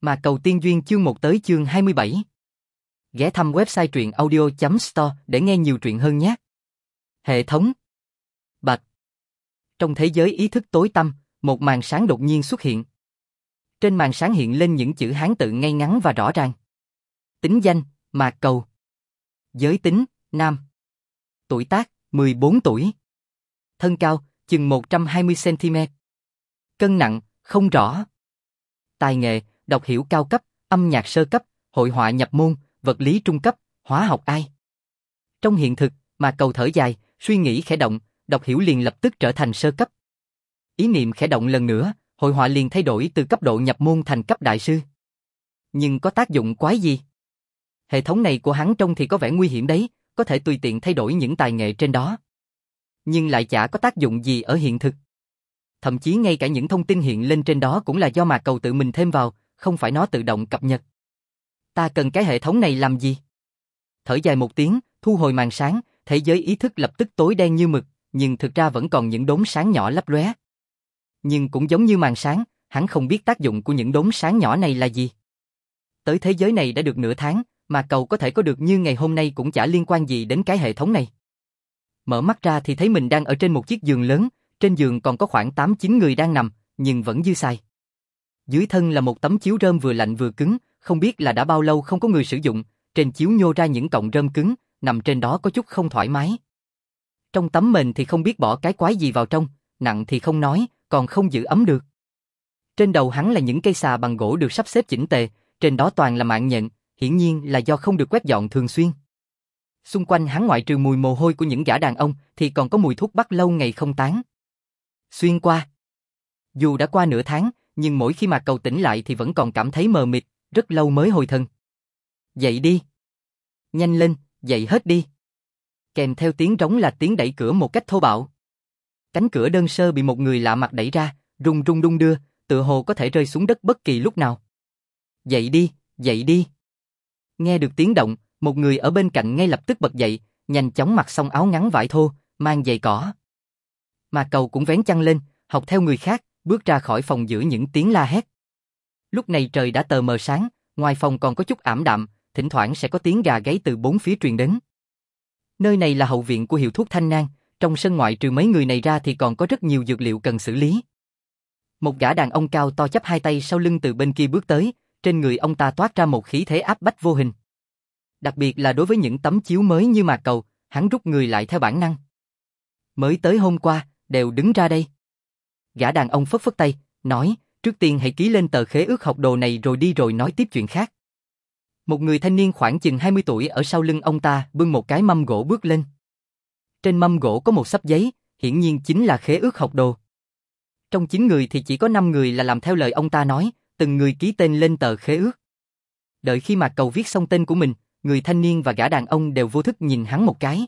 Mà cầu tiên duyên chương 1 tới chương 27. Ghé thăm website truyện audio.store để nghe nhiều truyện hơn nhé. Hệ thống. Bạch. Trong thế giới ý thức tối tăm, một màn sáng đột nhiên xuất hiện. Trên màn sáng hiện lên những chữ Hán tự ngay ngắn và rõ ràng. Tính danh, Mạc Cầu. Giới tính, nam. Tuổi tác, 14 tuổi. Thân cao, chừng 120cm. Cân nặng, không rõ. Tài nghệ, đọc hiểu cao cấp, âm nhạc sơ cấp, hội họa nhập môn, vật lý trung cấp, hóa học ai. Trong hiện thực, Mạc Cầu thở dài, suy nghĩ khẽ động, đọc hiểu liền lập tức trở thành sơ cấp. Ý niệm khẽ động lần nữa, hội họa liền thay đổi từ cấp độ nhập môn thành cấp đại sư. Nhưng có tác dụng quái gì? Hệ thống này của hắn trông thì có vẻ nguy hiểm đấy, có thể tùy tiện thay đổi những tài nghệ trên đó. Nhưng lại chả có tác dụng gì ở hiện thực. Thậm chí ngay cả những thông tin hiện lên trên đó cũng là do Mạc Cầu tự mình thêm vào, không phải nó tự động cập nhật. Ta cần cái hệ thống này làm gì? Thở dài một tiếng, thu hồi màn sáng, thế giới ý thức lập tức tối đen như mực, nhưng thực ra vẫn còn những đốm sáng nhỏ lấp lóe. Nhưng cũng giống như màn sáng, hắn không biết tác dụng của những đốm sáng nhỏ này là gì. Tới thế giới này đã được nửa tháng, mà Cầu có thể có được như ngày hôm nay cũng chả liên quan gì đến cái hệ thống này. Mở mắt ra thì thấy mình đang ở trên một chiếc giường lớn, trên giường còn có khoảng 8-9 người đang nằm, nhưng vẫn dư xài. Dưới thân là một tấm chiếu rơm vừa lạnh vừa cứng, không biết là đã bao lâu không có người sử dụng, trên chiếu nhô ra những cọng rơm cứng, nằm trên đó có chút không thoải mái. Trong tấm mền thì không biết bỏ cái quái gì vào trong, nặng thì không nói, còn không giữ ấm được. Trên đầu hắn là những cây xà bằng gỗ được sắp xếp chỉnh tề, trên đó toàn là mạng nhện, hiển nhiên là do không được quét dọn thường xuyên. Xung quanh hắn ngoại trừ mùi mồ hôi của những gã đàn ông thì còn có mùi thuốc bắc lâu ngày không tán. Xuyên qua. Dù đã qua nửa tháng, nhưng mỗi khi Mạc Cầu tỉnh lại thì vẫn còn cảm thấy mờ mịt, rất lâu mới hồi thần. Dậy đi. Nhanh lên, dậy hết đi. Kèm theo tiếng rống là tiếng đẩy cửa một cách thô bạo. Cánh cửa đơn sơ bị một người lạ mặt đẩy ra, rung rung đung đưa, tựa hồ có thể rơi xuống đất bất kỳ lúc nào. Dậy đi, dậy đi. Nghe được tiếng động, một người ở bên cạnh ngay lập tức bật dậy, nhanh chóng mặc xong áo ngắn vải thô, mang giày cỏ. Mạc Cầu cũng vén chăn lên, học theo người khác, bước ra khỏi phòng giữa những tiếng la hét. Lúc này trời đã tờ mờ sáng, ngoài phòng còn có chút ảm đạm, thỉnh thoảng sẽ có tiếng gà gáy từ bốn phía truyền đến. Nơi này là hậu viện của hiệu thuốc Thanh Nang, trong sân ngoại trừ mấy người này ra thì còn có rất nhiều dược liệu cần xử lý. Một gã đàn ông cao to chắp hai tay sau lưng từ bên kia bước tới, trên người ông ta toát ra một khí thế áp bách vô hình. Đặc biệt là đối với những tấm chiếu mới như Mạc Cầu, hắn rút người lại theo bản năng. Mới tới hôm qua, đều đứng ra đây. Gã đàn ông phất phất tay, nói, trước tiên hãy ký lên tờ khế ước học đồ này rồi đi rồi nói tiếp chuyện khác. Một người thanh niên khoảng chừng 20 tuổi ở sau lưng ông ta bưng một cái mâm gỗ bước lên. Trên mâm gỗ có một xấp giấy, hiển nhiên chính là khế ước học đồ. Trong 9 người thì chỉ có 5 người là làm theo lời ông ta nói, từng người ký tên lên tờ khế ước. Đợi khi Mạc Cầu viết xong tên của mình, người thanh niên và gã đàn ông đều vô thức nhìn hắn một cái.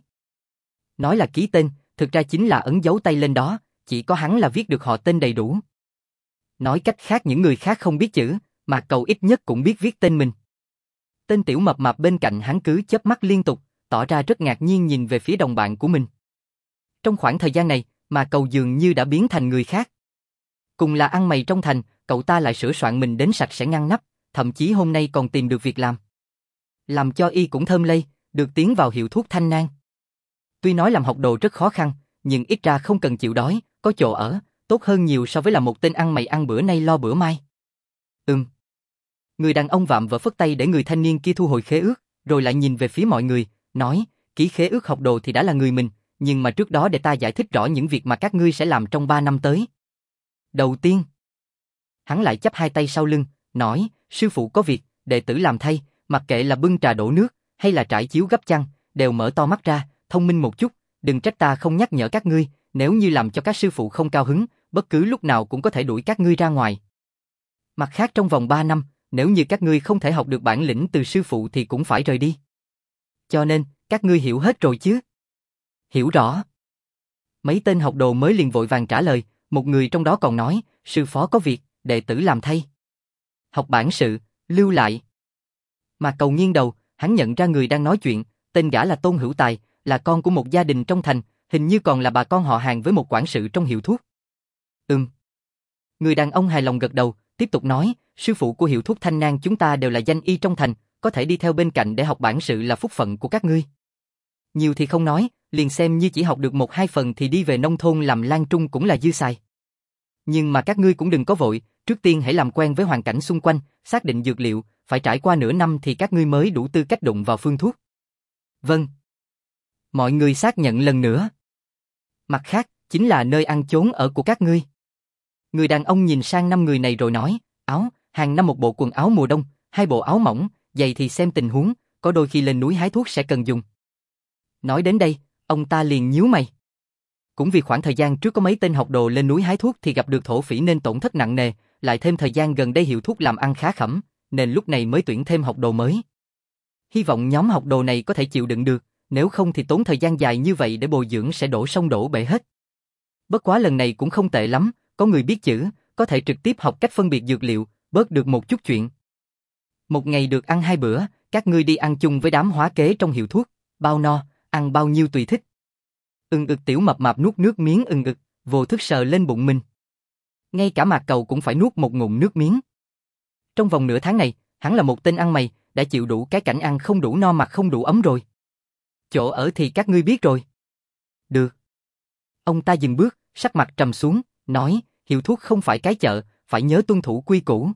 Nói là ký tên, thực ra chính là ấn dấu tay lên đó, chỉ có hắn là viết được họ tên đầy đủ. Nói cách khác những người khác không biết chữ, Mạc Cầu ít nhất cũng biết viết tên mình. Tên tiểu mập mạp bên cạnh hắn cứ chớp mắt liên tục, tỏ ra rất ngạc nhiên nhìn về phía đồng bạn của mình. Trong khoảng thời gian này, Mạc Cầu dường như đã biến thành người khác. Cùng là ăn mày trong thành, cậu ta lại sửa soạn mình đến sạch sẽ ngăn nắp, thậm chí hôm nay còn tìm được việc làm. Làm cho y cũng thơm lây, được tiến vào hiệu thuốc Thanh Nang. Tuy nói làm học đồ rất khó khăn, nhưng ít ra không cần chịu đói, có chỗ ở, tốt hơn nhiều so với là một tên ăn mày ăn bữa nay lo bữa mai. Người đàn ông vạm vỡ phất tay để người thanh niên kia thu hồi khế ước, rồi lại nhìn về phía mọi người, nói, ký khế ước học đồ thì đã là người mình, nhưng mà trước đó để ta giải thích rõ những việc mà các ngươi sẽ làm trong 3 năm tới. Đầu tiên, hắn lại chắp hai tay sau lưng, nói, sư phụ có việc, đệ tử làm thay, mặc kệ là bưng trà đổ nước, hay là trải chiếu gấp chăn, đều mở to mắt ra, thông minh một chút, đừng trách ta không nhắc nhở các ngươi, nếu như làm cho các sư phụ không cao hứng, bất cứ lúc nào cũng có thể đuổi các ngươi ra ngoài. Mặt khác trong vòng 3 năm, nếu như các ngươi không thể học được bản lĩnh từ sư phụ thì cũng phải rời đi. Cho nên, các ngươi hiểu hết rồi chứ? Hiểu rõ. Mấy tên học đồ mới liền vội vàng trả lời, một người trong đó còn nói, sư phó có việc, đệ tử làm thay. Học bản sự, lưu lại. Mà Cầu nghiêng đầu, hắn nhận ra người đang nói chuyện, tên gã là Tôn Hữu Tài, là con của một gia đình trong thành, hình như còn là bà con họ hàng với một quản sự trong hiệu thuốc. Người đàn ông hài lòng gật đầu, tiếp tục nói, sư phụ của Hiệu Thuốc Thanh Nang chúng ta đều là danh y trong thành, có thể đi theo bên cạnh để học bản sự là phúc phận của các ngươi. Nhiều thì không nói, liền xem như chỉ học được 1-2 phần thì đi về nông thôn làm lang trung cũng là dư xài. Nhưng mà các ngươi cũng đừng có vội, trước tiên hãy làm quen với hoàn cảnh xung quanh, xác định dược liệu, phải trải qua nửa năm thì các ngươi mới đủ tư cách đụng vào phương thuốc. Vâng. Mọi người xác nhận lần nữa. Mặt khác, chính là nơi ăn chốn ở của các ngươi. Người đàn ông nhìn sang 5 người này rồi nói, hàng năm một bộ quần áo mùa đông, 2 bộ áo mỏng, giày thì xem tình huống, có đôi khi lên núi hái thuốc sẽ cần dùng. Nói đến đây, ông ta liền nhíu mày. Cũng vì khoảng thời gian trước có mấy tên học đồ lên núi hái thuốc thì gặp được thổ phỉ nên tổn thất nặng nề, lại thêm thời gian gần đây Hiệu Thuốc làm ăn khá khẩm, nên lúc này mới tuyển thêm học đồ mới. Hy vọng nhóm học đồ này có thể chịu đựng được, nếu không thì tốn thời gian dài như vậy để bồi dưỡng sẽ đổ sông đổ bể hết. Bất quá lần này cũng không tệ lắm, có người biết chữ, có thể trực tiếp học cách phân biệt dược liệu, bớt được một chút chuyện. Một ngày được ăn 2 bữa, các ngươi đi ăn chung với đám hóa kế trong Hiệu Thuốc, bao no, ăn bao nhiêu tùy thích. Tiểu mập mạp nuốt nước miếng vô thức sờ lên bụng mình. Ngay cả Mạc Cầu cũng phải nuốt một ngụm nước miếng. Trong vòng nửa tháng này, hắn là một tên ăn mày, đã chịu đủ cái cảnh ăn không đủ no mặc không đủ ấm rồi. Chỗ ở thì các ngươi biết rồi. Được. Ông ta dừng bước, sắc mặt trầm xuống, nói, Hiệu Thuốc không phải cái chợ, phải nhớ tuân thủ quy củ.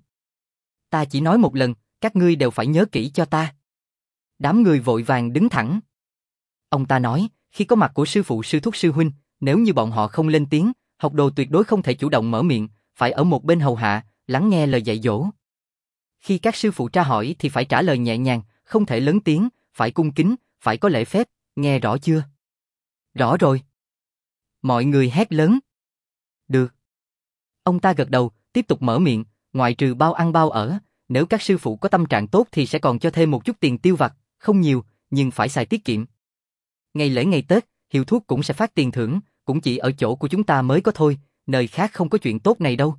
Ta chỉ nói một lần, các ngươi đều phải nhớ kỹ cho ta. Đám người vội vàng đứng thẳng. Ông ta nói, khi có mặt của sư phụ sư thúc sư huynh, nếu như bọn họ không lên tiếng, học đồ tuyệt đối không thể chủ động mở miệng, phải ở một bên hầu hạ, lắng nghe lời dạy dỗ. Khi các sư phụ tra hỏi thì phải trả lời nhẹ nhàng, không thể lớn tiếng, phải cung kính, phải có lễ phép, nghe rõ chưa? Rõ rồi. Mọi người hét lớn. Được. Ông ta gật đầu, tiếp tục mở miệng, ngoại trừ bao ăn bao ở, nếu các sư phụ có tâm trạng tốt thì sẽ còn cho thêm một chút tiền tiêu vặt, không nhiều, nhưng phải xài tiết kiệm. Ngày lễ ngày Tết, Hiệu Thuốc cũng sẽ phát tiền thưởng, cũng chỉ ở chỗ của chúng ta mới có thôi, nơi khác không có chuyện tốt này đâu.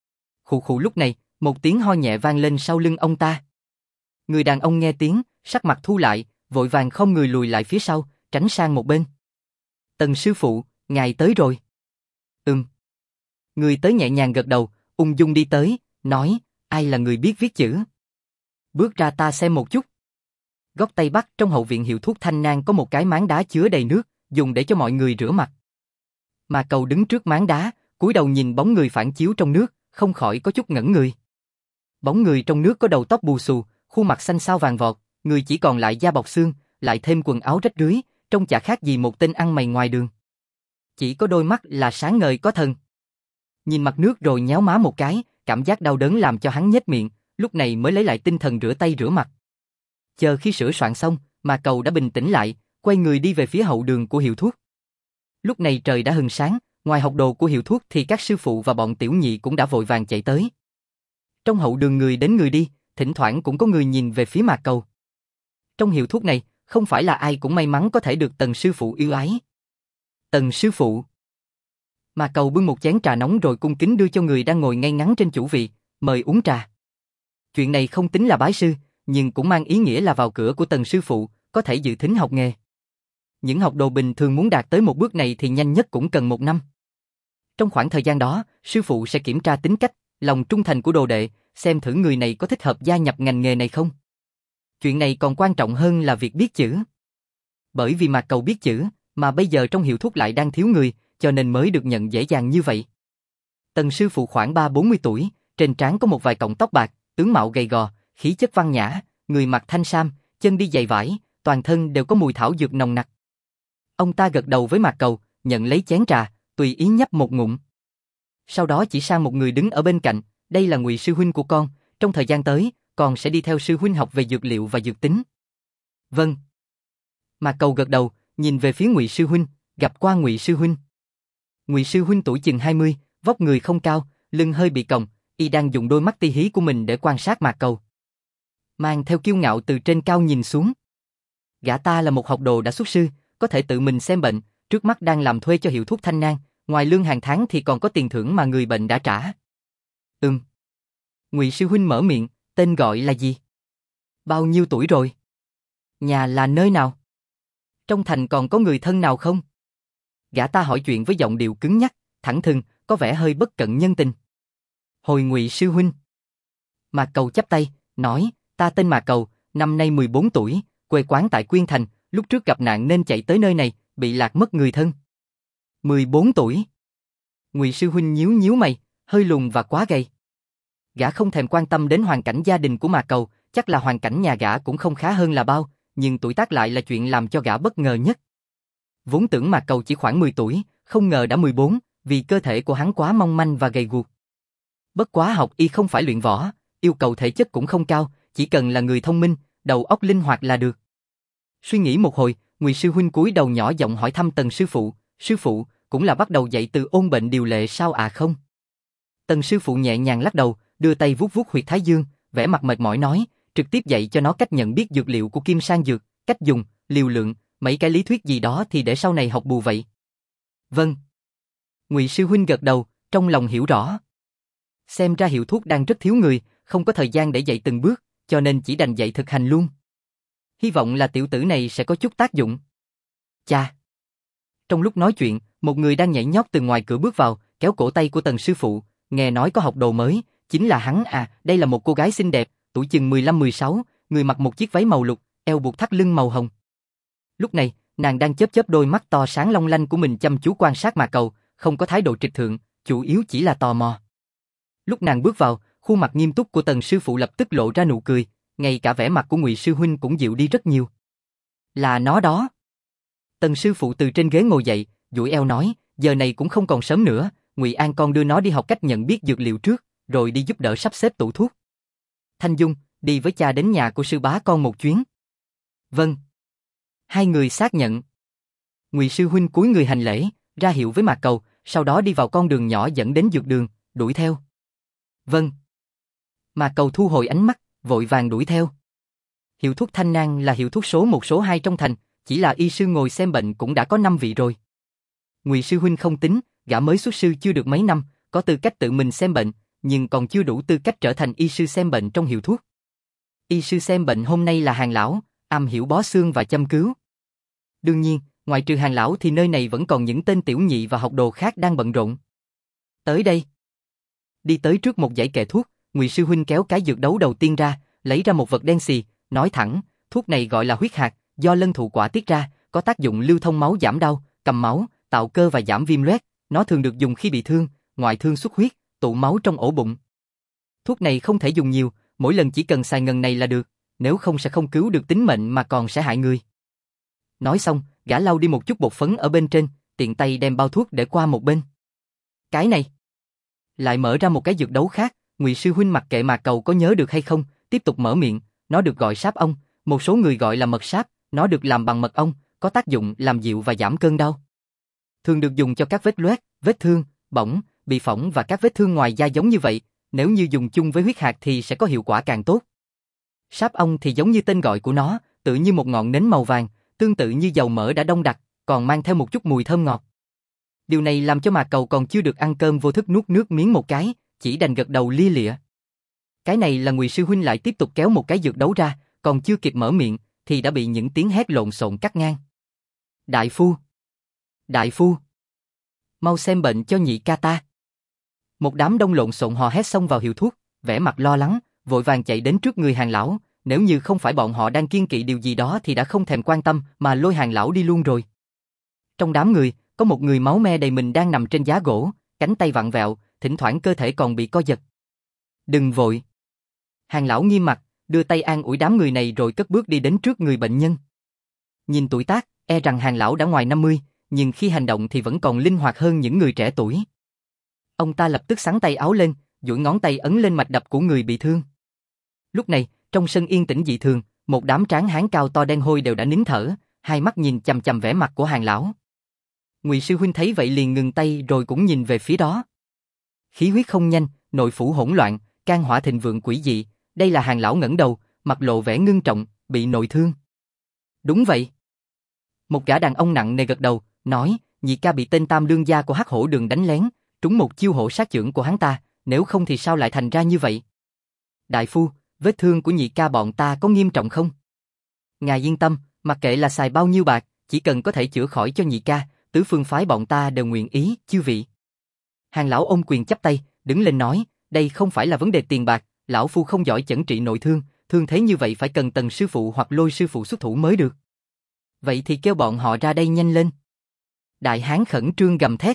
Khụ khụ lúc này, một tiếng ho nhẹ vang lên sau lưng ông ta. Người đàn ông nghe tiếng, sắc mặt thu lại, vội vàng không người lùi lại phía sau, tránh sang một bên. Tần sư phụ, ngài tới rồi. Người tới nhẹ nhàng gật đầu, ung dung đi tới, nói, ai là người biết viết chữ? Bước ra ta xem một chút. Góc Tây Bắc trong hậu viện Hiệu Thuốc Thanh Nang có một cái máng đá chứa đầy nước, dùng để cho mọi người rửa mặt. Mà Cầu đứng trước máng đá, cúi đầu nhìn bóng người phản chiếu trong nước, không khỏi có chút ngẩn người. Bóng người trong nước có đầu tóc bù xù, khuôn mặt xanh xao vàng vọt, người chỉ còn lại da bọc xương, lại thêm quần áo rách rưới, trông chả khác gì một tên ăn mày ngoài đường. Chỉ có đôi mắt là sáng ngời có thần. Nhìn mặt nước rồi nhéo má một cái, cảm giác đau đớn làm cho hắn nhếch miệng, lúc này mới lấy lại tinh thần rửa tay rửa mặt. Chờ khi sửa soạn xong, mà Cầu đã bình tĩnh lại, quay người đi về phía hậu đường của Hiệu Thuốc. Lúc này trời đã hừng sáng, ngoài học đồ của Hiệu Thuốc thì các sư phụ và bọn tiểu nhị cũng đã vội vàng chạy tới. Trong hậu đường người đến người đi, thỉnh thoảng cũng có người nhìn về phía Mạc Cầu. Trong Hiệu Thuốc này, không phải là ai cũng may mắn có thể được Tần sư phụ yêu ái. Tần sư phụ. Mạc Cầu bưng một chén trà nóng rồi cung kính đưa cho người đang ngồi ngay ngắn trên chủ vị, mời uống trà. Chuyện này không tính là bái sư, nhưng cũng mang ý nghĩa là vào cửa của Tần sư phụ, có thể dự thính học nghề. Những học đồ bình thường muốn đạt tới một bước này thì nhanh nhất cũng cần 1 năm. Trong khoảng thời gian đó, sư phụ sẽ kiểm tra tính cách, lòng trung thành của đồ đệ, xem thử người này có thích hợp gia nhập ngành nghề này không. Chuyện này còn quan trọng hơn là việc biết chữ. Bởi vì Mạc Cầu biết chữ, mà bây giờ trong Hiệu Thuốc lại đang thiếu người, cho nên mới được nhận dễ dàng như vậy. Tần sư phụ khoảng 30-40 tuổi, trên trán có một vài cọng tóc bạc, tướng mạo gầy gò, khí chất văn nhã, người mặc thanh sam, chân đi giày vải, toàn thân đều có mùi thảo dược nồng nặc. Ông ta gật đầu với Mạc Cầu, nhận lấy chén trà, tùy ý nhấp một ngụm. Sau đó chỉ sang một người đứng ở bên cạnh, đây là Ngụy sư huynh của con, trong thời gian tới, con sẽ đi theo sư huynh học về dược liệu và dược tính. Vâng. Mạc Cầu gật đầu, nhìn về phía Ngụy sư huynh, gặp qua Ngụy sư huynh. Ngụy sư huynh tuổi chừng 20, vóc người không cao, lưng hơi bị còng, y đang dùng đôi mắt ti hí của mình để quan sát Mạc Cầu. Mang theo kiêu ngạo từ trên cao nhìn xuống. Gã ta là một học đồ đã xuất sư, có thể tự mình xem bệnh, trước mắt đang làm thuê cho Hiệu Thuốc Thanh Nang, ngoài lương hàng tháng thì còn có tiền thưởng mà người bệnh đã trả. Ngụy sư huynh mở miệng, tên gọi là gì? Bao nhiêu tuổi rồi? Nhà là nơi nào? Trong thành còn có người thân nào không? Gã ta hỏi chuyện với giọng điệu cứng nhắc, thẳng thừng, có vẻ hơi bất cận nhân tình. Hồi Ngụy sư huynh, Mạc Cầu chắp tay, nói, ta tên Mạc Cầu, năm nay 14 tuổi, quê quán tại Quyên Thành, lúc trước gặp nạn nên chạy tới nơi này, bị lạc mất người thân. 14 tuổi. Ngụy sư huynh nhíu nhíu mày, hơi lùn và quá gầy. Gã không thèm quan tâm đến hoàn cảnh gia đình của Mạc Cầu, chắc là hoàn cảnh nhà gã cũng không khá hơn là bao, nhưng tuổi tác lại là chuyện làm cho gã bất ngờ nhất. Vốn tưởng Mạc Cầu chỉ khoảng 10 tuổi, không ngờ đã 14, vì cơ thể của hắn quá mong manh và gầy guộc. Bất quá học y không phải luyện võ, yêu cầu thể chất cũng không cao, chỉ cần là người thông minh, đầu óc linh hoạt là được. Suy nghĩ một hồi, Ngụy sư huynh cúi đầu nhỏ giọng hỏi thăm Tần sư phụ, cũng là bắt đầu dạy từ ôn bệnh điều lệ sao à không? Tần sư phụ nhẹ nhàng lắc đầu, đưa tay vuốt vuốt huyệt thái dương, vẻ mặt mệt mỏi nói, trực tiếp dạy cho nó cách nhận biết dược liệu của kim sang dược, cách dùng, liều lượng, mấy cái lý thuyết gì đó thì để sau này học bù vậy. Vâng. Ngụy sư huynh gật đầu, trong lòng hiểu rõ. Xem ra hiệu thuốc đang rất thiếu người, không có thời gian để dạy từng bước, cho nên chỉ đành dạy thực hành luôn. Hy vọng là tiểu tử này sẽ có chút tác dụng. Cha. Trong lúc nói chuyện, một người đang nhảy nhót từ ngoài cửa bước vào, kéo cổ tay của Tần sư phụ, nghe nói có học đồ mới, chính là hắn à, đây là một cô gái xinh đẹp, tuổi chừng 15-16, người mặc một chiếc váy màu lục, eo buộc thắt lưng màu hồng. Lúc này, nàng đang chớp chớp đôi mắt to sáng long lanh của mình chăm chú quan sát Mạc Cầu, không có thái độ trịch thượng, chủ yếu chỉ là tò mò. Lúc nàng bước vào, khuôn mặt nghiêm túc của Tần sư phụ lập tức lộ ra nụ cười, ngay cả vẻ mặt của Ngụy sư huynh cũng dịu đi rất nhiều. Là nó đó. Tần sư phụ từ trên ghế ngồi dậy, duỗi eo nói, giờ này cũng không còn sớm nữa, Ngụy An con đưa nó đi học cách nhận biết dược liệu trước, rồi đi giúp đỡ sắp xếp tủ thuốc. Thanh Dung, đi với cha đến nhà của sư bá con một chuyến. Vâng. Hai người xác nhận. Ngụy sư huynh cúi người hành lễ, ra hiệu với Mạc Cầu, sau đó đi vào con đường nhỏ dẫn đến dược đường, đuổi theo. Vâng. Mạc Cầu thu hồi ánh mắt, vội vàng đuổi theo. Hiệu thuốc Thanh Nang là hiệu thuốc số 1 số 2 trong thành, chỉ là y sư ngồi xem bệnh cũng đã có 5 vị rồi. Ngụy sư huynh không tính, gã mới xuất sư chưa được mấy năm, có tư cách tự mình xem bệnh, nhưng còn chưa đủ tư cách trở thành y sư xem bệnh trong hiệu thuốc. Y sư xem bệnh hôm nay là Hàn lão, am hiểu bó xương và châm cứu. Đương nhiên, ngoại trừ Hàn lão thì nơi này vẫn còn những tên tiểu nhị và học đồ khác đang bận rộn. Tới đây. Đi tới trước một dãy kệ thuốc, Ngụy sư huynh kéo cái dược đấu đầu tiên ra, lấy ra một vật đen xì, nói thẳng, thuốc này gọi là huyết hạt, do lân thụ quả tiết ra, có tác dụng lưu thông máu giảm đau, cầm máu, tạo cơ và giảm viêm loét, nó thường được dùng khi bị thương, ngoại thương xuất huyết, tụ máu trong ổ bụng. Thuốc này không thể dùng nhiều, mỗi lần chỉ cần xài ngần này là được, nếu không sẽ không cứu được tính mệnh mà còn sẽ hại người. Nói xong, gã lau đi một chút bột phấn ở bên trên, tiện tay đem bao thuốc để qua một bên. Cái này. Lại mở ra một cái dược đấu khác, Ngụy sư huynh mặc kệ Mạc Cầu có nhớ được hay không, tiếp tục mở miệng, nó được gọi sáp ong, một số người gọi là mật sáp, nó được làm bằng mật ong, có tác dụng làm dịu và giảm cơn đau. Thường được dùng cho các vết loét, vết thương, bỏng, bị phỏng và các vết thương ngoài da giống như vậy, nếu như dùng chung với huyết hạt thì sẽ có hiệu quả càng tốt. Sáp ong thì giống như tên gọi của nó, tự như một ngọn nến màu vàng, tương tự như dầu mỡ đã đông đặc, còn mang theo một chút mùi thơm ngọt. Điều này làm cho Mạc Cầu còn chưa được ăn cơm vô thức nuốt nước miếng một cái, chỉ đành gật đầu lia lịa. Cái này là Ngụy sư huynh lại tiếp tục kéo một cái dược đấu ra, còn chưa kịp mở miệng thì đã bị những tiếng hét lộn xộn cắt ngang. Đại phu! Đại phu! Mau xem bệnh cho nhị ca ta! Một đám đông lộn xộn hò hét xông vào hiệu thuốc, vẻ mặt lo lắng, vội vàng chạy đến trước người Hàn lão, nếu như không phải bọn họ đang kiêng kỵ điều gì đó thì đã không thèm quan tâm mà lôi Hàn lão đi luôn rồi. Trong đám người, có một người máu me đầy mình đang nằm trên giá gỗ, cánh tay vặn vẹo, thỉnh thoảng cơ thể còn bị co giật. Đừng vội. Hàn lão nghiêm mặt, đưa tay an ủi đám người này rồi cất bước đi đến trước người bệnh nhân. Nhìn tuổi tác, e rằng Hàn lão đã ngoài 50, nhưng khi hành động thì vẫn còn linh hoạt hơn những người trẻ tuổi. Ông ta lập tức xắn tay áo lên, duỗi ngón tay ấn lên mạch đập của người bị thương. Lúc này, trong sân yên tĩnh dị thường, một đám tráng hán cao to đen hôi đều đã nín thở, hai mắt nhìn chằm chằm vẻ mặt của Hàn lão. Ngụy sư huynh thấy vậy liền ngừng tay rồi cũng nhìn về phía đó. Khí huyết không nhanh, nội phủ hỗn loạn, can hỏa thịnh vượng quỷ dị, đây là Hàn lão ngẩng đầu, mặt lộ vẻ ngưng trọng, bị nội thương. Đúng vậy. Một gã đàn ông nặng nề gật đầu, nói, nhị ca bị tên tam đương gia của Hắc Hổ Đường đánh lén, trúng một chiêu hổ sát chưởng của hắn ta, nếu không thì sao lại thành ra như vậy? Đại phu, vết thương của nhị ca bọn ta có nghiêm trọng không? Ngài yên tâm, mặc kệ là xài bao nhiêu bạc, chỉ cần có thể chữa khỏi cho nhị ca, tứ phương phái bọn ta đều nguyện ý, chư vị. Hàn lão ôm quyền chắp tay, đứng lên nói, đây không phải là vấn đề tiền bạc, Lão phu không giỏi chẩn trị nội thương, thương thế như vậy phải cần Tần sư phụ hoặc Lôi sư phụ xuất thủ mới được. Vậy thì kêu bọn họ ra đây nhanh lên. Đại hán khẩn trương gầm thét.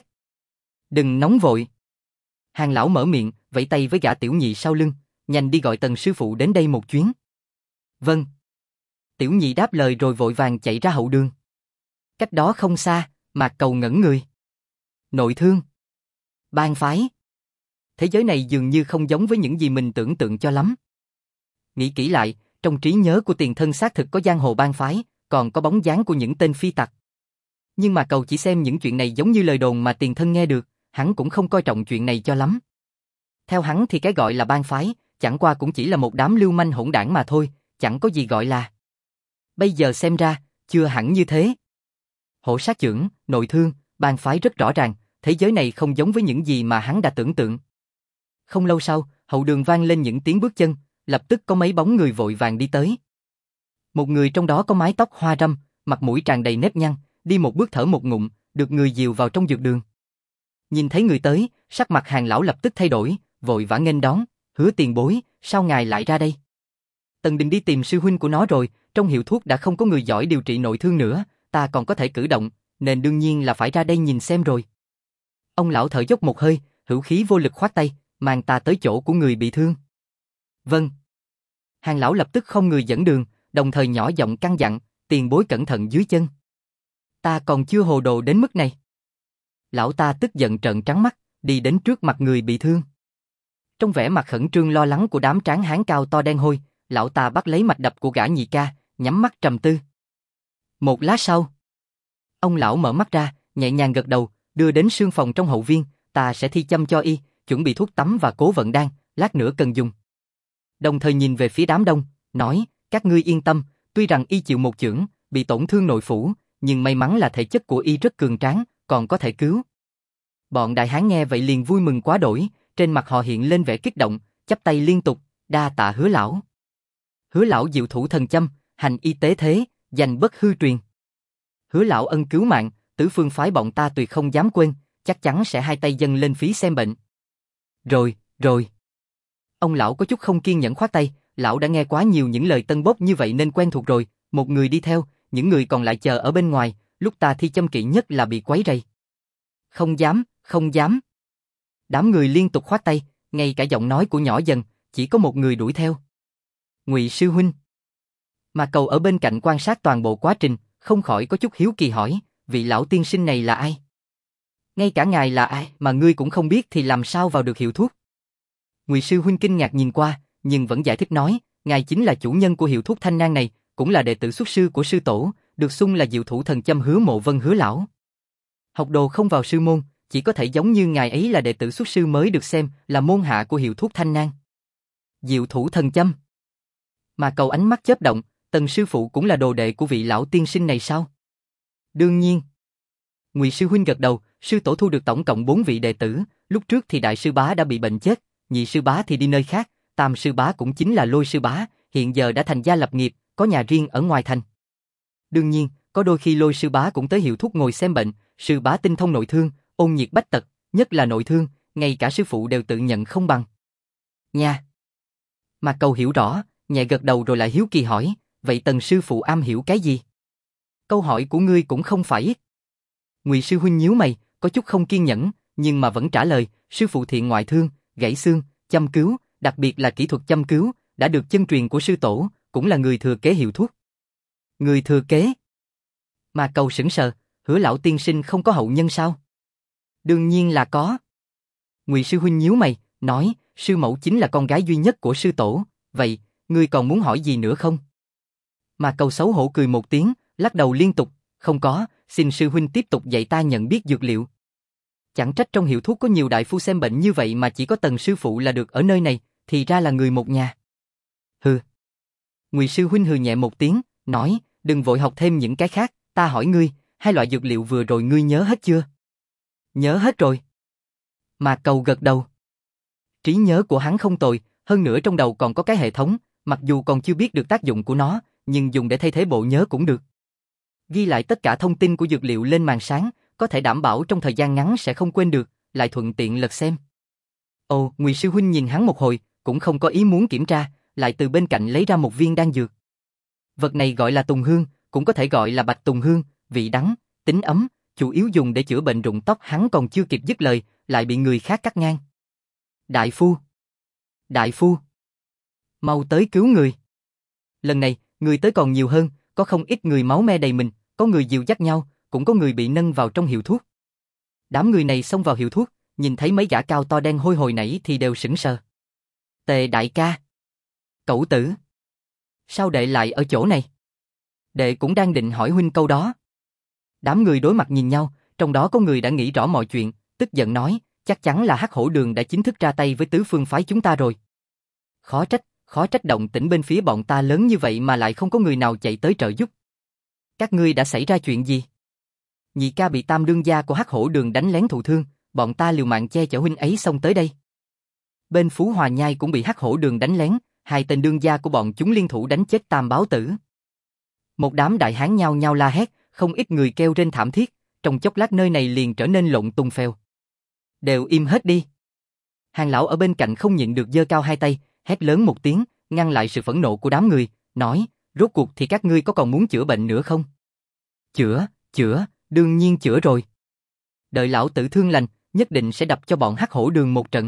Đừng nóng vội. Hàng lão mở miệng, vẫy tay với gã tiểu nhị sau lưng, nhanh đi gọi Tần sư phụ đến đây một chuyến. Vâng. Tiểu nhị đáp lời rồi vội vàng chạy ra hậu đường. Cách đó không xa, Mạc Cầu ngẩn người. Nội thương. Bang phái. Thế giới này dường như không giống với những gì mình tưởng tượng cho lắm. Nghĩ kỹ lại, trong trí nhớ của Tiền Thân xác thực có giang hồ bang phái, còn có bóng dáng của những tên phi tặc. Nhưng mà Cầu chỉ xem những chuyện này giống như lời đồn mà Tiền Thân nghe được, hắn cũng không coi trọng chuyện này cho lắm. Theo hắn thì cái gọi là bang phái, chẳng qua cũng chỉ là một đám lưu manh hỗn đảng mà thôi, chẳng có gì gọi là. Bây giờ xem ra, chưa hẳn như thế. Hổ sát chưởng, nội thương, bang phái rất rõ ràng, thế giới này không giống với những gì mà hắn đã tưởng tượng. Không lâu sau, hậu đường vang lên những tiếng bước chân, lập tức có mấy bóng người vội vàng đi tới. Một người trong đó có mái tóc hoa râm, mặt mũi tràn đầy nếp nhăn, đi một bước thở một ngụm, được người dìu vào trong dược đường. Nhìn thấy người tới, sắc mặt Hàng lão lập tức thay đổi, vội vã nghênh đón, Hứa tiền bối, sao ngài lại ra đây? Tần Đình đi tìm sư huynh của nó rồi, trong hiệu thuốc đã không có người giỏi điều trị nội thương nữa, ta còn có thể cử động, nên đương nhiên là phải ra đây nhìn xem rồi. Ông lão thở dốc một hơi, hữu khí vô lực khoát tay, mang ta tới chỗ của người bị thương. Vâng. Hàng lão lập tức không người dẫn đường, đồng thời nhỏ giọng căn dặn, tiền bối cẩn thận dưới chân. Ta còn chưa hồ đồ đến mức này. Lão ta tức giận trợn trắng mắt, đi đến trước mặt người bị thương. Trong vẻ mặt khẩn trương lo lắng của đám tráng hán cao to đen hôi, lão ta bắt lấy mạch đập của gã nhị ca, nhắm mắt trầm tư. Một lát sau, ông lão mở mắt ra, nhẹ nhàng gật đầu, đưa đến sương phòng trong hậu viên, ta sẽ thi châm cho y, chuẩn bị thuốc tắm và cố vận đan, lát nữa cần dùng. Đồng thời nhìn về phía đám đông, nói, các ngươi yên tâm, tuy rằng y chịu một chưởng, bị tổn thương nội phủ, nhưng may mắn là thể chất của y rất cường tráng, còn có thể cứu. Bọn đại hán nghe vậy liền vui mừng quá đổi, trên mặt họ hiện lên vẻ kích động, chắp tay liên tục, đa tạ Hứa lão. Hứa lão diệu thủ thần châm, hành y tế thế, danh bất hư truyền. Hứa lão ân cứu mạng, tứ phương phái bọn ta tuyệt không dám quên, chắc chắn sẽ hai tay dâng lên phí xem bệnh. Rồi. Ông lão có chút không kiên nhẫn khoát tay, lão đã nghe quá nhiều những lời tân bốc như vậy nên quen thuộc rồi, một người đi theo, những người còn lại chờ ở bên ngoài, lúc ta thi châm kỵ nhất là bị quấy rầy. Không dám. Đám người liên tục khoát tay, ngay cả giọng nói của nhỏ dần, chỉ có một người đuổi theo. Ngụy sư huynh. Mà Cầu ở bên cạnh quan sát toàn bộ quá trình, không khỏi có chút hiếu kỳ hỏi, vị lão tiên sinh này là ai? Ngay cả ngài là ai mà ngươi cũng không biết thì làm sao vào được hiệu thuốc? Ngụy sư huynh kinh ngạc nhìn qua, nhưng vẫn giải thích nói, ngài chính là chủ nhân của hiệu thuốc Thanh Nang này, cũng là đệ tử xuất sư của sư tổ, được xưng là diệu thủ thần châm Hứa Mộ Vân Hứa lão. Học đồ không vào sư môn, chỉ có thể giống như ngài ấy là đệ tử xuất sư mới được xem là môn hạ của hiệu thuốc Thanh Nang. Diệu thủ thần châm. Mà Cầu ánh mắt chớp động, Tần sư phụ cũng là đồ đệ của vị lão tiên sinh này sao? Đương nhiên. Ngụy sư huynh gật đầu, sư tổ thu được tổng cộng 4 vị đệ tử, lúc trước thì đại sư bá đã bị bệnh chết, nhị sư bá thì đi nơi khác, tam sư bá cũng chính là Lôi sư bá, hiện giờ đã thành gia lập nghiệp, có nhà riêng ở ngoài thành. Đương nhiên, có đôi khi Lôi sư bá cũng tới hiệu thuốc ngồi xem bệnh, sư bá tinh thông nội thương, ôn nhiệt bách tật, nhất là nội thương, ngay cả sư phụ đều tự nhận không bằng. Nha. Mà Cầu hiểu rõ, nhẹ gật đầu rồi lại hiếu kỳ hỏi, vậy Tần sư phụ am hiểu cái gì? Câu hỏi của ngươi cũng không phải ít. Ngụy sư huynh nhíu mày, có chút không kiên nhẫn, nhưng mà vẫn trả lời, sư phụ thiện ngoại thương, gãy xương, châm cứu, đặc biệt là kỹ thuật châm cứu, đã được chân truyền của sư tổ, cũng là người thừa kế hiệu thuốc. Người thừa kế? Mà Cầu sững sờ, Hứa lão tiên sinh không có hậu nhân sao? Đương nhiên là có. Ngụy sư huynh nhíu mày, nói, sư mẫu chính là con gái duy nhất của sư tổ, vậy, ngươi còn muốn hỏi gì nữa không? Mà Cầu xấu hổ cười một tiếng, lắc đầu liên tục, không có, xin sư huynh tiếp tục dạy ta nhận biết dược liệu. Chẳng trách trong hiệu thuốc có nhiều đại phu xem bệnh như vậy mà chỉ có Tần sư phụ là được ở nơi này, thì ra là người một nhà. Hừ. Ngụy sư huynh hừ nhẹ một tiếng, nói, đừng vội học thêm những cái khác, ta hỏi ngươi, 2 loại dược liệu vừa rồi ngươi nhớ hết chưa? Nhớ hết rồi. Mà Cầu gật đầu. Trí nhớ của hắn không tồi, hơn nữa trong đầu còn có cái hệ thống, mặc dù còn chưa biết được tác dụng của nó, nhưng dùng để thay thế bộ nhớ cũng được. Ghi lại tất cả thông tin của dược liệu lên màn sáng, có thể đảm bảo trong thời gian ngắn sẽ không quên được, lại thuận tiện lật xem. Ồ, Ngụy sư huynh nhìn hắn một hồi, cũng không có ý muốn kiểm tra, lại từ bên cạnh lấy ra một viên đan dược. Vật này gọi là tùng hương, cũng có thể gọi là bạch tùng hương, vị đắng, tính ấm, chủ yếu dùng để chữa bệnh rụng tóc. Hắn còn chưa kịp dứt lời, lại bị người khác cắt ngang. Đại phu! Đại phu! Mau tới cứu người! Lần này, người tới còn nhiều hơn, có không ít người máu me đầy mình, có người dìu dắt nhau, cũng có người bị nâng vào trong hiệu thuốc. Đám người này xông vào hiệu thuốc, nhìn thấy mấy gã cao to đen hôi hồi nãy thì đều sững sờ. Tề đại ca! Cẩu tử! Sao đệ lại ở chỗ này? Đệ cũng đang định hỏi huynh câu đó. Đám người đối mặt nhìn nhau, trong đó có người đã nghĩ rõ mọi chuyện, tức giận nói, chắc chắn là Hắc Hổ Đường đã chính thức ra tay với tứ phương phái chúng ta rồi. Khó trách động tĩnh bên phía bọn ta lớn như vậy mà lại không có người nào chạy tới trợ giúp. Các ngươi đã xảy ra chuyện gì? Nhị ca bị tam đương gia của Hắc Hổ Đường đánh lén thụ thương, bọn ta liều mạng che chở huynh ấy xông tới đây. Bên Phú Hòa Nhai cũng bị Hắc Hổ Đường đánh lén, hai tên đương gia của bọn chúng liên thủ đánh chết Tam Báo Tử. Một đám đại hán nhao nhao la hét, không ít người kêu rên thảm thiết, trong chốc lát nơi này liền trở nên lộn tung phèo. Đều im hết đi. Hàng lão ở bên cạnh không nhịn được giơ cao hai tay, hét lớn một tiếng, ngăn lại sự phẫn nộ của đám người, nói, rốt cuộc thì các ngươi có còn muốn chữa bệnh nữa không? Chữa, đương nhiên chữa rồi. Đợi lão tử thương lành, nhất định sẽ đập cho bọn Hắc Hổ Đường một trận.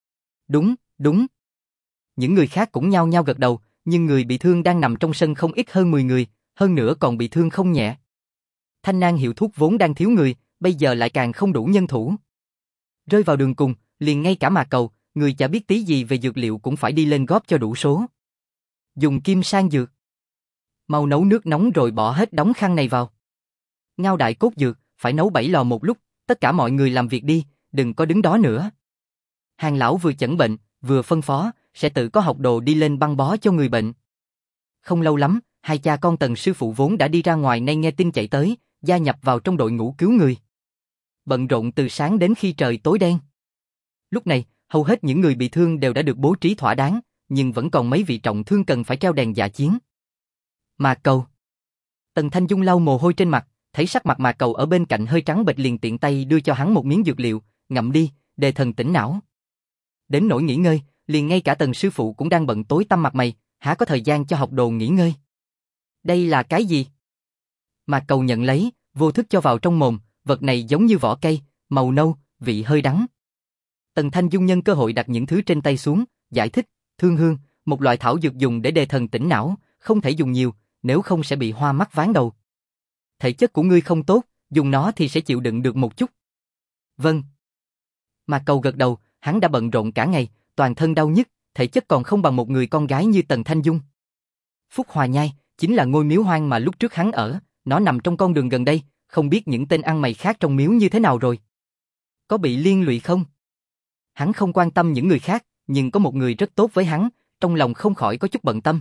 Đúng. Những người khác cũng nhao nhao gật đầu, nhưng người bị thương đang nằm trong sân không ít hơn 10 người, hơn nữa còn bị thương không nhẹ. Thanh Nang hiệu thuốc vốn đang thiếu người, bây giờ lại càng không đủ nhân thủ. Rơi vào đường cùng, liền ngay cả Mạc Cầu, người chả biết tí gì về dược liệu cũng phải đi lên góp cho đủ số. Dùng kim sang dược. Mau nấu nước nóng rồi bỏ hết đống khăn này vào. Ngao đại cốt dược, phải nấu 7 lò một lúc, tất cả mọi người làm việc đi, đừng có đứng đó nữa. Hàng lão vừa chẩn bệnh, vừa phân phó, sẽ tự có học đồ đi lên băng bó cho người bệnh. Không lâu lắm, hai cha con Tần sư phụ vốn đã đi ra ngoài nay nghe tin chạy tới, gia nhập vào trong đội ngũ cứu người. Bận rộn từ sáng đến khi trời tối đen. Lúc này, hầu hết những người bị thương đều đã được bố trí thỏa đáng, nhưng vẫn còn mấy vị trọng thương cần phải treo đèn dạ chiến. Mạc Cầu. Tần Thanh Dung lau mồ hôi trên mặt, thấy sắc mặt Mạc Cầu ở bên cạnh hơi trắng bệch liền tiện tay đưa cho hắn một miếng dược liệu, ngậm đi, đề thần tỉnh não. Đến nỗi nghỉ ngơi, liền ngay cả Tần sư phụ cũng đang bận tối tăm mặt mày, há có thời gian cho học đồ nghỉ ngơi. Đây là cái gì? Mạc Cầu nhận lấy, vô thức cho vào trong mồm, vật này giống như vỏ cây, màu nâu, vị hơi đắng. Tần Thanh Dung nhân cơ hội đặt những thứ trên tay xuống, giải thích, thương hương, một loại thảo dược dùng để đề thần tỉnh não, không thể dùng nhiều, nếu không sẽ bị hoa mắt ván đầu. Thể chất của ngươi không tốt, dùng nó thì sẽ chịu đựng được một chút. Vâng. Mạc Cầu gật đầu, hắn đã bận rộn cả ngày, toàn thân đau nhức, thể chất còn không bằng một người con gái như Tần Thanh Dung. Phúc Hòa Nhai chính là ngôi miếu hoang mà lúc trước hắn ở, nó nằm trong con đường gần đây, không biết những tên ăn mày khác trong miếu như thế nào rồi. Có bị liên lụy không? Hắn không quan tâm những người khác, nhưng có một người rất tốt với hắn, trong lòng không khỏi có chút bận tâm.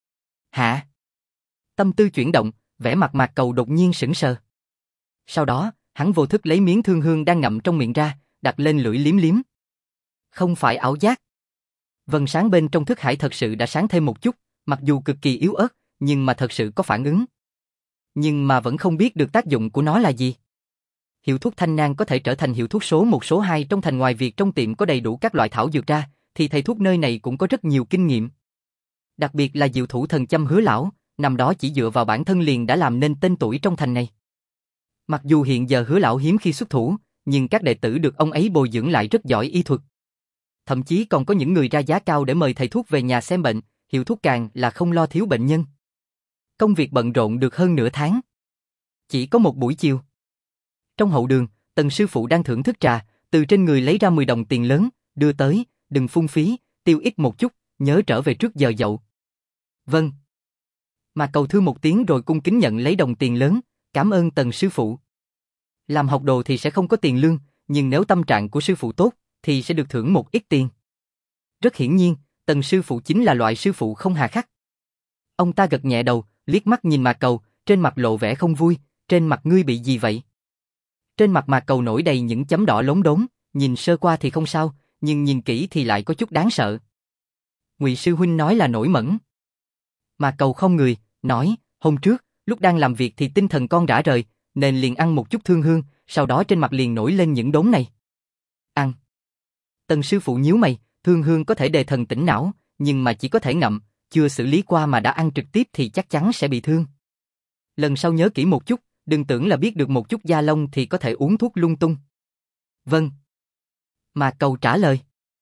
Hả? Tâm tư chuyển động, vẻ mặt Mạc Cầu đột nhiên sững sờ. Sau đó, hắn vô thức lấy miếng thương hương đang ngậm trong miệng ra, đặt lên lưỡi liếm liếm. Không phải ảo giác. Vầng sáng bên trong thức hải thật sự đã sáng thêm một chút, mặc dù cực kỳ yếu ớt, nhưng mà thật sự có phản ứng. Nhưng mà vẫn không biết được tác dụng của nó là gì. Hiệu thuốc Thanh Nang có thể trở thành hiệu thuốc số 1 số 2 trong thành, ngoài việc trong tiệm có đầy đủ các loại thảo dược ra, thì thầy thuốc nơi này cũng có rất nhiều kinh nghiệm. Đặc biệt là diệu thủ thần châm Hứa lão, năm đó chỉ dựa vào bản thân liền đã làm nên tên tuổi trong thành này. Mặc dù hiện giờ Hứa lão hiếm khi xuất thủ, nhưng các đệ tử được ông ấy bồi dưỡng lại rất giỏi y thuật. Thậm chí còn có những người ra giá cao để mời thầy thuốc về nhà xem bệnh, hiệu thuốc càng là không lo thiếu bệnh nhân. Công việc bận rộn được hơn nửa tháng. Chỉ có một buổi chiều. Trong hậu đường, Tần sư phụ đang thưởng thức trà, từ trên người lấy ra 10 đồng tiền lớn, đưa tới, đừng phung phí, tiêu ít một chút, nhớ trở về trước giờ dậu. Vâng. Mà Cầu thưa một tiếng rồi cung kính nhận lấy đồng tiền lớn, cảm ơn Tần sư phụ. Làm học đồ thì sẽ không có tiền lương, nhưng nếu tâm trạng của sư phụ tốt, thì sẽ được thưởng một ít tiền. Rất hiển nhiên, Tần sư phụ chính là loại sư phụ không hà khắc. Ông ta gật nhẹ đầu, liếc mắt nhìn Mạc Cầu, trên mặt lộ vẻ không vui, trên mặt ngươi bị gì vậy? Trên mặt Mạc Cầu nổi đầy những chấm đỏ lốm đốm, nhìn sơ qua thì không sao, nhưng nhìn kỹ thì lại có chút đáng sợ. Ngụy sư huynh nói là nổi mẩn. Mạc Cầu không người, nói, hôm trước, lúc đang làm việc thì tinh thần con rã rời, nên liền ăn một chút thương hương, sau đó trên mặt liền nổi lên những đốm này. Ăn. Tần sư phụ nhíu mày, Thương hương có thể đề thần tỉnh não, nhưng mà chỉ có thể ngậm, chưa xử lý qua mà đã ăn trực tiếp thì chắc chắn sẽ bị thương. Lần sau nhớ kỹ một chút, đừng tưởng là biết được một chút da lông thì có thể uống thuốc lung tung. Vâng. Mà Cầu trả lời.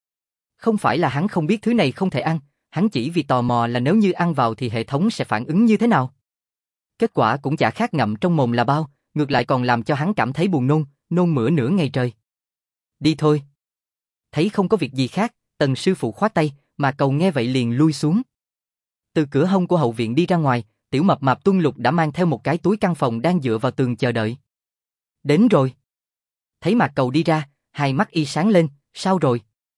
Không phải là hắn không biết thứ này không thể ăn, hắn chỉ vì tò mò là nếu như ăn vào thì hệ thống sẽ phản ứng như thế nào. Kết quả cũng chả khác ngậm trong mồm là bao, ngược lại còn làm cho hắn cảm thấy buồn nôn, nôn mửa nửa ngày trời. Đi thôi. Thấy không có việc gì khác, Tần sư phụ khoát tay, mà Cầu nghe vậy liền lui xuống. Từ cửa hông của hậu viện đi ra ngoài, tiểu mập mạp Tuân Lục đã mang theo một cái túi căn phòng đang dựa vào tường chờ đợi. Đến rồi. Thấy Mạc Cầu đi ra, hai mắt y sáng lên, sao rồi?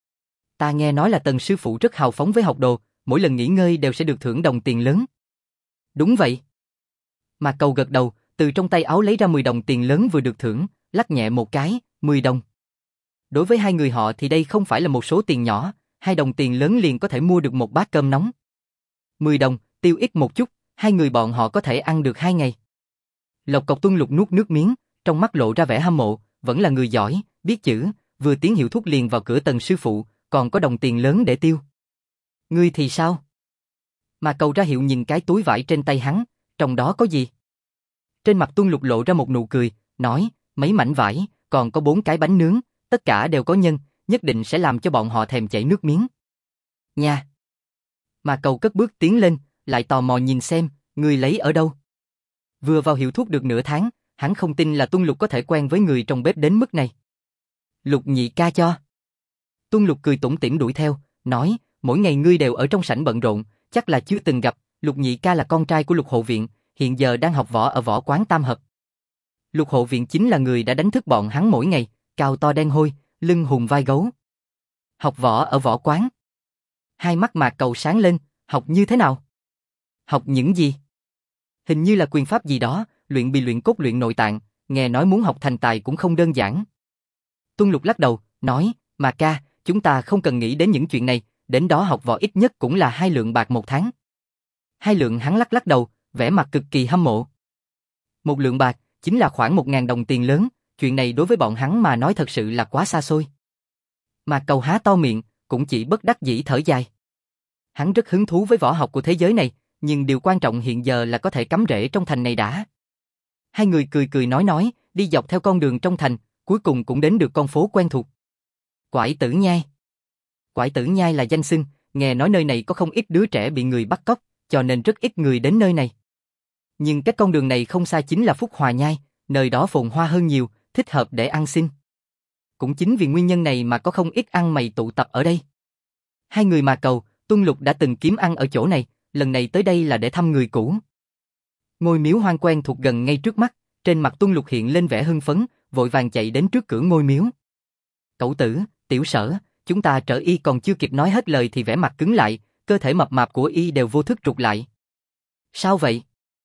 Ta nghe nói là Tần sư phụ rất hào phóng với học đồ, mỗi lần nghỉ ngơi đều sẽ được thưởng đồng tiền lớn. Đúng vậy. Mạc Cầu gật đầu, từ trong tay áo lấy ra 10 đồng tiền lớn vừa được thưởng, lắc nhẹ một cái, 10 đồng. Đối với hai người họ thì đây không phải là một số tiền nhỏ, 2 đồng tiền lớn liền có thể mua được một bát cơm nóng. 10 đồng, tiêu ít một chút, hai người bọn họ có thể ăn được 2 ngày. Lộc Cộc Tuân Lục nuốt nước miếng, trong mắt lộ ra vẻ hâm mộ, vẫn là người giỏi, biết chữ, vừa tiến hiệu thuốc liền vào cửa Tần sư phụ, còn có đồng tiền lớn để tiêu. Ngươi thì sao? Mà Cầu ra hiệu nhìn cái túi vải trên tay hắn, trong đó có gì? Trên mặt Tuân Lục lộ ra một nụ cười, nói, mấy mảnh vải, còn có 4 cái bánh nướng, tất cả đều có nhân, nhất định sẽ làm cho bọn họ thèm chảy nước miếng. Nha! Mà Cầu cất bước tiến lên, lại tò mò nhìn xem, ngươi lấy ở đâu? Vừa vào hiệu thuốc được nửa tháng, hắn không tin là Tuân Lục có thể quen với người trong bếp đến mức này. Lục nhị ca cho. Tuân Lục cười tủm tỉm đuổi theo, nói, mỗi ngày ngươi đều ở trong sảnh bận rộn, chắc là chưa từng gặp, Lục nhị ca là con trai của Lục hộ viện, hiện giờ đang học võ ở võ quán Tam Hợp. Lục hộ viện chính là người đã đánh thức bọn hắn mỗi ngày, cao to đen hôi, lưng hùm vai gấu. Học võ ở võ quán. Hai mắt Mạc Cầu sáng lên, học như thế nào? Học những gì? Hình như là quyền pháp gì đó, luyện bì luyện cốt luyện nội tạng, nghe nói muốn học thành tài cũng không đơn giản. Tuân Lục lắc đầu, nói, mà ca, chúng ta không cần nghĩ đến những chuyện này, đến đó học võ ít nhất cũng là 2 lượng bạc một tháng. 2 lượng hắn lắc lắc đầu, vẻ mặt cực kỳ hâm mộ. 1 lượng bạc, chính là khoảng 1.000 đồng tiền lớn, chuyện này đối với bọn hắn mà nói thật sự là quá xa xôi. Mà Cầu há to miệng, cũng chỉ bất đắc dĩ thở dài. Hắn rất hứng thú với võ học của thế giới này, nhưng điều quan trọng hiện giờ là có thể cắm rễ trong thành này đã. Hai người cười cười nói, đi dọc theo con đường trong thành, cuối cùng cũng đến được con phố quen thuộc. Quải Tử Nhai. Quải Tử Nhai là danh xưng, nghe nói nơi này có không ít đứa trẻ bị người bắt cóc, cho nên rất ít người đến nơi này. Nhưng cách con đường này không xa chính là Phúc Hòa Nhai, nơi đó phồn hoa hơn nhiều, thích hợp để ăn xin. Cũng chính vì nguyên nhân này mà có không ít ăn mày tụ tập ở đây. Hai người Mà Cầu, Tuân Lục đã từng kiếm ăn ở chỗ này, lần này tới đây là để thăm người cũ. Ngôi miếu hoang quen thuộc gần ngay trước mắt, trên mặt Tuân Lục hiện lên vẻ hưng phấn, vội vàng chạy đến trước cửa ngôi miếu. Cậu tử, Tiểu Sở, chúng ta trở y còn chưa kịp nói hết lời thì vẻ mặt cứng lại, cơ thể mập mạp của y đều vô thức trục lại. Sao vậy?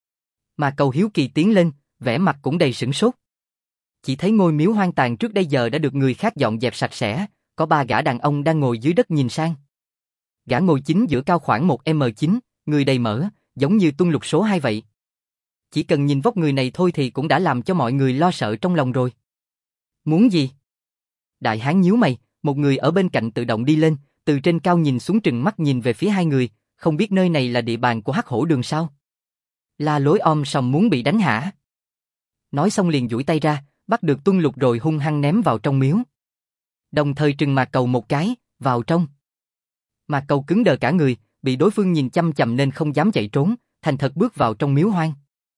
Mà Cầu hiếu kỳ tiến lên, vẻ mặt cũng đầy sửng sốt. Chỉ thấy ngôi miếu hoang tàn trước đây giờ đã được người khác dọn dẹp sạch sẽ, có 3 gã đàn ông đang ngồi dưới đất nhìn sang. Gã ngồi chính giữa cao khoảng 1m9, người đầy mỡ, giống như Tuân Lục số 2 vậy. Chỉ cần nhìn vóc người này thôi thì cũng đã làm cho mọi người lo sợ trong lòng rồi. Muốn gì? Đại hán nhíu mày, một người ở bên cạnh tự động đi lên, từ trên cao nhìn xuống trừng mắt nhìn về phía hai người, không biết nơi này là địa bàn của Hắc Hổ Đường sao? La Lối sòng muốn bị đánh hả? Nói xong liền duỗi tay ra, bắt được Tuân Lục rồi hung hăng ném vào trong miếu. Đồng thời trừng Mạc Cầu một cái, vào trong. Mạc Cầu cứng đờ cả người, bị đối phương nhìn chăm chằm nên không dám chạy trốn, thành thật bước vào trong miếu hoang.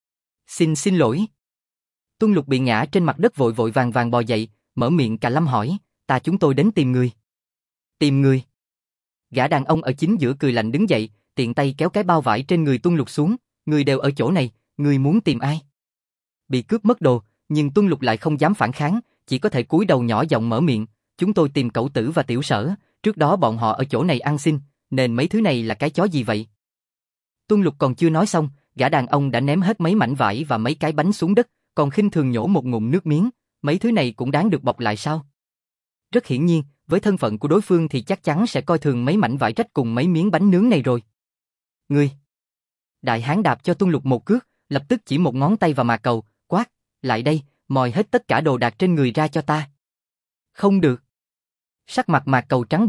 Xin lỗi. Tuân Lục bị ngã trên mặt đất vội vội vàng vàng bò dậy, mở miệng cà lâm hỏi, chúng tôi đến tìm người. Tìm người? Gã đàn ông ở chính giữa cười lạnh đứng dậy, tiện tay kéo cái bao vải trên người Tuân Lục xuống, người đều ở chỗ này, người muốn tìm ai? Bị cướp mất đồ, nhưng Tuân Lục lại không dám phản kháng, chỉ có thể cúi đầu nhỏ giọng mở miệng, chúng tôi tìm Cẩu Tử và Tiểu Sở, trước đó bọn họ ở chỗ này ăn xin, nên mấy thứ này là cái chó gì vậy? Tuân Lục còn chưa nói xong, gã đàn ông đã ném hết mấy mảnh vải và mấy cái bánh xuống đất, còn khinh thường nhổ một ngụm nước miếng, mấy thứ này cũng đáng được bọc lại sao? Rất hiển nhiên, với thân phận của đối phương thì chắc chắn sẽ coi thường mấy mảnh vải rách cùng mấy miếng bánh nướng này rồi. Ngươi! Đại hán đạp cho Tuân Lục một cước, lập tức chỉ một ngón tay vào Mạc Cầu, quát, lại đây, moi hết tất cả đồ đạc trên người ra cho ta. Không được. Sắc mặt Mạc Cầu trắng bệch,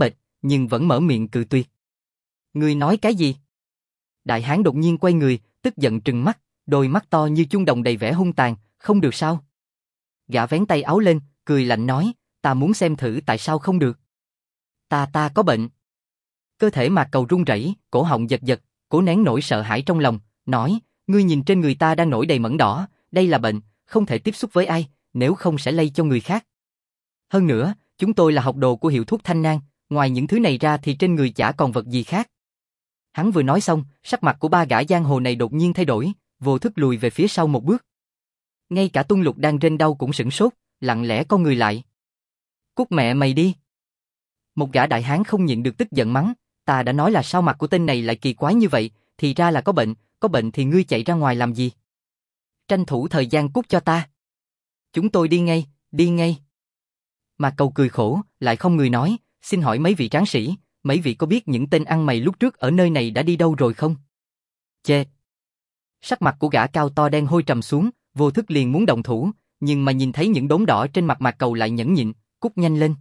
nhưng vẫn mở miệng cự tuyệt. Ngươi nói cái gì? Đại hán đột nhiên quay người, tức giận trừng mắt, đôi mắt to như chuông đồng đầy vẻ hung tàn, không được sao? Gã vén tay áo lên, cười lạnh nói, ta muốn xem thử tại sao không được. Ta có bệnh. Cơ thể Mạc Cầu run rẩy, cổ họng giật giật, cố nén nỗi sợ hãi trong lòng, nói, ngươi nhìn trên người ta đang nổi đầy mẩn đỏ, đây là bệnh, không thể tiếp xúc với ai, nếu không sẽ lây cho người khác. Hơn nữa, chúng tôi là học đồ của hiệu thuốc Thanh Nang, ngoài những thứ này ra thì trên người chả còn vật gì khác. Hắn vừa nói xong, sắc mặt của ba gã giang hồ này đột nhiên thay đổi, vô thức lùi về phía sau một bước. Ngay cả Tuân Lục đang rên đau cũng sửng sốt, lặng lẽ con người lại. Cút mẹ mày đi. Một gã đại hán không nhịn được tức giận mắng, ta đã nói là sao mặt của tên này lại kỳ quái như vậy, thì ra là có bệnh thì ngươi chạy ra ngoài làm gì? Tranh thủ thời gian cút cho ta. Chúng tôi đi ngay. Mạc Cầu cười khổ, lại không người nói, xin hỏi mấy vị tráng sĩ, mấy vị có biết những tên ăn mày lúc trước ở nơi này đã đi đâu rồi không? Chê. Sắc mặt của gã cao to đen hôi trầm xuống, vô thức liền muốn động thủ, nhưng mà nhìn thấy những đốm đỏ trên mặt Mạc Cầu lại nhẫn nhịn, cút nhanh lên.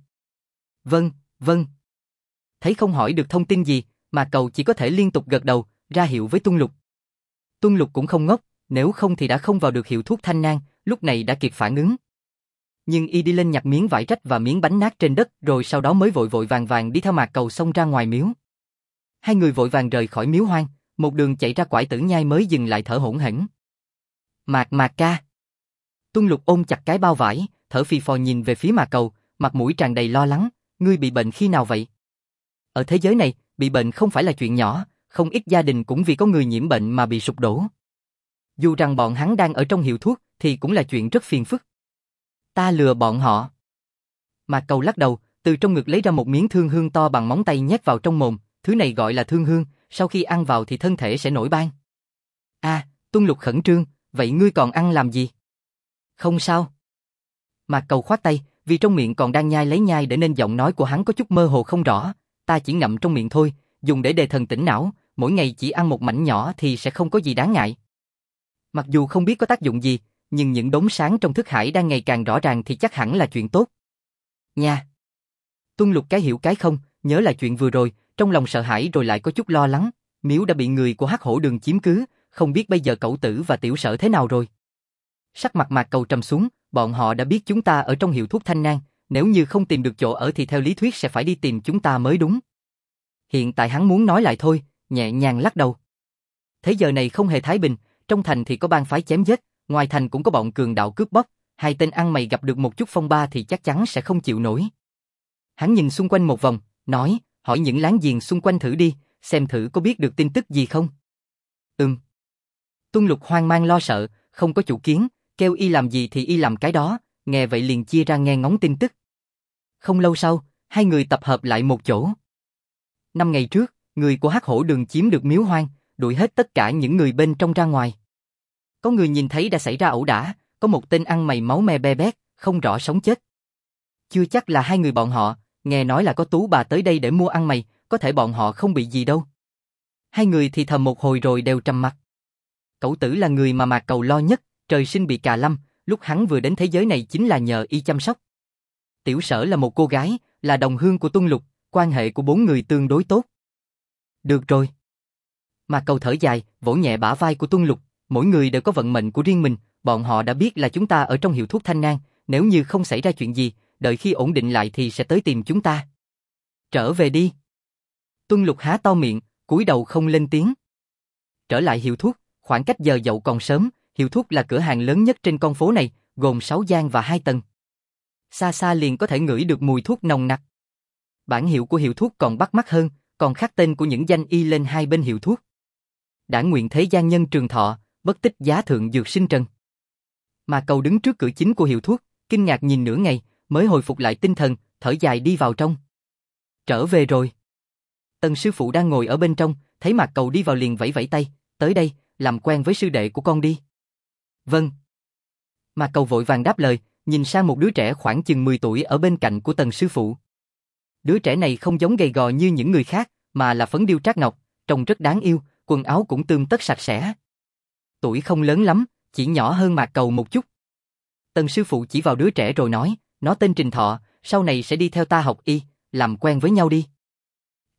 Vâng. Thấy không hỏi được thông tin gì, Mạc Cầu chỉ có thể liên tục gật đầu, ra hiệu với Tuân Lục. Tuân Lục cũng không ngốc, nếu không thì đã không vào được hiệu thuốc Thanh Nang, lúc này đã kịp phản ứng. Nhưng y đi lên nhặt miếng vải rách và miếng bánh nát trên đất, rồi sau đó mới vội vội vàng đi theo Mạc Cầu xông ra ngoài miếu. Hai người vội vàng rời khỏi miếu hoang, một đường chạy ra quải Tử Nhai mới dừng lại thở hổn hển. Mạc ca. Tuân Lục ôm chặt cái bao vải, thở phì phò nhìn về phía Mạc Cầu, mặt mũi tràn đầy lo lắng, ngươi bị bệnh khi nào vậy? Ở thế giới này, bị bệnh không phải là chuyện nhỏ, không ít gia đình cũng vì có người nhiễm bệnh mà bị sụp đổ. Dù rằng bọn hắn đang ở trong hiệu thuốc, thì cũng là chuyện rất phiền phức. Ta lừa bọn họ. Mạc Cầu lắc đầu, từ trong ngực lấy ra một miếng thương hương to bằng móng tay nhét vào trong mồm, thứ này gọi là thương hương, sau khi ăn vào thì thân thể sẽ nổi ban. Tuân Lục khẩn trương, vậy ngươi còn ăn làm gì? Không sao. Mạc Cầu khoát tay, vì trong miệng còn đang nhai lấy nhai để nên giọng nói của hắn có chút mơ hồ không rõ, ta chỉ ngậm trong miệng thôi, dùng để đề thần tỉnh não, mỗi ngày chỉ ăn một mảnh nhỏ thì sẽ không có gì đáng ngại. Mặc dù không biết có tác dụng gì, nhưng những đốm sáng trong thức hải đang ngày càng rõ ràng thì chắc hẳn là chuyện tốt. Nha. Tuân Lục cái hiểu cái không, nhớ lại chuyện vừa rồi, trong lòng sợ hãi rồi lại có chút lo lắng, miếu đã bị người của Hắc Hổ Đường chiếm cứ, không biết bây giờ Cẩu Tử và Tiểu Sở thế nào rồi. Sắc mặt Mạc Cầu trầm xuống, bọn họ đã biết chúng ta ở trong hiệu thuốc Thanh Nang, nếu như không tìm được chỗ ở thì theo lý thuyết sẽ phải đi tìm chúng ta mới đúng. Hiện tại hắn muốn nói lại thôi, nhẹ nhàng lắc đầu. Thế giờ này không hề thái bình, trong thành thì có bang phái chém giết, ngoài thành cũng có bọn cường đạo cướp bóc, hai tên ăn mày gặp được một chút phong ba thì chắc chắn sẽ không chịu nổi. Hắn nhìn xung quanh một vòng, nói, hỏi những láng giềng xung quanh thử đi, xem thử có biết được tin tức gì không. Tuân Lục hoang mang lo sợ, không có chủ kiến, kêu y làm gì thì y làm cái đó, nghe vậy liền chia ra nghe ngóng tin tức. Không lâu sau, hai người tập hợp lại một chỗ. 5 ngày trước, người của Hắc Hổ Đường chiếm được miếu hoang, đuổi hết tất cả những người bên trong ra ngoài. Có người nhìn thấy đã xảy ra ẩu đả, có một tên ăn mày máu me be bét, không rõ sống chết. Chưa chắc là hai người bọn họ, nghe nói là có tú bà tới đây để mua ăn mày, có thể bọn họ không bị gì đâu. Hai người thì thầm một hồi rồi đều trầm mặc. Cẩu Tử là người mà Mạc Cầu lo nhất, trời sinh bị cà lâm, lúc hắn vừa đến thế giới này chính là nhờ y chăm sóc. Tiểu Sở là một cô gái, là đồng hương của Tuân Lục, quan hệ của bốn người tương đối tốt. Được rồi. Mạc Cầu thở dài, vỗ nhẹ bả vai của Tuân Lục, mỗi người đều có vận mệnh của riêng mình, bọn họ đã biết là chúng ta ở trong hiệu thuốc Thanh Nang, nếu như không xảy ra chuyện gì, đợi khi ổn định lại thì sẽ tới tìm chúng ta. Trở về đi. Tuân Lục há to miệng, cúi đầu không lên tiếng. Trở lại hiệu thuốc, khoảng cách giờ dậu còn sớm, hiệu thuốc là cửa hàng lớn nhất trên con phố này, gồm 6 gian và 2 tầng. Xa xa liền có thể ngửi được mùi thuốc nồng nặc. Bảng hiệu của hiệu thuốc còn bắt mắt hơn, còn khắc tên của những danh y lên hai bên hiệu thuốc. Đảng nguyện thế gian nhân trường thọ, bất tích giá thượng dược sinh trần. Mà Cầu đứng trước cửa chính của hiệu thuốc, kinh ngạc nhìn nửa ngày, mới hồi phục lại tinh thần, thở dài đi vào trong. Trở về rồi. Tần sư phụ đang ngồi ở bên trong, thấy Mạc Cầu đi vào liền vẫy vẫy tay, tới đây, làm quen với sư đệ của con đi. Vâng. Mạc Cầu vội vàng đáp lời, nhìn sang một đứa trẻ khoảng chừng 10 tuổi ở bên cạnh của Tần sư phụ. Đứa trẻ này không giống gầy gò như những người khác, mà là phấn điêu trác ngọc, trông rất đáng yêu, quần áo cũng tươm tất sạch sẽ. Tuổi không lớn lắm, chỉ nhỏ hơn Mạc Cầu một chút. Tần sư phụ chỉ vào đứa trẻ rồi nói, nó tên Trình Thọ, sau này sẽ đi theo ta học y, làm quen với nhau đi.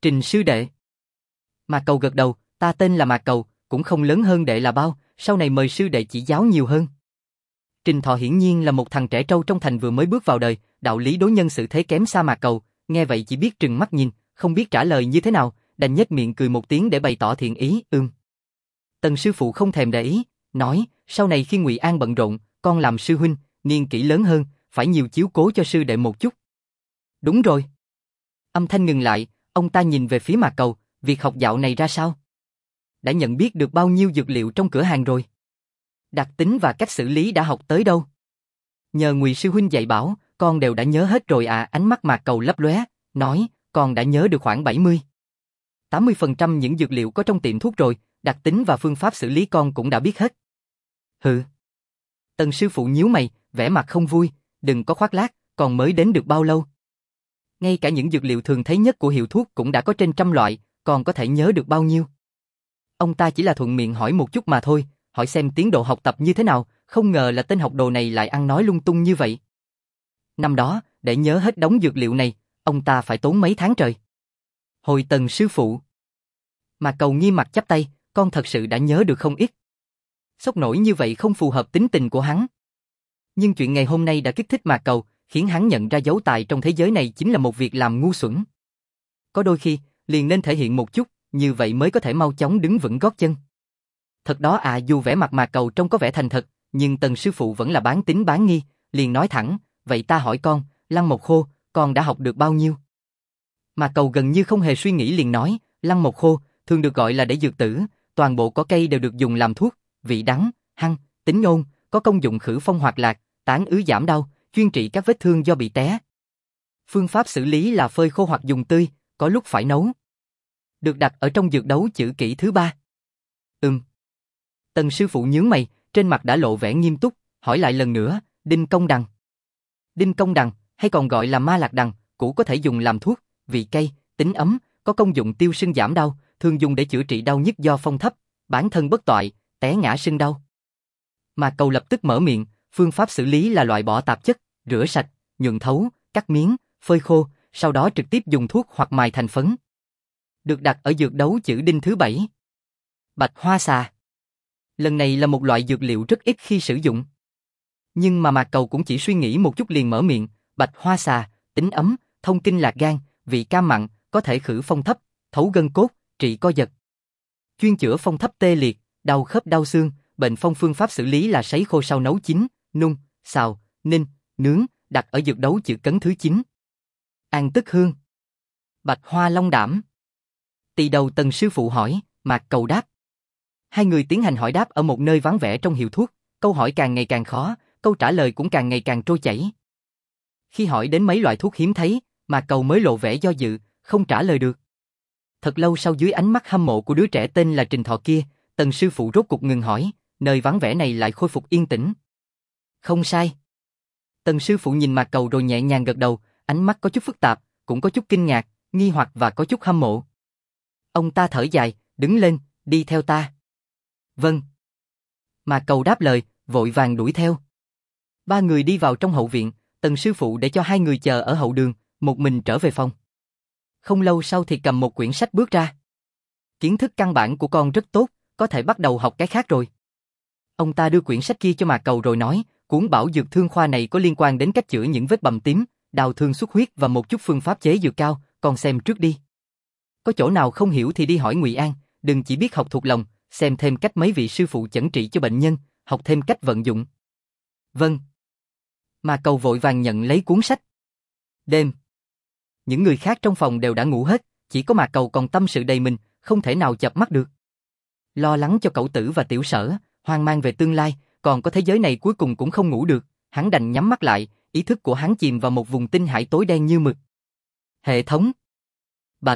Trình sư đệ. Mạc Cầu gật đầu, ta tên là Mạc Cầu, cũng không lớn hơn đệ là bao, sau này mời sư đệ chỉ giáo nhiều hơn. Trình Thọ hiển nhiên là một thằng trẻ trâu trong thành vừa mới bước vào đời, đạo lý đối nhân xử thế kém xa Mạc Cầu, nghe vậy chỉ biết trừng mắt nhìn, không biết trả lời như thế nào, đành nhếch miệng cười một tiếng để bày tỏ thiện ý, Tần sư phụ không thèm để ý, nói, sau này khi Ngụy An bận rộn, con làm sư huynh, niên kỷ lớn hơn, phải nhiều chiếu cố cho sư đệ một chút. Đúng rồi. Âm thanh ngừng lại, ông ta nhìn về phía Mạc Cầu, việc học dạo này ra sao? Đã nhận biết được bao nhiêu dược liệu trong cửa hàng rồi? Đặc tính và cách xử lý đã học tới đâu? Nhờ Ngụy sư huynh dạy bảo, con đều đã nhớ hết rồi à. Ánh mắt Mạc Cầu lấp lóe, nói, con đã nhớ được khoảng 80% những dược liệu có trong tiệm thuốc rồi, đặc tính và phương pháp xử lý con cũng đã biết hết. Hừ. Tần sư phụ nhíu mày, vẻ mặt không vui, đừng có khoác lác, còn mới đến được bao lâu? Ngay cả những dược liệu thường thấy nhất của hiệu thuốc cũng đã có trên 100 loại, còn có thể nhớ được bao nhiêu? Ông ta chỉ là thuận miệng hỏi một chút mà thôi, hỏi xem tiến độ học tập như thế nào, không ngờ là tên học đồ này lại ăn nói lung tung như vậy. Năm đó, để nhớ hết đống dược liệu này, ông ta phải tốn mấy tháng trời. Hồi Tần sư phụ. Mà Cầu nghiêm mặt chắp tay, con thật sự đã nhớ được không ít. Sốc nổi như vậy không phù hợp tính tình của hắn. Nhưng chuyện ngày hôm nay đã kích thích Mạc Cầu, khiến hắn nhận ra dấu tài trong thế giới này chính là một việc làm ngu xuẩn. Có đôi khi, liền nên thể hiện một chút, như vậy mới có thể mau chóng đứng vững gót chân. Thật đó à, dù vẻ mặt Mạc Cầu trông có vẻ thành thật, nhưng Tần sư phụ vẫn là bán tín bán nghi, liền nói thẳng, vậy ta hỏi con, Lăng Mộc Khô, con đã học được bao nhiêu? Mạc Cầu gần như không hề suy nghĩ liền nói, Lăng Mộc Khô, thường được gọi là để dược tử, toàn bộ cỏ cây đều được dùng làm thuốc, vị đắng, hăng, tính ôn, có công dụng khử phong hoạt lạc, tán ứ giảm đau, chuyên trị các vết thương do bị té. Phương pháp xử lý là phơi khô hoặc dùng tươi, có lúc phải nấu. Được đặt ở trong dược đấu chữ kỹ thứ 3. Tần sư phụ nhướng mày, trên mặt đã lộ vẻ nghiêm túc, hỏi lại lần nữa, đinh công đằng. Đinh công đằng, hay còn gọi là ma lạc đằng, củ có thể dùng làm thuốc, vị cay, tính ấm, có công dụng tiêu sưng giảm đau, thường dùng để chữa trị đau nhức do phong thấp, bản thân bất toại, té ngã sưng đau. Mà Cầu lập tức mở miệng, phương pháp xử lý là loại bỏ tạp chất, rửa sạch, nhuận thấu, cắt miếng, phơi khô, sau đó trực tiếp dùng thuốc hoặc mài thành phấn. Được đặt ở dược đấu chữ đinh thứ 7. Bạch hoa xà. Lần này là một loại dược liệu rất ít khi sử dụng. Nhưng mà Mạc Cầu cũng chỉ suy nghĩ một chút liền mở miệng, bạch hoa xà, tính ấm, thông kinh lạc gan, vị cam mặn, có thể khử phong thấp, thấu gân cốt, trị co giật. Chuyên chữa phong thấp tê liệt, đau khớp đau xương, bệnh phong phương pháp xử lý là sấy khô sau nấu chín, nung, xào, ninh, nướng, đặt ở dược đấu chữ cấn thứ 9. An tức hương. Bạch hoa long đảm. Tỳ đầu Tần sư phụ hỏi, Mạc Cầu đáp. Hai người tiến hành hỏi đáp ở một nơi vắng vẻ trong hiệu thuốc, câu hỏi càng ngày càng khó, câu trả lời cũng càng ngày càng trôi chảy. Khi hỏi đến mấy loại thuốc hiếm thấy, Mạc Cầu mới lộ vẻ do dự, không trả lời được. Thật lâu sau dưới ánh mắt hâm mộ của đứa trẻ tên là Trình Thọ kia, Tần sư phụ rốt cục ngừng hỏi, nơi vắng vẻ này lại khôi phục yên tĩnh. Không sai. Tần sư phụ nhìn Mạc Cầu rồi nhẹ nhàng gật đầu, ánh mắt có chút phức tạp, cũng có chút kinh ngạc, nghi hoặc và có chút hâm mộ. Ông ta thở dài, đứng lên, đi theo ta. Vâng. Mạc Cầu đáp lời, vội vàng đuổi theo. Ba người đi vào trong hậu viện, Tần sư phụ để cho hai người chờ ở hậu đường, một mình trở về phòng. Không lâu sau thì cầm một quyển sách bước ra. Kiến thức căn bản của con rất tốt, có thể bắt đầu học cái khác rồi. Ông ta đưa quyển sách kia cho Mạc Cầu rồi nói, cuốn bảo dược thương khoa này có liên quan đến cách chữa những vết bầm tím, đào thương xuất huyết và một chút phương pháp chế dược cao, con xem trước đi. Có chỗ nào không hiểu thì đi hỏi Ngụy An, đừng chỉ biết học thuộc lòng, xem thêm cách mấy vị sư phụ chẩn trị cho bệnh nhân, học thêm cách vận dụng. Vâng. Mạc Cầu vội vàng nhận lấy cuốn sách. Đêm. Những người khác trong phòng đều đã ngủ hết, chỉ có Mạc Cầu còn tâm sự đầy mình, không thể nào chợp mắt được. Lo lắng cho Cẩu Tử và Tiểu Sở, hoang mang về tương lai, còn có thế giới này cuối cùng cũng không ngủ được, hắn đành nhắm mắt lại, ý thức của hắn chìm vào một vùng tinh hải tối đen như mực. Hệ thống. Bạch.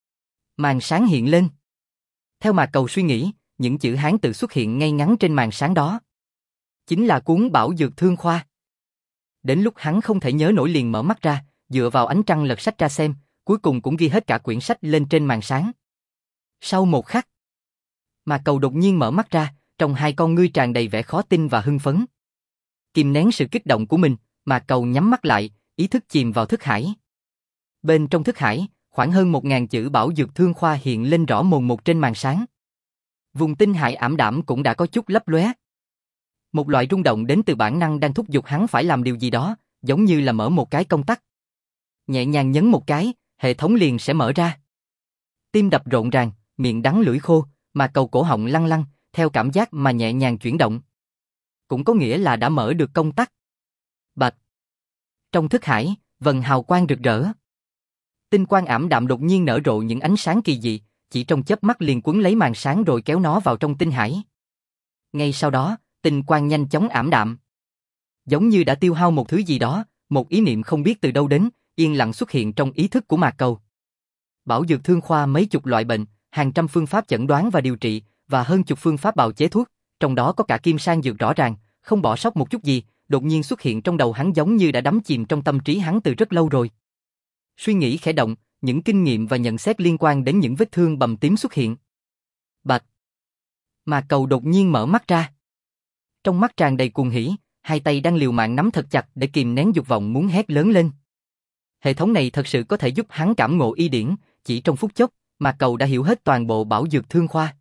Màn sáng hiện lên. Theo Mạc Cầu suy nghĩ, những chữ Hán tự xuất hiện ngay ngắn trên màn sáng đó. Chính là cuốn bảo dược thương khoa. Đến lúc hắn không thể nhớ nổi liền mở mắt ra, dựa vào ánh trăng lật sách ra xem, cuối cùng cũng ghi hết cả quyển sách lên trên màn sáng. Sau một khắc, Mạc Cầu đột nhiên mở mắt ra, trong hai con ngươi tràn đầy vẻ khó tin và hưng phấn. Kìm nén sự kích động của mình, Mạc Cầu nhắm mắt lại, ý thức chìm vào thức hải. Bên trong thức hải, khoảng hơn 1.000 chữ Bảo Dược Thương Khoa hiện lên rõ mồn một trên màn sáng. Vùng tinh hải ảm đạm cũng đã có chút lấp lóe. Một loại rung động đến từ bản năng đang thúc giục hắn phải làm điều gì đó, giống như là mở một cái công tắc. Nhẹ nhàng nhấn một cái, hệ thống liền sẽ mở ra. Tim đập rộn ràng, miệng đắng lưỡi khô, mà cầu cổ họng lăn lăn, theo cảm giác mà nhẹ nhàng chuyển động. Cũng có nghĩa là đã mở được công tắc. Bạch. Trong thức hải, vầng hào quang rực rỡ. Tinh quang ảm đạm đột nhiên nở rộ những ánh sáng kỳ dị, chỉ trong chớp mắt liền quấn lấy màn sáng rồi kéo nó vào trong tinh hải. Ngay sau đó, tinh quang nhanh chóng ảm đạm. Giống như đã tiêu hao một thứ gì đó, một ý niệm không biết từ đâu đến, yên lặng xuất hiện trong ý thức của Mạc Cầu. Bảo Dược Thương Khoa mấy chục loại bệnh, hàng trăm phương pháp chẩn đoán và điều trị, và hơn chục phương pháp bào chế thuốc, trong đó có cả kim sang dược rõ ràng, không bỏ sót một chút gì, đột nhiên xuất hiện trong đầu hắn giống như đã đắm chìm trong tâm trí hắn từ rất lâu rồi. Suy nghĩ khẽ động, những kinh nghiệm và nhận xét liên quan đến những vết thương bầm tím xuất hiện. Bạch. Mạc Cầu đột nhiên mở mắt ra. Trong mắt tràn đầy cuồng hỉ, hai tay đang liều mạng nắm thật chặt để kìm nén dục vọng muốn hét lớn lên. Hệ thống này thật sự có thể giúp hắn cảm ngộ y điển, chỉ trong phút chốc, Mạc Cầu đã hiểu hết toàn bộ Bảo Dược Thương Khoa.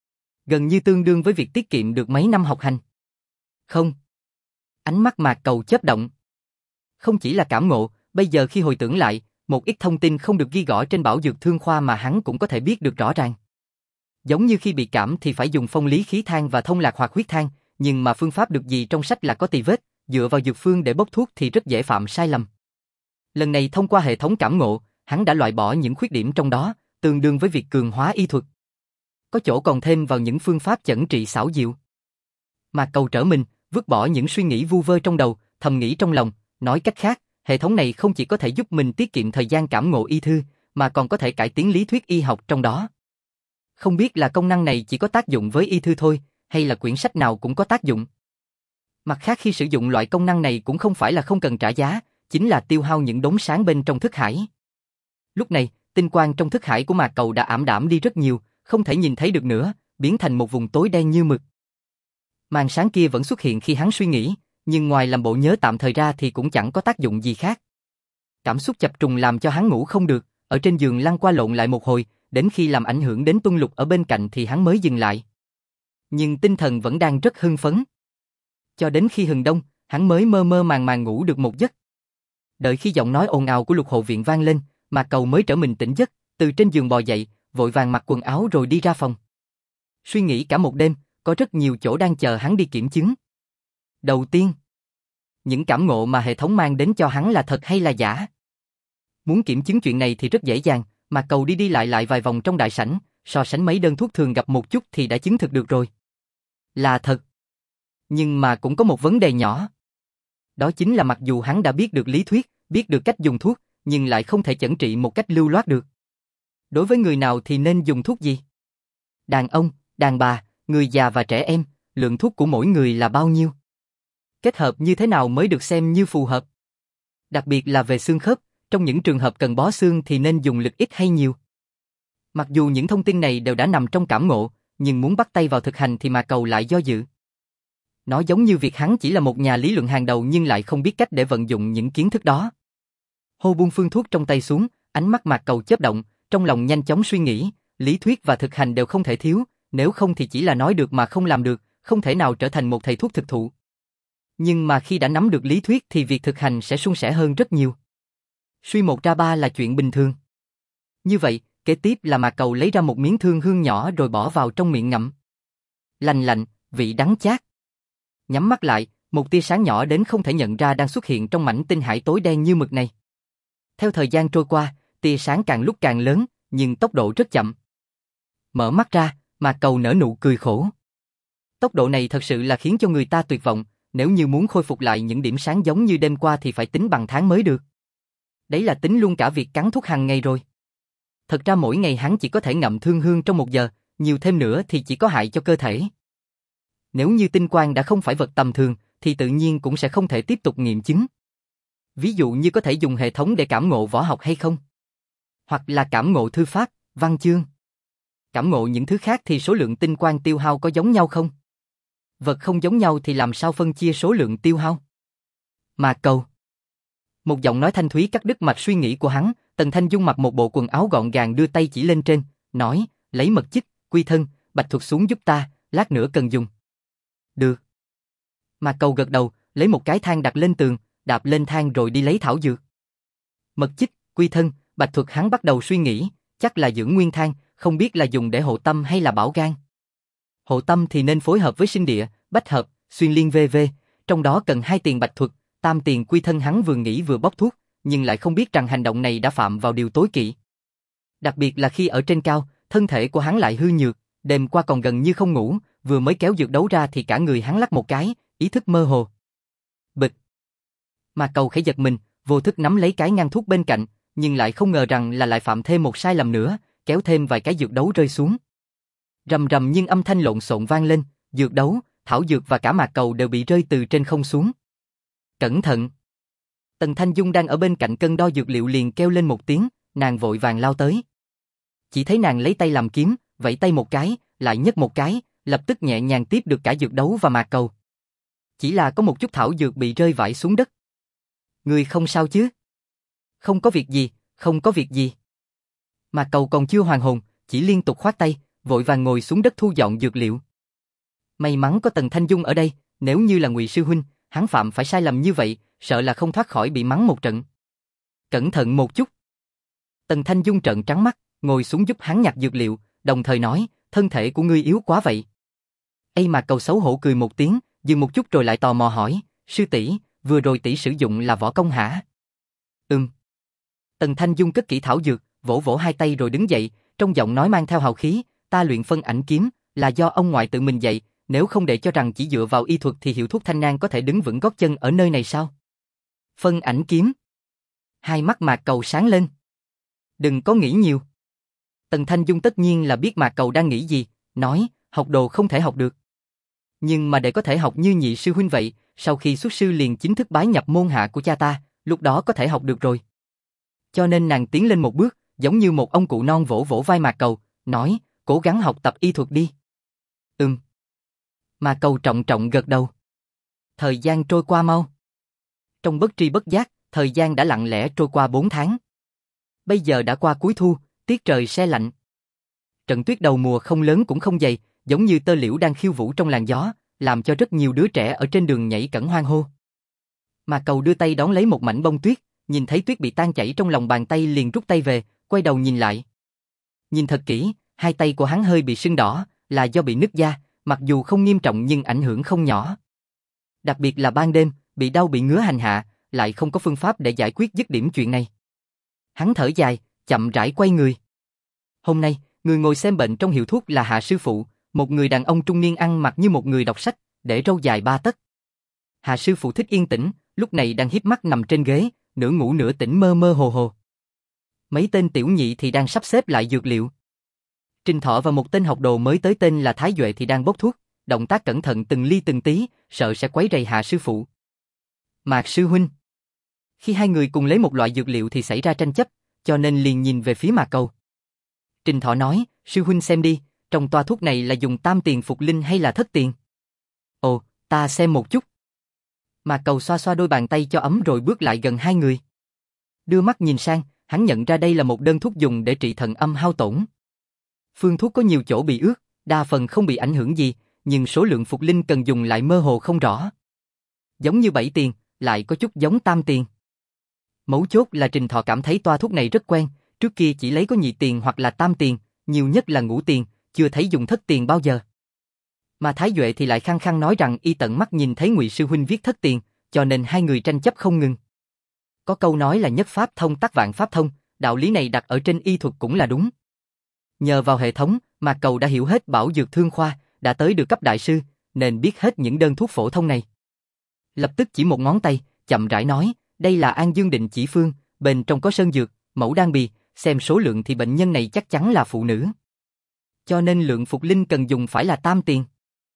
Gần như tương đương với việc tiết kiệm được mấy năm học hành. Không. Ánh mắt Mạc Cầu chớp động. Không chỉ là cảm ngộ, bây giờ khi hồi tưởng lại, một ít thông tin không được ghi rõ trên Bảo Dược Thương Khoa mà hắn cũng có thể biết được rõ ràng. Giống như khi bị cảm thì phải dùng phong lý khí thang và thông lạc hoạt huyết thang, nhưng mà phương pháp được gì trong sách là có tì vết, dựa vào dược phương để bốc thuốc thì rất dễ phạm sai lầm. Lần này thông qua hệ thống cảm ngộ, hắn đã loại bỏ những khuyết điểm trong đó, tương đương với việc cường hóa y thuật. Có chỗ còn thêm vào những phương pháp chẩn trị xảo diệu. Mạc Cầu trở mình, vứt bỏ những suy nghĩ vu vơ trong đầu, thầm nghĩ trong lòng, nói cách khác, hệ thống này không chỉ có thể giúp mình tiết kiệm thời gian cảm ngộ y thư, mà còn có thể cải tiến lý thuyết y học trong đó. Không biết là công năng này chỉ có tác dụng với y thư thôi, hay là quyển sách nào cũng có tác dụng. Mặt khác khi sử dụng loại công năng này cũng không phải là không cần trả giá, chính là tiêu hao những đốm sáng bên trong thức hải. Lúc này, tinh quang trong thức hải của Mạc Cầu đã ảm đạm đi rất nhiều, không thể nhìn thấy được nữa, biến thành một vùng tối đen như mực. Màn sáng kia vẫn xuất hiện khi hắn suy nghĩ, nhưng ngoài làm bộ nhớ tạm thời ra thì cũng chẳng có tác dụng gì khác. Cảm xúc chập trùng làm cho hắn ngủ không được, ở trên giường lăn qua lộn lại một hồi, đến khi làm ảnh hưởng đến Tuân Lục ở bên cạnh thì hắn mới dừng lại. Nhưng tinh thần vẫn đang rất hưng phấn. Cho đến khi hừng đông, hắn mới mơ mơ màng màng ngủ được một giấc. Đợi khi giọng nói ồn ào của Lục Hộ Viện vang lên, Mạc Cầu mới trở mình tỉnh giấc, từ trên giường bò dậy, vội vàng mặc quần áo rồi đi ra phòng. Suy nghĩ cả một đêm, có rất nhiều chỗ đang chờ hắn đi kiểm chứng. Đầu tiên, những cảm ngộ mà hệ thống mang đến cho hắn là thật hay là giả. Muốn kiểm chứng chuyện này thì rất dễ dàng, Mạc Cầu đi đi lại lại vài vòng trong đại sảnh, so sánh mấy đơn thuốc thường gặp một chút thì đã chứng thực được rồi. Là thật. Nhưng mà cũng có một vấn đề nhỏ. Đó chính là mặc dù hắn đã biết được lý thuyết, biết được cách dùng thuốc, nhưng lại không thể chẩn trị một cách lưu loát được. Đối với người nào thì nên dùng thuốc gì? Đàn ông, đàn bà, người già và trẻ em, lượng thuốc của mỗi người là bao nhiêu? Kết hợp như thế nào mới được xem như phù hợp? Đặc biệt là về xương khớp, trong những trường hợp cần bó xương thì nên dùng lực ít hay nhiều? Mặc dù những thông tin này đều đã nằm trong cảm ngộ, nhưng muốn bắt tay vào thực hành thì Mạc Cầu lại do dự. Nó giống như việc hắn chỉ là một nhà lý luận hàng đầu nhưng lại không biết cách để vận dụng những kiến thức đó. Hô buông phương thuốc trong tay xuống, ánh mắt Mạc Cầu chớp động, trong lòng nhanh chóng suy nghĩ, lý thuyết và thực hành đều không thể thiếu, nếu không thì chỉ là nói được mà không làm được, không thể nào trở thành một thầy thuốc thực thụ. Nhưng mà khi đã nắm được lý thuyết thì việc thực hành sẽ suôn sẻ hơn rất nhiều. Suy một ra ba là chuyện bình thường. Như vậy, kế tiếp là Mạc Cầu lấy ra một miếng thương hương nhỏ rồi bỏ vào trong miệng ngậm. Lành lạnh, vị đắng chát. Nhắm mắt lại, một tia sáng nhỏ đến không thể nhận ra đang xuất hiện trong mảnh tinh hải tối đen như mực này. Theo thời gian trôi qua, tia sáng càng lúc càng lớn, nhưng tốc độ rất chậm. Mở mắt ra, Mạc Cầu nở nụ cười khổ. Tốc độ này thật sự là khiến cho người ta tuyệt vọng, nếu như muốn khôi phục lại những điểm sáng giống như đêm qua thì phải tính bằng tháng mới được. Đấy là tính luôn cả việc cắn thuốc hàng ngày rồi. Thật ra mỗi ngày hắn chỉ có thể ngậm thương hương trong 1 giờ, nhiều thêm nữa thì chỉ có hại cho cơ thể. Nếu như tinh quang đã không phải vật tầm thường, thì tự nhiên cũng sẽ không thể tiếp tục nghiệm chứng. Ví dụ như có thể dùng hệ thống để cảm ngộ võ học hay không? Hoặc là cảm ngộ thư pháp, văn chương. Cảm ngộ những thứ khác thì số lượng tinh quang tiêu hao có giống nhau không? Vật không giống nhau thì làm sao phân chia số lượng tiêu hao? Mạc Cầu. Một giọng nói thanh thúy cắt đứt mạch suy nghĩ của hắn, Tần Thanh Dung mặc một bộ quần áo gọn gàng đưa tay chỉ lên trên, nói, lấy mật chích, quy thân, bạch thuật xuống giúp ta, lát nữa cần dùng. Được. Mạc Cầu gật đầu, lấy một cái thang đặt lên tường, đạp lên thang rồi đi lấy thảo dược. Mật chích, quy thân, bạch thuật hắn bắt đầu suy nghĩ, chắc là dưỡng nguyên thang, không biết là dùng để hộ tâm hay là bảo gan. Hộ tâm thì nên phối hợp với sinh địa, bách hợp, xuyên liên v.v, trong đó cần 2 tiền bạch thuật, tam tiền quy thân. Hắn vừa nghĩ vừa bóc thuốc, nhưng lại không biết rằng hành động này đã phạm vào điều tối kỵ. Đặc biệt là khi ở trên cao, thân thể của hắn lại hư nhược, đêm qua còn gần như không ngủ, vừa mới kéo dược đấu ra thì cả người hắn lắc một cái, ý thức mơ hồ. Bịch. Mạc Cầu khẽ giật mình, vô thức nắm lấy cái ngăn thuốc bên cạnh, nhưng lại không ngờ rằng là lại phạm thêm một sai lầm nữa, kéo thêm vài cái dược đấu rơi xuống. Rầm rầm nhưng âm thanh lộn xộn vang lên, dược đấu, thảo dược và cả Mạc Cầu đều bị rơi từ trên không xuống. Cẩn thận! Tần Thanh Dung đang ở bên cạnh cân đo dược liệu liền kêu lên một tiếng, nàng vội vàng lao tới. Chỉ thấy nàng lấy tay làm kiếm, vẫy tay một cái, lại nhấc một cái, lập tức nhẹ nhàng tiếp được cả dược đấu và Mạc Cầu. Chỉ là có một chút thảo dược bị rơi vãi xuống đất. Ngươi không sao chứ? Không có việc gì, không có việc gì. Mạc Cầu còn chưa hoàn hồn, chỉ liên tục khoát tay, vội vàng ngồi xuống đất thu dọn dược liệu. May mắn có Tần Thanh Dung ở đây, nếu như là Ngụy sư huynh, hắn phạm phải sai lầm như vậy, sợ là không thoát khỏi bị mắng một trận. Cẩn thận một chút. Tần Thanh Dung trợn trắng mắt, ngồi xuống giúp hắn nhặt dược liệu, đồng thời nói, thân thể của ngươi yếu quá vậy. Ây Mạc Cầu xấu hổ cười một tiếng, dừng một chút rồi lại tò mò hỏi, sư tỷ, vừa rồi tỷ sử dụng là võ công hả? Tần Thanh Dung cất kỹ thảo dược, vỗ vỗ hai tay rồi đứng dậy, trong giọng nói mang theo hào khí, ta luyện phân ảnh kiếm, là do ông ngoại tự mình dạy, nếu không để cho rằng chỉ dựa vào y thuật thì Hiệu Thuốc Thanh Nang có thể đứng vững gót chân ở nơi này sao? Phân ảnh kiếm. Hai mắt Mạc Cầu sáng lên. Đừng có nghĩ nhiều. Tần Thanh Dung tất nhiên là biết Mạc Cầu đang nghĩ gì, nói, học đồ không thể học được. Nhưng mà để có thể học như nhị sư huynh vậy, sau khi xuất sư liền chính thức bái nhập môn hạ của cha ta, lúc đó có thể học được rồi. Cho nên nàng tiến lên một bước, giống như một ông cụ non vỗ vỗ vai Mạc Cầu, nói, cố gắng học tập y thuật đi. Mạc Cầu trọng trọng gật đầu. Thời gian trôi qua mau. Trong bất tri bất giác, thời gian đã lặng lẽ trôi qua 4 tháng. Bây giờ đã qua cuối thu, tiết trời se lạnh. Trận tuyết đầu mùa không lớn cũng không dày, giống như tơ liễu đang khiêu vũ trong làn gió, làm cho rất nhiều đứa trẻ ở trên đường nhảy cẫng hoan hô. Mạc Cầu đưa tay đón lấy một mảnh bông tuyết, nhìn thấy tuyết bị tan chảy trong lòng bàn tay liền rút tay về, quay đầu nhìn lại. Nhìn thật kỹ, hai tay của hắn hơi bị sưng đỏ, là do bị nứt da, mặc dù không nghiêm trọng nhưng ảnh hưởng không nhỏ. Đặc biệt là ban đêm, bị đau bị ngứa hành hạ, lại không có phương pháp để giải quyết dứt điểm chuyện này. Hắn thở dài, chậm rãi quay người. Hôm nay, người ngồi xem bệnh trong hiệu thuốc là Hạ sư phụ, một người đàn ông trung niên ăn mặc như một người đọc sách, để râu dài 3 tấc. Hạ sư phụ thích yên tĩnh, lúc này đang híp mắt nằm trên ghế, nửa ngủ nửa tỉnh mơ mơ hồ hồ. Mấy tên tiểu nhị thì đang sắp xếp lại dược liệu. Trình Thọ và một tên học đồ mới tới tên là Thái Duệ thì đang bốc thuốc, động tác cẩn thận từng ly từng tí, sợ sẽ quấy rầy Hạ sư phụ. Mạc sư huynh. Khi hai người cùng lấy một loại dược liệu thì xảy ra tranh chấp, cho nên liền nhìn về phía Mạc Cầu. Trình Thọ nói, sư huynh xem đi, trong toa thuốc này là dùng tam tiền phục linh hay là thất tiền? Ồ, ta xem một chút. Mạc Cầu xoa xoa đôi bàn tay cho ấm rồi bước lại gần hai người. Đưa mắt nhìn sang, hắn nhận ra đây là một đơn thuốc dùng để trị thần âm hao tổn. Phương thuốc có nhiều chỗ bị ướt, đa phần không bị ảnh hưởng gì, nhưng số lượng phục linh cần dùng lại mơ hồ không rõ. Giống như 7 tiền, lại có chút giống tam tiền. Mấu chốt là Trình Thọ cảm thấy toa thuốc này rất quen, trước kia chỉ lấy có nhị tiền hoặc là tam tiền, nhiều nhất là ngũ tiền, chưa thấy dùng thất tiền bao giờ. Mà Thái Duệ thì lại khăng khăng nói rằng y tận mắt nhìn thấy Ngụy sư huynh viết thất tiền, cho nên hai người tranh chấp không ngừng. Có câu nói là nhất pháp thông tắc vạn pháp thông, đạo lý này đặt ở trên y thuật cũng là đúng. Nhờ vào hệ thống, Mạc Cầu đã hiểu hết bảo dược thương khoa, đã tới được cấp đại sư, nên biết hết những đơn thuốc phổ thông này. Lập tức chỉ một ngón tay, chậm rãi nói, đây là An Dương Định Chỉ Phương, bên trong có sơn dược, mẫu đan bì, xem số lượng thì bệnh nhân này chắc chắn là phụ nữ. Cho nên lượng phục linh cần dùng phải là tam tiền.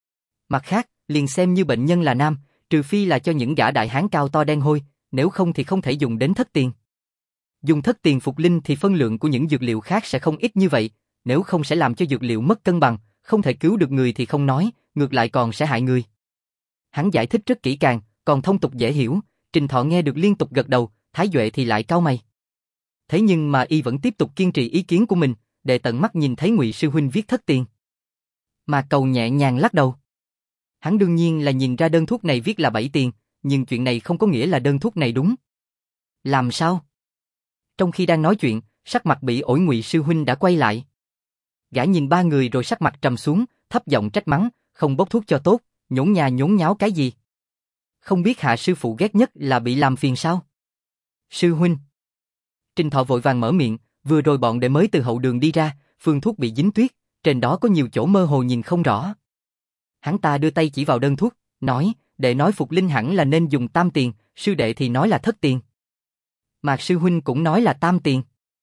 Mặt khác, liền xem như bệnh nhân là nam, trừ phi là cho những gã đại hán cao to đen hôi, nếu không thì không thể dùng đến thất tiền. Dùng thất tiền phục linh thì phân lượng của những dược liệu khác sẽ không ít như vậy, nếu không sẽ làm cho dược liệu mất cân bằng, không thể cứu được người thì không nói, ngược lại còn sẽ hại người. Hắn giải thích rất kỹ càng, còn thông tục dễ hiểu, Trình Thọ nghe được liên tục gật đầu, Thái Duệ thì lại cau mày. thế nhưng mà y vẫn tiếp tục kiên trì ý kiến của mình, để tận mắt nhìn thấy Ngụy sư huynh viết thất tiền. Mạc Cầu nhẹ nhàng lắc đầu. Hắn đương nhiên là nhìn ra đơn thuốc này viết là 7 tiền, nhưng chuyện này không có nghĩa là đơn thuốc này đúng. Làm sao? Trong khi đang nói chuyện, sắc mặt bị ổi Ngụy sư huynh đã quay lại. Gã nhìn ba người rồi sắc mặt trầm xuống, thấp giọng trách mắng, không bốc thuốc cho tốt, nhốn nhà nhốn nháo cái gì? Không biết Hạ sư phụ ghét nhất là bị làm phiền sao? Sư huynh. Trình Thọ vội vàng mở miệng, vừa rồi bọn đệ mới từ hậu đường đi ra, phương thuốc bị dính tuyết, trên đó có nhiều chỗ mơ hồ nhìn không rõ. Hắn ta đưa tay chỉ vào đơn thuốc, nói, đệ nói phục linh hẳn là nên dùng tam tiền, sư đệ thì nói là thất tiền. Mạc sư huynh cũng nói là tam tiền.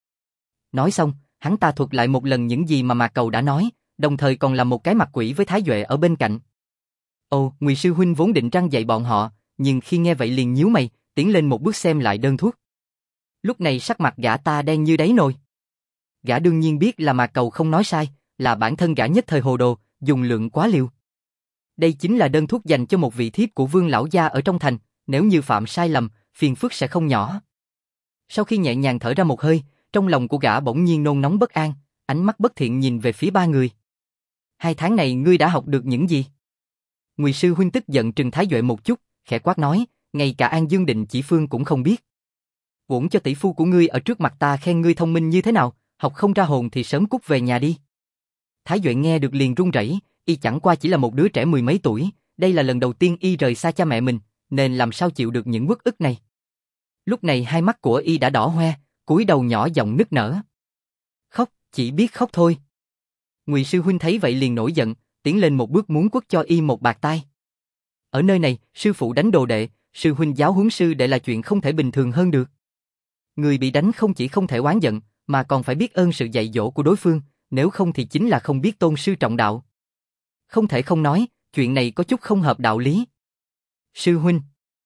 Nói xong, hắn ta thuật lại một lần những gì mà Mạc Cầu đã nói, đồng thời còn làm một cái mặt quỷ với Thái Duệ ở bên cạnh. Ồ, Ngụy sư huynh vốn định răn dạy bọn họ, nhưng khi nghe vậy liền nhíu mày, tiến lên một bước xem lại đơn thuốc. Lúc này sắc mặt gã ta đen như đáy nồi. Gã đương nhiên biết là Mạc Cầu không nói sai, là bản thân gã nhất thời hồ đồ, dùng lượng quá liều. Đây chính là đơn thuốc dành cho một vị thiếp của Vương lão gia ở trong thành, nếu như phạm sai lầm, phiền phức sẽ không nhỏ. Sau khi nhẹ nhàng thở ra một hơi, trong lòng của gã bỗng nhiên nôn nóng bất an, ánh mắt bất thiện nhìn về phía ba người. 2 tháng này ngươi đã học được những gì? Ngụy sư huynh tức giận trừng Thái Duệ một chút, khẽ quát nói, ngay cả An Dương Định Chỉ Phương cũng không biết. Uổng cho tỷ phu của ngươi ở trước mặt ta khen ngươi thông minh như thế nào, học không ra hồn thì sớm cút về nhà đi. Thái Duệ nghe được liền run rẩy, y chẳng qua chỉ là một đứa trẻ 10 mấy tuổi, đây là lần đầu tiên y rời xa cha mẹ mình, nên làm sao chịu được những uất ức này. Lúc này hai mắt của y đã đỏ hoe, cúi đầu nhỏ giọng nức nở. Khóc, chỉ biết khóc thôi. Ngụy sư huynh thấy vậy liền nổi giận, tiến lên một bước muốn quất cho y một bạt tai. Ở nơi này, sư phụ đánh đồ đệ, sư huynh giáo huấn sư đệ là chuyện không thể bình thường hơn được. Người bị đánh không chỉ không thể oán giận, mà còn phải biết ơn sự dạy dỗ của đối phương, nếu không thì chính là không biết tôn sư trọng đạo. Không thể không nói, chuyện này có chút không hợp đạo lý. Sư huynh.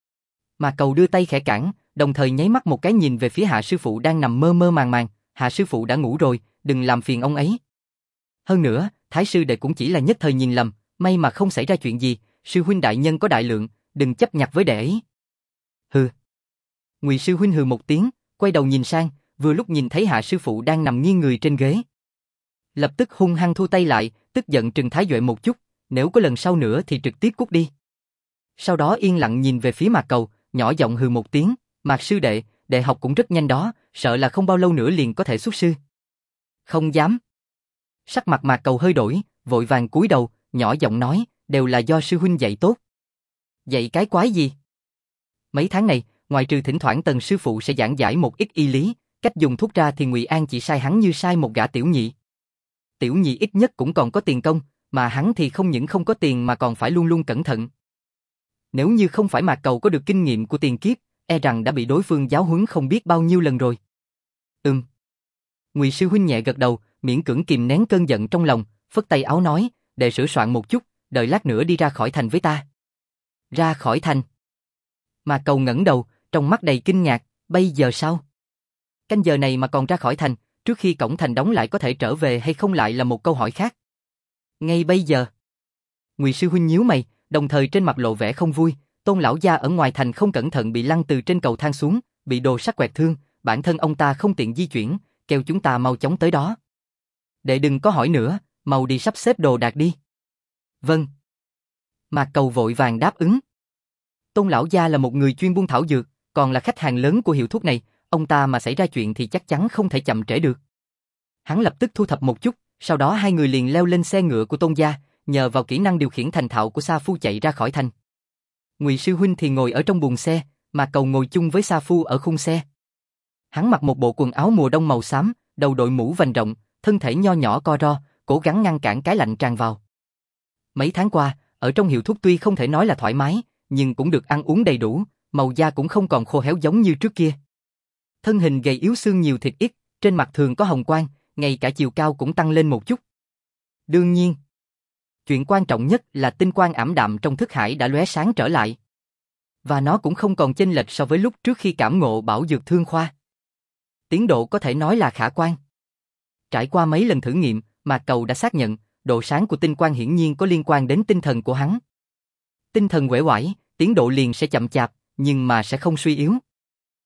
Mà Cầu đưa tay khẽ cản, đồng thời nháy mắt một cái nhìn về phía Hạ sư phụ đang nằm mơ mơ màng màng, Hạ sư phụ đã ngủ rồi, đừng làm phiền ông ấy. Hơn nữa, Thái sư đệ cũng chỉ là nhất thời nhìn lầm, may mà không xảy ra chuyện gì, sư huynh đại nhân có đại lượng, đừng chấp nhặt với đệ ấy. Hừ. Ngụy sư huynh hừ một tiếng, quay đầu nhìn sang, vừa lúc nhìn thấy Hạ sư phụ đang nằm nghiêng người trên ghế. Lập tức hung hăng thu tay lại, tức giận trừng Thái Duệ một chút, nếu có lần sau nữa thì trực tiếp cút đi. Sau đó yên lặng nhìn về phía Mạc Cầu, nhỏ giọng hừ một tiếng, Mạc sư đệ, đệ học cũng rất nhanh đó, sợ là không bao lâu nữa liền có thể xuất sư. Không dám. Sắc mặt Mạc Cầu hơi đổi, vội vàng cúi đầu, nhỏ giọng nói, đều là do sư huynh dạy tốt. Dạy cái quái gì? Mấy tháng này, ngoài trừ thỉnh thoảng Tần sư phụ sẽ giảng giải một ít y lý, cách dùng thuốc ra thì Ngụy An chỉ sai hắn như sai một gã tiểu nhị. Tiểu nhị ít nhất cũng còn có tiền công, mà hắn thì không những không có tiền mà còn phải luôn luôn cẩn thận. Nếu như không phải Mạc Cầu có được kinh nghiệm của tiền kiếp, e rằng đã bị đối phương giáo huấn không biết bao nhiêu lần rồi. Ngụy sư huynh nhẹ gật đầu, miễn cưỡng kìm nén cơn giận trong lòng, phất tay áo nói, để sửa soạn một chút, đợi lát nữa đi ra khỏi thành với ta. Ra khỏi thành? Mạc Cầu ngẩng đầu, trong mắt đầy kinh ngạc, bây giờ sao? Canh giờ này mà còn ra khỏi thành, trước khi cổng thành đóng lại có thể trở về hay không lại là một câu hỏi khác. Ngay bây giờ. Ngụy sư huynh nhíu mày, đồng thời trên mặt lộ vẻ không vui, Tôn lão gia ở ngoài thành không cẩn thận bị lăn từ trên cầu thang xuống, bị đồ sắt quẹt thương, bản thân ông ta không tiện di chuyển, kêu chúng ta mau chóng tới đó. Đệ đừng có hỏi nữa, mau đi sắp xếp đồ đạc đi. Vâng. Mạc Cầu vội vàng đáp ứng. Tôn lão gia là một người chuyên buôn thảo dược, còn là khách hàng lớn của hiệu thuốc này, ông ta mà xảy ra chuyện thì chắc chắn không thể chậm trễ được. Hắn lập tức thu thập một chút, sau đó hai người liền leo lên xe ngựa của Tôn gia, nhờ vào kỹ năng điều khiển thành thạo của Sa Phu chạy ra khỏi thành. Ngụy sư huynh thì ngồi ở trong buồng xe, Mạc Cầu ngồi chung với Sa Phu ở khung xe. Hắn mặc một bộ quần áo mùa đông màu xám, đầu đội mũ vành rộng, thân thể nho nhỏ co ro, cố gắng ngăn cản cái lạnh tràn vào. Mấy tháng qua, ở trong hiệu thuốc tuy không thể nói là thoải mái, nhưng cũng được ăn uống đầy đủ, màu da cũng không còn khô héo giống như trước kia. Thân hình gầy yếu xương nhiều thịt ít, trên mặt thường có hồng quang, ngay cả chiều cao cũng tăng lên một chút. Đương nhiên, chuyện quan trọng nhất là tinh quang ảm đạm trong thức hải đã lóe sáng trở lại. Và nó cũng không còn chênh lệch so với lúc trước khi cảm ngộ bảo dược thương khoa. Tiến độ có thể nói là khả quan. Trải qua mấy lần thử nghiệm, Mạc Cầu đã xác nhận, độ sáng của tinh quang hiển nhiên có liên quan đến tinh thần của hắn. Tinh thần uể oải, tiến độ liền sẽ chậm chạp, nhưng mà sẽ không suy yếu.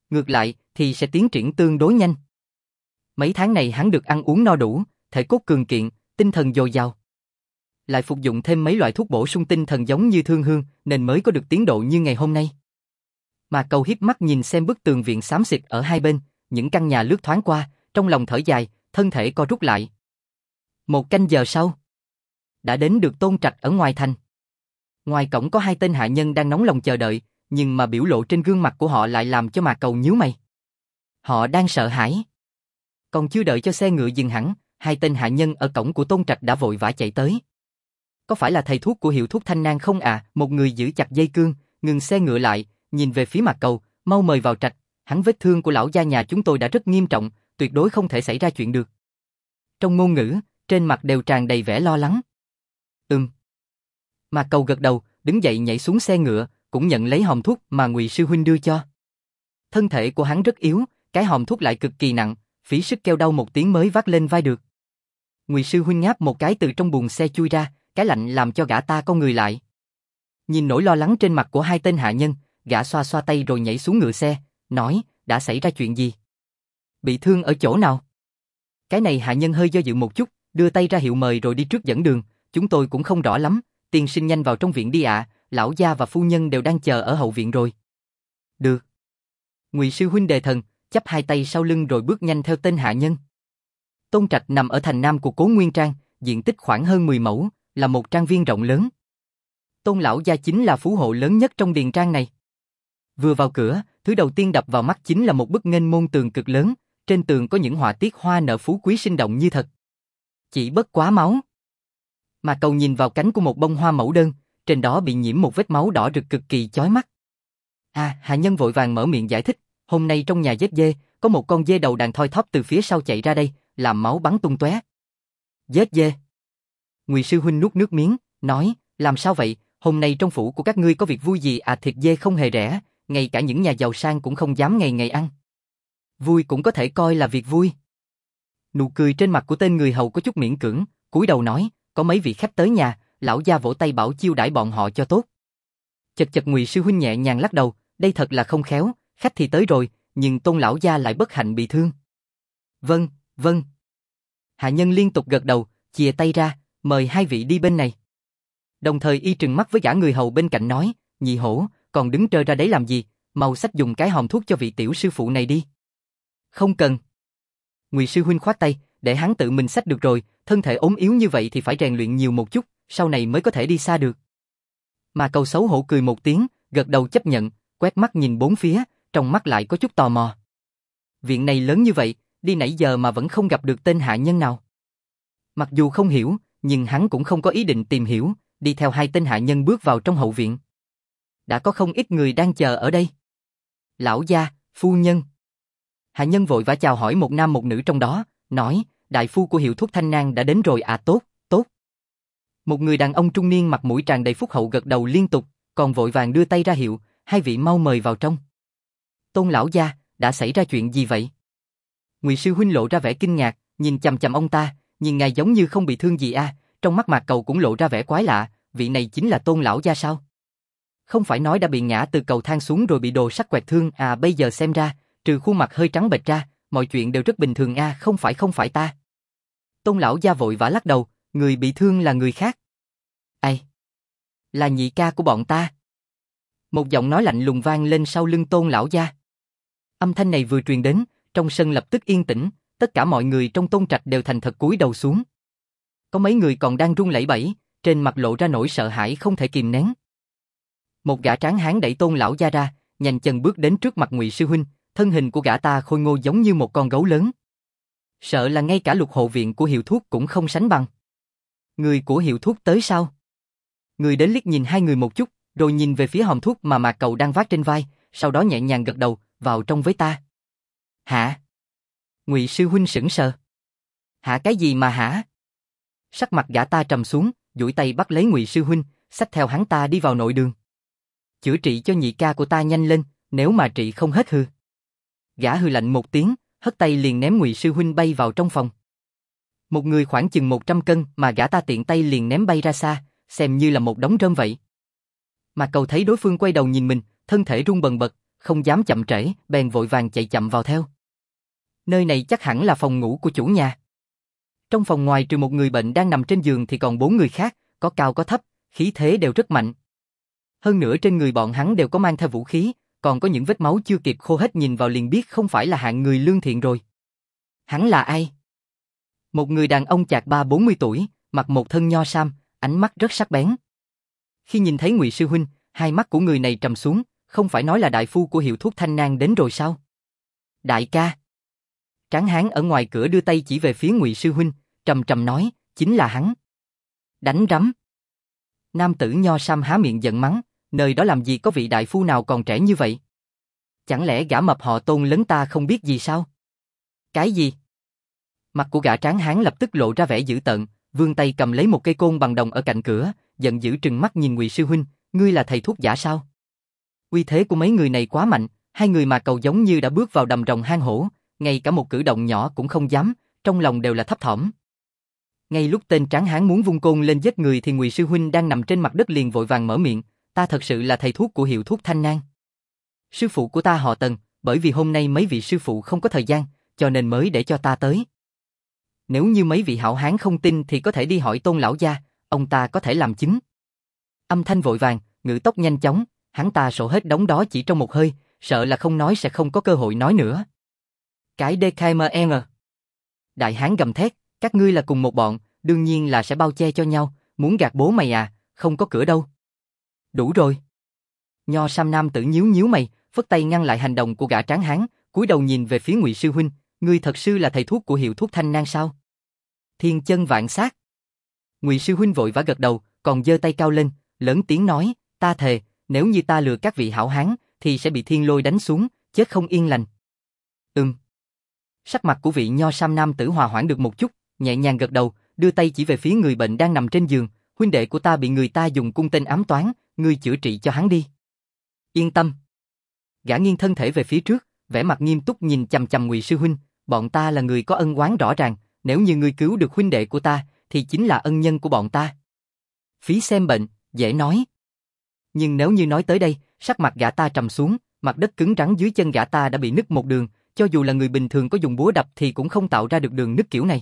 Ngược lại thì sẽ tiến triển tương đối nhanh. Mấy tháng này hắn được ăn uống no đủ, thể cốt cường kiện, tinh thần dồi dào. Lại phục dụng thêm mấy loại thuốc bổ sung tinh thần giống như thương hương, nên mới có được tiến độ như ngày hôm nay. Mà Cầu hiếp mắt nhìn xem bức tường viện xám xịt ở hai bên, những căn nhà lướt thoáng qua, trong lòng thở dài, thân thể co rút lại. 1 canh giờ sau, đã đến được Tôn Trạch ở ngoài thành. Ngoài cổng có 2 tên hạ nhân đang nóng lòng chờ đợi, nhưng mà biểu lộ trên gương mặt của họ lại làm cho Mạc Cầu nhíu mày. Họ đang sợ hãi. Còn chưa đợi cho xe ngựa dừng hẳn, 2 tên hạ nhân ở cổng của Tôn Trạch đã vội vã chạy tới. Có phải là thầy thuốc của hiệu thuốc Thanh Nang không à? Một người giữ chặt dây cương, ngừng xe ngựa lại, nhìn về phía Mạc Cầu, mau mời vào trạch, hắn vết thương của lão gia nhà chúng tôi đã rất nghiêm trọng, tuyệt đối không thể xảy ra chuyện được. Trong ngôn ngữ, trên mặt đều tràn đầy vẻ lo lắng. Mạc Cầu gật đầu, đứng dậy nhảy xuống xe ngựa, cũng nhận lấy hòm thuốc mà Ngụy sư huynh đưa cho. Thân thể của hắn rất yếu, cái hòm thuốc lại cực kỳ nặng, phí sức kêu đau một tiếng mới vác lên vai được. Ngụy sư huynh ngáp một cái từ trong buồng xe chui ra, cái lạnh làm cho gã ta con người lại. Nhìn nỗi lo lắng trên mặt của 2 tên hạ nhân, gã xoa xoa tay rồi nhảy xuống ngựa xe, nói, đã xảy ra chuyện gì? Bị thương ở chỗ nào? Cái này hạ nhân hơi do dự một chút, đưa tay ra hiệu mời rồi đi trước dẫn đường, chúng tôi cũng không rõ lắm, tiên sinh nhanh vào trong viện đi ạ, lão gia và phu nhân đều đang chờ ở hậu viện rồi. Được. Ngụy sư huynh đề thần, chắp 2 tay sau lưng rồi bước nhanh theo tên hạ nhân. Tôn Trạch nằm ở thành nam của Cố Nguyên Trang, diện tích khoảng hơn 10 mẫu, là một trang viên rộng lớn. Tôn lão gia chính là phú hộ lớn nhất trong điền trang này. Vừa vào cửa, thứ đầu tiên đập vào mắt chính là một bức nghênh môn tường cực lớn, trên tường có những họa tiết hoa nở phú quý sinh động như thật. Chỉ bất quá máu. Mà Cầu nhìn vào cánh của một bông hoa mẫu đơn, trên đó bị nhiễm một vết máu đỏ rực cực kỳ chói mắt. Hạ nhân vội vàng mở miệng giải thích, hôm nay trong nhà giết dê, có một con dê đầu đàn thoi thóp từ phía sau chạy ra đây, làm máu bắn tung tóe. Giết dê? Ngụy sư huynh nuốt nước miếng, nói, làm sao vậy, hôm nay trong phủ của các ngươi có việc vui gì à? Thịt dê không hề rẻ, ngay cả những nhà giàu sang cũng không dám ngày ngày ăn. Vui cũng có thể coi là việc vui. Nụ cười trên mặt của tên người hầu có chút miễn cưỡng, cúi đầu nói, có mấy vị khách tới nhà, lão gia vỗ tay bảo chiêu đãi bọn họ cho tốt. Chật chật Ngụy sư huynh nhẹ nhàng lắc đầu, đây thật là không khéo, khách thì tới rồi, nhưng Tôn lão gia lại bất hạnh bị thương. Vâng, vâng. Hạ nhân liên tục gật đầu, chìa tay ra, mời 2 vị đi bên này. Đồng thời y trừng mắt với gã người hầu bên cạnh nói, nhị hổ, còn đứng trơ ra đấy làm gì, mau xách dùng cái hòm thuốc cho vị tiểu sư phụ này đi. Không cần. Ngụy sư huynh khoát tay, để hắn tự mình xách được rồi, thân thể ốm yếu như vậy thì phải rèn luyện nhiều một chút, sau này mới có thể đi xa được. Mà Cầu xấu hổ cười một tiếng, gật đầu chấp nhận, quét mắt nhìn bốn phía, trong mắt lại có chút tò mò. Viện này lớn như vậy, đi nãy giờ mà vẫn không gặp được tên hạ nhân nào. Mặc dù không hiểu, nhưng hắn cũng không có ý định tìm hiểu, đi theo 2 tên hạ nhân bước vào trong hậu viện. Đã có không ít người đang chờ ở đây. Lão gia, phu nhân. Hạ nhân vội vã chào hỏi một nam một nữ trong đó, nói, đại phu của hiệu thuốc Thanh Nang đã đến rồi à? Tốt, tốt. Một người đàn ông trung niên mặt mũi tràn đầy phúc hậu gật đầu liên tục, còn vội vàng đưa tay ra hiệu, 2 vị mau mời vào trong. Tôn lão gia, đã xảy ra chuyện gì vậy? Ngụy sư huynh lộ ra vẻ kinh ngạc, nhìn chằm chằm ông ta, nhìn ngài giống như không bị thương gì à? Trong mắt Mạc Cầu cũng lộ ra vẻ quái lạ, vị này chính là Tôn lão gia sao? Không phải nói đã bị ngã từ cầu thang xuống rồi bị đồ sắt quẹt thương à? Bây giờ xem ra, trừ khuôn mặt hơi trắng bệch ra, mọi chuyện đều rất bình thường à? Không phải ta. Tôn lão gia vội vã lắc đầu, người bị thương là người khác. Ai? Là nhị ca của bọn ta. Một giọng nói lạnh lùng vang lên sau lưng Tôn lão gia. Âm thanh này vừa truyền đến, trong sân lập tức yên tĩnh, tất cả mọi người trong Tôn trạch đều thành thật cúi đầu xuống. Có mấy người còn đang run lẩy bẩy, trên mặt lộ ra nỗi sợ hãi không thể kìm nén. Một gã tráng hán đẩy Tôn lão gia ra, nhanh chân bước đến trước mặt Ngụy sư huynh, thân hình của gã ta khôi ngô giống như một con gấu lớn. Sợ là ngay cả Lục hộ viện của hiệu thuốc cũng không sánh bằng. Người của hiệu thuốc tới sao? Người đến liếc nhìn 2 người một chút, rồi nhìn về phía hòm thuốc mà Mạc Cầu đang vác trên vai, sau đó nhẹ nhàng gật đầu, vào trong với ta. Hả? Ngụy sư huynh sững sờ. Hả cái gì mà hả? Sắc mặt gã ta trầm xuống, duỗi tay bắt lấy Ngụy sư huynh, xách theo hắn ta đi vào nội đường. Chữa trị cho nhị ca của ta nhanh lên, nếu mà trị không hết hư. Gã hừ lạnh một tiếng, hất tay liền ném Ngụy sư huynh bay vào trong phòng. Một người khoảng chừng 100 cân mà gã ta tiện tay liền ném bay ra xa, xem như là một đống rơm vậy. Mà Cầu thấy đối phương quay đầu nhìn mình, thân thể run bần bật, không dám chậm trễ, bèn vội vàng chạy chậm vào theo. Nơi này chắc hẳn là phòng ngủ của chủ nhà. Trong phòng ngoài trừ một người bệnh đang nằm trên giường thì còn 4 người khác, có cao có thấp, khí thế đều rất mạnh. Hơn nữa trên người bọn hắn đều có mang theo vũ khí, còn có những vết máu chưa kịp khô hết, nhìn vào liền biết không phải là hạng người lương thiện rồi. Hắn là ai? Một người đàn ông chạc 30-40 tuổi, mặc một thân nho sam, ánh mắt rất sắc bén. Khi nhìn thấy Ngụy sư huynh, hai mắt của người này trầm xuống, không phải nói là đại phu của hiệu thuốc Thanh Nang đến rồi sao? Đại ca. Tráng hán ở ngoài cửa đưa tay chỉ về phía Ngụy sư huynh, trầm trầm nói, chính là hắn. Đánh rắm. Nam tử nho sam há miệng giận mắng, nơi đó làm gì có vị đại phu nào còn trẻ như vậy? Chẳng lẽ gã mập họ Tôn lớn ta không biết gì sao? Cái gì? Mặt của gã tráng hán lập tức lộ ra vẻ dữ tợn, vươn tay cầm lấy một cây côn bằng đồng ở cạnh cửa, giận dữ trừng mắt nhìn Ngụy sư huynh, ngươi là thầy thuốc giả sao? Uy thế của mấy người này quá mạnh, hai người mà cầu giống như đã bước vào đầm rồng hang hổ, ngay cả một cử động nhỏ cũng không dám, trong lòng đều là thấp thỏm. Ngay lúc tên tráng hán muốn vung côn lên giết người thì Ngụy sư huynh đang nằm trên mặt đất liền vội vàng mở miệng, ta thật sự là thầy thuốc của hiệu thuốc Thanh Nang. Sư phụ của ta họ Tần, bởi vì hôm nay mấy vị sư phụ không có thời gian, cho nên mới để cho ta tới. Nếu như mấy vị hảo hán không tin thì có thể đi hỏi Tôn lão gia, ông ta có thể làm chứng. Âm thanh vội vàng, ngữ tốc nhanh chóng, hắn ta sổ hết đống đó chỉ trong một hơi, sợ là không nói sẽ không có cơ hội nói nữa. Cái DKMN. Đại hán gầm thét, các ngươi là cùng một bọn, đương nhiên là sẽ bao che cho nhau, muốn gạt bố mày à, không có cửa đâu. Đủ rồi. Nho sam nam tử nhíu nhíu mày, phất tay ngăn lại hành động của gã tráng hán, cúi đầu nhìn về phía Ngụy sư huynh, ngươi thật sự là thầy thuốc của hiệu thuốc Thanh Nang sao? Thiên chân vạn sát. Ngụy sư huynh vội vã gật đầu, còn giơ tay cao lên, lớn tiếng nói, ta thề, nếu như ta lừa các vị hảo hán, thì sẽ bị thiên lôi đánh xuống, chết không yên lành. Sắc mặt của vị nho sam nam tử hòa hoãn được một chút, nhẹ nhàng gật đầu, đưa tay chỉ về phía người bệnh đang nằm trên giường, huynh đệ của ta bị người ta dùng cung tên ám toán, ngươi chữa trị cho hắn đi. Yên tâm. Gã nghiêng thân thể về phía trước, vẻ mặt nghiêm túc nhìn chằm chằm Ngụy sư huynh, bọn ta là người có ân oán rõ ràng, nếu như ngươi cứu được huynh đệ của ta, thì chính là ân nhân của bọn ta. Phí xem bệnh, dễ nói. Nhưng nếu như nói tới đây, sắc mặt gã ta trầm xuống, mặt đất cứng rắn dưới chân gã ta đã bị nứt một đường, cho dù là người bình thường có dùng búa đập thì cũng không tạo ra được đường nứt kiểu này.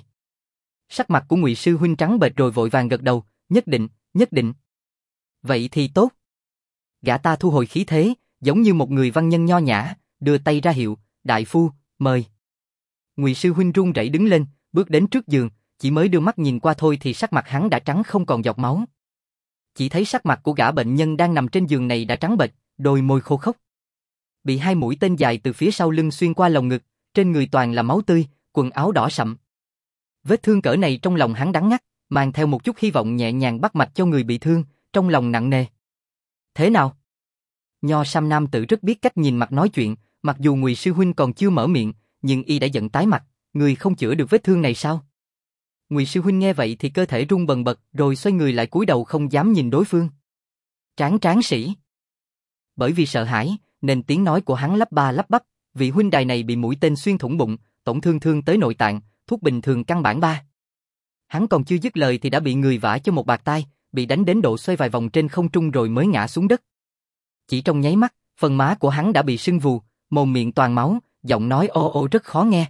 Sắc mặt của Ngụy sư huynh trắng bệch rồi vội vàng gật đầu, nhất định, nhất định. Vậy thì tốt. Gã ta thu hồi khí thế, giống như một người văn nhân nho nhã, đưa tay ra hiệu, đại phu, mời. Ngụy sư huynh run rẩy đứng lên, bước đến trước giường, chỉ mới đưa mắt nhìn qua thôi thì sắc mặt hắn đã trắng không còn giọt máu. Chỉ thấy sắc mặt của gã bệnh nhân đang nằm trên giường này đã trắng bệch, đôi môi khô khốc. Bị hai mũi tên dài từ phía sau lưng xuyên qua lồng ngực, trên người toàn là máu tươi, quần áo đỏ sậm. Vết thương cỡ này trong lòng hắn đắng ngắt, mang theo một chút hy vọng nhẹ nhàng bắt mạch cho người bị thương, trong lòng nặng nề. Thế nào? Nho sam nam tử rất biết cách nhìn mặt nói chuyện, mặc dù Ngụy sư huynh còn chưa mở miệng, nhưng y đã giận tái mặt, người không chữa được vết thương này sao? Ngụy sư huynh nghe vậy thì cơ thể run bần bật, rồi xoay người lại cúi đầu không dám nhìn đối phương. Tráng sĩ. Bởi vì sợ hãi, nên tiếng nói của hắn lắp ba lắp bắp, vị huynh đài này bị mũi tên xuyên thủng bụng, tổn thương thương tới nội tạng, thuốc bình thường căn bản ba. Hắn còn chưa dứt lời thì đã bị người vả cho một bạt tai, bị đánh đến độ xoay vài vòng trên không trung rồi mới ngã xuống đất. Chỉ trong nháy mắt, phần má của hắn đã bị sưng vù, mồm miệng toàn máu, giọng nói ô ô rất khó nghe.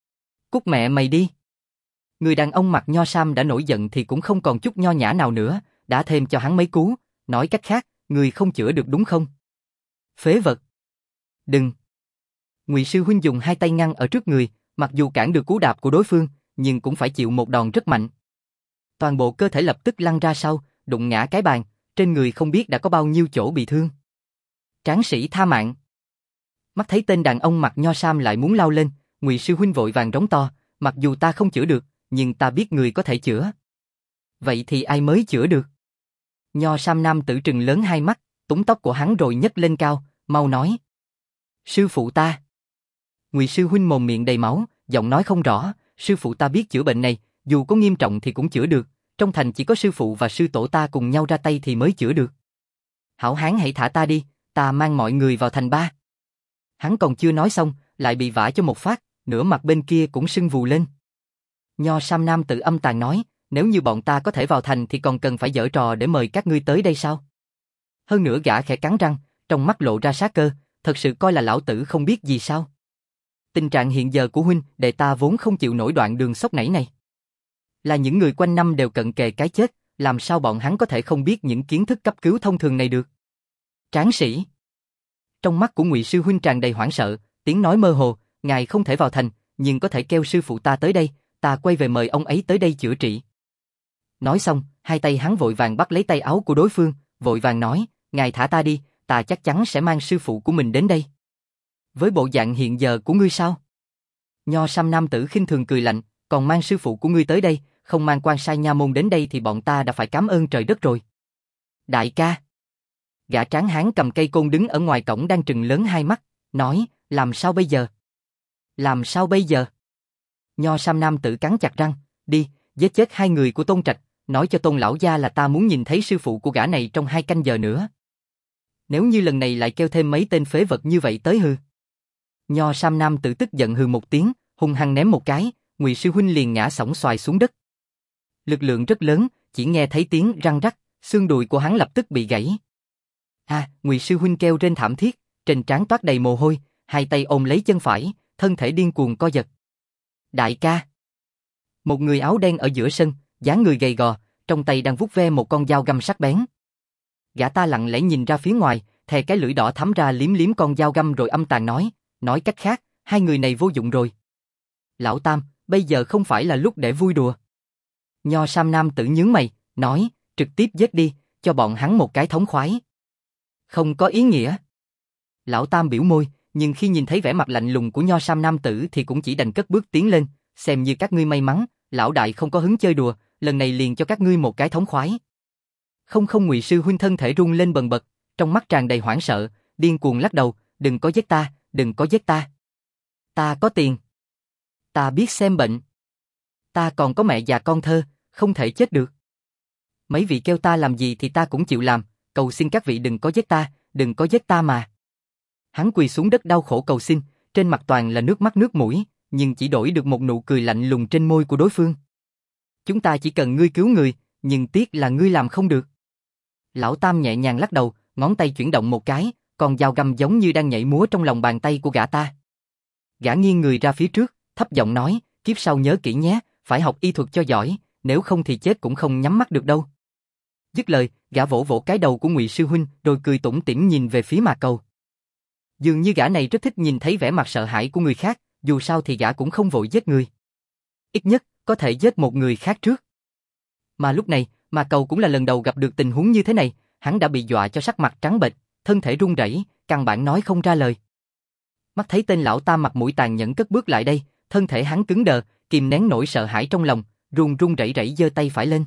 Cút mẹ mày đi. Người đàn ông mặc nho sam đã nổi giận thì cũng không còn chút nho nhã nào nữa, đã thêm cho hắn mấy cú, nói cách khác, người không chữa được đúng không? Phế vật. Đừng. Ngụy sư huynh dùng hai tay ngăn ở trước người, mặc dù cản được cú đạp của đối phương, nhưng cũng phải chịu một đòn rất mạnh. Toàn bộ cơ thể lập tức lăn ra sau, đụng ngã cái bàn, trên người không biết đã có bao nhiêu chỗ bị thương. Tráng sĩ tha mạng. Mắt thấy tên đàn ông mặc nho sam lại muốn lao lên, Ngụy sư huynh vội vàng rống to, mặc dù ta không chữa được, nhưng ta biết người có thể chữa. Vậy thì ai mới chữa được? Nho sam nam tử trừng lớn hai mắt, túm tóc của hắn rồi nhấc lên cao, mau nói. Sư phụ ta. Ngụy sư huynh mồm miệng đầy máu, giọng nói không rõ, sư phụ ta biết chữa bệnh này, dù có nghiêm trọng thì cũng chữa được, trong thành chỉ có sư phụ và sư tổ ta cùng nhau ra tay thì mới chữa được. Hảo hán hãy thả ta đi, ta mang mọi người vào thành ba. Hắn còn chưa nói xong, lại bị vả cho một phát, nửa mặt bên kia cũng sưng vù lên. Nho sam nam tự âm tàn nói, nếu như bọn ta có thể vào thành thì còn cần phải giở trò để mời các ngươi tới đây sao? Hơn nữa gã khẽ cắn răng, trong mắt lộ ra sát cơ, thật sự coi là lão tử không biết gì sao? Tình trạng hiện giờ của huynh đệ ta vốn không chịu nổi đoạn đường sốc nảy này. Là những người quanh năm đều cận kề cái chết, làm sao bọn hắn có thể không biết những kiến thức cấp cứu thông thường này được? Tráng sĩ. Trong mắt của Ngụy sư huynh tràn đầy hoảng sợ, tiếng nói mơ hồ, ngài không thể vào thành, nhưng có thể kêu sư phụ ta tới đây, ta quay về mời ông ấy tới đây chữa trị. Nói xong, hai tay hắn vội vàng bắt lấy tay áo của đối phương, vội vàng nói, ngài thả ta đi, ta chắc chắn sẽ mang sư phụ của mình đến đây. Với bộ dạng hiện giờ của ngươi sao? Nho Sam nam tử khinh thường cười lạnh, còn mang sư phụ của ngươi tới đây, không mang quan sai nha môn đến đây thì bọn ta đã phải cảm ơn trời đất rồi. Đại ca. Gã tráng hán cầm cây côn đứng ở ngoài cổng đang trừng lớn hai mắt, nói, làm sao bây giờ? Làm sao bây giờ? Nho Sam nam tử cắn chặt răng, đi, giết chết hai người của Tôn Trạch, nói cho Tôn lão gia là ta muốn nhìn thấy sư phụ của gã này trong 2 canh giờ nữa. Nếu như lần này lại kêu thêm mấy tên phế vật như vậy tới hư. Nho Sam nam tử tức giận hừ một tiếng, hung hăng ném một cái, Ngụy sư huynh liền ngã xổng xoài xuống đất. Lực lượng rất lớn, chỉ nghe thấy tiếng răng rắc, xương đùi của hắn lập tức bị gãy. Ngụy sư huynh kêu rên thảm thiết, trên trán toát đầy mồ hôi, hai tay ôm lấy chân phải, thân thể điên cuồng co giật. Đại ca. Một người áo đen ở giữa sân, dáng người gầy gò, trong tay đang vuốt ve một con dao găm sắc bén. Gã ta lặng lẽ nhìn ra phía ngoài, thè cái lưỡi đỏ thắm ra liếm liếm con dao găm rồi âm tàn nói cách khác, hai người này vô dụng rồi. Lão Tam, bây giờ không phải là lúc để vui đùa. Nho Sam nam tử nhướng mày, nói, trực tiếp giết đi, cho bọn hắn một cái thống khoái. Không có ý nghĩa. Lão Tam biểu môi, nhưng khi nhìn thấy vẻ mặt lạnh lùng của Nho Sam nam tử thì cũng chỉ đành cất bước tiến lên, xem như các ngươi may mắn, lão đại không có hứng chơi đùa, lần này liền cho các ngươi một cái thống khoái. Không, Ngụy sư huynh thân thể run lên bần bật, trong mắt tràn đầy hoảng sợ, điên cuồng lắc đầu, đừng có giết ta, đừng có giết ta. Ta có tiền. Ta biết xem bệnh. Ta còn có mẹ già con thơ, không thể chết được. Mấy vị kêu ta làm gì thì ta cũng chịu làm, cầu xin các vị đừng có giết ta, đừng có giết ta mà. Hắn quỳ xuống đất đau khổ cầu xin, trên mặt toàn là nước mắt nước mũi, nhưng chỉ đổi được một nụ cười lạnh lùng trên môi của đối phương. Chúng ta chỉ cần ngươi cứu người, nhưng tiếc là ngươi làm không được. Lão Tam nhẹ nhàng lắc đầu, ngón tay chuyển động một cái, còn dao găm giống như đang nhảy múa trong lòng bàn tay của gã ta. Gã nghiêng người ra phía trước, thấp giọng nói, kiếp sau nhớ kỹ nhé, phải học y thuật cho giỏi, nếu không thì chết cũng không nhắm mắt được đâu. Dứt lời, gã vỗ vỗ cái đầu của Ngụy sư huynh, rồi cười tủm tỉm nhìn về phía Mạc Cầu. Dường như gã này rất thích nhìn thấy vẻ mặt sợ hãi của người khác, dù sao thì gã cũng không vội giết người. Ít nhất, có thể giết một người khác trước. Mà lúc này, Mạc Cầu cũng là lần đầu gặp được tình huống như thế này, hắn đã bị dọa cho sắc mặt trắng bệch, thân thể run rẩy, căn bản nói không ra lời. Mắt thấy tên lão Tam mặt mũi tàn nhẫn cất bước lại đây, thân thể hắn cứng đờ, kìm nén nỗi sợ hãi trong lòng, run run rẩy rẩy giơ tay phải lên.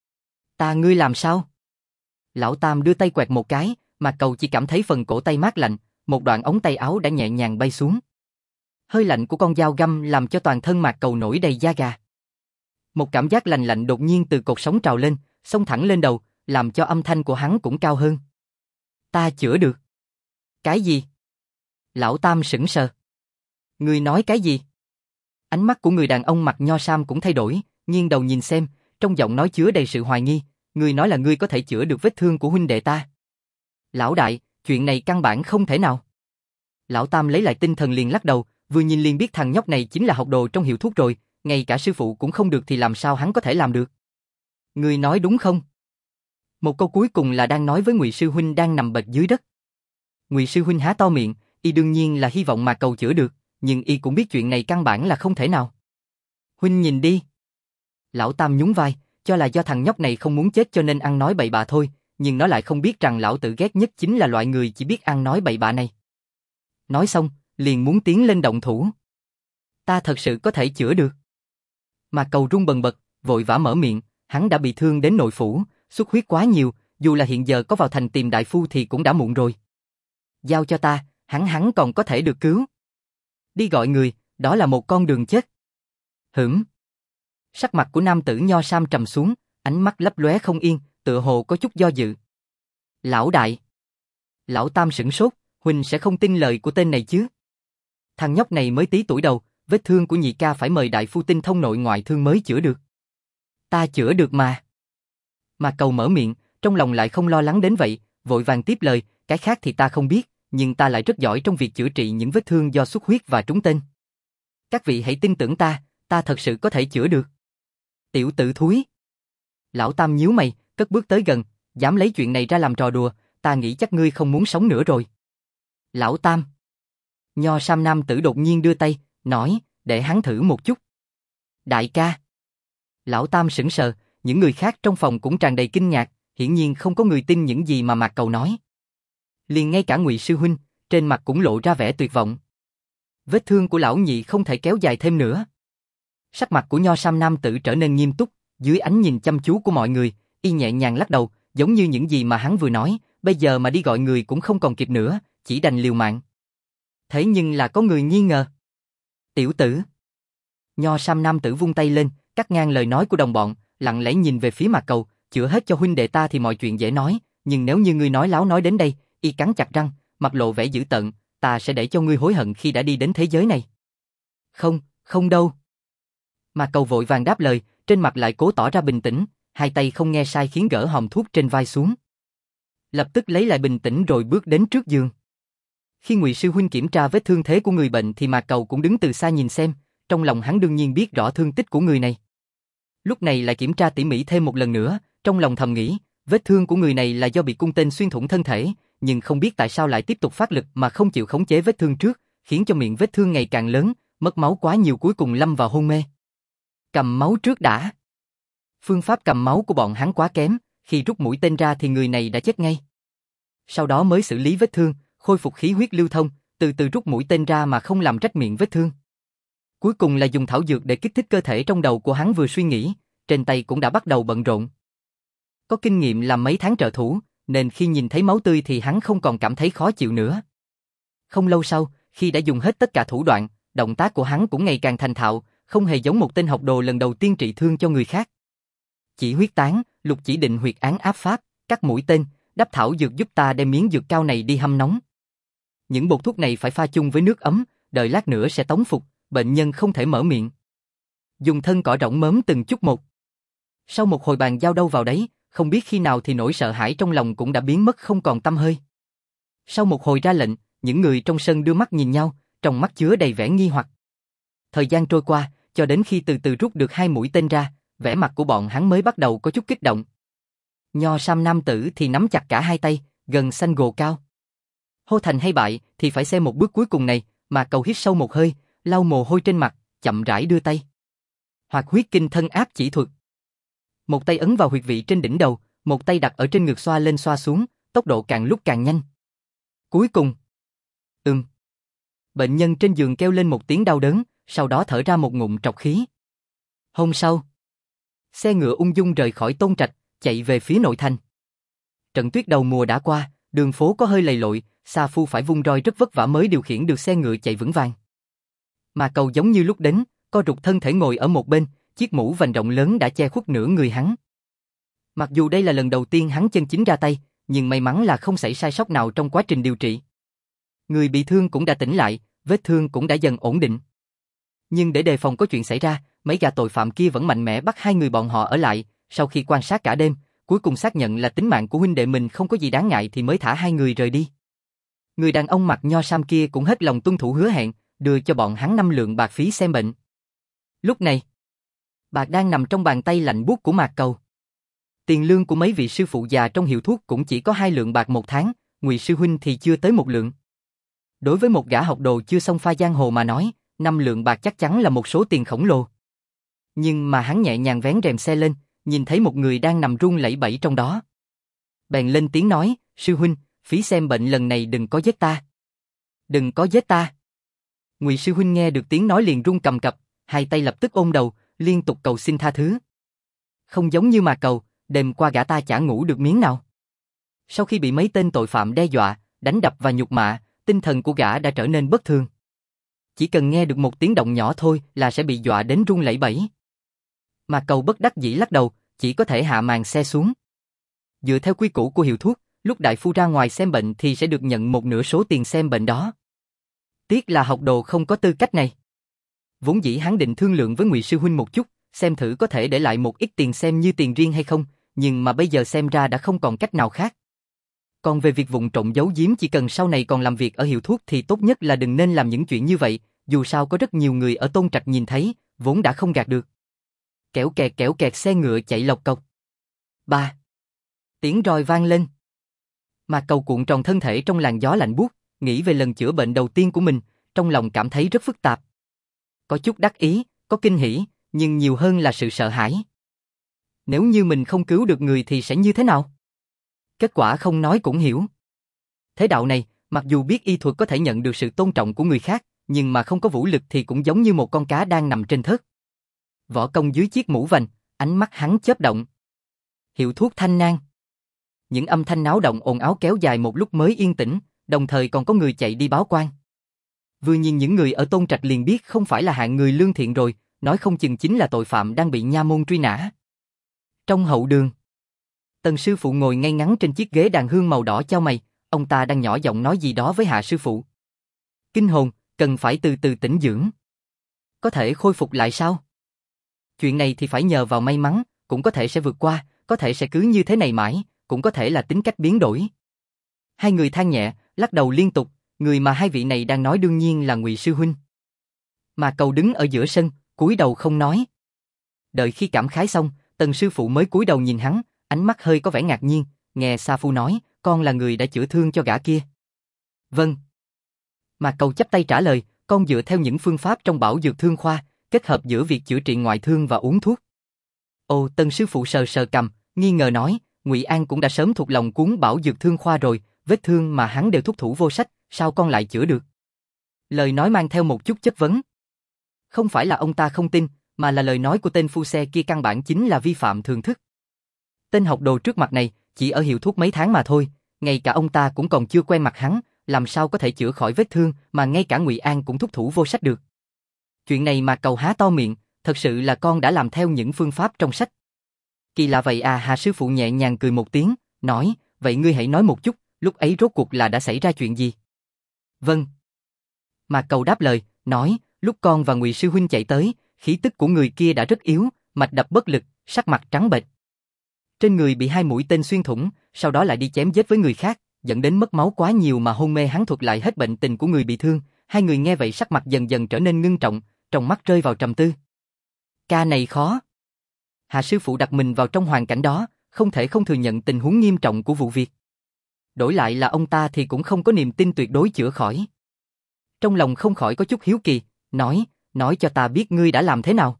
Ngươi làm sao? Lão Tam đưa tay quẹt một cái, Mạc Cầu chỉ cảm thấy phần cổ tay mát lạnh, một đoạn ống tay áo đã nhẹ nhàng bay xuống. Hơi lạnh của con dao găm làm cho toàn thân Mạc Cầu nổi đầy da gà. Một cảm giác lạnh lạnh đột nhiên từ cột sống trào lên, xông thẳng lên đầu, làm cho âm thanh của hắn cũng cao hơn. Ta chữa được. Cái gì? Lão Tam sững sờ. Ngươi nói cái gì? Ánh mắt của người đàn ông mặc nho sam cũng thay đổi, nghiêng đầu nhìn xem, trong giọng nói chứa đầy sự hoài nghi. Ngươi nói là ngươi có thể chữa được vết thương của huynh đệ ta. Lão đại, chuyện này căn bản không thể nào. Lão Tam lấy lại tinh thần liền lắc đầu, vừa nhìn liền biết thằng nhóc này chính là học đồ trong hiệu thuốc rồi, ngay cả sư phụ cũng không được thì làm sao hắn có thể làm được. Ngươi nói đúng không? Một câu cuối cùng là đang nói với Ngụy sư huynh đang nằm bệt dưới đất. Ngụy sư huynh há to miệng, y đương nhiên là hy vọng mà cầu chữa được, nhưng y cũng biết chuyện này căn bản là không thể nào. Huynh nhìn đi. Lão Tam nhún vai, cho là do thằng nhóc này không muốn chết cho nên ăn nói bậy bạ thôi, nhưng nó lại không biết rằng lão tử ghét nhất chính là loại người chỉ biết ăn nói bậy bạ này. Nói xong, liền muốn tiến lên động thủ. Ta thật sự có thể chữa được. Mà cầu run bần bật, vội vã mở miệng, hắn đã bị thương đến nội phủ, xuất huyết quá nhiều, dù là hiện giờ có vào thành tìm đại phu thì cũng đã muộn rồi. Giao cho ta, hắn còn có thể được cứu. Đi gọi người, đó là một con đường chết. Hửm. Sắc mặt của nam tử nho sam trầm xuống, ánh mắt lấp lóe không yên, tựa hồ có chút do dự. Lão đại. Lão Tam sửng sốt, huynh sẽ không tin lời của tên này chứ? Thằng nhóc này mới tí tuổi đầu, vết thương của nhị ca phải mời đại phu tinh thông nội ngoại thương mới chữa được. Ta chữa được mà. Mà cầu mở miệng, trong lòng lại không lo lắng đến vậy, vội vàng tiếp lời, cái khác thì ta không biết, nhưng ta lại rất giỏi trong việc chữa trị những vết thương do xuất huyết và trúng tên. Các vị hãy tin tưởng ta thật sự có thể chữa được. Tiểu tử thúi. Lão Tam nhíu mày, cất bước tới gần, dám lấy chuyện này ra làm trò đùa, ta nghĩ chắc ngươi không muốn sống nữa rồi. Lão Tam. Nho Sam nam tử đột nhiên đưa tay, nói, để hắn thử một chút. Đại ca. Lão Tam sững sờ, những người khác trong phòng cũng tràn đầy kinh ngạc, hiển nhiên không có người tin những gì mà Mạc Cầu nói. Liền ngay cả Ngụy sư huynh, trên mặt cũng lộ ra vẻ tuyệt vọng. Vết thương của lão nhị không thể kéo dài thêm nữa. Sắc mặt của Nho Sam nam tử trở nên nghiêm túc, dưới ánh nhìn chăm chú của mọi người, y nhẹ nhàng lắc đầu, giống như những gì mà hắn vừa nói, bây giờ mà đi gọi người cũng không còn kịp nữa, chỉ đành liều mạng. Thế nhưng là có người nghi ngờ. Tiểu tử. Nho Sam nam tử vung tay lên, cắt ngang lời nói của đồng bọn, lặng lẽ nhìn về phía Mạc Cầu, chữa hết cho huynh đệ ta thì mọi chuyện dễ nói, nhưng nếu như ngươi nói láo nói đến đây, y cắn chặt răng, mặt lộ vẻ dữ tợn, ta sẽ để cho ngươi hối hận khi đã đi đến thế giới này. Không, không đâu. Mạc Cầu vội vàng đáp lời, trên mặt lại cố tỏ ra bình tĩnh, hai tay không nghe sai khiến gỡ hòm thuốc trên vai xuống. Lập tức lấy lại bình tĩnh rồi bước đến trước giường. Khi Ngụy sư huynh kiểm tra vết thương thế của người bệnh thì Mạc Cầu cũng đứng từ xa nhìn xem, trong lòng hắn đương nhiên biết rõ thương tích của người này. Lúc này lại kiểm tra tỉ mỉ thêm một lần nữa, trong lòng thầm nghĩ, vết thương của người này là do bị cung tên xuyên thủng thân thể, nhưng không biết tại sao lại tiếp tục phát lực mà không chịu khống chế vết thương trước, khiến cho miệng vết thương ngày càng lớn, mất máu quá nhiều cuối cùng lâm vào hôn mê. Cầm máu trước đã. Phương pháp cầm máu của bọn hắn quá kém, khi rút mũi tên ra thì người này đã chết ngay. Sau đó mới xử lý vết thương, khôi phục khí huyết lưu thông, từ từ rút mũi tên ra mà không làm rách miệng vết thương. Cuối cùng là dùng thảo dược để kích thích cơ thể trong đầu của hắn vừa suy nghĩ, trên tay cũng đã bắt đầu bận rộn. Có kinh nghiệm làm mấy tháng trợ thủ, nên khi nhìn thấy máu tươi thì hắn không còn cảm thấy khó chịu nữa. Không lâu sau, khi đã dùng hết tất cả thủ đoạn, động tác của hắn cũng ngày càng thành thạo, không hề giống một tên học đồ lần đầu tiên trị thương cho người khác. Chỉ huyết tán, lục chỉ định huyệt án áp pháp, cắt mũi tên, đắp thảo dược giúp ta đem miếng dược cao này đi hâm nóng. Những bột thuốc này phải pha chung với nước ấm, đợi lát nữa sẽ tống phục, bệnh nhân không thể mở miệng. Dùng thân cỏ rỗng mớm từng chút một. Sau một hồi bàn giao đâu vào đấy, không biết khi nào thì nỗi sợ hãi trong lòng cũng đã biến mất không còn tăm hơi. Sau một hồi ra lệnh, những người trong sân đưa mắt nhìn nhau, trong mắt chứa đầy vẻ nghi hoặc. Thời gian trôi qua, cho đến khi từ từ rút được 2 mũi tên ra, vẻ mặt của bọn hắn mới bắt đầu có chút kích động. Nho Sam nam tử thì nắm chặt cả hai tay, gần xanh gồ cao. Hô thành hay bại thì phải xem một bước cuối cùng này, mà Cầu hít sâu một hơi, lau mồ hôi trên mặt, chậm rãi đưa tay. Hoạt huyết kinh thân áp chỉ thuật. Một tay ấn vào huyệt vị trên đỉnh đầu, một tay đặt ở trên ngực xoa lên xoa xuống, tốc độ càng lúc càng nhanh. Cuối cùng, bệnh nhân trên giường kêu lên một tiếng đau đớn, sau đó thở ra một ngụm trọc khí. Hôm sau, xe ngựa ung dung rời khỏi Tôn Trạch, chạy về phía nội thành. Trận tuyết đầu mùa đã qua, đường phố có hơi lầy lội, Sa Phu phải vung roi rất vất vả mới điều khiển được xe ngựa chạy vững vàng. Mà Cầu giống như lúc đến, co rụt thân thể ngồi ở một bên, chiếc mũ vành rộng lớn đã che khuất nửa người hắn. Mặc dù đây là lần đầu tiên hắn chân chính ra tay, nhưng may mắn là không xảy sai sót nào trong quá trình điều trị. Người bị thương cũng đã tỉnh lại, vết thương cũng đã dần ổn định. Nhưng để đề phòng có chuyện xảy ra, mấy gã tội phạm kia vẫn mạnh mẽ bắt 2 người bọn họ ở lại, sau khi quan sát cả đêm, cuối cùng xác nhận là tính mạng của huynh đệ mình không có gì đáng ngại thì mới thả 2 người rời đi. Người đàn ông mặc nho sam kia cũng hết lòng tuân thủ hứa hẹn, đưa cho bọn hắn 5 lượng bạc phí xem bệnh. Lúc này, bạc đang nằm trong bàn tay lạnh buốt của Mạc Cầu. Tiền lương của mấy vị sư phụ già trong hiệu thuốc cũng chỉ có 2 lượng bạc một tháng, Ngụy sư huynh thì chưa tới 1 lượng. Đối với một gã học đồ chưa xông pha giang hồ mà nói, 5 lượng bạc chắc chắn là một số tiền khổng lồ. Nhưng mà hắn nhẹ nhàng vén rèm xe lên, nhìn thấy một người đang nằm run lẩy bẩy trong đó. Bèn lên tiếng nói, sư huynh, phí xem bệnh lần này đừng có giết ta. Đừng có giết ta. Ngụy sư huynh nghe được tiếng nói liền run cầm cập, hai tay lập tức ôm đầu, liên tục cầu xin tha thứ. Không giống như Mạc Cầu, đêm qua gã ta chả ngủ được miếng nào. Sau khi bị mấy tên tội phạm đe dọa, đánh đập và nhục mạ, tinh thần của gã đã trở nên bất thường. Chỉ cần nghe được một tiếng động nhỏ thôi là sẽ bị dọa đến run lẩy bẩy. Mạc Cầu bất đắc dĩ lắc đầu, chỉ có thể hạ màn xe xuống. Dựa theo quy củ của hiệu thuốc, lúc đại phu ra ngoài xem bệnh thì sẽ được nhận một nửa số tiền xem bệnh đó. Tiếc là học đồ không có tư cách này. Vốn dĩ hắn định thương lượng với Ngụy sư huynh một chút, xem thử có thể để lại một ít tiền xem như tiền riêng hay không, nhưng mà bây giờ xem ra đã không còn cách nào khác. Còn về việc vụng trộm giấu giếm, chỉ cần sau này còn làm việc ở hiệu thuốc thì tốt nhất là đừng nên làm những chuyện như vậy, dù sao có rất nhiều người ở Tôn Trạch nhìn thấy, vốn đã không gạt được. Kéo kẹt xe ngựa chạy lộc cộc. Ba. Tiếng roi vang lên. Mạc Cầu cuộn tròn thân thể trong làn gió lạnh buốt, nghĩ về lần chữa bệnh đầu tiên của mình, trong lòng cảm thấy rất phức tạp. Có chút đắc ý, có kinh hỉ, nhưng nhiều hơn là sự sợ hãi. Nếu như mình không cứu được người thì sẽ như thế nào? Kết quả không nói cũng hiểu. Thế đạo này, mặc dù biết y thuật có thể nhận được sự tôn trọng của người khác, nhưng mà không có vũ lực thì cũng giống như một con cá đang nằm trên thớt. Võ công dưới chiếc mũ vành, ánh mắt hắn chớp động. Hiệu thuốc Thanh Nang. Những âm thanh náo động ồn ào kéo dài một lúc mới yên tĩnh, đồng thời còn có người chạy đi báo quan. Vừa nhìn những người ở Tôn Trạch liền biết không phải là hạng người lương thiện rồi, nói không chừng chính là tội phạm đang bị nha môn truy nã. Trong hậu đường, Tần sư phụ ngồi ngay ngắn trên chiếc ghế đàn hương màu đỏ chau mày, ông ta đang nhỏ giọng nói gì đó với Hạ sư phụ. Kinh hồn, cần phải từ từ tĩnh dưỡng. Có thể khôi phục lại sao? Chuyện này thì phải nhờ vào may mắn, cũng có thể sẽ vượt qua, có thể sẽ cứ như thế này mãi, cũng có thể là tính cách biến đổi. Hai người than nhẹ, lắc đầu liên tục, người mà hai vị này đang nói đương nhiên là Ngụy sư huynh. Mà Cầu đứng ở giữa sân, cúi đầu không nói. Đợi khi cảm khái xong, Tần sư phụ mới cúi đầu nhìn hắn, ánh mắt hơi có vẻ ngạc nhiên, nghe Sa Phu nói, con là người đã chữa thương cho gã kia. Vâng. Mà Cầu chắp tay trả lời, con dựa theo những phương pháp trong Bảo Dược Thương Khoa, kết hợp giữa việc chữa trị ngoại thương và uống thuốc. Ồ, Tần sư phụ sờ sờ cằm, nghi ngờ nói, Ngụy An cũng đã sớm thuộc lòng cuốn Bảo Dược Thương Khoa rồi, vết thương mà hắn đều thúc thủ vô sách, sao con lại chữa được? Lời nói mang theo một chút chất vấn. Không phải là ông ta không tin, mà là lời nói của tên phu xe kia căn bản chính là vi phạm thường thức. Tên học đồ trước mặt này, chỉ ở hiệu thuốc mấy tháng mà thôi, ngay cả ông ta cũng còn chưa quen mặt hắn, làm sao có thể chữa khỏi vết thương mà ngay cả Ngụy An cũng thúc thủ vô sách được. Chuyện này mà Cầu há to miệng, thật sự là con đã làm theo những phương pháp trong sách. Kỳ lạ vậy à? Hà sư phụ nhẹ nhàng cười một tiếng, nói, vậy ngươi hãy nói một chút, lúc ấy rốt cuộc là đã xảy ra chuyện gì? Vâng. Mà Cầu đáp lời, nói, lúc con và Ngụy sư huynh chạy tới, khí tức của người kia đã rất yếu, mạch đập bất lực, sắc mặt trắng bệch. Trên người bị 2 mũi tên xuyên thủng, sau đó lại đi chém giết với người khác, dẫn đến mất máu quá nhiều mà hôn mê. Hắn thuật lại hết bệnh tình của người bị thương, hai người nghe vậy sắc mặt dần dần trở nên ngưng trọng, trong mắt rơi vào trầm tư. Ca này khó. Hạ sư phụ đặt mình vào trong hoàn cảnh đó, không thể không thừa nhận tình huống nghiêm trọng của vụ việc. Đổi lại là ông ta thì cũng không có niềm tin tuyệt đối chữa khỏi. Trong lòng không khỏi có chút hiếu kỳ, nói cho ta biết ngươi đã làm thế nào.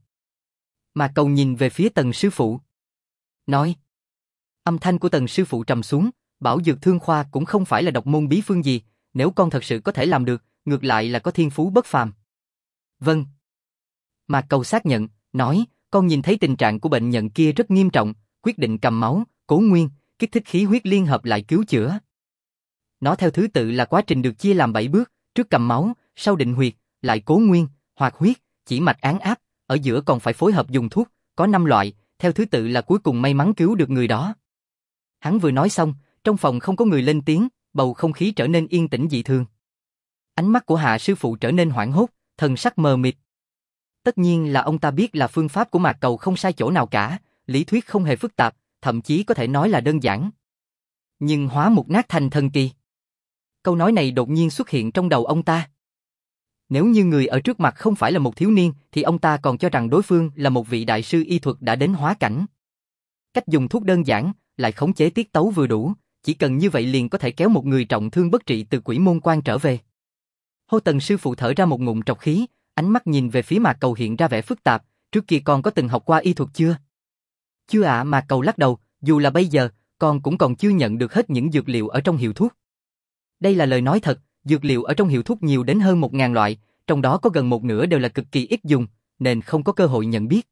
Mà Cầu nhìn về phía Tần sư phụ. Nói. Âm thanh của Tần sư phụ trầm xuống, Bảo Dược Thương Khoa cũng không phải là độc môn bí phương gì, nếu con thật sự có thể làm được, ngược lại là có thiên phú bất phàm. Vâng. Mà Cầu xác nhận, nói, con nhìn thấy tình trạng của bệnh nhân kia rất nghiêm trọng, quyết định cầm máu, cố nguyên, kích thích khí huyết liên hợp lại cứu chữa. Nó theo thứ tự là quá trình được chia làm 7 bước, trước cầm máu, sau định huyệt, lại cố nguyên, hoạt huyết, chỉ mạch án áp, ở giữa còn phải phối hợp dùng thuốc, có 5 loại, theo thứ tự là cuối cùng may mắn cứu được người đó. Hắn vừa nói xong, trong phòng không có người lên tiếng, bầu không khí trở nên yên tĩnh dị thường. Ánh mắt của Hạ sư phụ trở nên hoảng hốt, thần sắc mờ mịt. Tất nhiên là ông ta biết là phương pháp của Mạc Cầu không sai chỗ nào cả, lý thuyết không hề phức tạp, thậm chí có thể nói là đơn giản. Nhưng hóa mục nát thành thần kỳ. Câu nói này đột nhiên xuất hiện trong đầu ông ta. Nếu như người ở trước mặt không phải là một thiếu niên, thì ông ta còn cho rằng đối phương là một vị đại sư y thuật đã đến hóa cảnh. Cách dùng thuốc đơn giản, lại khống chế tiết tấu vừa đủ, chỉ cần như vậy liền có thể kéo một người trọng thương bất trị từ Quỷ Môn Quan trở về. Hô Tần sư phụ thở ra một ngụm trọc khí, ánh mắt nhìn về phía Mạc Cầu hiện ra vẻ phức tạp, trước kia con có từng học qua y thuật chưa? Chưa ạ. Mạc Cầu lắc đầu, dù là bây giờ, con cũng còn chưa nhận được hết những dược liệu ở trong hiệu thuốc. Đây là lời nói thật, dược liệu ở trong hiệu thuốc nhiều đến hơn 1000 loại, trong đó có gần một nửa đều là cực kỳ ít dùng, nên không có cơ hội nhận biết.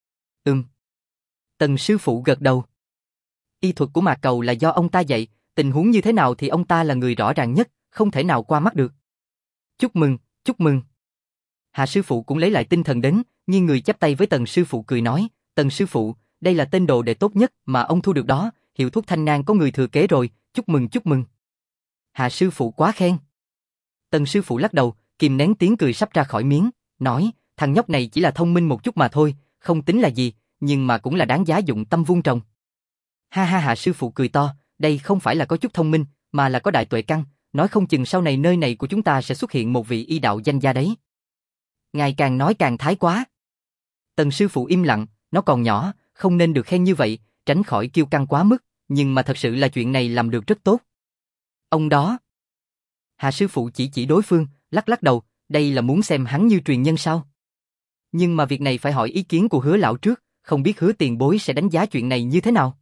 Tần sư phụ gật đầu. Y thuật của Mạc Cầu là do ông ta dạy, tình huống như thế nào thì ông ta là người rõ ràng nhất, không thể nào qua mắt được. Chúc mừng, chúc mừng. Hạ sư phụ cũng lấy lại tinh thần đến, nghiêng người chắp tay với Tần sư phụ cười nói, Tần sư phụ, đây là tên đồ đệ tốt nhất mà ông thu được đó, hiệu thuốc Thanh Nang có người thừa kế rồi, chúc mừng chúc mừng. Hạ sư phụ quá khen. Tần sư phụ lắc đầu, kìm nén tiếng cười sắp ra khỏi miếng, nói, thằng nhóc này chỉ là thông minh một chút mà thôi, không tính là gì, nhưng mà cũng là đáng giá dụng tâm vun trồng. Ha ha. Hạ sư phụ cười to, đây không phải là có chút thông minh, mà là có đại tuệ căn, nói không chừng sau này nơi này của chúng ta sẽ xuất hiện một vị y đạo danh gia đấy. Ngài càng nói càng thái quá. Tần sư phụ im lặng, nó còn nhỏ, không nên được khen như vậy, tránh khỏi kiêu căng quá mức, nhưng mà thật sự là chuyện này làm được rất tốt. Ông đó. Hà sư phụ chỉ đối phương, lắc lắc đầu, đây là muốn xem hắn như truyền nhân sao? Nhưng mà việc này phải hỏi ý kiến của Hứa lão trước, không biết Hứa tiền bối sẽ đánh giá chuyện này như thế nào?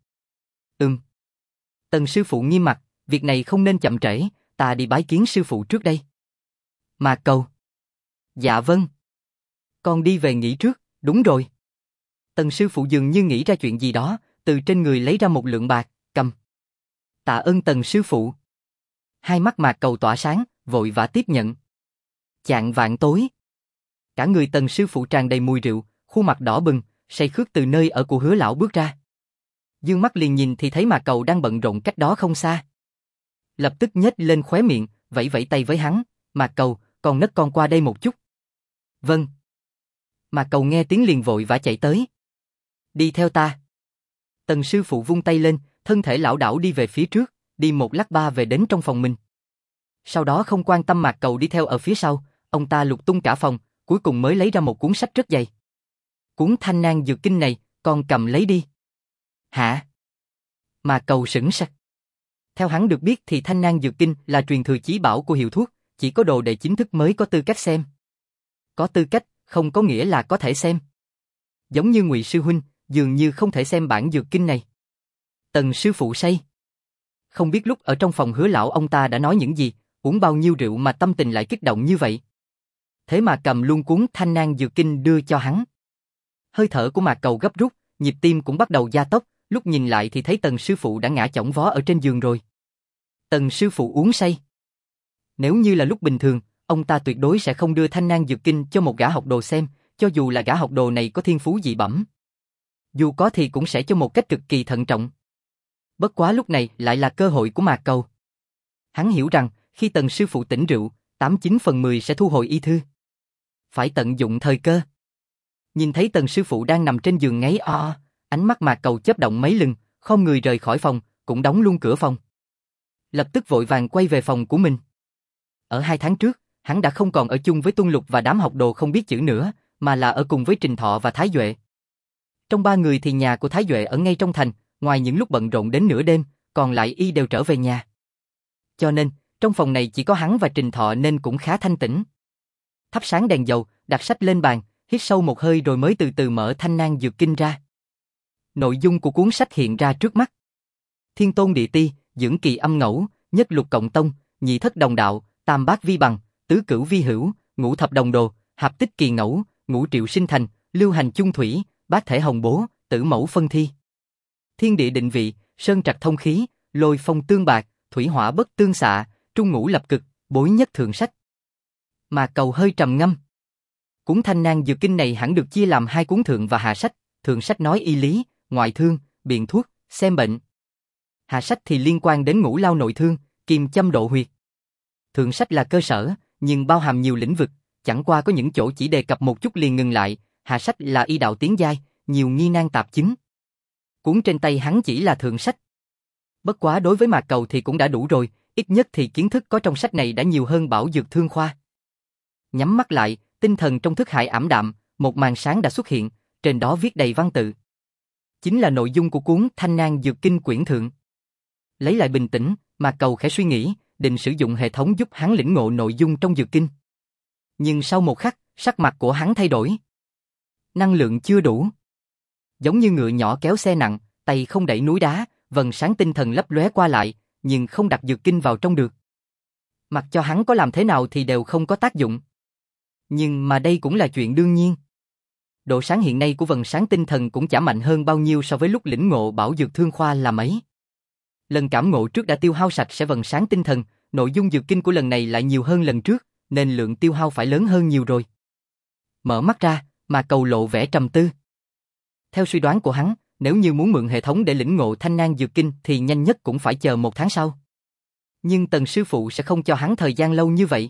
Tần sư phụ nghiêm mặt, việc này không nên chậm trễ, ta đi bái kiến sư phụ trước đây. Mạc Cầu. Dạ vâng. Con đi về nghỉ trước, đúng rồi. Tần sư phụ dường như nghĩ ra chuyện gì đó, từ trên người lấy ra một lượng bạc, cầm. Tạ ơn Tần sư phụ. Hai mắt Mạc Cầu tỏa sáng, vội vã tiếp nhận. Chạng vạng tối. Cả người Tần sư phụ tràn đầy mùi rượu, khuôn mặt đỏ bừng, say khướt từ nơi ở của Hứa lão bước ra. Dương mắt liền nhìn thì thấy Mạc Cầu đang bận rộn cách đó không xa. Lập tức nhếch lên khóe miệng, vẫy vẫy tay với hắn, Mạc Cầu, con nấc con qua đây một chút. Vâng. Mạc Cầu nghe tiếng liền vội vã chạy tới. Đi theo ta. Tần sư phụ vung tay lên, thân thể lảo đảo đi về phía trước, đi một lát ba về đến trong phòng mình. Sau đó không quan tâm Mạc Cầu đi theo ở phía sau, ông ta lục tung cả phòng, cuối cùng mới lấy ra một cuốn sách rất dày. Cuốn Thanh Nang Dược Kinh này, con cầm lấy đi. Hả? Mạc Cầu sững sờ. Theo hắn được biết thì Thanh Nang Dược Kinh là truyền thừa chí bảo của hiệu thuốc, chỉ có đồ đệ chính thức mới có tư cách xem. Có tư cách, không có nghĩa là có thể xem. Giống như Ngụy sư huynh, dường như không thể xem bản dược kinh này. Tần sư phụ say. Không biết lúc ở trong phòng Hứa lão ông ta đã nói những gì, uống bao nhiêu rượu mà tâm tình lại kích động như vậy. Thế mà cầm luôn cuốn Thanh Nang Dược Kinh đưa cho hắn. Hơi thở của Mạc Cầu gấp rút, nhịp tim cũng bắt đầu gia tốc, lúc nhìn lại thì thấy Tần sư phụ đã ngã chỏng vó ở trên giường rồi. Tần sư phụ uống say. Nếu như là lúc bình thường, ông ta tuyệt đối sẽ không đưa Thanh Nang Dược Kinh cho một gã học đồ xem, cho dù là gã học đồ này có thiên phú dị bẩm. Dù có thì cũng sẽ cho một cách cực kỳ thận trọng. Bất quá lúc này lại là cơ hội của Mạc Cầu. Hắn hiểu rằng, khi Tần sư phụ tỉnh rượu, 89 phần 10 sẽ thu hồi y thư. Phải tận dụng thời cơ. Nhìn thấy Tần sư phụ đang nằm trên giường ngáy o, ánh mắt Mạc Cầu chớp động mấy lần, khom người rời khỏi phòng, cũng đóng luôn cửa phòng. Lập tức vội vàng quay về phòng của mình. Ở 2 tháng trước, hắn đã không còn ở chung với Tuân Lục và đám học đồ không biết chữ nữa, mà là ở cùng với Trình Thọ và Thái Duệ. Trong 3 người thì nhà của Thái Duệ ở ngay trong thành, ngoài những lúc bận rộn đến nửa đêm, còn lại y đều trở về nhà. Cho nên, trong phòng này chỉ có hắn và Trình Thọ nên cũng khá thanh tĩnh. Thắp sáng đèn dầu, đặt sách lên bàn, hít sâu một hơi rồi mới từ từ mở Thanh Nang Dược Kinh ra. Nội dung của cuốn sách hiện ra trước mắt. Thiên tôn địa ti, dưỡng kỳ âm ngẫu, nhất lục cộng tông, nhị thất đồng đạo, tam bát vi bằng, tứ cửu vi hữu, ngũ thập đồng đồ, hạp tích kỳ ngẫu, ngũ triệu sinh thành, lưu hành chung thủy, bát thể hồng bố, tử mẫu phân thi. Thiên địa định vị, sơn trạch thông khí, lôi phong tương bạc, thủy hỏa bất tương xạ, trung ngũ lập cực, bối nhất thượng sách. Mạc Cầu hơi trầm ngâm. Cuốn Thanh Nang Dược Kinh này hẳn được chia làm 2 cuốn thượng và hạ sách, thượng sách nói y lý, ngoại thương, biện thuốc, xem bệnh. Hạ sách thì liên quan đến ngũ lao nội thương, kim châm độ huyệt. Thượng sách là cơ sở, nhưng bao hàm nhiều lĩnh vực, chẳng qua có những chỗ chỉ đề cập một chút liền ngừng lại, hạ sách là y đạo tiến giai, nhiều nghi nan tạp chứng. Cuốn trên tay hắn chỉ là thượng sách. Bất quá đối với Mạc Cầu thì cũng đã đủ rồi, ít nhất thì kiến thức có trong sách này đã nhiều hơn bảo dược thương khoa. Nhắm mắt lại, tinh thần trong thức hải ảm đạm, một màn sáng đã xuất hiện, trên đó viết đầy văn tự. Chính là nội dung của cuốn Thanh Nang Dược Kinh quyển thượng. Lấy lại bình tĩnh, Mạc Cầu khẽ suy nghĩ, định sử dụng hệ thống giúp hắn lĩnh ngộ nội dung trong dược kinh. Nhưng sau một khắc, sắc mặt của hắn thay đổi. Năng lượng chưa đủ. Giống như ngựa nhỏ kéo xe nặng, tay không đẩy núi đá, vầng sáng tinh thần lấp lóe qua lại, nhưng không đặt dược kinh vào trong được. Mặc cho hắn có làm thế nào thì đều không có tác dụng. Nhưng mà đây cũng là chuyện đương nhiên. Độ sáng hiện nay của vầng sáng tinh thần cũng chả mạnh hơn bao nhiêu so với lúc lĩnh ngộ bảo dược thương khoa là mấy. Lần cảm ngộ trước đã tiêu hao sạch sẽ vầng sáng tinh thần, nội dung dược kinh của lần này lại nhiều hơn lần trước, nên lượng tiêu hao phải lớn hơn nhiều rồi. Mở mắt ra, mà Cầu lộ vẻ trầm tư. Theo suy đoán của hắn, nếu như muốn mượn hệ thống để lĩnh ngộ Thanh Nang Dược Kinh thì nhanh nhất cũng phải chờ 1 tháng sau. Nhưng Tần sư phụ sẽ không cho hắn thời gian lâu như vậy.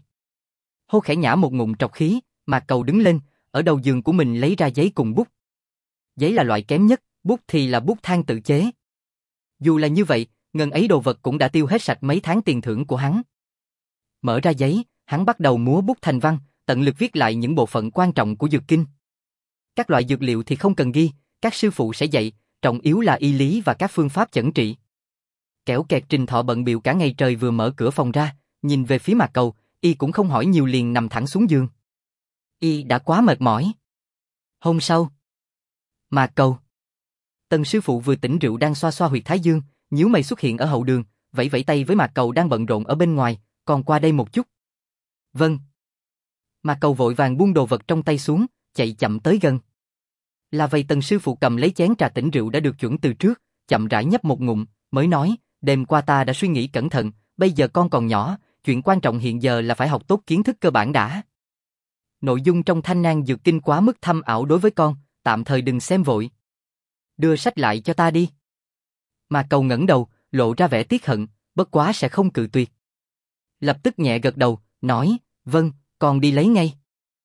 Hô khẽ nhả một ngụm trọc khí, Mạc Cầu đứng lên, ở đầu giường của mình lấy ra giấy cùng bút. Giấy là loại kém nhất, bút thì là bút than tự chế. Dù là như vậy, Ngần ấy đồ vật cũng đã tiêu hết sạch mấy tháng tiền thưởng của hắn. Mở ra giấy, hắn bắt đầu múa bút thành văn, tận lực viết lại những bộ phận quan trọng của dược kinh. Các loại dược liệu thì không cần ghi, các sư phụ sẽ dạy, trọng yếu là y lý và các phương pháp chẩn trị. Kẻo kẹt Trình Thọ bận bịu cả ngày trời vừa mở cửa phòng ra, nhìn về phía Mạc Cầu, y cũng không hỏi nhiều liền nằm thẳng xuống giường. Y đã quá mệt mỏi. Hôm sau, Mạc Cầu. Tần sư phụ vừa tỉnh rượu đang xoa xoa huyệt thái dương, nhíu mày xuất hiện ở hậu đường, vẫy vẫy tay với Mạc Cầu đang bận rộn ở bên ngoài, còn qua đây một chút. Vâng. Mạc Cầu vội vàng buông đồ vật trong tay xuống, chạy chậm tới gần. Là vậy Tần sư phụ cầm lấy chén trà tỉnh rượu đã được chuẩn từ trước, chậm rãi nhấp một ngụm, mới nói, đêm qua ta đã suy nghĩ cẩn thận, bây giờ con còn nhỏ, chuyện quan trọng hiện giờ là phải học tốt kiến thức cơ bản đã. Nội dung trong Thanh Nang Dược Kinh quá mức thâm ảo đối với con, tạm thời đừng xem vội. Đưa sách lại cho ta đi. Mạc Cầu ngẩng đầu, lộ ra vẻ tiếc hận, bất quá sẽ không cự tuyệt. Lập tức nhẹ gật đầu, nói, vâng, con đi lấy ngay.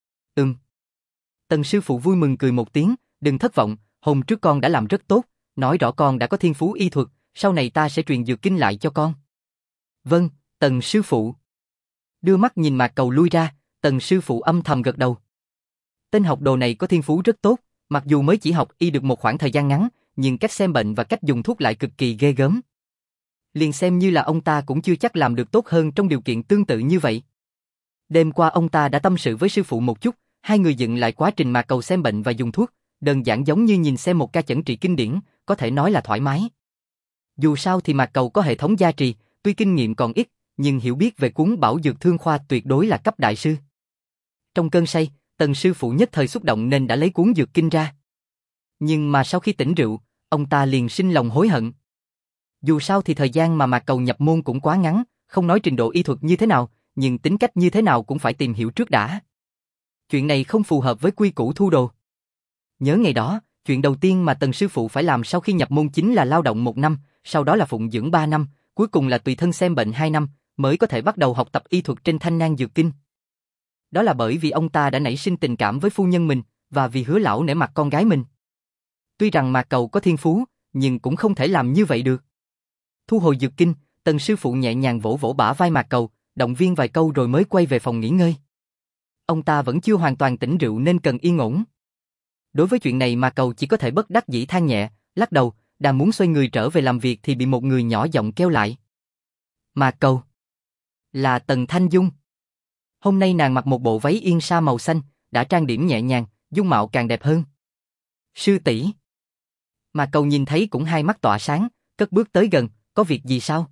Tần sư phụ vui mừng cười một tiếng, đừng thất vọng, hôm trước con đã làm rất tốt, nói rõ con đã có thiên phú y thuật, sau này ta sẽ truyền dược kinh lại cho con. Vâng, Tần sư phụ. Đưa mắt nhìn Mạc Cầu lui ra, Tần sư phụ âm thầm gật đầu. Tên học đồ này có thiên phú rất tốt, mặc dù mới chỉ học y được một khoảng thời gian ngắn, nhưng cách xem bệnh và cách dùng thuốc lại cực kỳ ghê gớm. Liền xem như là ông ta cũng chưa chắc làm được tốt hơn trong điều kiện tương tự như vậy. Đêm qua ông ta đã tâm sự với sư phụ một chút, hai người dựng lại quá trình Mạc Cầu xem bệnh và dùng thuốc, đơn giản giống như nhìn xem một ca chẩn trị kinh điển, có thể nói là thoải mái. Dù sao thì Mạc Cầu có hệ thống gia trì, tuy kinh nghiệm còn ít, nhưng hiểu biết về cuốn Bảo Dược Thương Khoa tuyệt đối là cấp đại sư. Trong cơn say, Tần sư phụ nhất thời xúc động nên đã lấy cuốn dược kinh ra. Nhưng mà sau khi tỉnh rượu, ông ta liền sinh lòng hối hận. Dù sao thì thời gian mà Mạc Cầu nhập môn cũng quá ngắn, không nói trình độ y thuật như thế nào, nhưng tính cách như thế nào cũng phải tìm hiểu trước đã. Chuyện này không phù hợp với quy củ thu đồ. Nhớ ngày đó, chuyện đầu tiên mà Tần sư phụ phải làm sau khi nhập môn chính là lao động 1 năm, sau đó là phụng dưỡng 3 năm, cuối cùng là tùy thân xem bệnh 2 năm, mới có thể bắt đầu học tập y thuật trên Thanh Nang Dược Kinh. Đó là bởi vì ông ta đã nảy sinh tình cảm với phu nhân mình, và vì Hứa lão nể mặt con gái mình. Tuy rằng Mạc Cầu có thiên phú, nhưng cũng không thể làm như vậy được. Thu hồi dược kinh, Tần sư phụ nhẹ nhàng vỗ vỗ bả vai Mạc Cầu, động viên vài câu rồi mới quay về phòng nghỉ ngơi. Ông ta vẫn chưa hoàn toàn tỉnh rượu nên cần yên ổn. Đối với chuyện này Mạc Cầu chỉ có thể bất đắc dĩ than nhẹ, lắc đầu, đang muốn xoay người trở về làm việc thì bị một người nhỏ giọng kêu lại. Mạc Cầu. Là Tần Thanh Dung. Hôm nay nàng mặc một bộ váy yên sa màu xanh, đã trang điểm nhẹ nhàng, dung mạo càng đẹp hơn. Sư tỷ. Mạc Cầu nhìn thấy cũng hai mắt tỏa sáng, cất bước tới gần, có việc gì sao?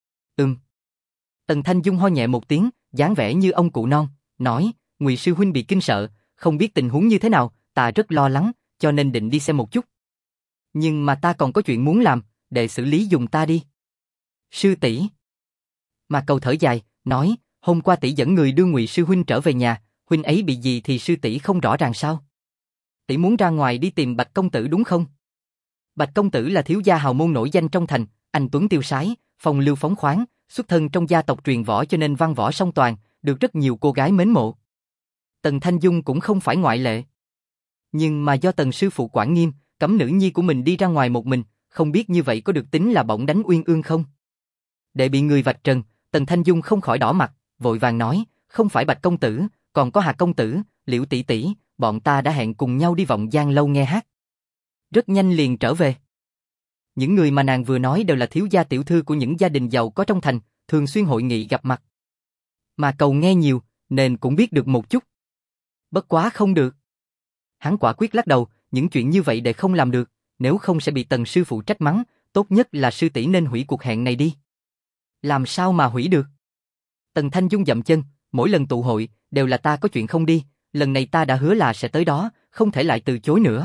Tần Thanh Dung ho nhẹ một tiếng, dáng vẻ như ông cụ non, nói, Ngụy sư huynh bị kinh sợ, không biết tình huống như thế nào, ta rất lo lắng, cho nên định đi xem một chút. Nhưng mà ta còn có chuyện muốn làm, để xử lý dùng ta đi. Sư tỷ. Mạc Cầu thở dài, nói, hôm qua tỷ dẫn người đưa Ngụy sư huynh trở về nhà, huynh ấy bị gì thì sư tỷ không rõ ràng sao? Tỷ muốn ra ngoài đi tìm Bạch công tử đúng không? Bạch công tử là thiếu gia hào môn nổi danh trong thành, anh tuấn tiêu sái, phong lưu phóng khoáng, xuất thân trong gia tộc truyền võ cho nên văn võ song toàn, được rất nhiều cô gái mến mộ. Tần Thanh Dung cũng không phải ngoại lệ. Nhưng mà do Tần sư phụ quản nghiêm, cấm nữ nhi của mình đi ra ngoài một mình, không biết như vậy có được tính là bổng đánh uyên ương không? Để bị người vạch trần, Tần Thanh Dung không khỏi đỏ mặt, vội vàng nói, không phải Bạch công tử, còn có Hà công tử, Liễu tỷ tỷ, bọn ta đã hẹn cùng nhau đi Vọng Giang lâu nghe hát. Rất nhanh liền trở về. Những người mà nàng vừa nói đều là thiếu gia tiểu thư của những gia đình giàu có trong thành, thường xuyên hội nghị gặp mặt. Mà Cầu nghe nhiều, nên cũng biết được một chút. Bất quá không được. Hắn quả quyết lắc đầu, những chuyện như vậy để không làm được, nếu không sẽ bị Tần sư phụ trách mắng, tốt nhất là sư tỷ nên hủy cuộc hẹn này đi. Làm sao mà hủy được? Tần Thanh Dung dậm chân, mỗi lần tụ hội, đều là ta có chuyện không đi, lần này ta đã hứa là sẽ tới đó, không thể lại từ chối nữa.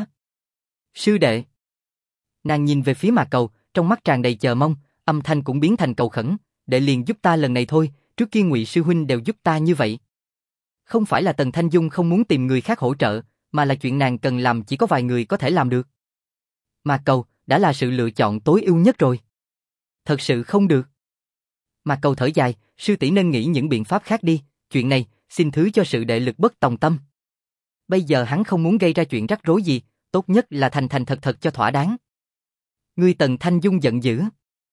Sư đệ. Nàng nhìn về phía Mạc Cầu, trong mắt tràn đầy chờ mong, âm thanh cũng biến thành cầu khẩn, đệ liền giúp ta lần này thôi, trước kia Ngụy sư huynh đều giúp ta như vậy. Không phải là Tần Thanh Dung không muốn tìm người khác hỗ trợ, mà là chuyện nàng cần làm chỉ có vài người có thể làm được. Mạc Cầu, đã là sự lựa chọn tối ưu nhất rồi. Thật sự không được. Mạc Cầu thở dài, sư tỷ nên nghĩ những biện pháp khác đi, chuyện này, xin thứ cho sự đệ lực bất tòng tâm. Bây giờ hắn không muốn gây ra chuyện rắc rối gì, tốt nhất là thành thành thật thật cho thỏa đáng. Ngươi Tần Thanh Dung giận dữ.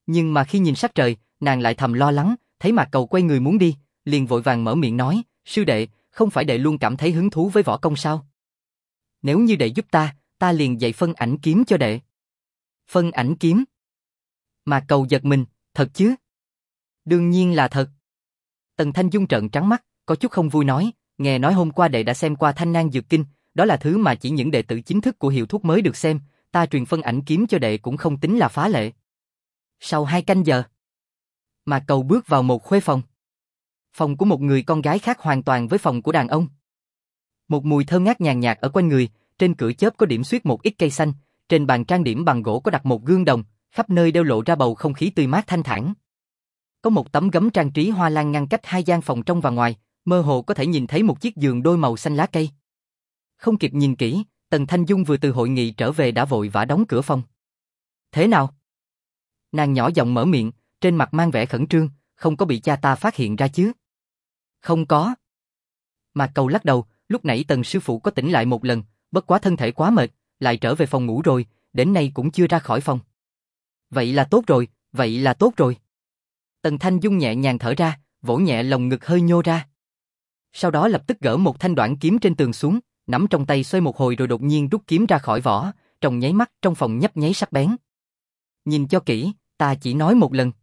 Nhưng mà khi nhìn sắc trời, nàng lại thầm lo lắng, thấy Mạc Cầu quay người muốn đi, liền vội vàng mở miệng nói, sư đệ, không phải đệ luôn cảm thấy hứng thú với võ công sao? Nếu như đệ giúp ta liền dạy phân ảnh kiếm cho đệ. Phân ảnh kiếm? Mạc Cầu giật mình, thật chứ? Đương nhiên là thật. Tần Thanh Dung trợn trắng mắt, có chút không vui nói, nghe nói hôm qua đệ đã xem qua Thanh Nang Dược Kinh, đó là thứ mà chỉ những đệ tử chính thức của hiệu thuốc mới được xem, ta truyền phân ảnh kiếm cho đệ cũng không tính là phá lệ. Sau 2 canh giờ, Mạc Cầu bước vào một khuê phòng. Phòng của một người con gái khác hoàn toàn với phòng của đàn ông. Một mùi thơm ngát nhàn nhạt ở quanh người, trên cửa chớp có điểm xuyết một ít cây xanh, trên bàn trang điểm bằng gỗ có đặt một gương đồng, khắp nơi đều lộ ra bầu không khí tươi mát thanh thản. Có một tấm gấm trang trí hoa lan ngăn cách 2 gian phòng trong và ngoài, mơ hồ có thể nhìn thấy một chiếc giường đôi màu xanh lá cây. Không kịp nhìn kỹ, Tần Thanh Dung vừa từ hội nghị trở về đã vội vã đóng cửa phòng. Thế nào? Nàng nhỏ giọng mở miệng, trên mặt mang vẻ khẩn trương, không có bị cha ta phát hiện ra chứ? Không có. Mạc Cầu lắc đầu, lúc nãy Tần sư phụ có tỉnh lại một lần, bất quá thân thể quá mệt, lại trở về phòng ngủ rồi, đến nay cũng chưa ra khỏi phòng. Vậy là tốt rồi, vậy là tốt rồi. Tần Thanh Dung nhẹ nhàng thở ra, vỗ nhẹ lồng ngực hơi nhô ra. Sau đó lập tức gỡ một thanh đoạn kiếm trên tường xuống, nắm trong tay xoay một hồi rồi đột nhiên rút kiếm ra khỏi vỏ, trong nháy mắt trong phòng nhấp nháy sắc bén. Nhìn cho kỹ, ta chỉ nói một lần.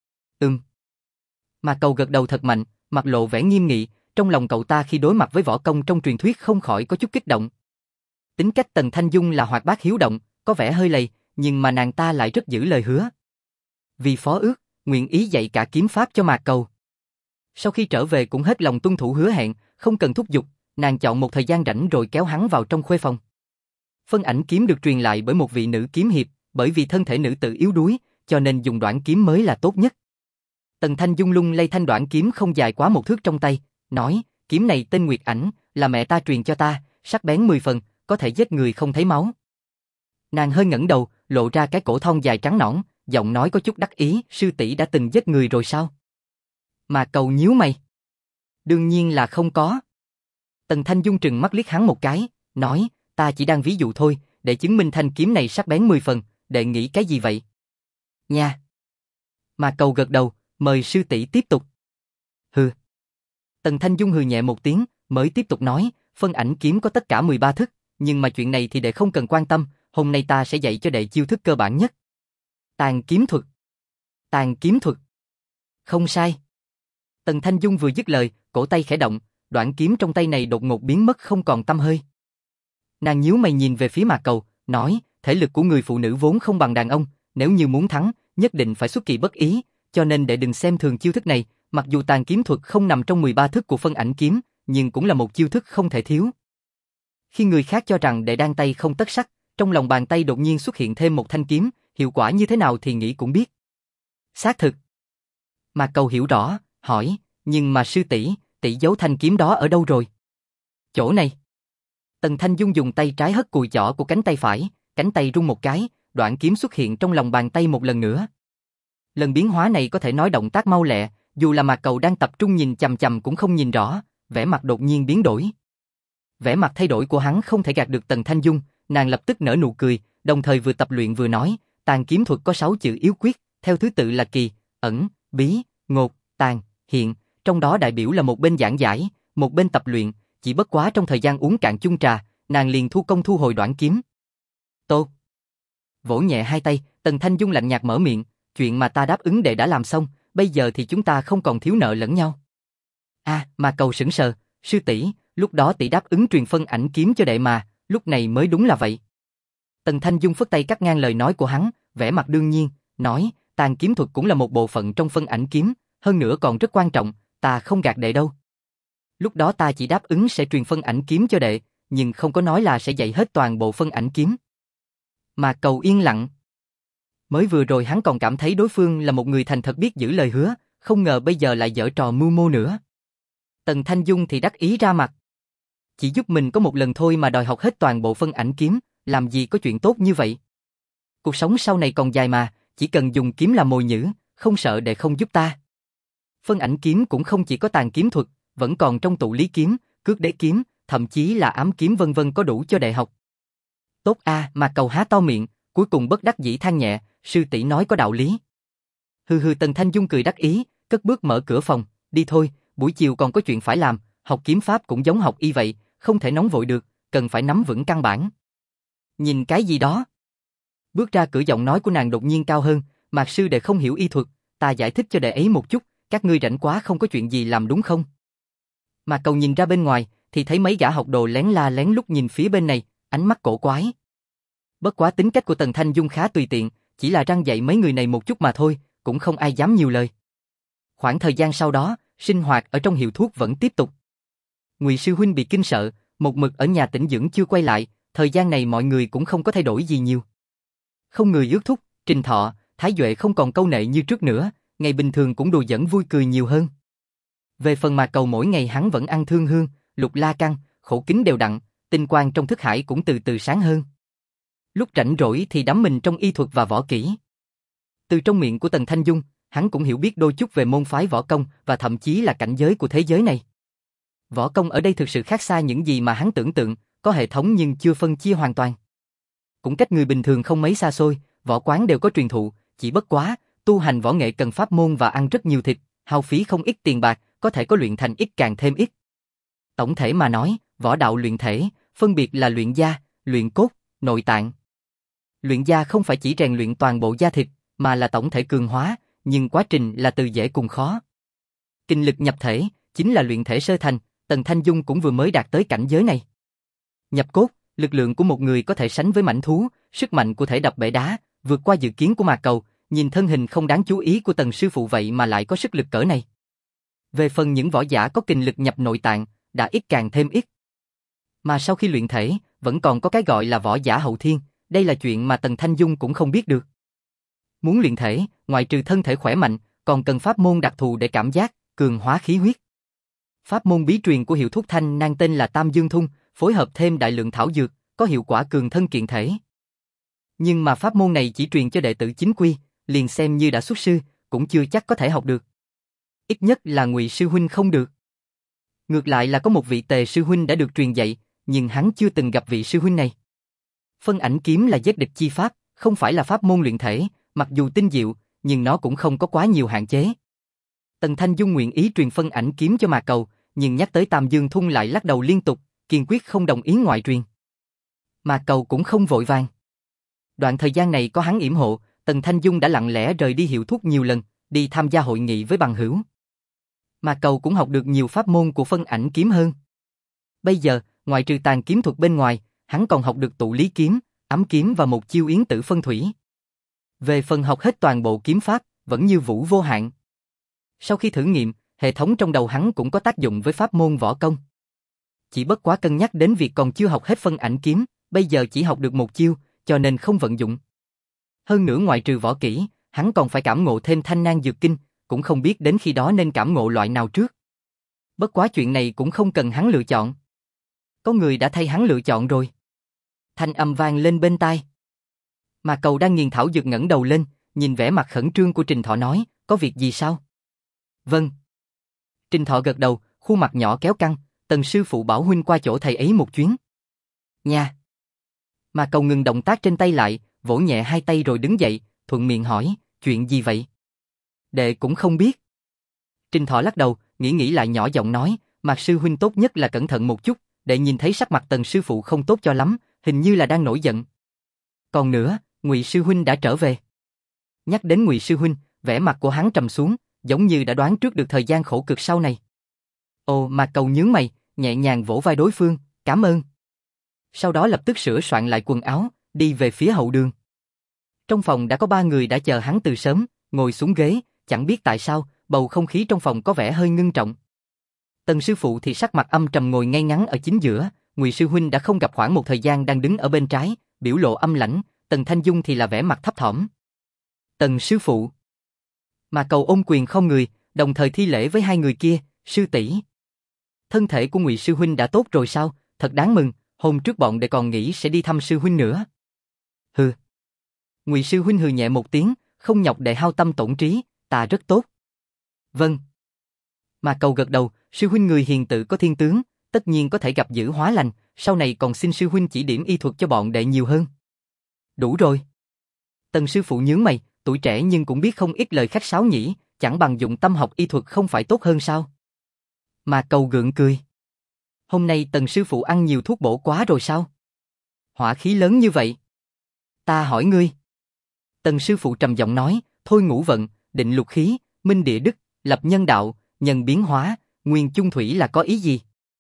Mạc Cầu gật đầu thật mạnh, mặt lộ vẻ nghiêm nghị, trong lòng cậu ta khi đối mặt với võ công trong truyền thuyết không khỏi có chút kích động. Tính cách Tần Thanh Dung là hoạt bát hiếu động, có vẻ hơi lầy, nhưng mà nàng ta lại rất giữ lời hứa. Vì phó ước, nguyện ý dạy cả kiếm pháp cho Mạc Cầu. Sau khi trở về cũng hết lòng tuân thủ hứa hẹn, không cần thúc giục, nàng chọn một thời gian rảnh rồi kéo hắn vào trong khuê phòng. Phân ảnh kiếm được truyền lại bởi một vị nữ kiếm hiệp, bởi vì thân thể nữ tự yếu đuối, cho nên dùng đoạn kiếm mới là tốt nhất. Tần Thanh Dung lung lay thanh đoạn kiếm không dài quá 1 thước trong tay, nói, kiếm này tên Nguyệt Ảnh, là mẹ ta truyền cho ta, sắc bén 10 phần, có thể giết người không thấy máu. Nàng hơi ngẩng đầu, lộ ra cái cổ thon dài trắng nõn, giọng nói có chút đắc ý, sư tỷ đã từng giết người rồi sao? Mà Cầu nhíu mày. Đương nhiên là không có. Tần Thanh Dung trừng mắt liếc hắn một cái, nói, ta chỉ đang ví dụ thôi, để chứng minh thanh kiếm này sắc bén 10 phần, đệ nghĩ cái gì vậy? Nha. Mà Cầu gật đầu, mời sư tỷ tiếp tục. Hừ. Tần Thanh Dung hừ nhẹ một tiếng, mới tiếp tục nói, phân ảnh kiếm có tất cả 13 thức, nhưng mà chuyện này thì đệ không cần quan tâm, hôm nay ta sẽ dạy cho đệ chiêu thức cơ bản nhất. Tàn kiếm thuật. Tàn kiếm thuật. Không sai. Tần Thanh Dung vừa dứt lời, cổ tay khẽ động, đoạn kiếm trong tay này đột ngột biến mất không còn tăm hơi. Nàng nhíu mày nhìn về phía Mạc Cầu, nói, thể lực của người phụ nữ vốn không bằng đàn ông, nếu như muốn thắng, nhất định phải xuất kỳ bất ý, cho nên đệ đừng xem thường chiêu thức này, mặc dù tàn kiếm thuật không nằm trong 13 thức của phân ảnh kiếm, nhưng cũng là một chiêu thức không thể thiếu. Khi người khác cho rằng đệ đang tay không tất sắt, trong lòng bàn tay đột nhiên xuất hiện thêm một thanh kiếm, hiệu quả như thế nào thì nghĩ cũng biết. Xác thực. Mạc Cầu hiểu rõ, hỏi, nhưng mà sư tỷ, tỷ giấu thanh kiếm đó ở đâu rồi? Chỗ này. Tần Thanh Dung dùng tay trái hất cùi chỏ của cánh tay phải, cánh tay rung một cái, đoạn kiếm xuất hiện trong lòng bàn tay một lần nữa. Lần biến hóa này có thể nói động tác mau lẹ, dù là Mạc Cầu đang tập trung nhìn chằm chằm cũng không nhìn rõ, vẻ mặt đột nhiên biến đổi. Vẻ mặt thay đổi của hắn không thể gạt được Tần Thanh Dung, nàng lập tức nở nụ cười, đồng thời vừa tập luyện vừa nói, tàn kiếm thuật có 6 chữ yếu quyết, theo thứ tự là kỳ, ẩn, bí, ngột, tàn, hiện, trong đó đại biểu là một bên giảng giải, một bên tập luyện, chỉ bất quá trong thời gian uống cạn chung trà, nàng liền thu công thu hồi đoạn kiếm. Tô. Vỗ nhẹ hai tay, Tần Thanh Dung lạnh nhạt mở miệng, chuyện mà ta đáp ứng đệ đã làm xong, bây giờ thì chúng ta không còn thiếu nợ lẫn nhau. Mà Cầu sững sờ, sư tỷ, lúc đó tỷ đáp ứng truyền phân ảnh kiếm cho đệ mà, lúc này mới đúng là vậy. Tần Thanh Dung phất tay cắt ngang lời nói của hắn, vẻ mặt đương nhiên, nói, tàn kiếm thuật cũng là một bộ phận trong phân ảnh kiếm, hơn nữa còn rất quan trọng, ta không gạt đệ đâu. Lúc đó ta chỉ đáp ứng sẽ truyền phân ảnh kiếm cho đệ, nhưng không có nói là sẽ dạy hết toàn bộ phân ảnh kiếm. Mà Cầu yên lặng. Mới vừa rồi hắn còn cảm thấy đối phương là một người thành thật biết giữ lời hứa, không ngờ bây giờ lại giở trò mưu mô nữa. Tần Thanh Dung thì đắc ý ra mặt. Chỉ giúp mình có một lần thôi mà đòi học hết toàn bộ phân ảnh kiếm, làm gì có chuyện tốt như vậy. Cuộc sống sau này còn dài mà, chỉ cần dùng kiếm làm mồi nhử, không sợ đệ không giúp ta. Phân ảnh kiếm cũng không chỉ có tàn kiếm thuật, vẫn còn trong tụ lý kiếm, cước đế kiếm, thậm chí là ám kiếm vân vân có đủ cho đệ học. Tốt Mà Cầu há to miệng, cuối cùng bất đắc dĩ than nhẹ, sư tỷ nói có đạo lý. Tần Thanh Dung cười đắc ý, cất bước mở cửa phòng, đi thôi, buổi chiều còn có chuyện phải làm, học kiếm pháp cũng giống học y vậy, không thể nóng vội được, cần phải nắm vững căn bản. Nhìn cái gì đó? Bước ra cửa giọng nói của nàng đột nhiên cao hơn, Mạc sư đệ không hiểu y thuật, ta giải thích cho đệ ấy một chút, các ngươi rảnh quá không có chuyện gì làm đúng không? Mạc Cầu nhìn ra bên ngoài, thì thấy mấy gã học đồ lén la lén lút nhìn phía bên này, ánh mắt cổ quái. Bất quá tính cách của Tần Thanh Dung khá tùy tiện, chỉ là răn dạy mấy người này một chút mà thôi, cũng không ai dám nhiều lời. Khoảng thời gian sau đó, sinh hoạt ở trong hiệu thuốc vẫn tiếp tục. Ngụy sư huynh bị kinh sợ, một mực ở nhà tĩnh dưỡng chưa quay lại, thời gian này mọi người cũng không có thay đổi gì nhiều. Không người ước thúc, Trình Thọ, Thái Duệ không còn câu nệ như trước nữa, ngày bình thường cũng đùa giỡn vui cười nhiều hơn. Về phần Mạc Cầu mỗi ngày hắn vẫn ăn thương hương, lục la căn, khổ kính đều đặn, tinh quang trong thức hải cũng từ từ sáng hơn. Lúc rảnh rỗi thì đắm mình trong y thuật và võ kỹ. Từ trong miệng của Tần Thanh Dung, hắn cũng hiểu biết đôi chút về môn phái võ công và thậm chí là cảnh giới của thế giới này. Võ công ở đây thực sự khác xa những gì mà hắn tưởng tượng, có hệ thống nhưng chưa phân chia hoàn toàn. Cũng cách người bình thường không mấy xa xôi, võ quán đều có truyền thụ, chỉ bất quá, tu hành võ nghệ cần pháp môn và ăn rất nhiều thịt, hao phí không ít tiền bạc, có thể có luyện thành ít càng thêm ít. Tổng thể mà nói, võ đạo luyện thể, phân biệt là luyện da, luyện cốt, nội tạng. Luyện da không phải chỉ rèn luyện toàn bộ da thịt, mà là tổng thể cường hóa, nhưng quá trình là từ dễ cùng khó. Kinh lực nhập thể, chính là luyện thể sơ thành, Tần Thanh Dung cũng vừa mới đạt tới cảnh giới này. Nhập cốt, lực lượng của một người có thể sánh với mãnh thú, sức mạnh của thể đập bể đá, vượt qua dự kiến của Mạc Cầu, nhìn thân hình không đáng chú ý của Tần sư phụ vậy mà lại có sức lực cỡ này. Về phần những võ giả có kinh lực nhập nội tạng, đã ít càng thêm ít. Mà sau khi luyện thể, vẫn còn có cái gọi là võ giả hậu thiên, đây là chuyện mà Tần Thanh Dung cũng không biết được. Muốn luyện thể, ngoại trừ thân thể khỏe mạnh, còn cần pháp môn đặc thù để cảm giác, cường hóa khí huyết. Pháp môn bí truyền của hiệu thuốc Thanh Nang tên là Tam Dương Thung, phối hợp thêm đại lượng thảo dược, có hiệu quả cường thân kiện thể. Nhưng mà pháp môn này chỉ truyền cho đệ tử chính quy, liền xem như đã xuất sư, cũng chưa chắc có thể học được. Ít nhất là Ngụy sư huynh không được. Ngược lại là có một vị Tề sư huynh đã được truyền dạy, nhưng hắn chưa từng gặp vị sư huynh này. Phân ảnh kiếm là giết địch chi pháp, không phải là pháp môn luyện thể, mặc dù tinh diệu, nhưng nó cũng không có quá nhiều hạn chế. Tần Thanh Dung nguyện ý truyền phân ảnh kiếm cho Mạc Cầu, nhưng nhắc tới Tam Dương Thung lại lắc đầu liên tục, kiên quyết không đồng ý ngoại truyền. Mạc Cầu cũng không vội vàng. Đoạn thời gian này có hắn yểm hộ, Tần Thanh Dung đã lặng lẽ rời đi hiệu thuốc nhiều lần, đi tham gia hội nghị với bằng hữu. Mạc Cầu cũng học được nhiều pháp môn của phân ảnh kiếm hơn. Bây giờ, ngoại trừ tàn kiếm thuật bên ngoài, hắn còn học được tụ lý kiếm, ấm kiếm và một chiêu yến tử phân thủy. Về phần học hết toàn bộ kiếm pháp, vẫn như vũ vô hạn. Sau khi thử nghiệm, hệ thống trong đầu hắn cũng có tác dụng với pháp môn võ công. Chỉ bất quá cân nhắc đến việc còn chưa học hết phân ảnh kiếm, bây giờ chỉ học được một chiêu, cho nên không vận dụng. Hơn nữa ngoại trừ võ kỹ, hắn còn phải cảm ngộ thêm Thanh Nang Dược Kinh, cũng không biết đến khi đó nên cảm ngộ loại nào trước. Bất quá chuyện này cũng không cần hắn lựa chọn. Có người đã thay hắn lựa chọn rồi. Thanh âm vang lên bên tai. Mà Cầu đang nghiền thảo dược ngẩng đầu lên, nhìn vẻ mặt khẩn trương của Trình Thọ nói, có việc gì sao? Vâng. Trình Thọ gật đầu, khuôn mặt nhỏ kéo căng, Tần sư phụ bảo huynh qua chỗ thầy ấy một chuyến. Nha. Mà Cầu ngừng động tác trên tay lại, vỗ nhẹ hai tay rồi đứng dậy, thuận miệng hỏi, chuyện gì vậy? Đệ cũng không biết. Trình Thọ lắc đầu, nghĩ lại nhỏ giọng nói, Mạc sư huynh tốt nhất là cẩn thận một chút, đệ nhìn thấy sắc mặt Tần sư phụ không tốt cho lắm, hình như là đang nổi giận. Còn nữa, Ngụy sư huynh đã trở về. Nhắc đến Ngụy sư huynh, vẻ mặt của hắn trầm xuống, giống như đã đoán trước được thời gian khổ cực sau này. Ồ, Mạc Cầu nhướng mày, nhẹ nhàng vỗ vai đối phương, cảm ơn. Sau đó lập tức sửa soạn lại quần áo, đi về phía hậu đường. Trong phòng đã có 3 người đã chờ hắn từ sớm, ngồi xuống ghế, chẳng biết tại sao, bầu không khí trong phòng có vẻ hơi ngưng trọng. Tần sư phụ thì sắc mặt âm trầm ngồi ngay ngắn ở chính giữa, Ngụy sư huynh đã không gặp khoảng một thời gian đang đứng ở bên trái, biểu lộ âm lãnh, Tần Thanh Dung thì là vẻ mặt thấp thỏm. Tần sư phụ. Mà Cầu ôm quyền không người, đồng thời thi lễ với 2 người kia, sư tỷ. Thân thể của Ngụy sư huynh đã tốt rồi sao? Thật đáng mừng, hôm trước bọn đệ còn nghĩ sẽ đi thăm sư huynh nữa. Hừ. Ngụy sư huynh hừ nhẹ một tiếng, không nhọc đệ hao tâm tổn trí, ta rất tốt. Vâng. Mà Cầu gật đầu, sư huynh người hiền tự có thiên tướng, tất nhiên có thể gặp dữ hóa lành, sau này còn xin sư huynh chỉ điểm y thuật cho bọn đệ nhiều hơn. Đủ rồi. Tần sư phụ nhướng mày, tuổi trẻ nhưng cũng biết không ít lời khách sáo nhỉ, chẳng bằng dụng tâm học y thuật không phải tốt hơn sao? Mà Cầu gượng cười. Hôm nay Tần sư phụ ăn nhiều thuốc bổ quá rồi sao? Hỏa khí lớn như vậy. Ta hỏi ngươi. Tần sư phụ trầm giọng nói, thôi ngũ vận, định lục khí, minh địa đức, lập nhân đạo, nhân biến hóa, nguyên chung thủy là có ý gì?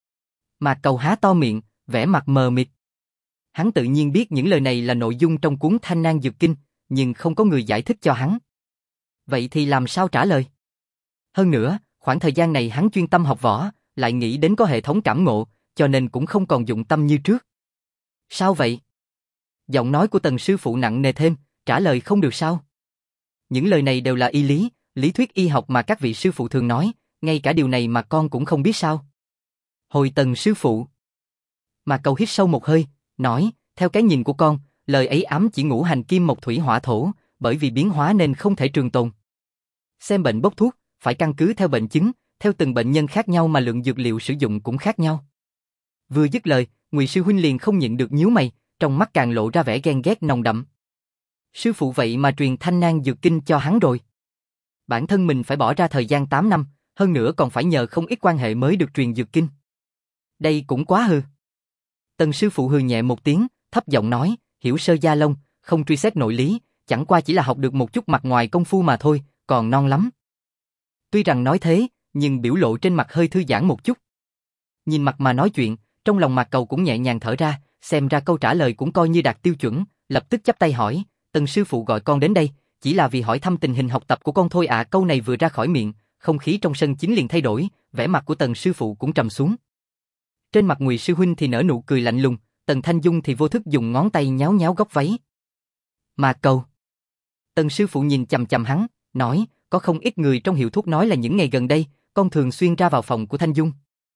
Mà Cầu há to miệng, vẻ mặt mờ mịt. Hắn tự nhiên biết những lời này là nội dung trong cuốn Thanh Nang Dược Kinh, nhưng không có người giải thích cho hắn. Vậy thì làm sao trả lời? Hơn nữa, khoảng thời gian này hắn chuyên tâm học võ, lại nghĩ đến có hệ thống cảm ngộ, cho nên cũng không còn dụng tâm như trước. Sao vậy? Giọng nói của Tần sư phụ nặng nề thêm, trả lời không được sao? Những lời này đều là y lý, lý thuyết y học mà các vị sư phụ thường nói, ngay cả điều này mà con cũng không biết sao? Hồi Tần sư phụ. Mà Cầu hít sâu một hơi, nói, theo cái nhìn của con, lời ấy ám chỉ ngũ hành kim mộc thủy hỏa thổ, bởi vì biến hóa nên không thể trường tồn. Xem bệnh bốc thuốc, phải căn cứ theo bệnh chứng, theo từng bệnh nhân khác nhau mà lượng dược liệu sử dụng cũng khác nhau. Vừa dứt lời, Ngụy sư huynh liền không nhịn được nhíu mày, trong mắt càng lộ ra vẻ ghen ghét nồng đậm. Sư phụ vậy mà truyền Thanh Nang Dược Kinh cho hắn rồi. Bản thân mình phải bỏ ra thời gian 8 năm, hơn nữa còn phải nhờ không ít quan hệ mới được truyền Dược Kinh. Đây cũng quá hư. Tần sư phụ hừ nhẹ một tiếng, thấp giọng nói, hiểu sơ gia lông, không truy xét nội lý, chẳng qua chỉ là học được một chút mặt ngoài công phu mà thôi, còn non lắm. Tuy rằng nói thế, nhưng biểu lộ trên mặt hơi thư giãn một chút. Nhìn mặt mà nói chuyện, trong lòng Mạc Cầu cũng nhẹ nhàng thở ra, xem ra câu trả lời cũng coi như đạt tiêu chuẩn, lập tức chắp tay hỏi, Tần sư phụ gọi con đến đây, chỉ là vì hỏi thăm tình hình học tập của con thôi ạ. Câu này vừa ra khỏi miệng, không khí trong sân chính liền thay đổi, vẻ mặt của Tần sư phụ cũng trầm xuống. Trên mặt Ngụy sư huynh thì nở nụ cười lạnh lùng, Tần Thanh Dung thì vô thức dùng ngón tay nhéo nhéo góc váy. Mạc Cầu. Tần sư phụ nhìn chằm chằm hắn, nói, có không ít người trong hiệu thuốc nói là những ngày gần đây, con thường xuyên ra vào phòng của Thanh Dung.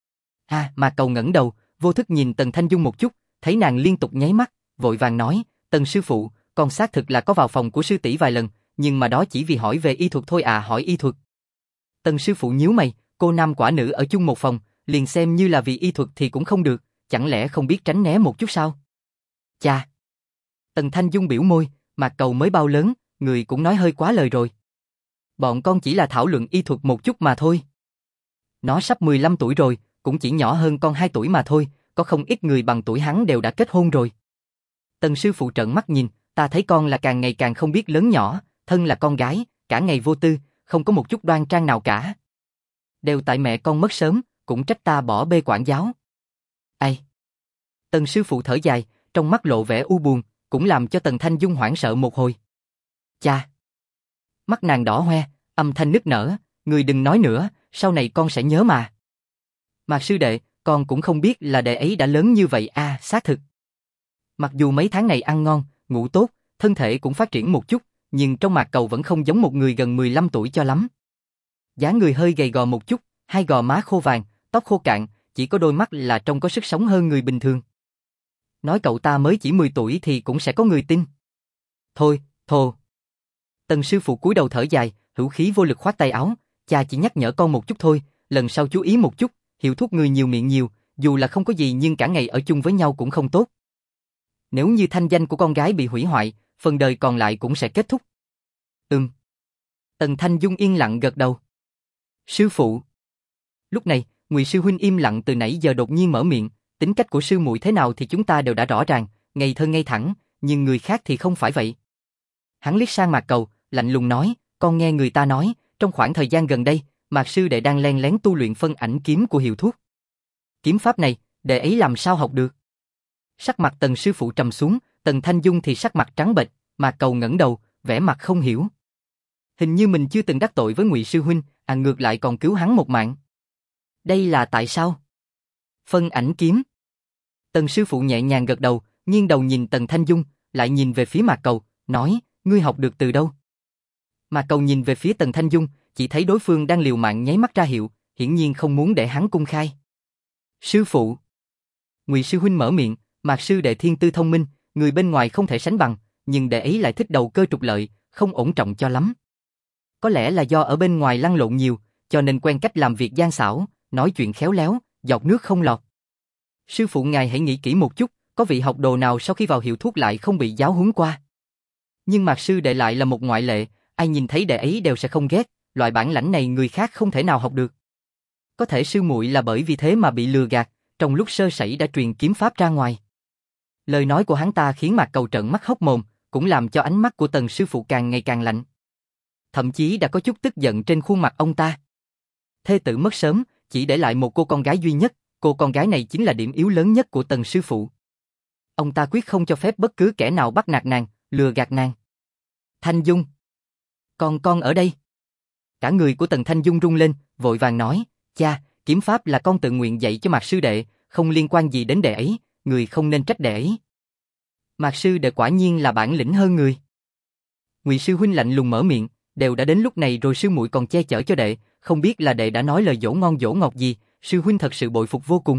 Mạc Cầu ngẩng đầu, vô thức nhìn Tần Thanh Dung một chút, thấy nàng liên tục nháy mắt, vội vàng nói, Tần sư phụ, con xác thực là có vào phòng của sư tỷ vài lần, nhưng mà đó chỉ vì hỏi về y thuật thôi hỏi y thuật. Tần sư phụ nhíu mày, cô nam quả nữ ở chung một phòng, liền xem như là vì y thuật thì cũng không được, chẳng lẽ không biết tránh né một chút sao? Chà! Tần Thanh Dung biểu môi, Mạc Cầu mới bao lớn, người cũng nói hơi quá lời rồi. Bọn con chỉ là thảo luận y thuật một chút mà thôi. Nó sắp 15 tuổi rồi, cũng chỉ nhỏ hơn con 2 tuổi mà thôi, có không ít người bằng tuổi hắn đều đã kết hôn rồi. Tần sư phụ trợn mắt nhìn, ta thấy con là càng ngày càng không biết lớn nhỏ, thân là con gái, cả ngày vô tư, không có một chút đoan trang nào cả. Đều tại mẹ con mất sớm, cũng trách ta bỏ bê quản giáo. Ai? Tần sư phụ thở dài, trong mắt lộ vẻ u buồn, cũng làm cho Tần Thanh Dung hoảng sợ một hồi. Cha! Mắt nàng đỏ hoe, âm thanh nức nở, người đừng nói nữa, sau này con sẽ nhớ mà. Mạc sư đệ, con cũng không biết là đệ ấy đã lớn như vậy xác thực. Mặc dù mấy tháng này ăn ngon, ngủ tốt, thân thể cũng phát triển một chút, nhưng trong Mạc Cầu vẫn không giống một người gần 15 tuổi cho lắm. Dáng người hơi gầy gò một chút, hai gò má khô vàng, tóc khô cạn, chỉ có đôi mắt là trông có sức sống hơn người bình thường. Nói cậu ta mới chỉ 10 tuổi thì cũng sẽ có người tin. Thôi, thồ. Tần sư phụ cúi đầu thở dài, hữu khí vô lực khoát tay áo, cha chỉ nhắc nhở con một chút thôi, lần sau chú ý một chút, hiệu thuốc người nhiều miệng nhiều, dù là không có gì nhưng cả ngày ở chung với nhau cũng không tốt. Nếu như thanh danh của con gái bị hủy hoại, phần đời còn lại cũng sẽ kết thúc. Tần Thanh Dung yên lặng gật đầu. Sư phụ. Lúc này, Ngụy sư huynh im lặng từ nãy giờ đột nhiên mở miệng, tính cách của sư muội thế nào thì chúng ta đều đã rõ ràng, ngây thơ ngay thẳng, nhưng người khác thì không phải vậy. Hắn liếc sang Mạc Cầu, lạnh lùng nói, con nghe người ta nói, trong khoảng thời gian gần đây, Mạc sư đệ đang len lén tu luyện phân ảnh kiếm của hiệu thuốc. Kiếm pháp này, đệ ấy làm sao học được? Sắc mặt Tần sư phụ trầm xuống, Tần Thanh Dung thì sắc mặt trắng bệch, Mạc Cầu ngẩng đầu, vẻ mặt không hiểu. Hình như mình chưa từng đắc tội với Ngụy sư huynh, ngược lại còn cứu hắn một mạng. Đây là tại sao? Phân ảnh kiếm. Tần sư phụ nhẹ nhàng gật đầu, nghiêng đầu nhìn Tần Thanh Dung, lại nhìn về phía Mạc Cầu, nói, ngươi học được từ đâu? Mạc Cầu nhìn về phía Tần Thanh Dung, chỉ thấy đối phương đang liều mạng nháy mắt ra hiệu, hiển nhiên không muốn để hắn cung khai. Sư phụ. Ngụy sư huynh mở miệng, Mạc sư đệ thiên tư thông minh, người bên ngoài không thể sánh bằng, nhưng đệ ấy lại thích đầu cơ trục lợi, không ổn trọng cho lắm. Có lẽ là do ở bên ngoài lăn lộn nhiều, cho nên quen cách làm việc gian xảo, nói chuyện khéo léo, giọt nước không lọt. Sư phụ ngài hãy nghĩ kỹ một chút, có vị học đồ nào sau khi vào hiệu thuốc lại không bị giáo huấn qua? Nhưng Mạc sư đệ lại là một ngoại lệ, ai nhìn thấy đệ ấy đều sẽ không ghét, loại bản lãnh này người khác không thể nào học được. Có thể sư muội là bởi vì thế mà bị lừa gạt, trong lúc sơ sẩy đã truyền kiếm pháp ra ngoài. Lời nói của hắn ta khiến Mạc Cầu trợn mắt hốc mồm, cũng làm cho ánh mắt của Tần sư phụ càng ngày càng lạnh. Thậm chí đã có chút tức giận trên khuôn mặt ông ta. Thê tử mất sớm, chỉ để lại một cô con gái duy nhất, cô con gái này chính là điểm yếu lớn nhất của Tần sư phụ. Ông ta quyết không cho phép bất cứ kẻ nào bắt nạt nàng, lừa gạt nàng. Thanh Dung, con ở đây. Cả người của Tần Thanh Dung rung lên, vội vàng nói, cha, kiếm pháp là con tự nguyện dạy cho Mạc sư đệ, không liên quan gì đến đệ ấy, người không nên trách đệ ấy. Mạc sư đệ quả nhiên là bản lĩnh hơn người. Ngụy sư huynh lạnh lùng mở miệng, đều đã đến lúc này rồi sư muội còn che chở cho đệ, không biết là đệ đã nói lời dỗ ngon dỗ ngọt gì, sư huynh thật sự bội phục vô cùng.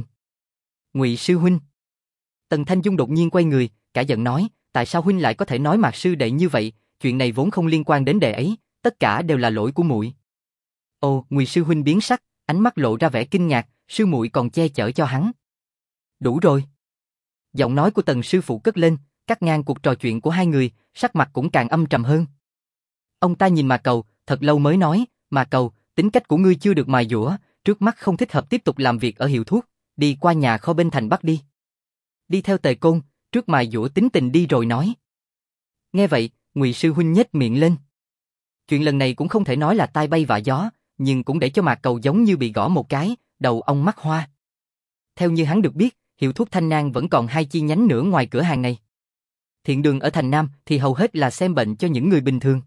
Ngụy sư huynh. Tần Thanh Dung đột nhiên quay người, cả giận nói, tại sao huynh lại có thể nói Mạc sư đệ như vậy, chuyện này vốn không liên quan đến đệ ấy, tất cả đều là lỗi của muội. Ồ, Ngụy sư huynh biến sắc, ánh mắt lộ ra vẻ kinh ngạc, sư muội còn che chở cho hắn. Đủ rồi. Giọng nói của Tần sư phụ cất lên, cắt ngang cuộc trò chuyện của hai người, sắc mặt cũng càng âm trầm hơn. Ông ta nhìn Mạc Cầu, thật lâu mới nói, Mạc Cầu, tính cách của ngươi chưa được mài dũa, trước mắt không thích hợp tiếp tục làm việc ở hiệu thuốc, đi qua nhà kho bên thành Bắc đi. Đi theo Tề Côn, trước mài dũa tính tình đi rồi nói. Nghe vậy, Ngụy sư huynh nhếch miệng lên. Chuyện lần này cũng không thể nói là tai bay vạ gió, nhưng cũng để cho Mạc Cầu giống như bị gõ một cái, đầu ong mắt hoa. Theo như hắn được biết, hiệu thuốc Thanh Nang vẫn còn 2 chi nhánh nữa ngoài cửa hàng này. Thiện đường ở thành Nam thì hầu hết là xem bệnh cho những người bình thường.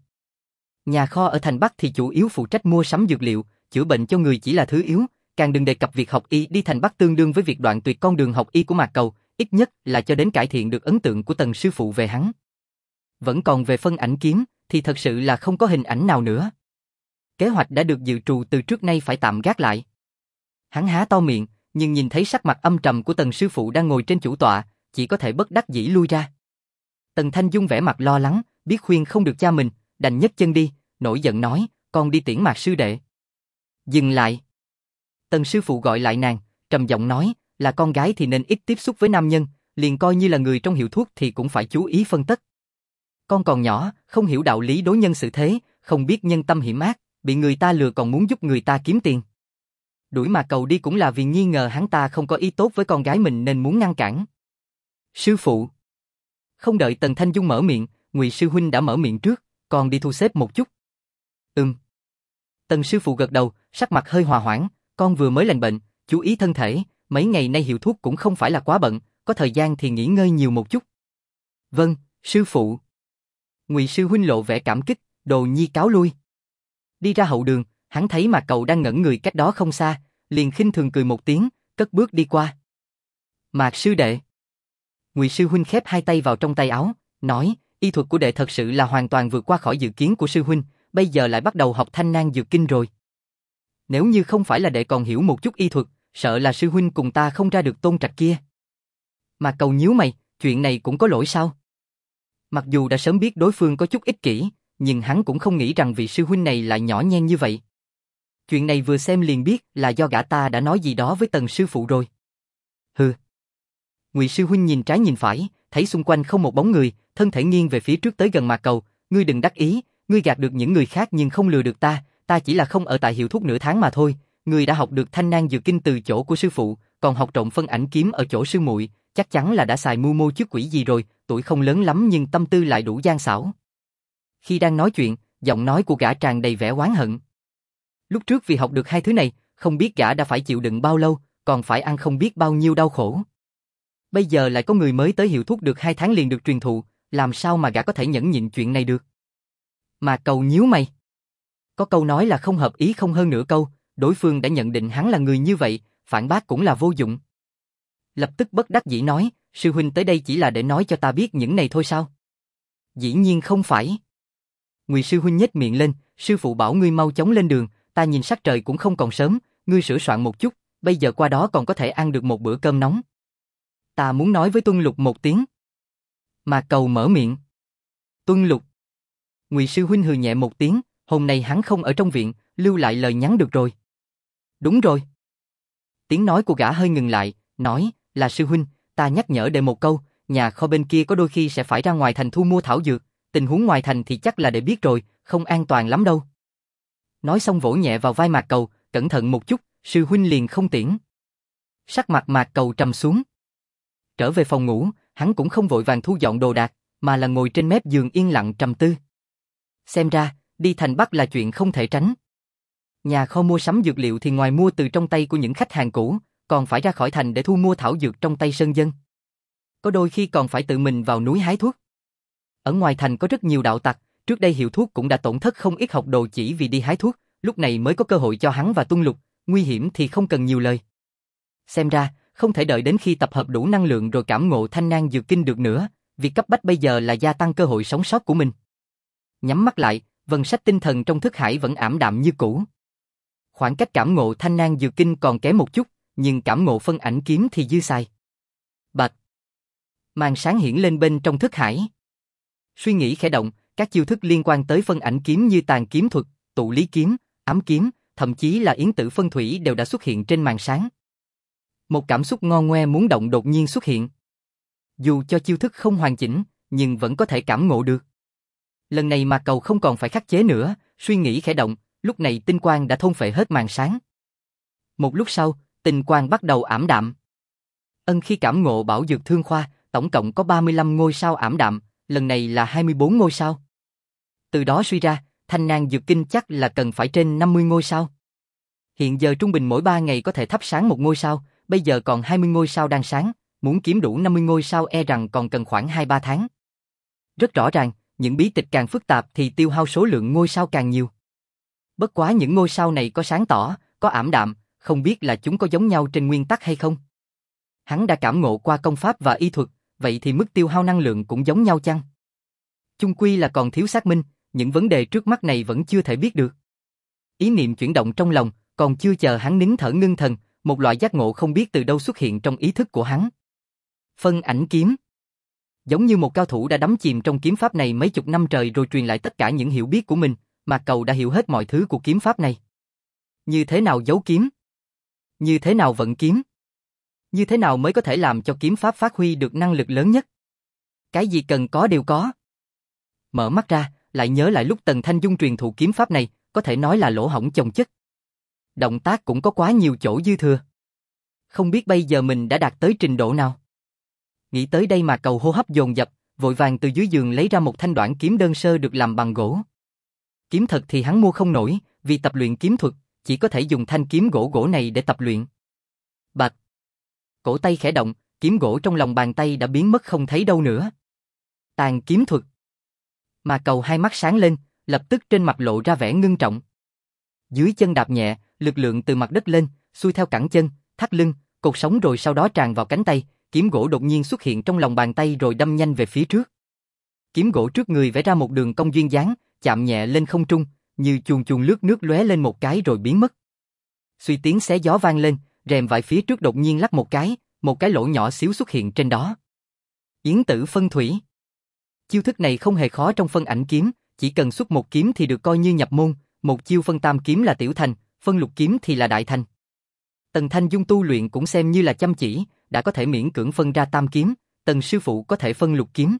Nhà kho ở thành Bắc thì chủ yếu phụ trách mua sắm dược liệu, chữa bệnh cho người chỉ là thứ yếu, càng đừng đề cập việc học y. Đi thành Bắc tương đương với việc đoạn tuyệt con đường học y của Mạc Cầu, ít nhất là cho đến cải thiện được ấn tượng của Tần sư phụ về hắn. Vẫn còn về phân ảnh kiếm thì thật sự là không có hình ảnh nào nữa. Kế hoạch đã được dự trù từ trước nay phải tạm gác lại. Hắn há to miệng, nhưng nhìn thấy sắc mặt âm trầm của Tần sư phụ đang ngồi trên chủ tọa, chỉ có thể bất đắc dĩ lui ra. Tần Thanh Dung vẻ mặt lo lắng, biết khuyên không được cha mình, đành nhấc chân đi, nổi giận nói, con đi tiễn Mạc sư đệ. Dừng lại. Tần sư phụ gọi lại nàng, trầm giọng nói, là con gái thì nên ít tiếp xúc với nam nhân, liền coi như là người trong hiệu thuốc thì cũng phải chú ý phân tất. Con còn nhỏ, không hiểu đạo lý đối nhân xử thế, không biết nhân tâm hiểm ác, bị người ta lừa còn muốn giúp người ta kiếm tiền. Đuổi Mạc Cầu đi cũng là vì nghi ngờ hắn ta không có ý tốt với con gái mình nên muốn ngăn cản. Sư phụ. Không đợi Tần Thanh Dung mở miệng, Ngụy sư huynh đã mở miệng trước, con đi thu xếp một chút. Tần sư phụ gật đầu, sắc mặt hơi hòa hoãn, con vừa mới lành bệnh, chú ý thân thể, mấy ngày nay hiệu thuốc cũng không phải là quá bận, có thời gian thì nghỉ ngơi nhiều một chút. Vâng, sư phụ. Ngụy sư huynh lộ vẻ cảm kích, đồ nhi cáo lui. Đi ra hậu đường, hắn thấy Mạc Cầu đang ngẩn người cách đó không xa, liền khinh thường cười một tiếng, cất bước đi qua. Mạc sư đệ. Ngụy sư huynh khép hai tay vào trong tay áo, nói, y thuật của đệ thật sự là hoàn toàn vượt qua khỏi dự kiến của sư huynh, bây giờ lại bắt đầu học Thanh Nang dược kinh rồi. Nếu như không phải là đệ còn hiểu một chút y thuật, sợ là sư huynh cùng ta không ra được Tôn Trạch kia. Mạc Cầu nhíu mày, chuyện này cũng có lỗi sao? Mặc dù đã sớm biết đối phương có chút ích kỷ, nhưng hắn cũng không nghĩ rằng vị sư huynh này lại nhỏ nhen như vậy. Chuyện này vừa xem liền biết là do gã ta đã nói gì đó với Tần sư phụ rồi. Hừ. Ngụy sư huynh nhìn trái nhìn phải, thấy xung quanh không một bóng người, thân thể nghiêng về phía trước tới gần Mạc Cầu, ngươi đừng đắc ý, ngươi gạt được những người khác nhưng không lừa được ta, ta chỉ là không ở tại hiệu thuốc nửa tháng mà thôi, ngươi đã học được Thanh Nang dược kinh từ chỗ của sư phụ, còn học trộm phân ảnh kiếm ở chỗ sư muội, chắc chắn là đã xài mưu mô trước quỷ gì rồi, tuổi không lớn lắm nhưng tâm tư lại đủ gian xảo. Khi đang nói chuyện, giọng nói của gã tràn đầy vẻ oán hận. Lúc trước vì học được hai thứ này, không biết gã đã phải chịu đựng bao lâu, còn phải ăn không biết bao nhiêu đau khổ. Bây giờ lại có người mới tới hiệu thuốc được 2 tháng liền được truyền thụ, làm sao mà gã có thể nhẫn nhịn chuyện này được? Mà Cầu nhíu mày. Có câu nói là không hợp ý không hơn nửa câu, đối phương đã nhận định hắn là người như vậy, phản bác cũng là vô dụng. Lập tức bất đắc dĩ nói, sư huynh tới đây chỉ là để nói cho ta biết những này thôi sao? Dĩ nhiên không phải. Ngụy sư huynh nhếch miệng lên, sư phụ bảo ngươi mau chóng lên đường, ta nhìn sắc trời cũng không còn sớm, ngươi sửa soạn một chút, bây giờ qua đó còn có thể ăn được một bữa cơm nóng. Ta muốn nói với Tuân Lục một tiếng. Mà Cầu mở miệng. Tuân Lục. Ngụy sư huynh hừ nhẹ một tiếng, hôm nay hắn không ở trong viện, lưu lại lời nhắn được rồi. Đúng rồi. Tiếng nói của gã hơi ngừng lại, nói, là sư huynh, ta nhắc nhở đệ một câu, nhà kho bên kia có đôi khi sẽ phải ra ngoài thành thu mua thảo dược, tình huống ngoài thành thì chắc là đệ biết rồi, không an toàn lắm đâu. Nói xong vỗ nhẹ vào vai Mạc Cầu, cẩn thận một chút, sư huynh liền không tiễn. Sắc mặt Mạc Cầu trầm xuống. Trở về phòng ngủ, hắn cũng không vội vàng thu dọn đồ đạc, mà là ngồi trên mép giường yên lặng trầm tư. Xem ra, đi thành Bắc là chuyện không thể tránh. Nhà kho mua sắm dược liệu thì ngoài mua từ trong tay của những khách hàng cũ, còn phải ra khỏi thành để thu mua thảo dược trong tay sơn dân. Có đôi khi còn phải tự mình vào núi hái thuốc. Ở ngoài thành có rất nhiều đạo tặc, trước đây hiệu thuốc cũng đã tổn thất không ít học đồ chỉ vì đi hái thuốc, lúc này mới có cơ hội cho hắn và Tuân Lục, nguy hiểm thì không cần nhiều lời. Xem ra, không thể đợi đến khi tập hợp đủ năng lượng rồi cảm ngộ thanh nang dược kinh được nữa, việc cấp bách bây giờ là gia tăng cơ hội sống sót của mình. Nhắm mắt lại, vần sách tinh thần trong thức hải vẫn ảm đạm như cũ. Khoảng cách cảm ngộ thanh nang dược kinh còn kém một chút, nhưng cảm ngộ phân ảnh kiếm thì dư xài. Bạch. Màn sáng hiển lên bên trong thức hải. Suy nghĩ khẽ động, các chiêu thức liên quan tới phân ảnh kiếm như tàn kiếm thuật, tụ lý kiếm, ám kiếm, thậm chí là yến tử phân thủy đều đã xuất hiện trên màn sáng. Một cảm xúc ngon ngoe muốn động đột nhiên xuất hiện. Dù cho chiêu thức không hoàn chỉnh, nhưng vẫn có thể cảm ngộ được. Lần này Mạc Cầu không còn phải khắc chế nữa, suy nghĩ khẽ động, lúc này tinh quang đã thôn phệ hết màn sáng. Một lúc sau, tinh quang bắt đầu ảm đạm. Khi cảm ngộ bảo dược thương khoa, tổng cộng có 35 ngôi sao ảm đạm, lần này là 24 ngôi sao. Từ đó suy ra, thanh nang dược kinh chắc là cần phải trên 50 ngôi sao. Hiện giờ trung bình mỗi 3 ngày có thể thắp sáng một ngôi sao, bây giờ còn 20 ngôi sao đang sáng, muốn kiếm đủ 50 ngôi sao e rằng còn cần khoảng 2-3 tháng. Rất rõ ràng, những bí tịch càng phức tạp thì tiêu hao số lượng ngôi sao càng nhiều. Bất quá những ngôi sao này có sáng tỏ, có ảm đạm, không biết là chúng có giống nhau trên nguyên tắc hay không. Hắn đã cảm ngộ qua công pháp và y thuật, vậy thì mức tiêu hao năng lượng cũng giống nhau chăng? Chung quy là còn thiếu xác minh, những vấn đề trước mắt này vẫn chưa thể biết được. Ý niệm chuyển động trong lòng, còn chưa chờ hắn nín thở ngưng thần, một loại giác ngộ không biết từ đâu xuất hiện trong ý thức của hắn. Phân ảnh kiếm. Giống như một cao thủ đã đắm chìm trong kiếm pháp này mấy chục năm trời rồi truyền lại tất cả những hiểu biết của mình, Mạc Cầu đã hiểu hết mọi thứ của kiếm pháp này. Như thế nào giấu kiếm? Như thế nào vận kiếm? Như thế nào mới có thể làm cho kiếm pháp phát huy được năng lực lớn nhất? Cái gì cần có đều có. Mở mắt ra, lại nhớ lại lúc Tần Thanh Dung truyền thụ kiếm pháp này, có thể nói là lỗ hổng chồng chất. Động tác cũng có quá nhiều chỗ dư thừa. Không biết bây giờ mình đã đạt tới trình độ nào. Nghĩ tới đây mà Cầu hô hấp dồn dập, vội vàng từ dưới giường lấy ra một thanh đoạn kiếm đơn sơ được làm bằng gỗ. Kiếm thật thì hắn mua không nổi, vì tập luyện kiếm thuật, chỉ có thể dùng thanh kiếm gỗ này để tập luyện. Bạch. Cổ tay khẽ động, kiếm gỗ trong lòng bàn tay đã biến mất không thấy đâu nữa. Tàn kiếm thuật. Mà Cầu hai mắt sáng lên, lập tức trên mặt lộ ra vẻ ngưng trọng. Dưới chân đạp nhẹ, lực lượng từ mặt đất lên, xuôi theo cẳng chân, thắt lưng, cột sống rồi sau đó tràn vào cánh tay, kiếm gỗ đột nhiên xuất hiện trong lòng bàn tay rồi đâm nhanh về phía trước. Kiếm gỗ trước người vẽ ra một đường cong duyên dáng, chạm nhẹ lên không trung, như chuồn chuồn lướt nước lóe lên một cái rồi biến mất. Suy tiếng xé gió vang lên, rèm vải phía trước đột nhiên lắc một cái lỗ nhỏ xíu xuất hiện trên đó. Yến tử phân thủy. Chiêu thức này không hề khó trong phân ảnh kiếm, chỉ cần xuất một kiếm thì được coi như nhập môn, một chiêu phân tam kiếm là tiểu thành, phân lục kiếm thì là đại thành. Tần Thanh Dung tu luyện cũng xem như là chăm chỉ, đã có thể miễn cưỡng phân ra tam kiếm, Tần sư phụ có thể phân lục kiếm.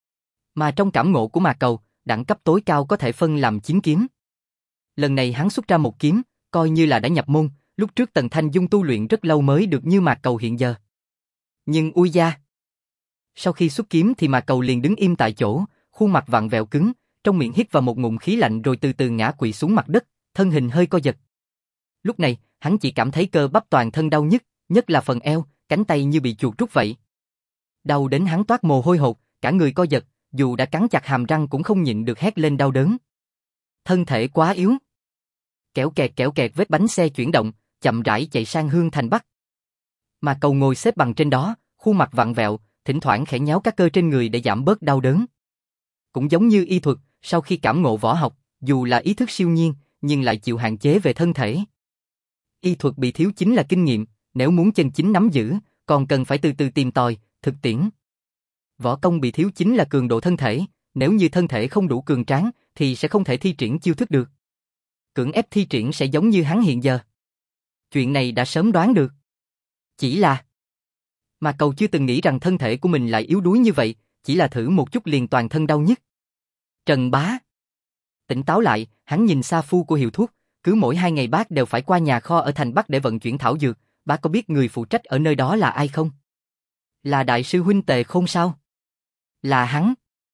Mà trong cảm ngộ của Mạc Cầu, đẳng cấp tối cao có thể phân làm 9 kiếm. Lần này hắn xuất ra một kiếm, coi như là đã nhập môn, lúc trước Tần Thanh Dung tu luyện rất lâu mới được như Mạc Cầu hiện giờ. Nhưng ui da! Sau khi xuất kiếm thì Mạc Cầu liền đứng im tại chỗ, khuôn mặt vặn vẹo cứng, trong miệng hít vào một ngụm khí lạnh rồi từ từ ngã quỵ xuống mặt đất, thân hình hơi co giật. Lúc này, hắn chỉ cảm thấy cơ bắp toàn thân đau nhức, nhất là phần eo, cánh tay như bị chuột rút vậy. Đau đến hắn toát mồ hôi hột, cả người co giật, dù đã cắn chặt hàm răng cũng không nhịn được hét lên đau đớn. Thân thể quá yếu. Kẽo kẹt vết bánh xe chuyển động, chậm rãi chạy sang hướng thành Bắc. Mà Cầu ngồi xếp bằng trên đó, khuôn mặt vặn vẹo, thỉnh thoảng khẽ nhéo các cơ trên người để giảm bớt đau đớn. Cũng giống như y thuật, sau khi cảm ngộ võ học, dù là ý thức siêu nhiên, nhưng lại chịu hạn chế về thân thể. Y thuật bị thiếu chính là kinh nghiệm, nếu muốn chân chính nắm giữ, còn cần phải từ từ tìm tòi, thực tiễn. Võ công bị thiếu chính là cường độ thân thể, nếu như thân thể không đủ cường tráng, thì sẽ không thể thi triển chiêu thức được. Cưỡng ép thi triển sẽ giống như hắn hiện giờ. Chuyện này đã sớm đoán được. Chỉ là... Mà Cầu chưa từng nghĩ rằng thân thể của mình lại yếu đuối như vậy, chỉ là thử một chút liền toàn thân đau nhức. Trần Bá. tỉnh táo lại, hắn nhìn Sa Phu của hiệu thuốc, cứ mỗi 2 ngày bác đều phải qua nhà kho ở thành Bắc để vận chuyển thảo dược, bác có biết người phụ trách ở nơi đó là ai không? Là đại sư huynh Tề Khôn sao? Là hắn.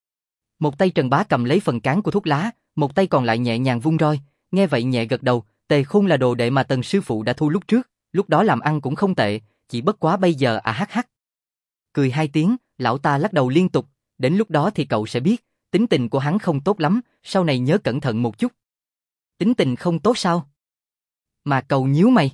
Một tay Trần Bá cầm lấy phần cán của thuốc lá, một tay còn lại nhẹ nhàng vung roi, nghe vậy nhẹ gật đầu, Tề Khôn là đồ đệ mà Tần sư phụ đã thu lúc trước, lúc đó làm ăn cũng không tệ, chỉ bất quá bây giờ hắc hắc. Cười 2 tiếng, lão ta lắc đầu liên tục, đến lúc đó thì cậu sẽ biết, tính tình của hắn không tốt lắm, sau này nhớ cẩn thận một chút. Tính tình không tốt sao? Mà Cầu nhíu mày.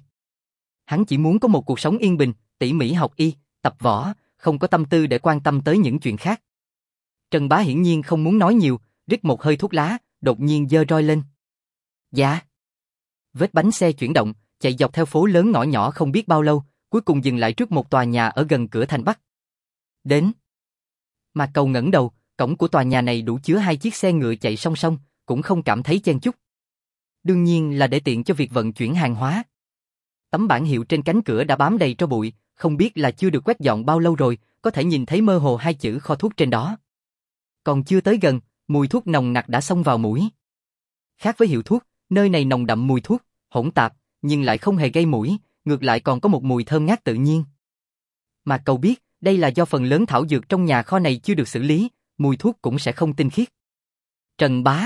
Hắn chỉ muốn có một cuộc sống yên bình, tỉ mỉ học y, tập võ, không có tâm tư để quan tâm tới những chuyện khác. Trần Bá hiển nhiên không muốn nói nhiều, rít một hơi thuốc lá, đột nhiên giơ roi lên. Dạ. Vết bánh xe chuyển động, chạy dọc theo phố lớn ngõ nhỏ không biết bao lâu, cuối cùng dừng lại trước một tòa nhà ở gần cửa thành Bắc. Đến. Mà Cầu ngẩng đầu, cổng của tòa nhà này đủ chứa 2 chiếc xe ngựa chạy song song, cũng không cảm thấy chen chúc. Đương nhiên là để tiện cho việc vận chuyển hàng hóa. Tấm bảng hiệu trên cánh cửa đã bám đầy tro bụi, không biết là chưa được quét dọn bao lâu rồi, có thể nhìn thấy mơ hồ 2 chữ kho thuốc trên đó. Còn chưa tới gần, mùi thuốc nồng nặc đã xông vào mũi. Khác với hiệu thuốc, nơi này nồng đậm mùi thuốc, hỗn tạp, nhưng lại không hề gây mũi, ngược lại còn có một mùi thơm ngát tự nhiên. Mà Cầu biết, đây là do phần lớn thảo dược trong nhà kho này chưa được xử lý, mùi thuốc cũng sẽ không tinh khiết. Trần Bá,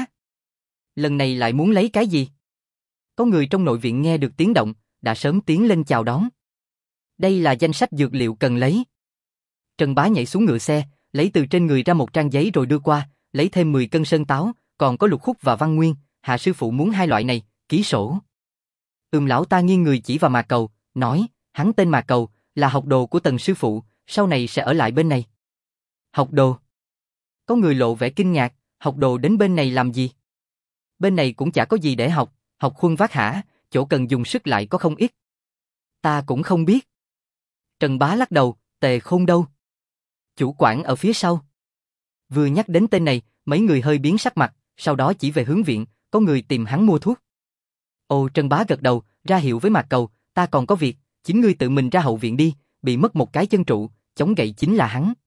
lần này lại muốn lấy cái gì? Có người trong nội viện nghe được tiếng động, đã sớm tiến lên chào đón. Đây là danh sách dược liệu cần lấy. Trần Bá nhảy xuống ngựa xe, lấy từ trên người ra một trang giấy rồi đưa qua, lấy thêm 10 cân sơn táo, còn có lục khúc và văn nguyên, Hạ sư phụ muốn 2 loại này, ký sổ. Lão ta nghiêng người chỉ vào Mà Cầu, nói, hắn tên Mà Cầu, là học đồ của Tần sư phụ, sau này sẽ ở lại bên này. Học đồ? Có người lộ vẻ kinh ngạc, học đồ đến bên này làm gì? Bên này cũng chả có gì để học, học khuân vác hả, chỗ cần dùng sức lại có không ít. Ta cũng không biết. Trần Bá lắc đầu, Tề Khôn đâu? Chủ quản ở phía sau. Vừa nhắc đến tên này, mấy người hơi biến sắc mặt, sau đó chỉ về hướng viện, có người tìm hắn mua thuốc. Ồ, Trần Bá gật đầu, ra hiệu với Mạc Cầu, ta còn có việc, chính ngươi tự mình ra hậu viện đi, bị mất một cái chân trụ, chống gậy chính là hắn.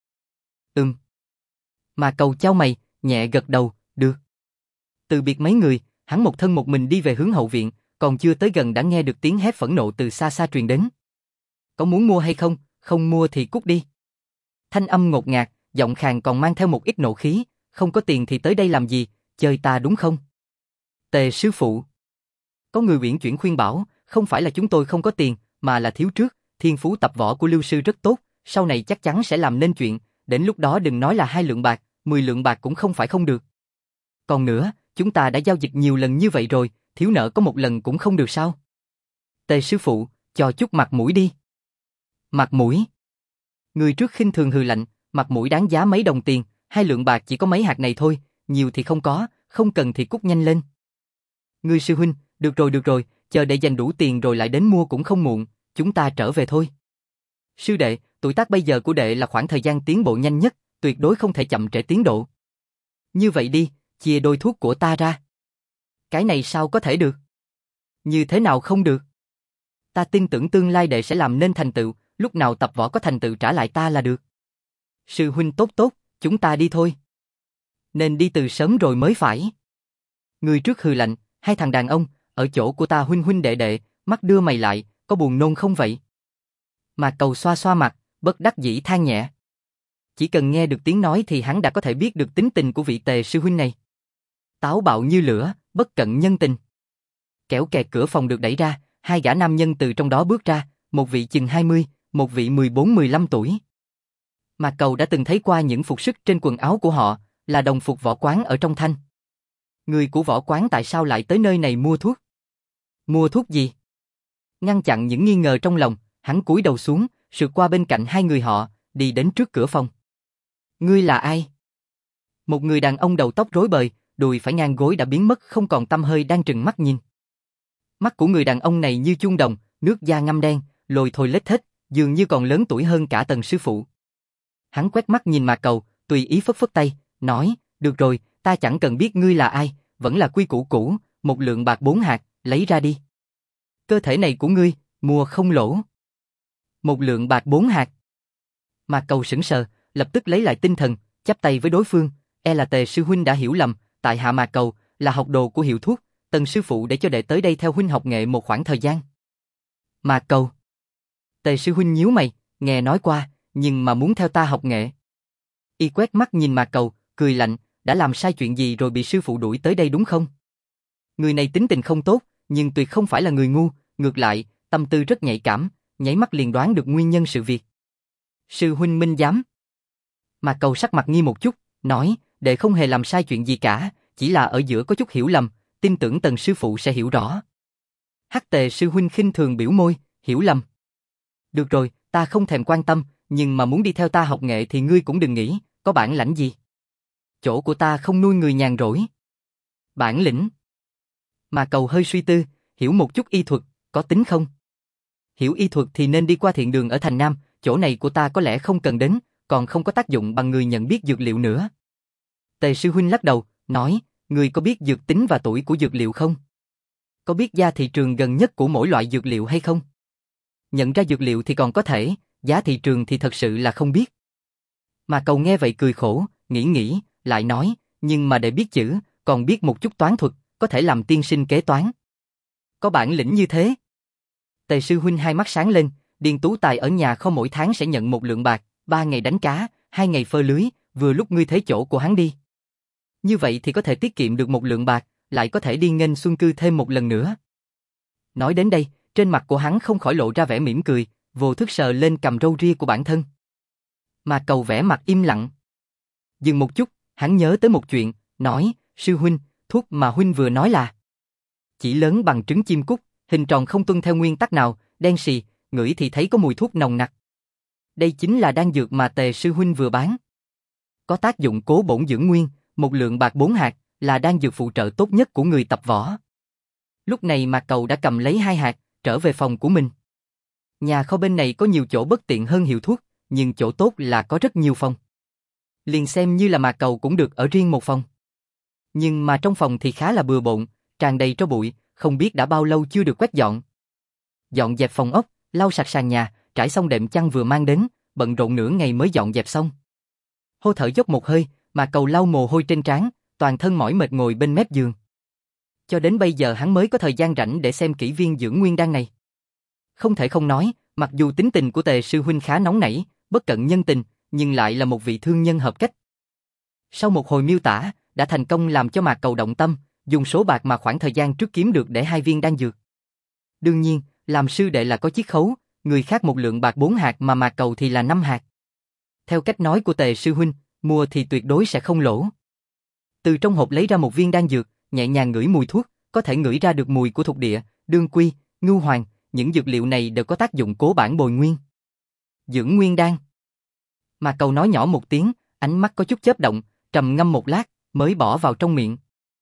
Mạc Cầu chau mày, nhẹ gật đầu, được. Từ biệt mấy người, hắn một thân một mình đi về hướng hậu viện, còn chưa tới gần đã nghe được tiếng hét phẫn nộ từ xa xa truyền đến. Có muốn mua hay không, không mua thì cút đi. Thanh âm ngột ngạt, giọng khàn còn mang theo một ít nộ khí, không có tiền thì tới đây làm gì, chơi ta đúng không? Tề sư phụ. Có người uyển chuyển khuyên bảo, không phải là chúng tôi không có tiền, mà là thiếu trước, thiên phú tập võ của Lưu sư rất tốt, sau này chắc chắn sẽ làm nên chuyện, đến lúc đó đừng nói là 2 lượng bạc, 10 lượng bạc cũng không phải không được. Còn nữa, chúng ta đã giao dịch nhiều lần như vậy rồi, thiếu nợ có một lần cũng không được sao? Tề sư phụ, cho chút mặt mũi đi. Mặt mũi? Người trước khinh thường hừ lạnh, mặt mũi đáng giá mấy đồng tiền, 2 lượng bạc chỉ có mấy hạt này thôi, nhiều thì không có, không cần thì cút nhanh lên. Ngươi sư huynh, được rồi, chờ để dành đủ tiền rồi lại đến mua cũng không muộn, chúng ta trở về thôi. Sư đệ, tuổi tác bây giờ của đệ là khoảng thời gian tiến bộ nhanh nhất, tuyệt đối không thể chậm trễ tiến độ. Như vậy đi, chia đôi thuốc của ta ra. Cái này sao có thể được? Như thế nào không được? Ta tin tưởng tương lai đệ sẽ làm nên thành tựu, lúc nào tập võ có thành tựu trả lại ta là được. Sư huynh tốt, chúng ta đi thôi. Nên đi từ sớm rồi mới phải. Người trước hừ lạnh, 2 thằng đàn ông, ở chỗ của ta huynh huynh đệ đệ, mắt đưa mày lại, có buồn nôn không vậy? Mà Cầu xoa xoa mặt, bất đắc dĩ than nhẹ. Chỉ cần nghe được tiếng nói thì hắn đã có thể biết được tính tình của vị Tề sư huynh này. Táo bạo như lửa, bất cận nhân tình. Kẻo kẹt cửa phòng được đẩy ra, 2 gã nam nhân từ trong đó bước ra, một vị chừng 20, một vị 14-15 tuổi. Mà Cầu đã từng thấy qua những phục sức trên quần áo của họ, là đồng phục võ quán ở trong Thanh. Người của võ quán tại sao lại tới nơi này mua thuốc? Mua thuốc gì? Ngăn chặn những nghi ngờ trong lòng, hắn cúi đầu xuống, sượt qua bên cạnh 2 người họ, đi đến trước cửa phòng. Ngươi là ai? Một người đàn ông đầu tóc rối bời, đùi phải ngang gối đã biến mất không còn tăm hơi đang trừng mắt nhìn. Mắt của người đàn ông này như chuông đồng, nước da ngăm đen, lồi thồi lết thết, dường như còn lớn tuổi hơn cả Tần sư phụ. Hắn quét mắt nhìn Mạc Cầu, tùy ý phất phất tay, nói, được rồi, ta chẳng cần biết ngươi là ai, vẫn là quy củ cũ, 1 lượng bạc 4 hạt, lấy ra đi. Cơ thể này của ngươi, mua không lỗ. 1 lượng bạc 4 hạt. Mạc Cầu sững sờ, lập tức lấy lại tinh thần, chắp tay với đối phương, là Tề sư huynh đã hiểu lầm, tại hạ Mạc Cầu, là học đồ của Hiệu Thuốc, Tần sư phụ để cho đệ tới đây theo huynh học nghệ một khoảng thời gian. Mạc Cầu. Tề sư huynh nhíu mày, nghe nói qua, nhưng mà muốn theo ta học nghệ. Y quét mắt nhìn Mạc Cầu, cười lạnh, đã làm sai chuyện gì rồi bị sư phụ đuổi tới đây đúng không? Người này tính tình không tốt, nhưng tuyệt không phải là người ngu, ngược lại, tâm tư rất nhạy cảm, nháy mắt liền đoán được nguyên nhân sự việc. Sư huynh minh giám. Mạc Cầu sắc mặt nghi một chút, nói, đệ không hề làm sai chuyện gì cả, chỉ là ở giữa có chút hiểu lầm, tin tưởng Tần sư phụ sẽ hiểu rõ. Hắc Tề sư huynh khinh thường biểu môi, hiểu lầm. Được rồi, ta không thèm quan tâm, nhưng mà muốn đi theo ta học nghệ thì ngươi cũng đừng nghĩ, có bản lãnh gì. Chỗ của ta không nuôi người nhàn rỗi. Bản lĩnh. Mà Cầu hơi suy tư, hiểu một chút y thuật, có tính không? Hiểu y thuật thì nên đi qua thiện đường ở thành Nam, chỗ này của ta có lẽ không cần đến, còn không có tác dụng bằng người nhận biết dược liệu nữa. Tề sư huynh lắc đầu, nói, ngươi có biết dược tính và tuổi của dược liệu không? Có biết giá thị trường gần nhất của mỗi loại dược liệu hay không? Nhận ra dược liệu thì còn có thể, giá thị trường thì thật sự là không biết. Mà Cầu nghe vậy cười khổ, nghĩ, lại nói, nhưng mà để biết chữ, còn biết một chút toán thuật, có thể làm tiên sinh kế toán. Có bản lĩnh như thế. Tề sư huynh hai mắt sáng lên, Điền Tú Tài ở nhà kho mỗi tháng sẽ nhận 1 lượng bạc, 3 ngày đánh cá, 2 ngày phơi lưới, vừa lúc ngươi thấy chỗ của hắn đi. Như vậy thì có thể tiết kiệm được 1 lượng bạc, lại có thể đi nghênh xuân cư thêm một lần nữa. Nói đến đây, trên mặt của hắn không khỏi lộ ra vẻ mỉm cười, vô thức sờ lên cằm râu ria của bản thân. Mà Cầu vẻ mặt im lặng. Dừng một chút, hắn nhớ tới một chuyện, nói, sư huynh, thuốc mà huynh vừa nói là chỉ lớn bằng trứng chim cút, hình tròn không tuân theo nguyên tắc nào, đen xì, ngửi thì thấy có mùi thuốc nồng nặc. Đây chính là đan dược mà Tề sư huynh vừa bán. Có tác dụng cố bổn dưỡng nguyên, 1 lượng bạc 4 hạt, là đan dược phụ trợ tốt nhất của người tập võ. Lúc này Mạc Cầu đã cầm lấy 2 hạt, trở về phòng của mình. Nhà kho bên này có nhiều chỗ bất tiện hơn Hiệu Thuốc, nhưng chỗ tốt là có rất nhiều phòng. Liền xem như là Mạc Cầu cũng được ở riêng một phòng. Nhưng mà trong phòng thì khá là bừa bộn, tràn đầy tro bụi, không biết đã bao lâu chưa được quét dọn. Dọn dẹp phòng ốc, lau sạch sàn nhà, trải xong đệm chăn vừa mang đến, bận rộn nửa ngày mới dọn dẹp xong. Hô thở dốc một hơi, Mạc Cầu lau mồ hôi trên trán, toàn thân mỏi mệt ngồi bên mép giường. Cho đến bây giờ hắn mới có thời gian rảnh để xem kỹ viên dưỡng nguyên đan này. Không thể không nói, mặc dù tính tình của Tề sư huynh khá nóng nảy, bất cận nhân tình, nhưng lại là một vị thương nhân hợp cách. Sau một hồi miêu tả, đã thành công làm cho Mạc Cầu động tâm, dùng số bạc mà khoảng thời gian trước kiếm được để 2 viên đan dược. Đương nhiên, làm sư đệ là có chiết khấu, người khác 1 lượng bạc 4 hạt mà Mạc Cầu thì là 5 hạt. Theo cách nói của Tề sư huynh, mua thì tuyệt đối sẽ không lỗ. Từ trong hộp lấy ra 1 viên đan dược, nhẹ nhàng ngửi mùi thuốc, có thể ngửi ra được mùi của thuộc địa, đương quy, ngưu hoàng, những dược liệu này đều có tác dụng cố bản bồi nguyên. Dưỡng nguyên đan. Mạc Cầu nói nhỏ một tiếng, ánh mắt có chút chớp động, trầm ngâm một lát, mới bỏ vào trong miệng.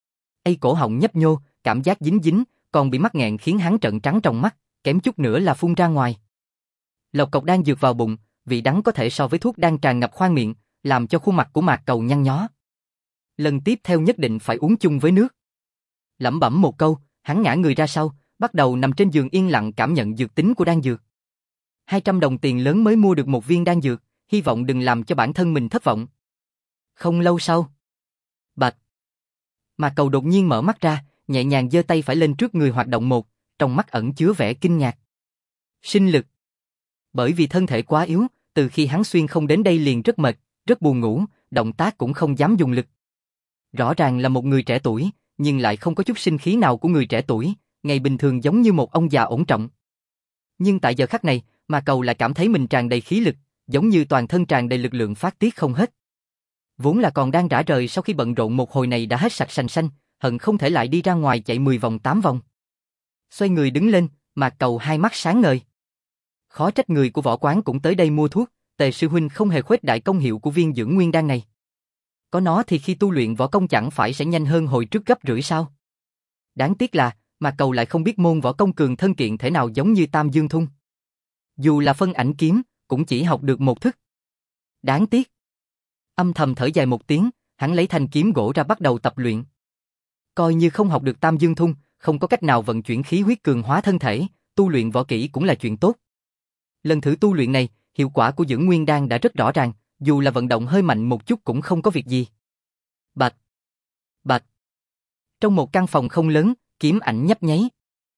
Cổ họng nhấp nhô, cảm giác dính dính, còn bị mắc nghẹn khiến hắn trợn trắng trong mắt, kém chút nữa là phun ra ngoài. Lộc cộc đan dược vào bụng, vị đắng có thể so với thuốc đang tràn ngập khoang miệng, làm cho khuôn mặt của Mạc Cầu nhăn nhó. Lần tiếp theo nhất định phải uống chung với nước. Lẩm bẩm một câu, hắn ngã người ra sau, bắt đầu nằm trên giường yên lặng cảm nhận dược tính của đan dược. 200 đồng tiền lớn mới mua được 1 viên đan dược, hy vọng đừng làm cho bản thân mình thất vọng. Không lâu sau, bạch, Mạc Cầu đột nhiên mở mắt ra, nhẹ nhàng giơ tay phải lên trước người hoạt động một, trong mắt ẩn chứa vẻ kinh ngạc. Sinh lực. Bởi vì thân thể quá yếu, từ khi hắn xuyên không đến đây liền rất mệt, rất buồn ngủ, động tác cũng không dám dùng lực. Rõ ràng là một người trẻ tuổi, nhưng lại không có chút sinh khí nào của người trẻ tuổi, ngày bình thường giống như một ông già ổn trọng. Nhưng tại giờ khắc này, Mạc Cầu lại cảm thấy mình tràn đầy khí lực, giống như toàn thân tràn đầy lực lượng phát tiết không hết. Vốn là còn đang rã rời sau khi bận rộn một hồi này đã hết sạch sành xanh, hận không thể lại đi ra ngoài chạy 10 vòng 8 vòng. Xoay người đứng lên, Mạc Cầu hai mắt sáng ngời. Khó trách người của võ quán cũng tới đây mua thuốc, Tề sư huynh không hề khuếch đại công hiệu của viên dưỡng nguyên đan này. Có nó thì khi tu luyện võ công chẳng phải sẽ nhanh hơn hồi trước gấp rưỡi sao? Đáng tiếc là, Mạc Cầu lại không biết môn võ công cường thân kiện thể nào giống như Tam Dương Thung. Dù là phân ảnh kiếm, cũng chỉ học được một thức. Đáng tiếc. Âm thầm thở dài một tiếng, hắn lấy thanh kiếm gỗ ra bắt đầu tập luyện. Coi như không học được Tam Dương Thung, không có cách nào vận chuyển khí huyết cường hóa thân thể, tu luyện võ kỹ cũng là chuyện tốt. Lần thử tu luyện này, hiệu quả của dưỡng nguyên đan đã rất rõ ràng, dù là vận động hơi mạnh một chút cũng không có việc gì. Bạch, bạch. Trong một căn phòng không lớn, kiếm ảnh nhấp nháy.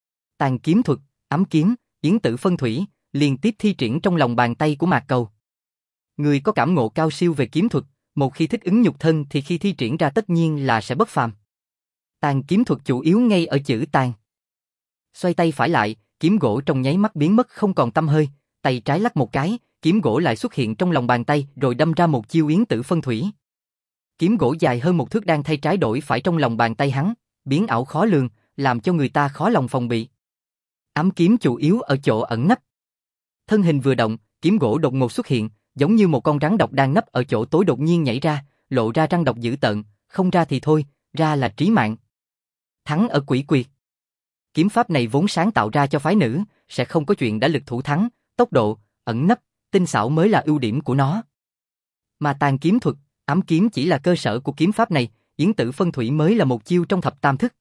Tàn kiếm thuật, ám kiếm, yến tử phân thủy, liên tiếp thi triển trong lòng bàn tay của Mạc Cầu. Người có cảm ngộ cao siêu về kiếm thuật, một khi thích ứng nhục thân thì khi thi triển ra tất nhiên là sẽ bất phàm. Tàn kiếm thuật chủ yếu ngay ở chữ tàn. Xoay tay phải lại, kiếm gỗ trong nháy mắt biến mất không còn tăm hơi, tay trái lắc một cái, kiếm gỗ lại xuất hiện trong lòng bàn tay rồi đâm ra một chiêu yến tử phân thủy. Kiếm gỗ dài hơn một thước đang thay trái đổi phải trong lòng bàn tay hắn, biến ảo khó lường, làm cho người ta khó lòng phòng bị. Ám kiếm chủ yếu ở chỗ ẩn nấp. Thân hình vừa động, kiếm gỗ đột ngột xuất hiện, giống như một con rắn độc đang nấp ở chỗ tối đột nhiên nhảy ra, lộ ra răng độc dữ tợn, không ra thì thôi, ra là trí mạng. Thắng ở quỷ quyệt. Kiếm pháp này vốn sáng tạo ra cho phái nữ, sẽ không có chuyện đã lực thủ thắng, tốc độ, ẩn nấp, tinh xảo mới là ưu điểm của nó. Mà tàn kiếm thuật, ám kiếm chỉ là cơ sở của kiếm pháp này, yến tử phân thủy mới là một chiêu trong thập tam thức.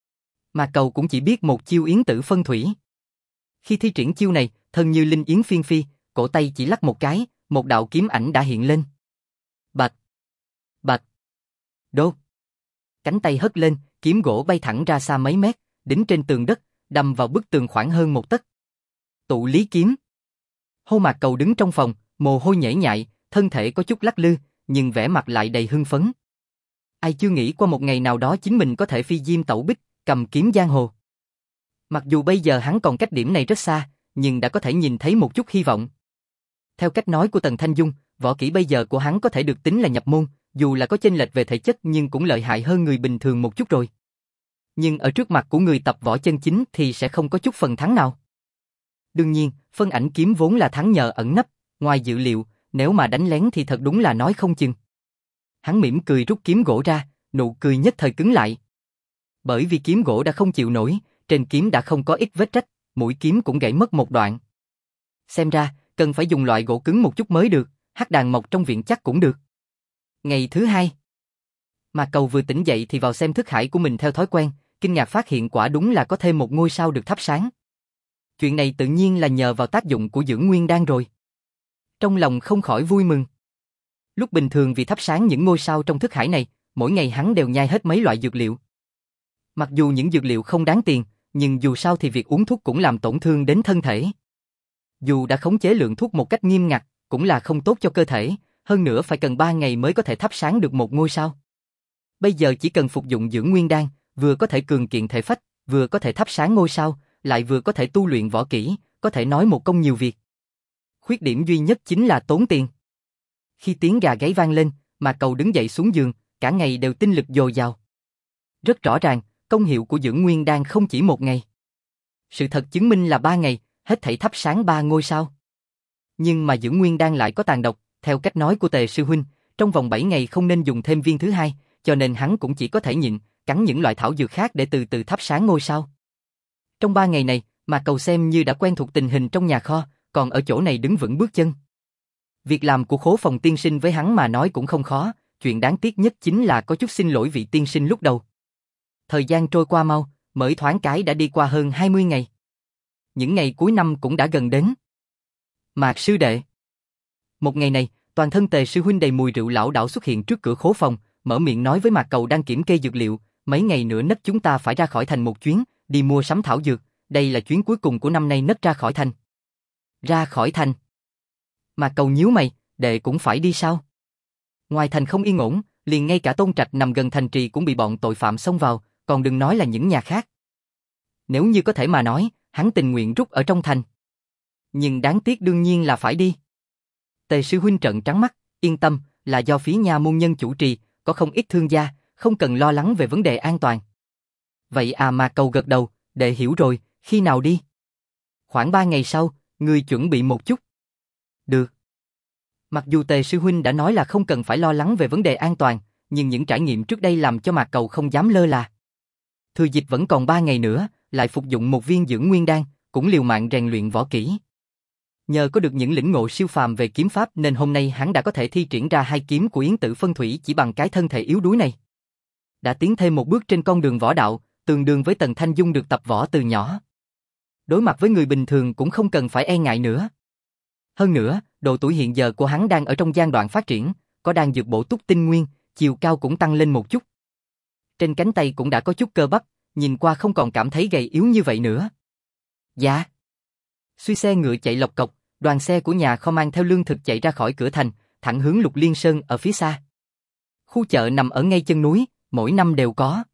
Mà Cầu cũng chỉ biết một chiêu yến tử phân thủy. Khi thi triển chiêu này, thân như linh yến phiên phi, cổ tay chỉ lắc một cái, một đạo kiếm ảnh đã hiện lên. Bạch, bạch, đốt. Cánh tay hất lên, kiếm gỗ bay thẳng ra xa mấy mét, đính trên tường đất, đâm vào bức tường khoảng hơn một tấc. Tụ lý kiếm. Hô Mạc Cầu đứng trong phòng, mồ hôi nhễ nhại, thân thể có chút lắc lư, nhưng vẻ mặt lại đầy hưng phấn. Ai chưa nghĩ qua một ngày nào đó chính mình có thể phi diêm tẩu bích, cầm kiếm giang hồ. Mặc dù bây giờ hắn còn cách điểm này rất xa, nhưng đã có thể nhìn thấy một chút hy vọng. Theo cách nói của Tần Thanh Dung, võ kỹ bây giờ của hắn có thể được tính là nhập môn, dù là có chênh lệch về thể chất nhưng cũng lợi hại hơn người bình thường một chút rồi. Nhưng ở trước mặt của người tập võ chân chính thì sẽ không có chút phần thắng nào. Đương nhiên, phân ảnh kiếm vốn là thắng nhờ ẩn nấp, ngoài dự liệu, nếu mà đánh lén thì thật đúng là nói không chừng. Hắn mỉm cười rút kiếm gỗ ra, nụ cười nhất thời cứng lại. Bởi vì kiếm gỗ đã không chịu nổi, trên kiếm đã không có ít vết rách, mũi kiếm cũng gãy mất một đoạn. Xem ra, cần phải dùng loại gỗ cứng một chút mới được, hắc đàn mộc trong viện chắc cũng được. Ngày thứ hai, Mạc Cầu vừa tỉnh dậy thì vào xem thức hải của mình theo thói quen, kinh ngạc phát hiện quả đúng là có thêm một ngôi sao được thắp sáng. Chuyện này tự nhiên là nhờ vào tác dụng của dưỡng nguyên đan rồi. Trong lòng không khỏi vui mừng. Lúc bình thường vì thắp sáng những ngôi sao trong thức hải này, mỗi ngày hắn đều nhai hết mấy loại dược liệu. Mặc dù những dược liệu không đáng tiền, nhưng dù sao thì việc uống thuốc cũng làm tổn thương đến thân thể. Dù đã khống chế lượng thuốc một cách nghiêm ngặt, cũng là không tốt cho cơ thể, hơn nữa phải cần 3 ngày mới có thể thắp sáng được một ngôi sao. Bây giờ chỉ cần phục dụng dưỡng nguyên đan, vừa có thể cường kiện thể phách, vừa có thể thắp sáng ngôi sao, lại vừa có thể tu luyện võ kỹ, có thể nói một công nhiều việc. Khuyết điểm duy nhất chính là tốn tiền. Khi tiếng gà gáy vang lên, Mạc Cầu đứng dậy xuống giường, cả ngày đều tinh lực dồi dào. Rất rõ ràng, công hiệu của dưỡng nguyên đan không chỉ một ngày. Sự thật chứng minh là 3 ngày, hết thảy thắp sáng 3 ngôi sao. Nhưng mà dưỡng nguyên đan lại có tàn độc, theo cách nói của Tề sư huynh, trong vòng 7 ngày không nên dùng thêm viên thứ hai, cho nên hắn cũng chỉ có thể nhịn, cắn những loại thảo dược khác để từ từ thắp sáng ngôi sao. Trong 3 ngày này, Mạc Cầu xem như đã quen thuộc tình hình trong nhà kho, còn ở chỗ này đứng vững bước chân. Việc làm của Khố Phòng tiên sinh với hắn mà nói cũng không khó, chuyện đáng tiếc nhất chính là có chút xin lỗi vị tiên sinh lúc đầu. Thời gian trôi qua mau, mới thoáng cái đã đi qua hơn 20 ngày. Những ngày cuối năm cũng đã gần đến. Mạc sư đệ. Một ngày này, toàn thân Tề sư huynh đầy mùi rượu lão đảo xuất hiện trước cửa Khố Phòng, mở miệng nói với Mạc Cầu đang kiểm kê dược liệu, mấy ngày nữa nấc chúng ta phải ra khỏi thành một chuyến, đi mua sắm thảo dược, đây là chuyến cuối cùng của năm nay nấc ra khỏi thành. Ra khỏi thành? Mạc Cầu nhíu mày, đệ cũng phải đi sao? Ngoài thành không yên ổn, liền ngay cả Tôn Trạch nằm gần thành trì cũng bị bọn tội phạm xông vào, còn đừng nói là những nhà khác. Nếu như có thể mà nói, hắn tình nguyện rút ở trong thành. Nhưng đáng tiếc đương nhiên là phải đi. Tề sư huynh trợn trắng mắt, yên tâm, là do phía nhà môn nhân chủ trì, có không ít thương gia, không cần lo lắng về vấn đề an toàn. Vậy à, Mạc Cầu gật đầu, đệ hiểu rồi, khi nào đi? Khoảng 3 ngày sau, ngươi chuẩn bị một chút. Được. Mặc dù Tề sư huynh đã nói là không cần phải lo lắng về vấn đề an toàn, nhưng những trải nghiệm trước đây làm cho Mạc Cầu không dám lơ là. Thừa dịp vẫn còn 3 ngày nữa, lại phục dụng một viên dưỡng nguyên đan, cũng liều mạng rèn luyện võ kỹ. Nhờ có được những lĩnh ngộ siêu phàm về kiếm pháp nên hôm nay hắn đã có thể thi triển ra 2 kiếm của Yến Tử Phân Thủy chỉ bằng cái thân thể yếu đuối này. Đã tiến thêm một bước trên con đường võ đạo, tương đương với Tần Thanh Dung được tập võ từ nhỏ. Đối mặt với người bình thường cũng không cần phải e ngại nữa. Hơn nữa, độ tuổi hiện giờ của hắn đang ở trong giai đoạn phát triển, có đang dược bổ túc tinh nguyên, chiều cao cũng tăng lên một chút. Trên cánh tay cũng đã có chút cơ bắp, nhìn qua không còn cảm thấy gầy yếu như vậy nữa. Dạ. Suy xe ngựa chạy lộc cộc, đoàn xe của nhà kho mang theo lương thực chạy ra khỏi cửa thành, thẳng hướng Lục Liên Sơn ở phía xa. Khu chợ nằm ở ngay chân núi, mỗi năm đều có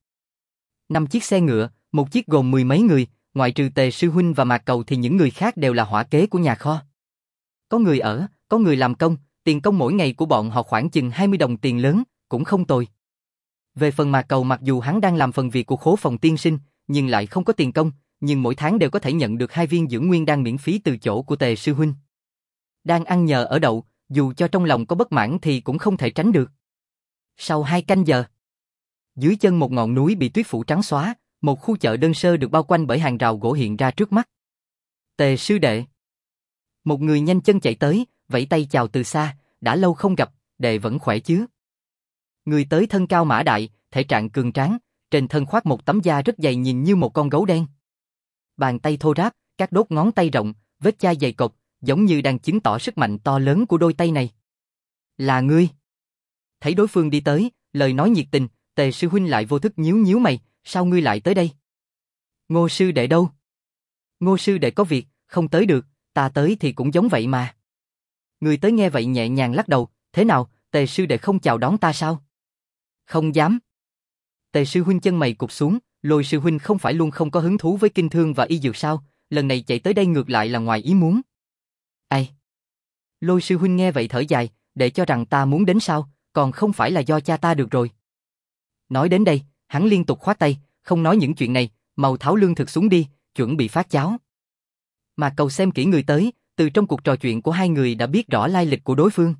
5 chiếc xe ngựa, một chiếc gồm 10 mấy người, ngoại trừ Tề sư huynh và Mạc Cầu thì những người khác đều là hỏa kế của nhà kho. Có người ở, có người làm công, tiền công mỗi ngày của bọn họ khoảng chừng 20 đồng tiền lớn, cũng không tồi. Về phần Mạc Cầu, mặc dù hắn đang làm phần việc của khố phòng tiên sinh, nhưng lại không có tiền công, nhưng mỗi tháng đều có thể nhận được 2 viên dưỡng nguyên đan miễn phí từ chỗ của Tề sư huynh. Đang ăn nhờ ở đậu, dù cho trong lòng có bất mãn thì cũng không thể tránh được. Sau 2 canh giờ, dưới chân một ngọn núi bị tuyết phủ trắng xóa, một khu chợ đơn sơ được bao quanh bởi hàng rào gỗ hiện ra trước mắt. Tề sư đệ. Một người nhanh chân chạy tới, vẫy tay chào từ xa, đã lâu không gặp, đệ vẫn khỏe chứ? Người tới thân cao mã đại, thể trạng cường tráng, trên thân khoác một tấm da rất dày nhìn như một con gấu đen. Bàn tay thô ráp, các đốt ngón tay rộng, vết chai dày cộp, giống như đang chứng tỏ sức mạnh to lớn của đôi tay này. Là ngươi? Thấy đối phương đi tới, lời nói nhiệt tình, Tề sư huynh lại vô thức nhíu nhíu mày, sao ngươi lại tới đây? Ngô sư đệ đâu? Ngô sư đệ có việc, không tới được, ta tới thì cũng giống vậy mà. Người tới nghe vậy nhẹ nhàng lắc đầu, thế nào, Tề sư đệ không chào đón ta sao? Không dám. Tề sư huynh chân mày cụp xuống, Lôi sư huynh không phải luôn không có hứng thú với kinh thương và y dược sao, lần này chạy tới đây ngược lại là ngoài ý muốn. Ai? Lôi sư huynh nghe vậy thở dài, để cho rằng ta muốn đến sao, còn không phải là do cha ta được rồi. Nói đến đây, hắn liên tục khoát tay, không nói những chuyện này, mau tháo lương thực xuống đi, chuẩn bị phát cháo. Mà Cầu xem kỹ người tới, từ trong cuộc trò chuyện của hai người đã biết rõ lai lịch của đối phương.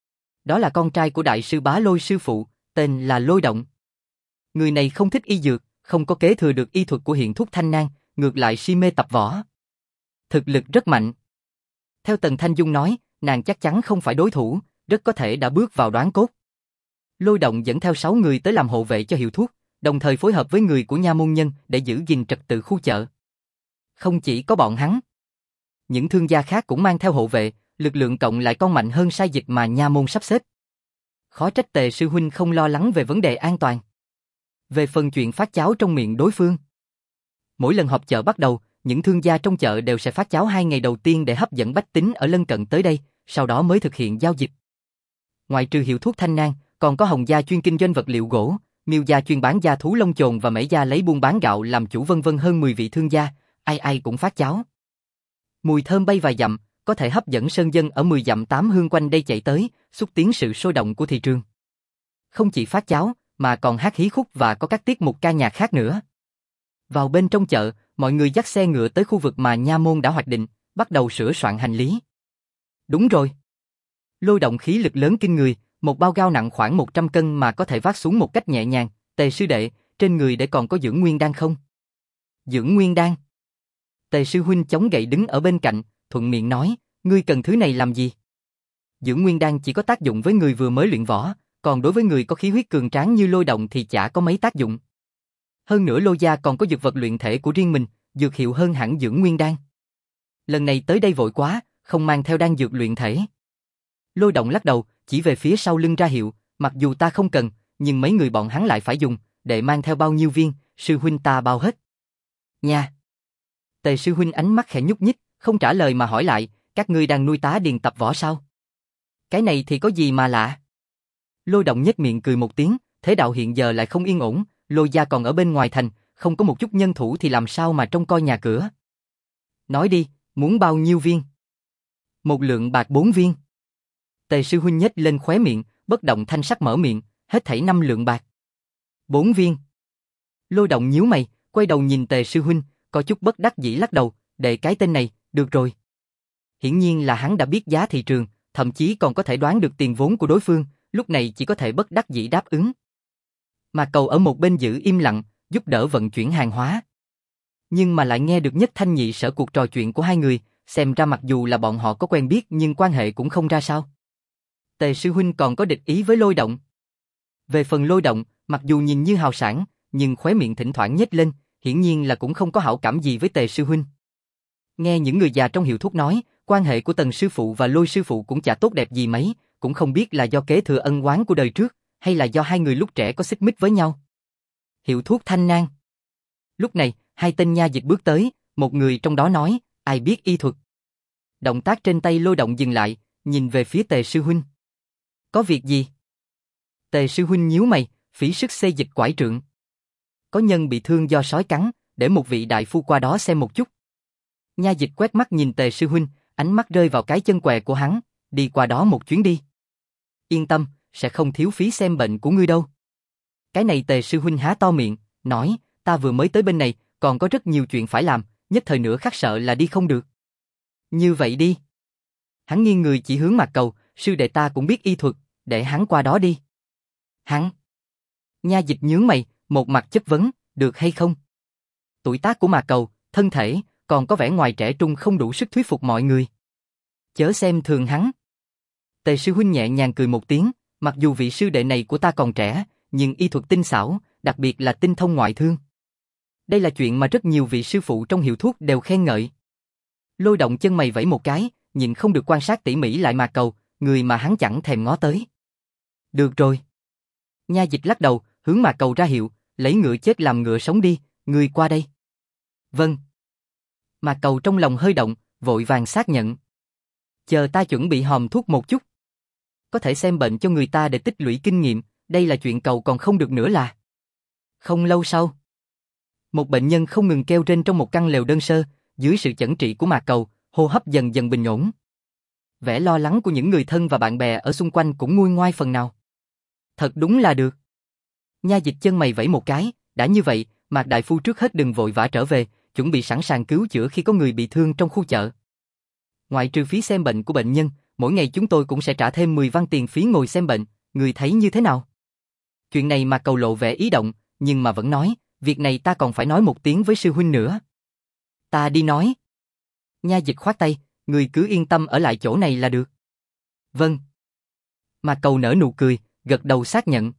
Đó là con trai của đại sư bá Lôi sư phụ, tên là Lôi Động. Người này không thích y dược, không có kế thừa được y thuật của hiện thúc Thanh Nang, ngược lại si mê tập võ. Thực lực rất mạnh. Theo Tần Thanh Dung nói, nàng chắc chắn không phải đối thủ, rất có thể đã bước vào đoán cốt. Lôi Động dẫn theo 6 người tới làm hộ vệ cho hiệu thuốc, đồng thời phối hợp với người của nha môn nhân để giữ gìn trật tự khu chợ. Không chỉ có bọn hắn, những thương gia khác cũng mang theo hộ vệ, lực lượng cộng lại còn mạnh hơn sai dịch mà nha môn sắp xếp. Khó trách Tề sư huynh không lo lắng về vấn đề an toàn. Về phần chuyện phát cháo trong miệng đối phương, mỗi lần họp chợ bắt đầu, những thương gia trong chợ đều sẽ phát cháo 2 ngày đầu tiên để hấp dẫn bách tính ở lân cận tới đây, sau đó mới thực hiện giao dịch. Ngoài trừ hiệu thuốc Thanh Nang, còn có Hồng gia chuyên kinh doanh vật liệu gỗ, Miêu gia chuyên bán gia thú lông chồn và Mễ gia lấy buôn bán gạo làm chủ vân vân hơn 10 vị thương gia, ai ai cũng phát cháo. Mùi thơm bay vài dặm, có thể hấp dẫn sơn dân ở 10 dặm 8 hương quanh đây chạy tới, xúc tiến sự sôi động của thị trường. Không chỉ phát cháo, mà còn hát hí khúc và có các tiết mục ca nhạc khác nữa. Vào bên trong chợ, mọi người dắt xe ngựa tới khu vực mà nha môn đã hoạch định, bắt đầu sửa soạn hành lý. Đúng rồi. Lôi Động khí lực lớn kinh người, một bao gao nặng khoảng 100 cân mà có thể vác xuống một cách nhẹ nhàng. Tề sư đệ, trên người để còn có dưỡng nguyên đan không? Dưỡng nguyên đan? Tề sư huynh chống gậy đứng ở bên cạnh, thuận miệng nói, ngươi cần thứ này làm gì? Dưỡng nguyên đan chỉ có tác dụng với người vừa mới luyện võ, còn đối với người có khí huyết cường tráng như Lôi Động thì chả có mấy tác dụng. Hơn nữa Lôi gia còn có dược vật luyện thể của riêng mình, dược hiệu hơn hẳn dưỡng nguyên đan. Lần này tới đây vội quá, không mang theo đan dược luyện thể. Lôi Động lắc đầu, chỉ về phía sau lưng ra hiệu, mặc dù ta không cần, nhưng mấy người bọn hắn lại phải dùng, để mang theo bao nhiêu viên, sư huynh ta bao hết. Nha. Tề sư huynh ánh mắt khẽ nhúc nhích, không trả lời mà hỏi lại, các ngươi đang nuôi tá điền tập võ sao? Cái này thì có gì mà lạ? Lôi Động nhếch miệng cười một tiếng, thế đạo hiện giờ lại không yên ổn, Lôi gia còn ở bên ngoài thành, không có một chút nhân thủ thì làm sao mà trông coi nhà cửa. Nói đi, muốn bao nhiêu viên? 1 lượng bạc 4 viên. Tề sư huynh nhếch lên khóe miệng, bất động thanh sắc mở miệng, hết thảy 5 lượng bạc. 4 viên. Lôi Động nhíu mày, quay đầu nhìn Tề sư huynh, có chút bất đắc dĩ lắc đầu, đệ cái tên này, được rồi. Hiển nhiên là hắn đã biết giá thị trường, thậm chí còn có thể đoán được tiền vốn của đối phương, lúc này chỉ có thể bất đắc dĩ đáp ứng. Mà Cầu ở một bên giữ im lặng, giúp đỡ vận chuyển hàng hóa. Nhưng mà lại nghe được nhất thanh nhị sở cuộc trò chuyện của hai người, xem ra mặc dù là bọn họ có quen biết nhưng quan hệ cũng không ra sao. Tề sư huynh còn có địch ý với Lôi Động. Về phần Lôi Động, mặc dù nhìn như hào sảng, nhưng khóe miệng thỉnh thoảng nhếch lên, hiển nhiên là cũng không có hảo cảm gì với Tề sư huynh. Nghe những người già trong hiệu thuốc nói, quan hệ của Tần sư phụ và Lôi sư phụ cũng chả tốt đẹp gì mấy, cũng không biết là do kế thừa ân oán của đời trước, hay là do hai người lúc trẻ có xích mích với nhau. Hiệu thuốc Thanh Nang. Lúc này, hai tên nha dịch bước tới, một người trong đó nói, ai biết y thuật. Động tác trên tay Lôi Động dừng lại, nhìn về phía Tề sư huynh. Có việc gì? Tề sư huynh nhíu mày, phí sức xê dịch quải trượng. Có nhân bị thương do sói cắn, để một vị đại phu qua đó xem một chút. Nha dịch quét mắt nhìn Tề sư huynh, ánh mắt rơi vào cái chân què của hắn, đi qua đó một chuyến đi. Yên tâm, sẽ không thiếu phí xem bệnh của ngươi đâu. Cái này Tề sư huynh há to miệng, nói, ta vừa mới tới bên này, còn có rất nhiều chuyện phải làm, nhất thời nữa khắc sợ là đi không được. Như vậy đi. Hắn nghiêng người chỉ hướng Mạc Cầu, sư đệ ta cũng biết y thuật, để hắn qua đó đi. Hắn. Nha dịch nhướng mày, một mặt chất vấn, được hay không? Tuổi tác của Mạc Cầu, thân thể, còn có vẻ ngoài trẻ trung không đủ sức thuyết phục mọi người. Chớ xem thường hắn. Tề sư huynh nhẹ nhàng cười một tiếng, mặc dù vị sư đệ này của ta còn trẻ, nhưng y thuật tinh xảo, đặc biệt là tinh thông ngoại thương. Đây là chuyện mà rất nhiều vị sư phụ trong hiệu thuốc đều khen ngợi. Lôi Động chân mày vẫy một cái, nhìn không được quan sát tỉ mỉ lại Mạc Cầu, người mà hắn chẳng thèm ngó tới. Được rồi. Nha dịch lắc đầu, hướng Mạc Cầu ra hiệu, lấy ngựa chết làm ngựa sống đi, người qua đây. Vâng. Mạc Cầu trong lòng hơi động, vội vàng xác nhận. Chờ ta chuẩn bị hòm thuốc một chút. Có thể xem bệnh cho người ta để tích lũy kinh nghiệm, đây là chuyện cầu còn không được nữa là. Không lâu sau, một bệnh nhân không ngừng kêu rên trong một căn lều đơn sơ, dưới sự chẩn trị của Mạc Cầu, hô hấp dần dần bình ổn. Vẻ lo lắng của những người thân và bạn bè ở xung quanh cũng nguôi ngoai phần nào. Thật đúng là được. Nha dịch chân mày vẫy một cái, đã như vậy, Mạc đại phu trước hết đừng vội vã trở về, chuẩn bị sẵn sàng cứu chữa khi có người bị thương trong khu chợ. Ngoại trừ phí xem bệnh của bệnh nhân, mỗi ngày chúng tôi cũng sẽ trả thêm 10 văn tiền phí ngồi xem bệnh, người thấy như thế nào? Chuyện này Mạc Cầu lộ vẻ ý động, nhưng mà vẫn nói, việc này ta còn phải nói một tiếng với sư huynh nữa. Ta đi nói. Nha dịch khoát tay, người cứ yên tâm ở lại chỗ này là được. Vâng. Mạc Cầu nở nụ cười, gật đầu xác nhận.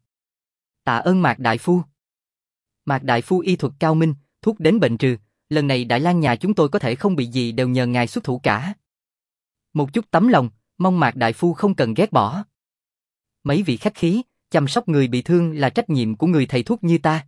Tạ ơn Mạc đại phu. Mạc đại phu y thuật cao minh, thuốc đến bệnh trừ, lần này Đại Lang nhà chúng tôi có thể không bị gì đều nhờ ngài xuất thủ cả. Một chút tấm lòng, mong Mạc đại phu không cần ghét bỏ. Mấy vị khách khí, chăm sóc người bị thương là trách nhiệm của người thầy thuốc như ta.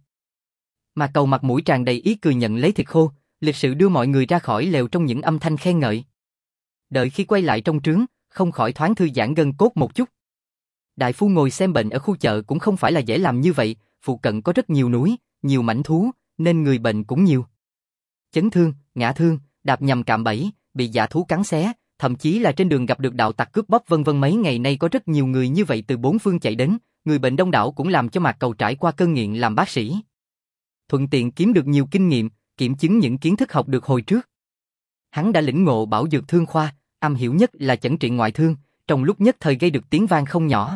Mạc Cầu mặt mũi tràn đầy ý cười nhận lấy thịt khô, lịch sự đưa mọi người ra khỏi lều trong những âm thanh khen ngợi. Đợi khi quay lại trong trướng, không khỏi thoáng thư giãn gân cốt một chút. Đại phu ngồi xem bệnh ở khu chợ cũng không phải là dễ làm như vậy, phụ cận có rất nhiều núi, nhiều mảnh thú, nên người bệnh cũng nhiều. Chấn thương, ngã thương, đạp nhầm cạm bẫy, bị dã thú cắn xé, thậm chí là trên đường gặp được đạo tặc cướp bóc vân vân, mấy ngày nay có rất nhiều người như vậy từ bốn phương chạy đến, người bệnh đông đảo cũng làm cho Mạc Cầu trải qua cơn nghiện làm bác sĩ. Thuận tiện kiếm được nhiều kinh nghiệm, kiểm chứng những kiến thức học được hồi trước. Hắn đã lĩnh ngộ bảo dược thương khoa, am hiểu nhất là chẩn trị ngoại thương, trong lúc nhất thời gây được tiếng vang không nhỏ.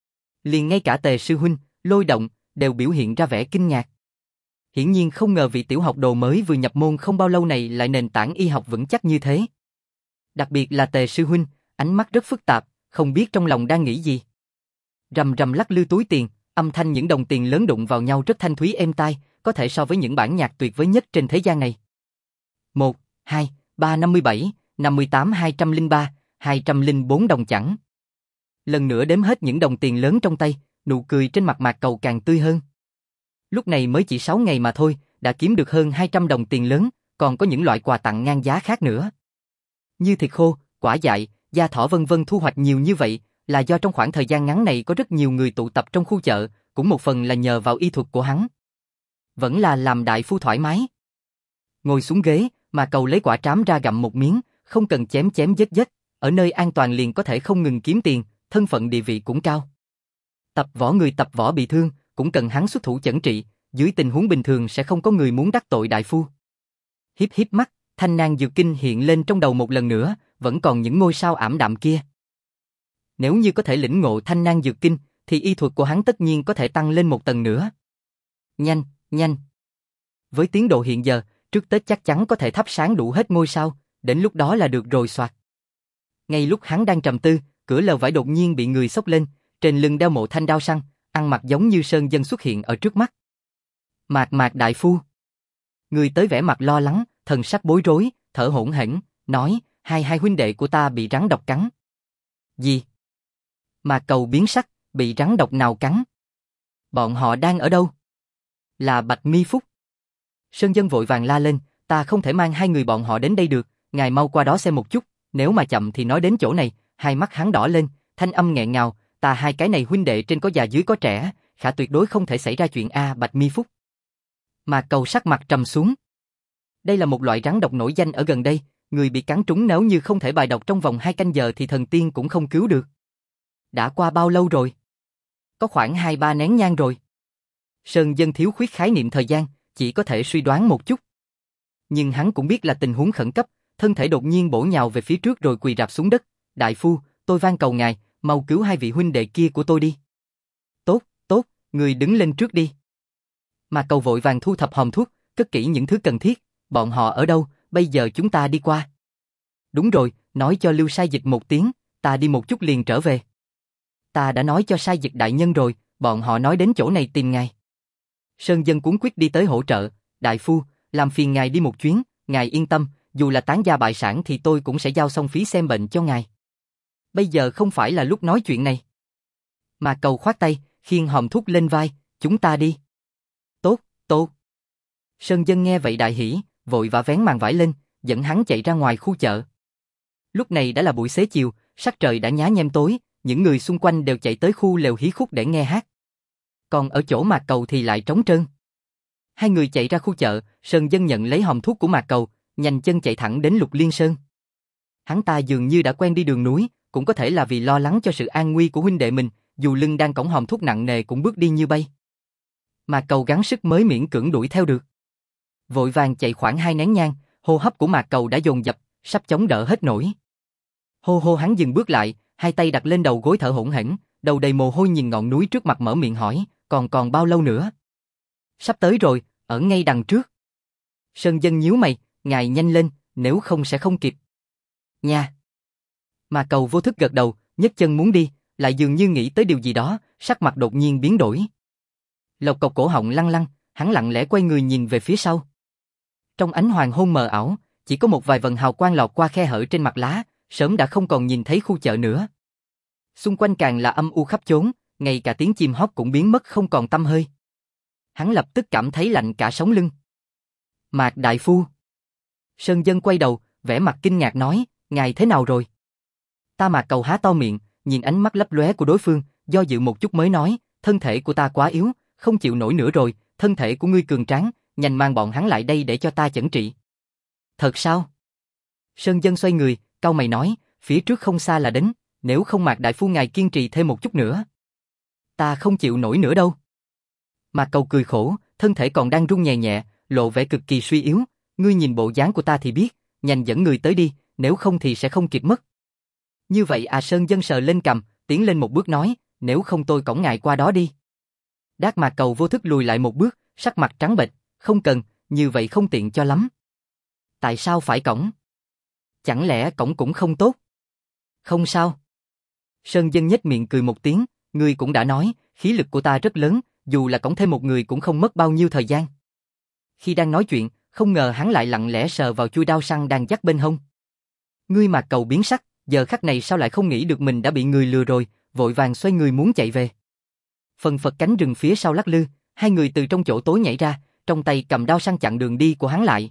Liền ngay cả Tề sư huynh, Lôi Động đều biểu hiện ra vẻ kinh ngạc. Hiển nhiên không ngờ vị tiểu học đồ mới vừa nhập môn không bao lâu này lại nền tảng y học vững chắc như thế. Đặc biệt là Tề sư huynh, ánh mắt rất phức tạp, không biết trong lòng đang nghĩ gì. Rầm rầm lắc lư túi tiền, âm thanh những đồng tiền lớn đụng vào nhau rất thanh thúy êm tai, có thể so với những bản nhạc tuyệt vời nhất trên thế gian này. 1, 2, 3, 57, 58, 203, 204 đồng chẳng. Lần nữa đếm hết những đồng tiền lớn trong tay, nụ cười trên mặt Mạc Cầu càng tươi hơn. Lúc này mới chỉ 6 ngày mà thôi, đã kiếm được hơn 200 đồng tiền lớn, còn có những loại quà tặng ngang giá khác nữa. Như thịt khô, quả dại, da thỏ vân vân, thu hoạch nhiều như vậy là do trong khoảng thời gian ngắn này có rất nhiều người tụ tập trong khu chợ, cũng một phần là nhờ vào y thuật của hắn. Vẫn là làm đại phu thoải mái. Ngồi xuống ghế, Mạc Cầu lấy quả trám ra gặm một miếng, không cần chém chém giết giết, ở nơi an toàn liền có thể không ngừng kiếm tiền, thân phận địa vị cũng cao. Tập võ người tập võ bị thương, cũng cần hắn xuất thủ chẩn trị, dưới tình huống bình thường sẽ không có người muốn đắc tội đại phu. Hiếp hiếp mắt, thanh nang dược kinh hiện lên trong đầu một lần nữa, vẫn còn những ngôi sao ảm đạm kia. Nếu như có thể lĩnh ngộ thanh nang dược kinh, thì y thuật của hắn tất nhiên có thể tăng lên một tầng nữa. Nhanh, nhanh. Với tiến độ hiện giờ, trước Tết chắc chắn có thể thắp sáng đủ hết ngôi sao, đến lúc đó là được rồi soạt. Ngay lúc hắn đang trầm tư, cửa lều vải đột nhiên bị người xốc lên, trên lưng đeo một thanh đao săn, ăn mặc giống như sơn dân xuất hiện ở trước mắt. Mạc đại phu. Người tới vẻ mặt lo lắng, thần sắc bối rối, thở hổn hển, nói, hai huynh đệ của ta bị rắn độc cắn. Gì? Mạc Cầu biến sắc, bị rắn độc nào cắn? Bọn họ đang ở đâu? Là Bạch Mi Phúc. Sơn Dân vội vàng la lên, ta không thể mang hai người bọn họ đến đây được, ngài mau qua đó xem một chút, nếu mà chậm thì nói đến chỗ này, hai mắt hắn đỏ lên, thanh âm nghẹn ngào, ta hai cái này huynh đệ trên có già dưới có trẻ, khả tuyệt đối không thể xảy ra chuyện a. Bạch Mi Phúc. Mạc Cầu sắc mặt trầm xuống. Đây là một loại rắn độc nổi danh ở gần đây, người bị cắn trúng nếu như không thể bài độc trong vòng 2 canh giờ thì thần tiên cũng không cứu được. Đã qua bao lâu rồi? Có khoảng 2-3 nén nhang rồi. Sơn Dân thiếu khuyết khái niệm thời gian, chỉ có thể suy đoán một chút. Nhưng hắn cũng biết là tình huống khẩn cấp, thân thể đột nhiên bổ nhào về phía trước rồi quỳ rạp xuống đất. Đại phu, tôi van cầu ngài, mau cứu hai vị huynh đệ kia của tôi đi. Tốt, tốt, người đứng lên trước đi. Mà Cầu vội vàng thu thập hòm thuốc, cất kỹ những thứ cần thiết. Bọn họ ở đâu, bây giờ chúng ta đi qua. Đúng rồi, nói cho Lưu Sai Dịch một tiếng, ta đi một chút liền trở về. Ta đã nói cho Sai Dịch đại nhân rồi, bọn họ nói đến chỗ này tìm ngài. Sơn Dân cuống quyết đi tới hỗ trợ, đại phu, làm phiền ngài đi một chuyến, ngài yên tâm, dù là tán gia bại sản thì tôi cũng sẽ giao xong phí xem bệnh cho ngài. Bây giờ không phải là lúc nói chuyện này. Mà Cầu khoát tay, khiêng hòm thuốc lên vai, chúng ta đi. Tốt, tốt. Sơn Dân nghe vậy đại hỉ, vội vã vén màn vải lên, dẫn hắn chạy ra ngoài khu chợ. Lúc này đã là buổi xế chiều, sắc trời đã nhá nhem tối, những người xung quanh đều chạy tới khu lều hí khúc để nghe hát. Còn ở chỗ Mạc Cầu thì lại trống trơn. Hai người chạy ra khu chợ, Sơn Dân nhận lấy hòm thuốc của Mạc Cầu, nhanh chân chạy thẳng đến Lục Liên Sơn. Hắn ta dường như đã quen đi đường núi, cũng có thể là vì lo lắng cho sự an nguy của huynh đệ mình, dù lưng đang cõng hòm thuốc nặng nề cũng bước đi như bay. Mạc Cầu gắng sức mới miễn cưỡng đuổi theo được. Vội vàng chạy khoảng 2 nén nhang, hô hấp của Mạc Cầu đã dồn dập, sắp chống đỡ hết nổi. Hô hô hắn dừng bước lại, hai tay đặt lên đầu gối thở hổn hển, đầu đầy mồ hôi nhìn ngọn núi trước mặt mở miệng hỏi, còn bao lâu nữa? Sắp tới rồi, ở ngay đằng trước. Sơn Dân nhíu mày, ngài nhanh lên, nếu không sẽ không kịp. Nha. Mạc Cầu vô thức gật đầu, nhấc chân muốn đi, lại dường như nghĩ tới điều gì đó, sắc mặt đột nhiên biến đổi. Lộc cộc cổ họng lăn lăn, hắn lặng lẽ quay người nhìn về phía sau. Trong ánh hoàng hôn mờ ảo, chỉ có một vài vần hào quang lọt qua khe hở trên mặt lá, sớm đã không còn nhìn thấy khu chợ nữa. Xung quanh càng là âm u khắp chốn, ngay cả tiếng chim hót cũng biến mất không còn tăm hơi. Hắn lập tức cảm thấy lạnh cả sống lưng. Mạc đại phu. Sơn Dân quay đầu, vẻ mặt kinh ngạc nói, ngài thế nào rồi? Ta Mạc Cầu há to miệng, nhìn ánh mắt lấp lóe của đối phương, do dự một chút mới nói, thân thể của ta quá yếu, không chịu nổi nữa rồi, thân thể của ngươi cường tráng, nhanh mang bọn hắn lại đây để cho ta chẩn trị. Thật sao? Sơn Dân xoay người, cau mày nói, phía trước không xa là đến, nếu không Mạc đại phu ngài kiên trì thêm một chút nữa. Ta không chịu nổi nữa đâu. Mạc Cầu cười khổ, thân thể còn đang run nhẹ nhẹ, lộ vẻ cực kỳ suy yếu, ngươi nhìn bộ dáng của ta thì biết, nhanh dẫn người tới đi, nếu không thì sẽ không kịp mất. Như vậy à? Sơn Dân sờ lên cằm, tiến lên một bước nói, nếu không tôi cõng ngài qua đó đi. Đát Mạc Cầu vô thức lùi lại một bước, sắc mặt trắng bệch, không cần, như vậy không tiện cho lắm. Tại sao phải cõng? Chẳng lẽ cõng cũng không tốt? Không sao. Sơn Dân nhếch miệng cười một tiếng, ngươi cũng đã nói, khí lực của ta rất lớn, dù là cõng thêm một người cũng không mất bao nhiêu thời gian. Khi đang nói chuyện, không ngờ hắn lại lặng lẽ sờ vào chuôi đao săn đang dắt bên hông. Ngươi Mạc Cầu biến sắc, giờ khắc này sao lại không nghĩ được mình đã bị người lừa rồi, vội vàng xoay người muốn chạy về. Phần phật cánh rừng phía sau lắc lư, hai người từ trong chỗ tối nhảy ra, trong tay cầm đao săn chặn đường đi của hắn lại.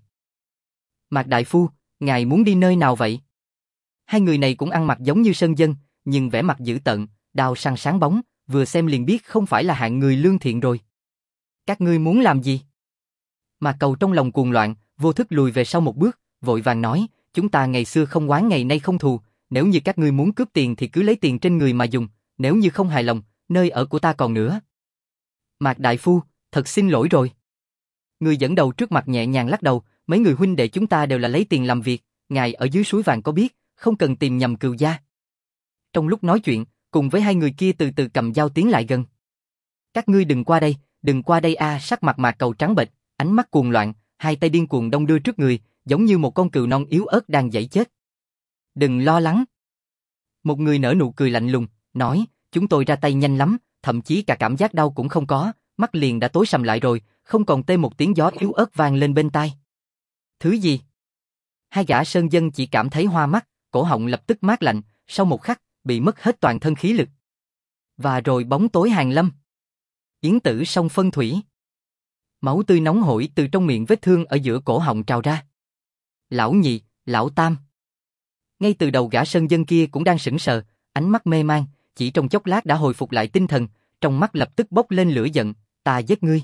Mạc đại phu, ngài muốn đi nơi nào vậy? Hai người này cũng ăn mặc giống như Sơn Dân, nhưng vẻ mặt dữ tợn, đao săn sáng bóng, vừa xem liền biết không phải là hạng người lương thiện rồi. Các ngươi muốn làm gì? Mạc Cầu trong lòng cuồng loạn, vô thức lùi về sau một bước, vội vàng nói, chúng ta ngày xưa không oán ngày nay không thù, nếu như các ngươi muốn cướp tiền thì cứ lấy tiền trên người mà dùng, nếu như không hài lòng, nơi ở của ta còn nữa. Mạc đại phu, thật xin lỗi rồi. Người dẫn đầu trước mặt nhẹ nhàng lắc đầu, mấy người huynh đệ chúng ta đều là lấy tiền làm việc, ngài ở dưới suối vàng có biết, không cần tìm nhầm cừu gia. Trong lúc nói chuyện, cùng với hai người kia từ từ cầm dao tiến lại gần. Các ngươi đừng qua đây a. Sắc mặt Mạc Cầu trắng bệch, ánh mắt cuồng loạn, hai tay điên cuồng đong đưa trước người, giống như một con cừu non yếu ớt đang giãy chết. Đừng lo lắng. Một người nở nụ cười lạnh lùng, nói, chúng tôi ra tay nhanh lắm, thậm chí cả cảm giác đau cũng không có, mắt liền đã tối sầm lại rồi, không còn tê một tiếng gió yếu ớt vang lên bên tai. Thứ gì? Hai gã Sơn Dân chỉ cảm thấy hoa mắt, cổ họng lập tức mát lạnh, sau một khắc, bị mất hết toàn thân khí lực. Và rồi bóng tối hàng lâm. Yến tử sông phân thủy. Máu tươi nóng hổi từ trong miệng vết thương ở giữa cổ họng trào ra. Lão nhị, lão tam. Ngay từ đầu gã sơn dân kia cũng đang sững sờ, ánh mắt mê man, chỉ trong chốc lát đã hồi phục lại tinh thần, trong mắt lập tức bốc lên lửa giận, ta giết ngươi.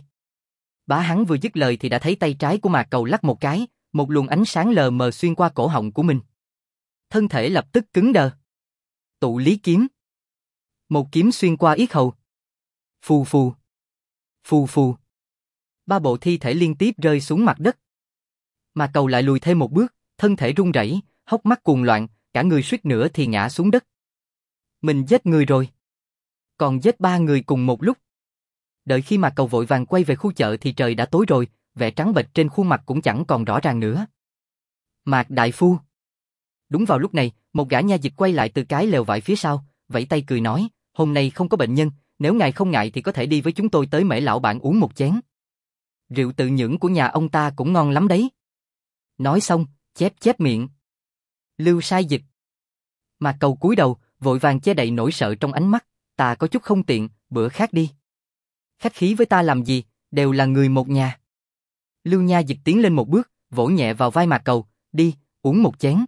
Bá hắn vừa dứt lời thì đã thấy tay trái của Mạc Cầu lắc một cái, một luồng ánh sáng lờ mờ xuyên qua cổ họng của mình. Thân thể lập tức cứng đờ. Tụ lý kiếm. Một kiếm xuyên qua yết hầu. Phù phù. Phù phù. Ba bộ thi thể liên tiếp rơi xuống mặt đất. Mạc Cầu lại lùi thêm một bước, thân thể run rẩy, hốc mắt cuồng loạn, cả người suýt nữa thì ngã xuống đất. Mình giết người rồi. Còn giết ba người cùng một lúc. Đợi khi Mạc Cầu vội vàng quay về khu chợ thì trời đã tối rồi, vẻ trắng bệch trên khuôn mặt cũng chẳng còn rõ ràng nữa. Mạc đại phu. Đúng vào lúc này, một gã nha dịch quay lại từ cái lều vải phía sau, vẫy tay cười nói, hôm nay không có bệnh nhân, nếu ngài không ngại thì có thể đi với chúng tôi tới Mễ lão bản uống một chén. Rượu tự nhưỡng của nhà ông ta cũng ngon lắm đấy. Nói xong, chép chép miệng. Lưu sai dịch. Mạc Cầu cúi đầu, vội vàng che đậy nỗi sợ trong ánh mắt, ta có chút không tiện, bữa khác đi. Khách khí với ta làm gì, đều là người một nhà. Lưu nha dịch tiến lên một bước, vỗ nhẹ vào vai Mạc Cầu, đi, uống một chén.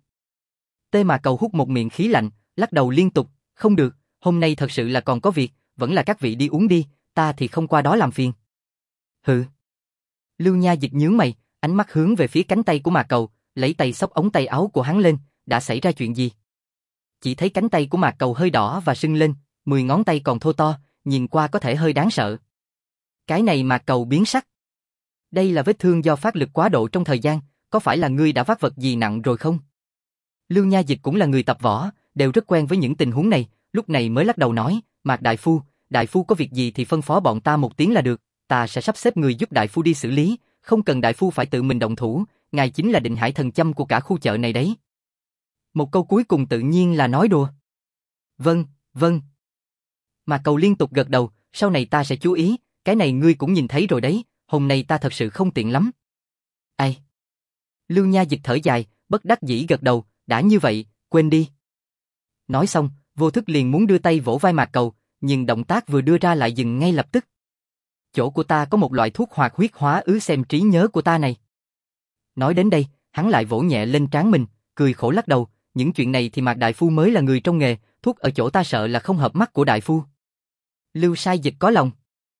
Mạc Cầu hút một miệng khí lạnh, lắc đầu liên tục, không được, hôm nay thật sự là còn có việc, vẫn là các vị đi uống đi, ta thì không qua đó làm phiền. Hừ. Lưu nha dịch nhướng mày, ánh mắt hướng về phía cánh tay của Mạc Cầu, lấy tay xốc ống tay áo của hắn lên, đã xảy ra chuyện gì? Chỉ thấy cánh tay của Mạc Cầu hơi đỏ và sưng lên, 10 ngón tay còn thô to, nhìn qua có thể hơi đáng sợ. Cái này Mạc Cầu biến sắc. Đây là vết thương do phát lực quá độ trong thời gian, có phải là ngươi đã vác vật gì nặng rồi không? Lưu nha dịch cũng là người tập võ, đều rất quen với những tình huống này, lúc này mới lắc đầu nói, Mạc đại phu có việc gì thì phân phó bọn ta một tiếng là được, ta sẽ sắp xếp người giúp đại phu đi xử lý, không cần đại phu phải tự mình động thủ, ngài chính là định hải thần châm của cả khu chợ này đấy. Một câu cuối cùng tự nhiên là nói đùa. Vâng, vâng. Mạc Cầu liên tục gật đầu, sau này ta sẽ chú ý, cái này ngươi cũng nhìn thấy rồi đấy, hôm nay ta thật sự không tiện lắm. Ai? Lưu nha dịch thở dài, bất đắc dĩ gật đầu, đã như vậy, quên đi. Nói xong, vô thức liền muốn đưa tay vỗ vai Mạc Cầu, nhưng động tác vừa đưa ra lại dừng ngay lập tức. Chỗ của ta có một loại thuốc hoạt huyết hóa ứ xem trí nhớ của ta này. Nói đến đây, hắn lại vỗ nhẹ lên trán mình, cười khổ lắc đầu, những chuyện này thì Mạc đại phu mới là người trong nghề, thuốc ở chỗ ta sợ là không hợp mắt của đại phu. Lưu sai dịch có lòng.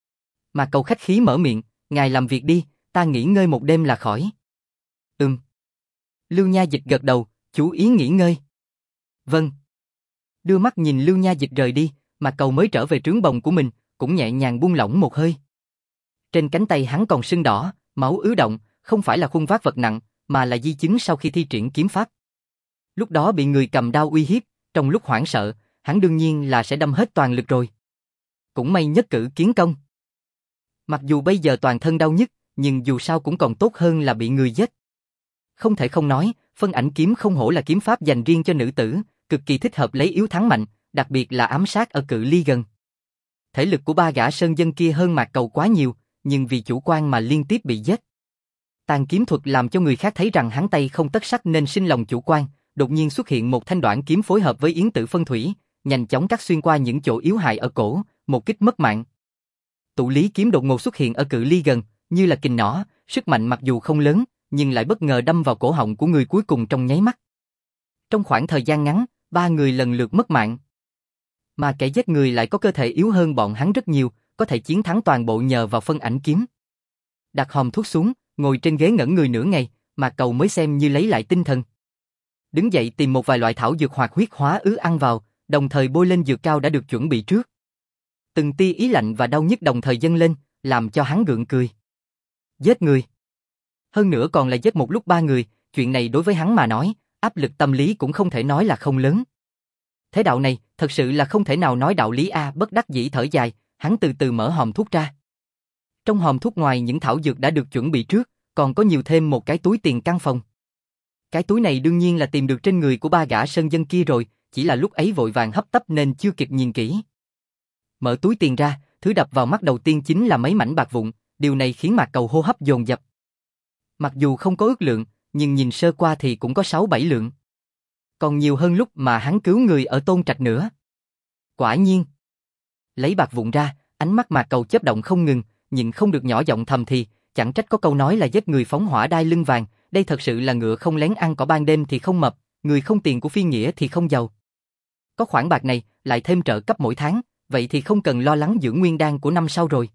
Mạc Cầu khách khí mở miệng, ngài làm việc đi, ta nghỉ ngơi một đêm là khỏi. Lưu nha dịch gật đầu, chú ý nghỉ ngơi. Vâng. Đưa mắt nhìn Lưu nha dịch rời đi, Mạc Cầu mới trở về trướng bồng của mình, cũng nhẹ nhàng buông lỏng một hơi. Trên cánh tay hắn còn sưng đỏ, máu ứ động, không phải là khuân vác vật nặng, mà là di chứng sau khi thi triển kiếm pháp. Lúc đó bị người cầm đao uy hiếp, trong lúc hoảng sợ, hắn đương nhiên là sẽ đâm hết toàn lực rồi. Cũng may nhất cử kiến công. Mặc dù bây giờ toàn thân đau nhức, nhưng dù sao cũng còn tốt hơn là bị người giết. Không thể không nói, phân ảnh kiếm không hổ là kiếm pháp dành riêng cho nữ tử, cực kỳ thích hợp lấy yếu thắng mạnh, đặc biệt là ám sát ở cự ly gần. Thể lực của ba gã sơn dân kia hơn Mạc Cầu quá nhiều, nhưng vì chủ quan mà liên tiếp bị giết. Tàn kiếm thuật làm cho người khác thấy rằng hắn tay không tất sắt nên sinh lòng chủ quan, đột nhiên xuất hiện một thanh đoạn kiếm phối hợp với yến tử phân thủy, nhanh chóng cắt xuyên qua những chỗ yếu hại ở cổ, một kích mất mạng. Tụ lý kiếm đột ngột xuất hiện ở cự ly gần, như là kình nỏ, sức mạnh mặc dù không lớn, nhưng lại bất ngờ đâm vào cổ họng của người cuối cùng trong nháy mắt. Trong khoảng thời gian ngắn, ba người lần lượt mất mạng. Mà kẻ giết người lại có cơ thể yếu hơn bọn hắn rất nhiều, có thể chiến thắng toàn bộ nhờ vào phân ảnh kiếm. Đặt hòm thuốc xuống, ngồi trên ghế ngẩn người nửa ngày, Mạc Cầu mới xem như lấy lại tinh thần. Đứng dậy tìm một vài loại thảo dược hoạt huyết hóa ứ ăn vào, đồng thời bôi lên dược cao đã được chuẩn bị trước. Từng tia ý lạnh và đau nhức đồng thời dâng lên, làm cho hắn gượng cười. Giết người. Hơn nữa còn là giết một lúc ba người, chuyện này đối với hắn mà nói, áp lực tâm lý cũng không thể nói là không lớn. Thế đạo này, thật sự là không thể nào nói đạo lý a, bất đắc dĩ thở dài, hắn từ từ mở hòm thuốc ra. Trong hòm thuốc ngoài những thảo dược đã được chuẩn bị trước, còn có nhiều thêm một cái túi tiền căn phòng. Cái túi này đương nhiên là tìm được trên người của ba gã sơn dân kia rồi, chỉ là lúc ấy vội vàng hấp tấp nên chưa kịp nhìn kỹ. Mở túi tiền ra, thứ đập vào mắt đầu tiên chính là mấy mảnh bạc vụn, điều này khiến Mạc Cầu hô hấp dồn dập. Mặc dù không có ước lượng, nhưng nhìn sơ qua thì cũng có 6-7 lượng. Còn nhiều hơn lúc mà hắn cứu người ở Tôn Trạch nữa. Quả nhiên. Lấy bạc vụn ra, ánh mắt Mạc Cầu chớp động không ngừng, nhưng không được nhỏ giọng thầm thì, chẳng trách có câu nói là giết người phóng hỏa đai lưng vàng, đây thật sự là ngựa không lén ăn cỏ ban đêm thì không mập, người không tiền của phi nghĩa thì không giàu. Có khoản bạc này, lại thêm trợ cấp mỗi tháng, vậy thì không cần lo lắng dưỡng nguyên đan của năm sau rồi.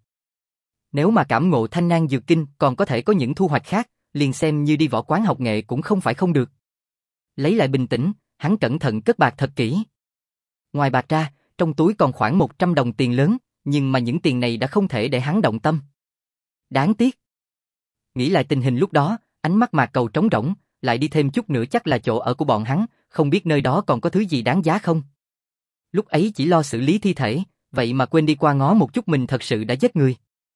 Nếu mà cảm ngộ thanh nang dược kinh còn có thể có những thu hoạch khác, liền xem như đi võ quán học nghệ cũng không phải không được. Lấy lại bình tĩnh, hắn cẩn thận cất bạc thật kỹ. Ngoài bạc ra, trong túi còn khoảng 100 đồng tiền lớn, nhưng mà những tiền này đã không thể để hắn động tâm. Đáng tiếc. Nghĩ lại tình hình lúc đó, ánh mắt Mạc Cầu trống rỗng, lại đi thêm chút nữa chắc là chỗ ở của bọn hắn, không biết nơi đó còn có thứ gì đáng giá không. Lúc ấy chỉ lo xử lý thi thể, vậy mà quên đi qua ngó một chút mình thật sự đã giết người.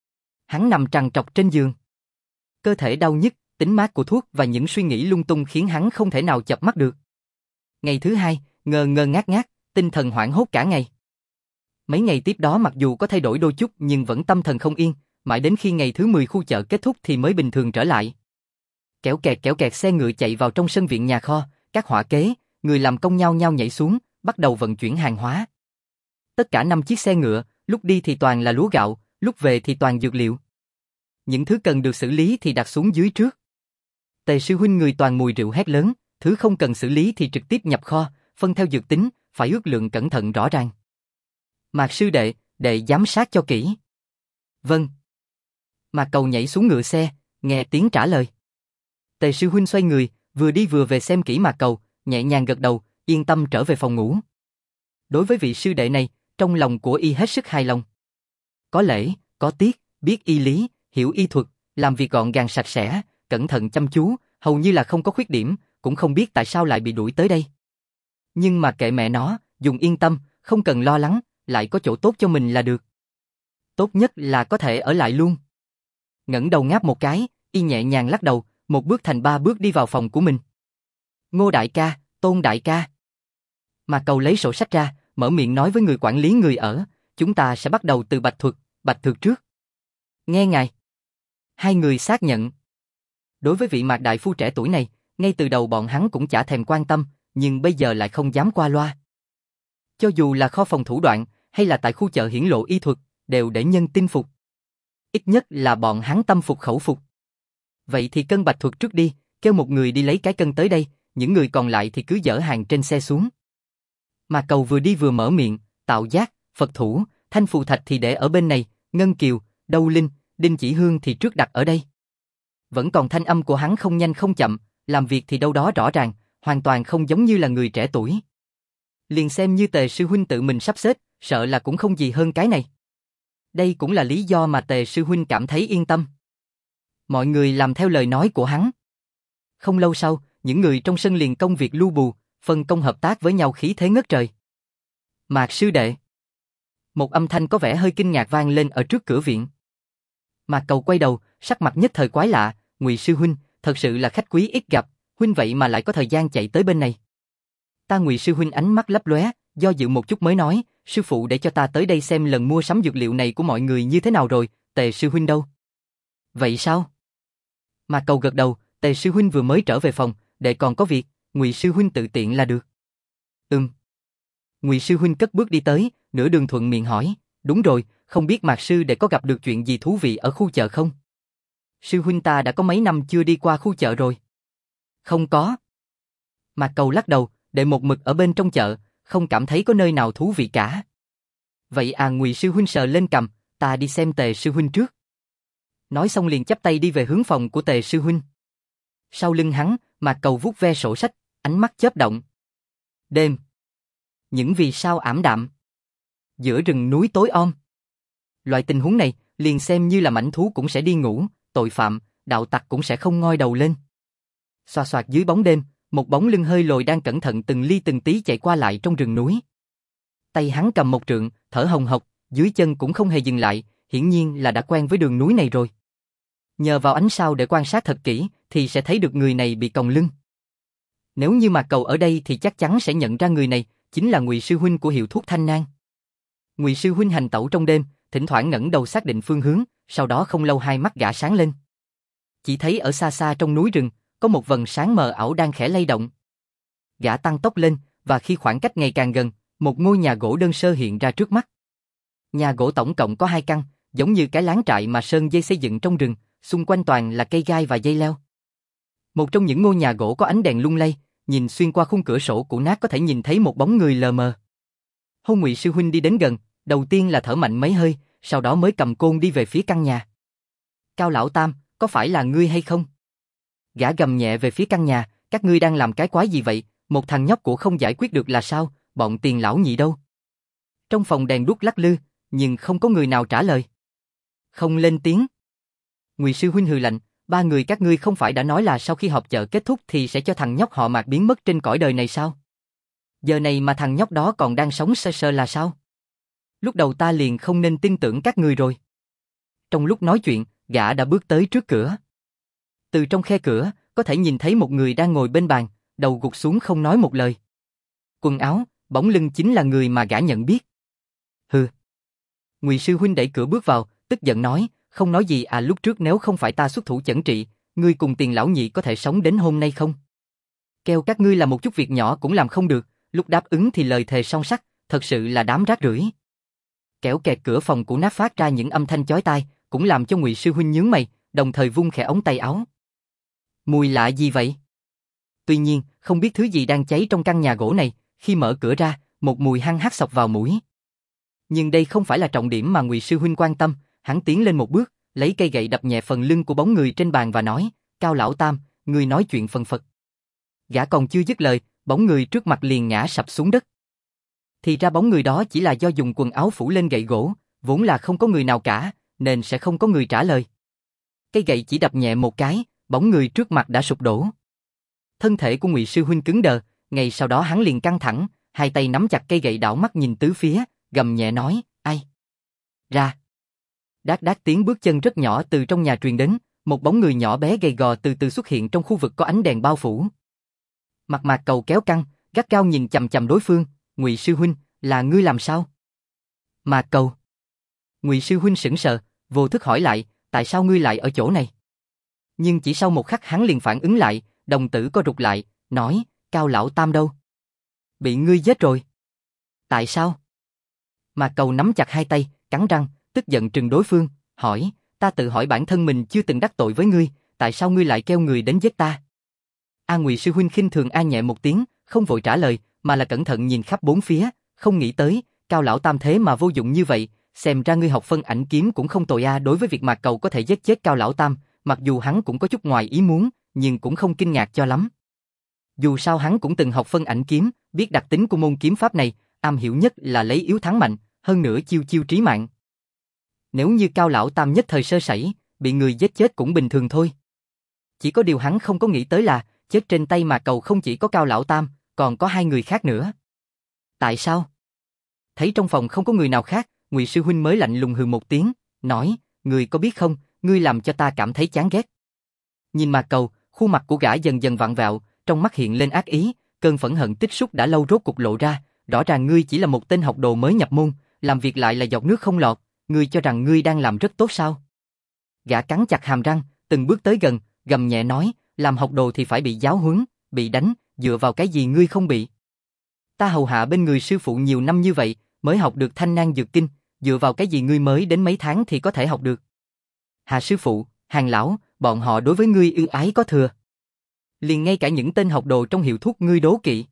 Hắn nằm trằn trọc trên giường. Cơ thể đau nhức, tính mát của thuốc và những suy nghĩ lung tung khiến hắn không thể nào chợp mắt được. Ngày thứ hai, ngơ ngơ ngác ngác, tinh thần hoảng hốt cả ngày. Mấy ngày tiếp đó mặc dù có thay đổi đôi chút nhưng vẫn tâm thần không yên, mãi đến khi ngày thứ 10 khu chợ kết thúc thì mới bình thường trở lại. Kéo kẹt xe ngựa chạy vào trong sân viện nhà kho, các hỏa kế, người làm công nhao nhao nhảy xuống, bắt đầu vận chuyển hàng hóa. Tất cả 5 chiếc xe ngựa, lúc đi thì toàn là lúa gạo, lúc về thì toàn dược liệu. Những thứ cần được xử lý thì đặt xuống dưới trước. Tề sư huynh người toàn mùi rượu hét lớn, thứ không cần xử lý thì trực tiếp nhập kho, phân theo dược tính, phải ước lượng cẩn thận rõ ràng. Mạc sư đệ, đệ giám sát cho kỹ. Vâng. Mạc Cầu nhảy xuống ngựa xe, nghe tiếng trả lời. Tề sư huynh xoay người, vừa đi vừa về xem kỹ Mạc Cầu, nhẹ nhàng gật đầu, yên tâm trở về phòng ngủ. Đối với vị sư đệ này, trong lòng của y hết sức hài lòng. Có lễ, có tiết, biết y lý, hiểu y thuật, làm việc gọn gàng sạch sẽ, cẩn thận chăm chú, hầu như là không có khuyết điểm, cũng không biết tại sao lại bị đuổi tới đây. Nhưng mà kệ mẹ nó, dùng yên tâm, không cần lo lắng, lại có chỗ tốt cho mình là được. Tốt nhất là có thể ở lại luôn. Ngẩng đầu ngáp một cái, y nhẹ nhàng lắc đầu, một bước thành 3 bước đi vào phòng của mình. Ngô đại ca, Tôn đại ca. Mạc Cầu lấy sổ sách ra, mở miệng nói với người quản lý người ở, chúng ta sẽ bắt đầu từ Bạch Thược trước. Nghe ngài. Hai người xác nhận. Đối với vị Mạc đại phu trẻ tuổi này, ngay từ đầu bọn hắn cũng chả thèm quan tâm, nhưng bây giờ lại không dám qua loa. Cho dù là kho phòng thủ đoạn, hay là tại khu chợ hiển lộ y thuật, đều để nhân tin phục. Ít nhất là bọn hắn tâm phục khẩu phục. Vậy thì cân Bạch Thuật trước đi, kêu một người đi lấy cái cân tới đây, những người còn lại thì cứ dỡ hàng trên xe xuống. Mạc Cầu vừa đi vừa mở miệng, Tạo Giác, Phật Thủ, Thanh Phù Thạch thì để ở bên này, Ngân Kiều, Đâu Linh, Đinh Chỉ Hương thì trước đặt ở đây. Vẫn còn thanh âm của hắn không nhanh không chậm, làm việc thì đâu đó rõ ràng, hoàn toàn không giống như là người trẻ tuổi. Liền xem như Tề sư huynh tự mình sắp xếp, sợ là cũng không gì hơn cái này. Đây cũng là lý do mà Tề sư huynh cảm thấy yên tâm. Mọi người làm theo lời nói của hắn. Không lâu sau, những người trong sân liền công việc lu bù, phân công hợp tác với nhau khí thế ngất trời. Mạc sư đệ. Một âm thanh có vẻ hơi kinh ngạc vang lên ở trước cửa viện. Mạc Cầu quay đầu, sắc mặt nhất thời quái lạ, Ngụy sư huynh, thật sự là khách quý ít gặp, huynh vậy mà lại có thời gian chạy tới bên này. Ta Ngụy sư huynh ánh mắt lấp lóe, do dự một chút mới nói, sư phụ để cho ta tới đây xem lần mua sắm dược liệu này của mọi người như thế nào rồi, Tề sư huynh đâu? Vậy sao? Mạc Cầu gật đầu, Tề sư huynh vừa mới trở về phòng, đệ còn có việc, Ngụy sư huynh tự tiện là được. Ngụy sư huynh cất bước đi tới, nửa đường thuận miệng hỏi, đúng rồi, không biết Mạc sư đệ có gặp được chuyện gì thú vị ở khu chợ không? Sư huynh ta đã có mấy năm chưa đi qua khu chợ rồi. Không có. Mạc Cầu lắc đầu, đệ một mực ở bên trong chợ, không cảm thấy có nơi nào thú vị cả. Vậy à, Ngụy sư huynh sờ lên cằm, ta đi xem Tề sư huynh trước. Nói xong liền chắp tay đi về hướng phòng của Tề sư huynh. Sau lưng hắn, Mạc Cầu vuốt ve sổ sách, ánh mắt chớp động. Đêm. Những vì sao ảm đạm. Giữa rừng núi tối om. Loại tình huống này, liền xem như là mãnh thú cũng sẽ đi ngủ, tội phạm, đạo tặc cũng sẽ không ngoi đầu lên. Xoa xoạc dưới bóng đêm, một bóng lưng hơi lồi đang cẩn thận từng ly từng tí chạy qua lại trong rừng núi. Tay hắn cầm một trượng, thở hồng hộc, dưới chân cũng không hề dừng lại, hiển nhiên là đã quen với đường núi này rồi. Nhờ vào ánh sao để quan sát thật kỹ, thì sẽ thấy được người này bị còng lưng. Nếu như Mạc Cầu ở đây thì chắc chắn sẽ nhận ra người này chính là Ngụy sư huynh của hiệu thuốc Thanh Nang. Ngụy sư huynh hành tẩu trong đêm, thỉnh thoảng ngẩng đầu xác định phương hướng, sau đó không lâu hai mắt gã sáng lên. Chỉ thấy ở xa xa trong núi rừng, có một vầng sáng mờ ảo đang khẽ lay động. Gã tăng tốc lên, và khi khoảng cách ngày càng gần, một ngôi nhà gỗ đơn sơ hiện ra trước mắt. Nhà gỗ tổng cộng có 2 căn, giống như cái lán trại mà Sơn Dây xây dựng trong rừng, xung quanh toàn là cây gai và dây leo. Một trong những ngôi nhà gỗ có ánh đèn lung lay, nhìn xuyên qua khung cửa sổ cũ nát có thể nhìn thấy một bóng người lờ mờ. Hôn Ngụy sư huynh đi đến gần, đầu tiên là thở mạnh mấy hơi, sau đó mới cầm côn đi về phía căn nhà. Cao lão tam, có phải là ngươi hay không? Gã gầm nhẹ về phía căn nhà, các ngươi đang làm cái quái gì vậy, một thằng nhóc của không giải quyết được là sao, bọn Tiền lão nhị đâu? Trong phòng đèn đuốc lắc lư, nhưng không có người nào trả lời. Không lên tiếng. Ngụy sư huynh hừ lạnh, ba người các ngươi không phải đã nói là sau khi họp chợ kết thúc thì sẽ cho thằng nhóc họ Mạc biến mất trên cõi đời này sao? Giờ này mà thằng nhóc đó còn đang sống sơ sơ là sao? Lúc đầu ta liền không nên tin tưởng các ngươi rồi. Trong lúc nói chuyện, gã đã bước tới trước cửa. Từ trong khe cửa, có thể nhìn thấy một người đang ngồi bên bàn, đầu gục xuống không nói một lời. Quần áo, bóng lưng chính là người mà gã nhận biết. Hừ. Ngụy sư huynh đẩy cửa bước vào, tức giận nói, không nói gì à, lúc trước nếu không phải ta xuất thủ chẩn trị, ngươi cùng Tiền lão nhị có thể sống đến hôm nay không? Kêu các ngươi làm một chút việc nhỏ cũng làm không được, lúc đáp ứng thì lời thề son sắt, thật sự là đám rác rưởi. Kẻo kẹt cửa phòng cũ nát phát ra những âm thanh chói tai, cũng làm cho Ngụy sư huynh nhướng mày, đồng thời vung khẽ ống tay áo. Mùi lạ gì vậy? Tuy nhiên, không biết thứ gì đang cháy trong căn nhà gỗ này, khi mở cửa ra, một mùi hăng hắc xộc vào mũi. Nhưng đây không phải là trọng điểm mà Ngụy sư huynh quan tâm, hắn tiến lên một bước, lấy cây gậy đập nhẹ phần lưng của bóng người trên bàn và nói, Cao lão tam, ngươi nói chuyện phần phật. Gã còn chưa dứt lời, bóng người trước mặt liền ngã sập xuống đất. Thì ra bóng người đó chỉ là do dùng quần áo phủ lên gậy gỗ, vốn là không có người nào cả, nên sẽ không có người trả lời. Cây gậy chỉ đập nhẹ một cái, bóng người trước mặt đã sụp đổ. Thân thể của Ngụy sư huynh cứng đờ, ngay sau đó hắn liền căng thẳng, hai tay nắm chặt cây gậy đảo mắt nhìn tứ phía, gầm nhẹ nói, ai? Ra. Đát đát tiếng bước chân rất nhỏ từ trong nhà truyền đến, một bóng người nhỏ bé gầy gò từ từ xuất hiện trong khu vực có ánh đèn bao phủ. Mặt Mạc Cầu kéo căng, gắt gao nhìn chằm chằm đối phương, Ngụy sư huynh, là ngươi làm sao? Mạc Cầu. Ngụy sư huynh sững sờ, vô thức hỏi lại, tại sao ngươi lại ở chỗ này? Nhưng chỉ sau một khắc hắn liền phản ứng lại, đồng tử co rụt lại, nói, Cao lão tam đâu? Bị ngươi giết rồi. Tại sao? Mạc Cầu nắm chặt hai tay, cắn răng, tức giận trừng đối phương, hỏi, ta tự hỏi bản thân mình chưa từng đắc tội với ngươi, tại sao ngươi lại kêu người đến giết ta? Ngụy sư huynh khinh thường nhẹ một tiếng, không vội trả lời, mà là cẩn thận nhìn khắp bốn phía, không nghĩ tới, Cao lão tam thế mà vô dụng như vậy, xem ra ngươi học phân ảnh kiếm cũng không tồi đối với việc Mạc Cầu có thể giết chết Cao lão tam, mặc dù hắn cũng có chút ngoài ý muốn, nhưng cũng không kinh ngạc cho lắm. Dù sao hắn cũng từng học phân ảnh kiếm, biết đặc tính của môn kiếm pháp này, am hiểu nhất là lấy yếu thắng mạnh, hơn nữa chiêu chiêu trí mạng. Nếu như Cao lão tam nhất thời sơ sẩy, bị người giết chết cũng bình thường thôi. Chỉ có điều hắn không có nghĩ tới là, chết trên tay Mạc Cầu không chỉ có Cao lão tam, còn có hai người khác nữa. Tại sao? Thấy trong phòng không có người nào khác, Ngụy sư huynh mới lạnh lùng hừ một tiếng, nói, ngươi có biết không, ngươi làm cho ta cảm thấy chán ghét. Nhìn Mạc Cầu, khuôn mặt của gã dần dần vặn vẹo, trong mắt hiện lên ác ý, cơn phẫn hận tích xúc đã lâu rốt cục lộ ra, rõ ràng ngươi chỉ là một tên học đồ mới nhập môn, làm việc lại là giọt nước không lọt, ngươi cho rằng ngươi đang làm rất tốt sao? Gã cắn chặt hàm răng, từng bước tới gần, gầm nhẹ nói, làm học đồ thì phải bị giáo huấn, bị đánh, dựa vào cái gì ngươi không bị? Ta hầu hạ bên người sư phụ nhiều năm như vậy, mới học được Thanh Nang Dược Kinh, dựa vào cái gì ngươi mới đến mấy tháng thì có thể học được? Hà sư phụ, Hàng lão, bọn họ đối với ngươi ưu ái có thừa. Liền ngay cả những tên học đồ trong hiệu thuốc ngươi đố kỵ.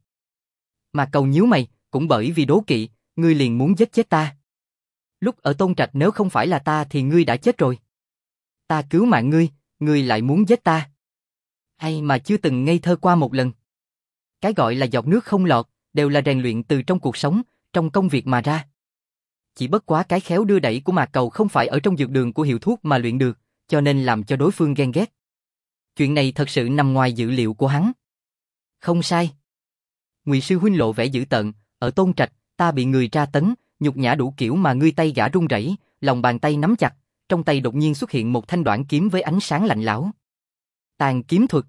Mà Cầu nhíu mày, cũng bởi vì đố kỵ, ngươi liền muốn giết chết ta. Lúc ở Tôn Trạch nếu không phải là ta thì ngươi đã chết rồi. Ta cứu mạng ngươi lại muốn giết ta. Hay mà chưa từng ngây thơ qua một lần. Cái gọi là giọt nước không lọt, đều là rèn luyện từ trong cuộc sống, trong công việc mà ra. Chỉ bất quá cái khéo đưa đẩy của Mạc Cầu không phải ở trong dược đường của hiệu thuốc mà luyện được, cho nên làm cho đối phương ghen ghét. Chuyện này thật sự nằm ngoài dự liệu của hắn. Không sai. Ngụy sư huynh lộ vẻ dữ tợn, ở Tôn Trạch, ta bị người tra tấn, nhục nhã đủ kiểu mà ngươi tay gã run rẩy, lòng bàn tay nắm chặt, trong tay đột nhiên xuất hiện một thanh đoạn kiếm với ánh sáng lạnh lẽo. Tàn kiếm thuật.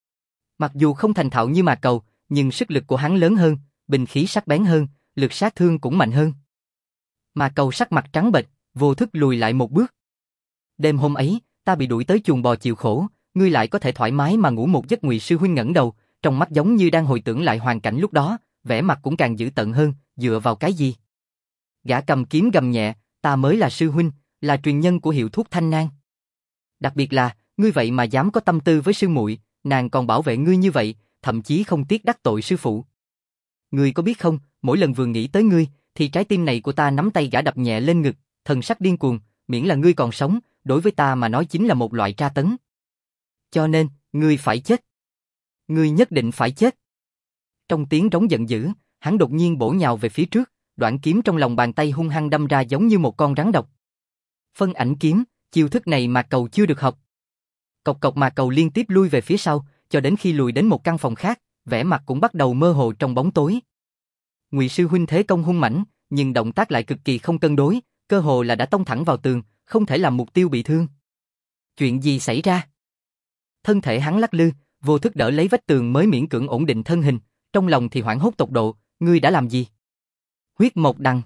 Mặc dù không thành thạo như Mạc Cầu, nhưng sức lực của hắn lớn hơn, binh khí sắc bén hơn, lực sát thương cũng mạnh hơn. Mạc Cầu sắc mặt trắng bệch, vô thức lùi lại một bước. Đêm hôm ấy, ta bị đuổi tới chuồng bò chịu khổ, ngươi lại có thể thoải mái mà ngủ một giấc. Ngụy sư huynh ngẩng đầu, trong mắt giống như đang hồi tưởng lại hoàn cảnh lúc đó, vẻ mặt cũng càng dữ tợn hơn, dựa vào cái gì? Gã cầm kiếm gầm nhẹ, ta mới là sư huynh, là truyền nhân của hiệu thuốc Thanh Nang. Đặc biệt là, ngươi vậy mà dám có tâm tư với sư muội, nàng còn bảo vệ ngươi như vậy, thậm chí không tiếc đắc tội sư phụ. Ngươi có biết không, mỗi lần vừa nghĩ tới ngươi, thì trái tim này của ta nắm tay gã đập nhẹ lên ngực, thần sắc điên cuồng, miễn là ngươi còn sống, đối với ta mà nói chính là một loại tra tấn. Cho nên, ngươi phải chết. Ngươi nhất định phải chết. Trong tiếng trống giận dữ, hắn đột nhiên bổ nhào về phía trước, đoạn kiếm trong lòng bàn tay hung hăng đâm ra giống như một con rắn độc. Phân ảnh kiếm, chiêu thức này Mạc Cầu chưa được học. Cộc cộc Mạc Cầu liên tiếp lui về phía sau, cho đến khi lùi đến một căn phòng khác, vẻ mặt cũng bắt đầu mơ hồ trong bóng tối. Ngụy sư huynh thế công hung mãnh, nhưng động tác lại cực kỳ không cân đối, cơ hồ là đã tông thẳng vào tường, không thể làm mục tiêu bị thương. Chuyện gì xảy ra? Thân thể hắn lắc lư, vô thức đỡ lấy vách tường mới miễn cưỡng ổn định thân hình, trong lòng thì hoảng hốt tột độ, ngươi đã làm gì? Huyết mộc đằng.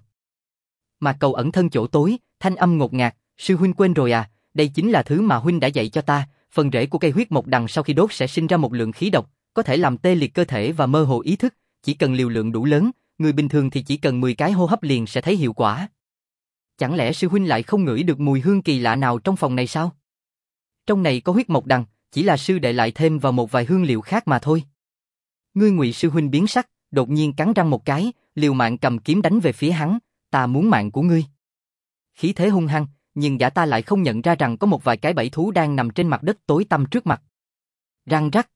Mạc Cầu ẩn thân chỗ tối, thanh âm ngột ngạt, sư huynh quên rồi à, đây chính là thứ mà huynh đã dạy cho ta, phần rễ của cây huyết mộc đằng sau khi đốt sẽ sinh ra một lượng khí độc, có thể làm tê liệt cơ thể và mơ hồ ý thức, chỉ cần liều lượng đủ lớn, người bình thường thì chỉ cần 10 cái hô hấp liền sẽ thấy hiệu quả. Chẳng lẽ sư huynh lại không ngửi được mùi hương kỳ lạ nào trong phòng này sao? Trong này có huyết mộc đằng, chỉ là sư đệ lại thêm vào một vài hương liệu khác mà thôi. Ngươi Ngụy sư huynh biến sắc, đột nhiên cắn răng một cái, liều mạng cầm kiếm đánh về phía hắn, ta muốn mạng của ngươi. Khí thế hung hăng, nhưng gã ta lại không nhận ra rằng có một vài cái bẫy thú đang nằm trên mặt đất tối tăm trước mặt. Răng rắc.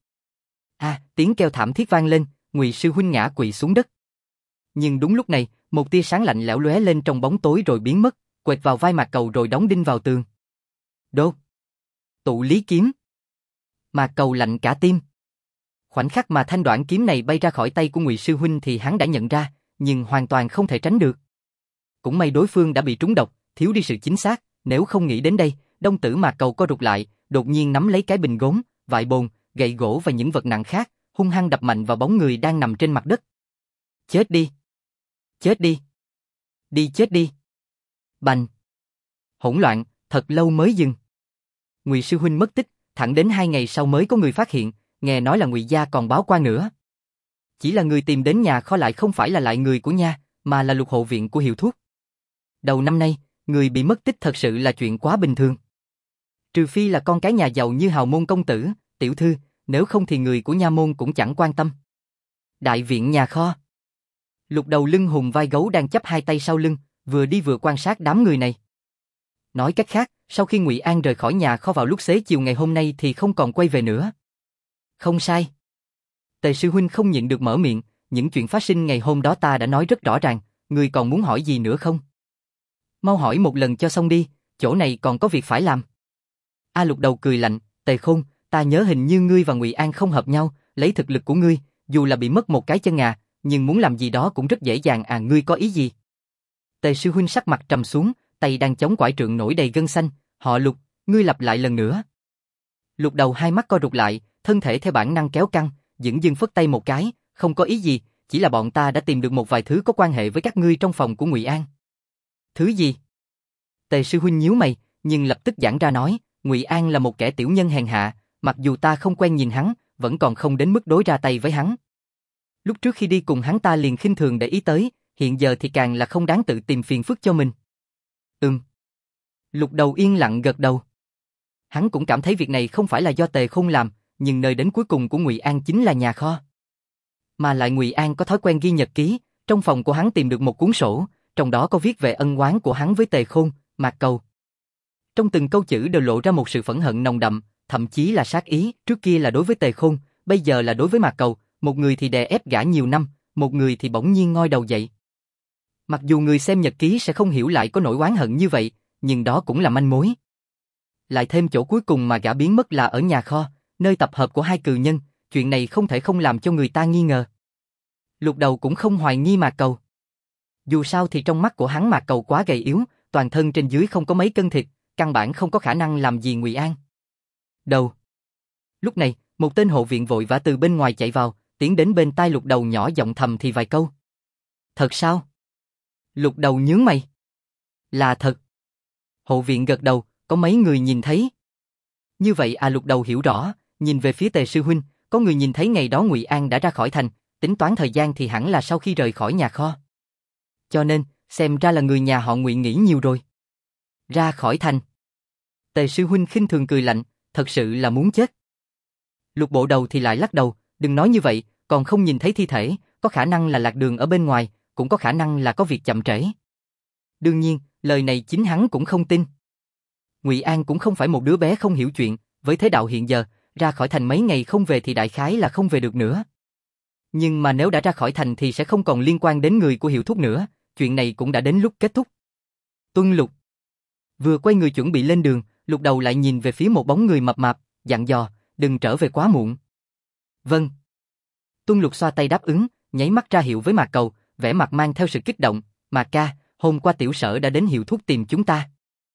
Tiếng kêu thảm thiết vang lên, Ngụy sư huynh ngã quỵ xuống đất. Nhưng đúng lúc này, một tia sáng lạnh lẽo lóe lên trong bóng tối rồi biến mất, quẹt vào vai Mạc Cầu rồi đóng đinh vào tường. Đốt. Tụ lý kiếm. Mạc Cầu lạnh cả tim. Khoảnh khắc mà thanh đoạn kiếm này bay ra khỏi tay của Ngụy sư huynh thì hắn đã nhận ra, nhưng hoàn toàn không thể tránh được. Cũng may đối phương đã bị trúng độc, thiếu đi sự chính xác, nếu không nghĩ đến đây, đồng tử Mạc Cầu co rụt lại, đột nhiên nắm lấy cái bình gốm, vại bồn, gậy gỗ và những vật nặng khác, hung hăng đập mạnh vào bóng người đang nằm trên mặt đất. Chết đi! Chết đi! Đi chết đi! Bành! Hỗn loạn, thật lâu mới dừng. Ngụy sư huynh mất tích, thẳng đến 2 ngày sau mới có người phát hiện, nghe nói là Ngụy gia còn báo quan nữa. Chỉ là người tìm đến nhà kho lại không phải là lại người của nha, mà là Lục hộ viện của hiệu thuốc. Đầu năm nay, người bị mất tích thật sự là chuyện quá bình thường. Trừ phi là con cái nhà giàu như hào môn công tử, tiểu thư, nếu không thì người của nha môn cũng chẳng quan tâm. Đại viện nhà kho. Lục Đầu lưng hùm vai gấu đang chắp hai tay sau lưng, vừa đi vừa quan sát đám người này. Nói cách khác, sau khi Ngụy An rời khỏi nhà kho vào lúc xế chiều ngày hôm nay thì không còn quay về nữa. Không sai. Tề sư huynh không nhịn được mở miệng, những chuyện phát sinh ngày hôm đó ta đã nói rất rõ ràng, người còn muốn hỏi gì nữa không? Mau hỏi một lần cho xong đi, chỗ này còn có việc phải làm. Lục Đầu cười lạnh, Tề Khôn, ta nhớ hình như ngươi và Ngụy An không hợp nhau, lấy thực lực của ngươi, dù là bị mất một cái chân nhưng muốn làm gì đó cũng rất dễ dàng ngươi có ý gì? Tề sư huynh sắc mặt trầm xuống, tay đang chống quải trượng nổi đầy gân xanh, họ Lục, ngươi lặp lại lần nữa. Lục Đầu hai mắt co rụt lại, thân thể theo bản năng kéo căng, dửng dưng phất tay một cái, không có ý gì, chỉ là bọn ta đã tìm được một vài thứ có quan hệ với các ngươi trong phòng của Ngụy An. Thứ gì? Tề sư huynh nhíu mày, nhưng lập tức giãn ra nói, Ngụy An là một kẻ tiểu nhân hèn hạ, mặc dù ta không quen nhìn hắn, vẫn còn không đến mức đối ra tay với hắn. Lúc trước khi đi cùng hắn ta liền khinh thường để ý tới, hiện giờ thì càng là không đáng tự tìm phiền phức cho mình. Lục Đầu yên lặng gật đầu. Hắn cũng cảm thấy việc này không phải là do Tề Khôn làm, nhưng nơi đến cuối cùng của Ngụy An chính là nhà kho. Mà lại Ngụy An có thói quen ghi nhật ký, trong phòng của hắn tìm được một cuốn sổ, trong đó có viết về ân oán của hắn với Tề Khôn, Mạc Cầu. Trong từng câu chữ đều lộ ra một sự phẫn hận nồng đậm, thậm chí là sát ý, trước kia là đối với Tề Khôn, bây giờ là đối với Mạc Cầu, một người thì đè ép gã nhiều năm, một người thì bỗng nhiên ngoi đầu dậy. Mặc dù người xem nhật ký sẽ không hiểu lại có nỗi oán hận như vậy, nhưng đó cũng là manh mối. Lại thêm chỗ cuối cùng mà gã biến mất là ở nhà kho, nơi tập hợp của hai cừu nhân, chuyện này không thể không làm cho người ta nghi ngờ. Lục Đầu cũng không hoài nghi Mạc Cầu. Dù sao thì trong mắt của hắn Mạc Cầu quá gầy yếu, toàn thân trên dưới không có mấy cân thịt, căn bản không có khả năng làm gì Ngụy An. Đầu. Lúc này, một tên hộ viện vội vã từ bên ngoài chạy vào, tiến đến bên tai Lục Đầu nhỏ giọng thầm thì vài câu. Thật sao? Lục Đầu nhướng mày. Là thật. Hộ viện gật đầu, có mấy người nhìn thấy. Như vậy Lục Đầu hiểu rõ, nhìn về phía Tề sư huynh, có người nhìn thấy ngày đó Ngụy An đã ra khỏi thành, tính toán thời gian thì hẳn là sau khi rời khỏi nhà kho. Cho nên, xem ra là người nhà họ Ngụy nghĩ nhiều rồi. Ra khỏi thành. Tề sư huynh khinh thường cười lạnh, thật sự là muốn chết. Lục bộ đầu thì lại lắc đầu, đừng nói như vậy, còn không nhìn thấy thi thể, có khả năng là lạc đường ở bên ngoài, cũng có khả năng là có việc chậm trễ. Đương nhiên, lời này chính hắn cũng không tin. Ngụy An cũng không phải một đứa bé không hiểu chuyện, với thế đạo hiện giờ, ra khỏi thành mấy ngày không về thì đại khái là không về được nữa. Nhưng mà nếu đã ra khỏi thành thì sẽ không còn liên quan đến người của Hiệu Thúc nữa, chuyện này cũng đã đến lúc kết thúc. Tuân Lục vừa quay người chuẩn bị lên đường, Lục Đầu lại nhìn về phía một bóng người mập mạp, dặn dò, đừng trở về quá muộn. Vâng. Tuân Lục xoa tay đáp ứng, nháy mắt ra hiệu với Mạc Cầu, vẻ mặt mang theo sự kích động, Mạc ca, hôm qua tiểu sở đã đến Hiệu Thúc tìm chúng ta.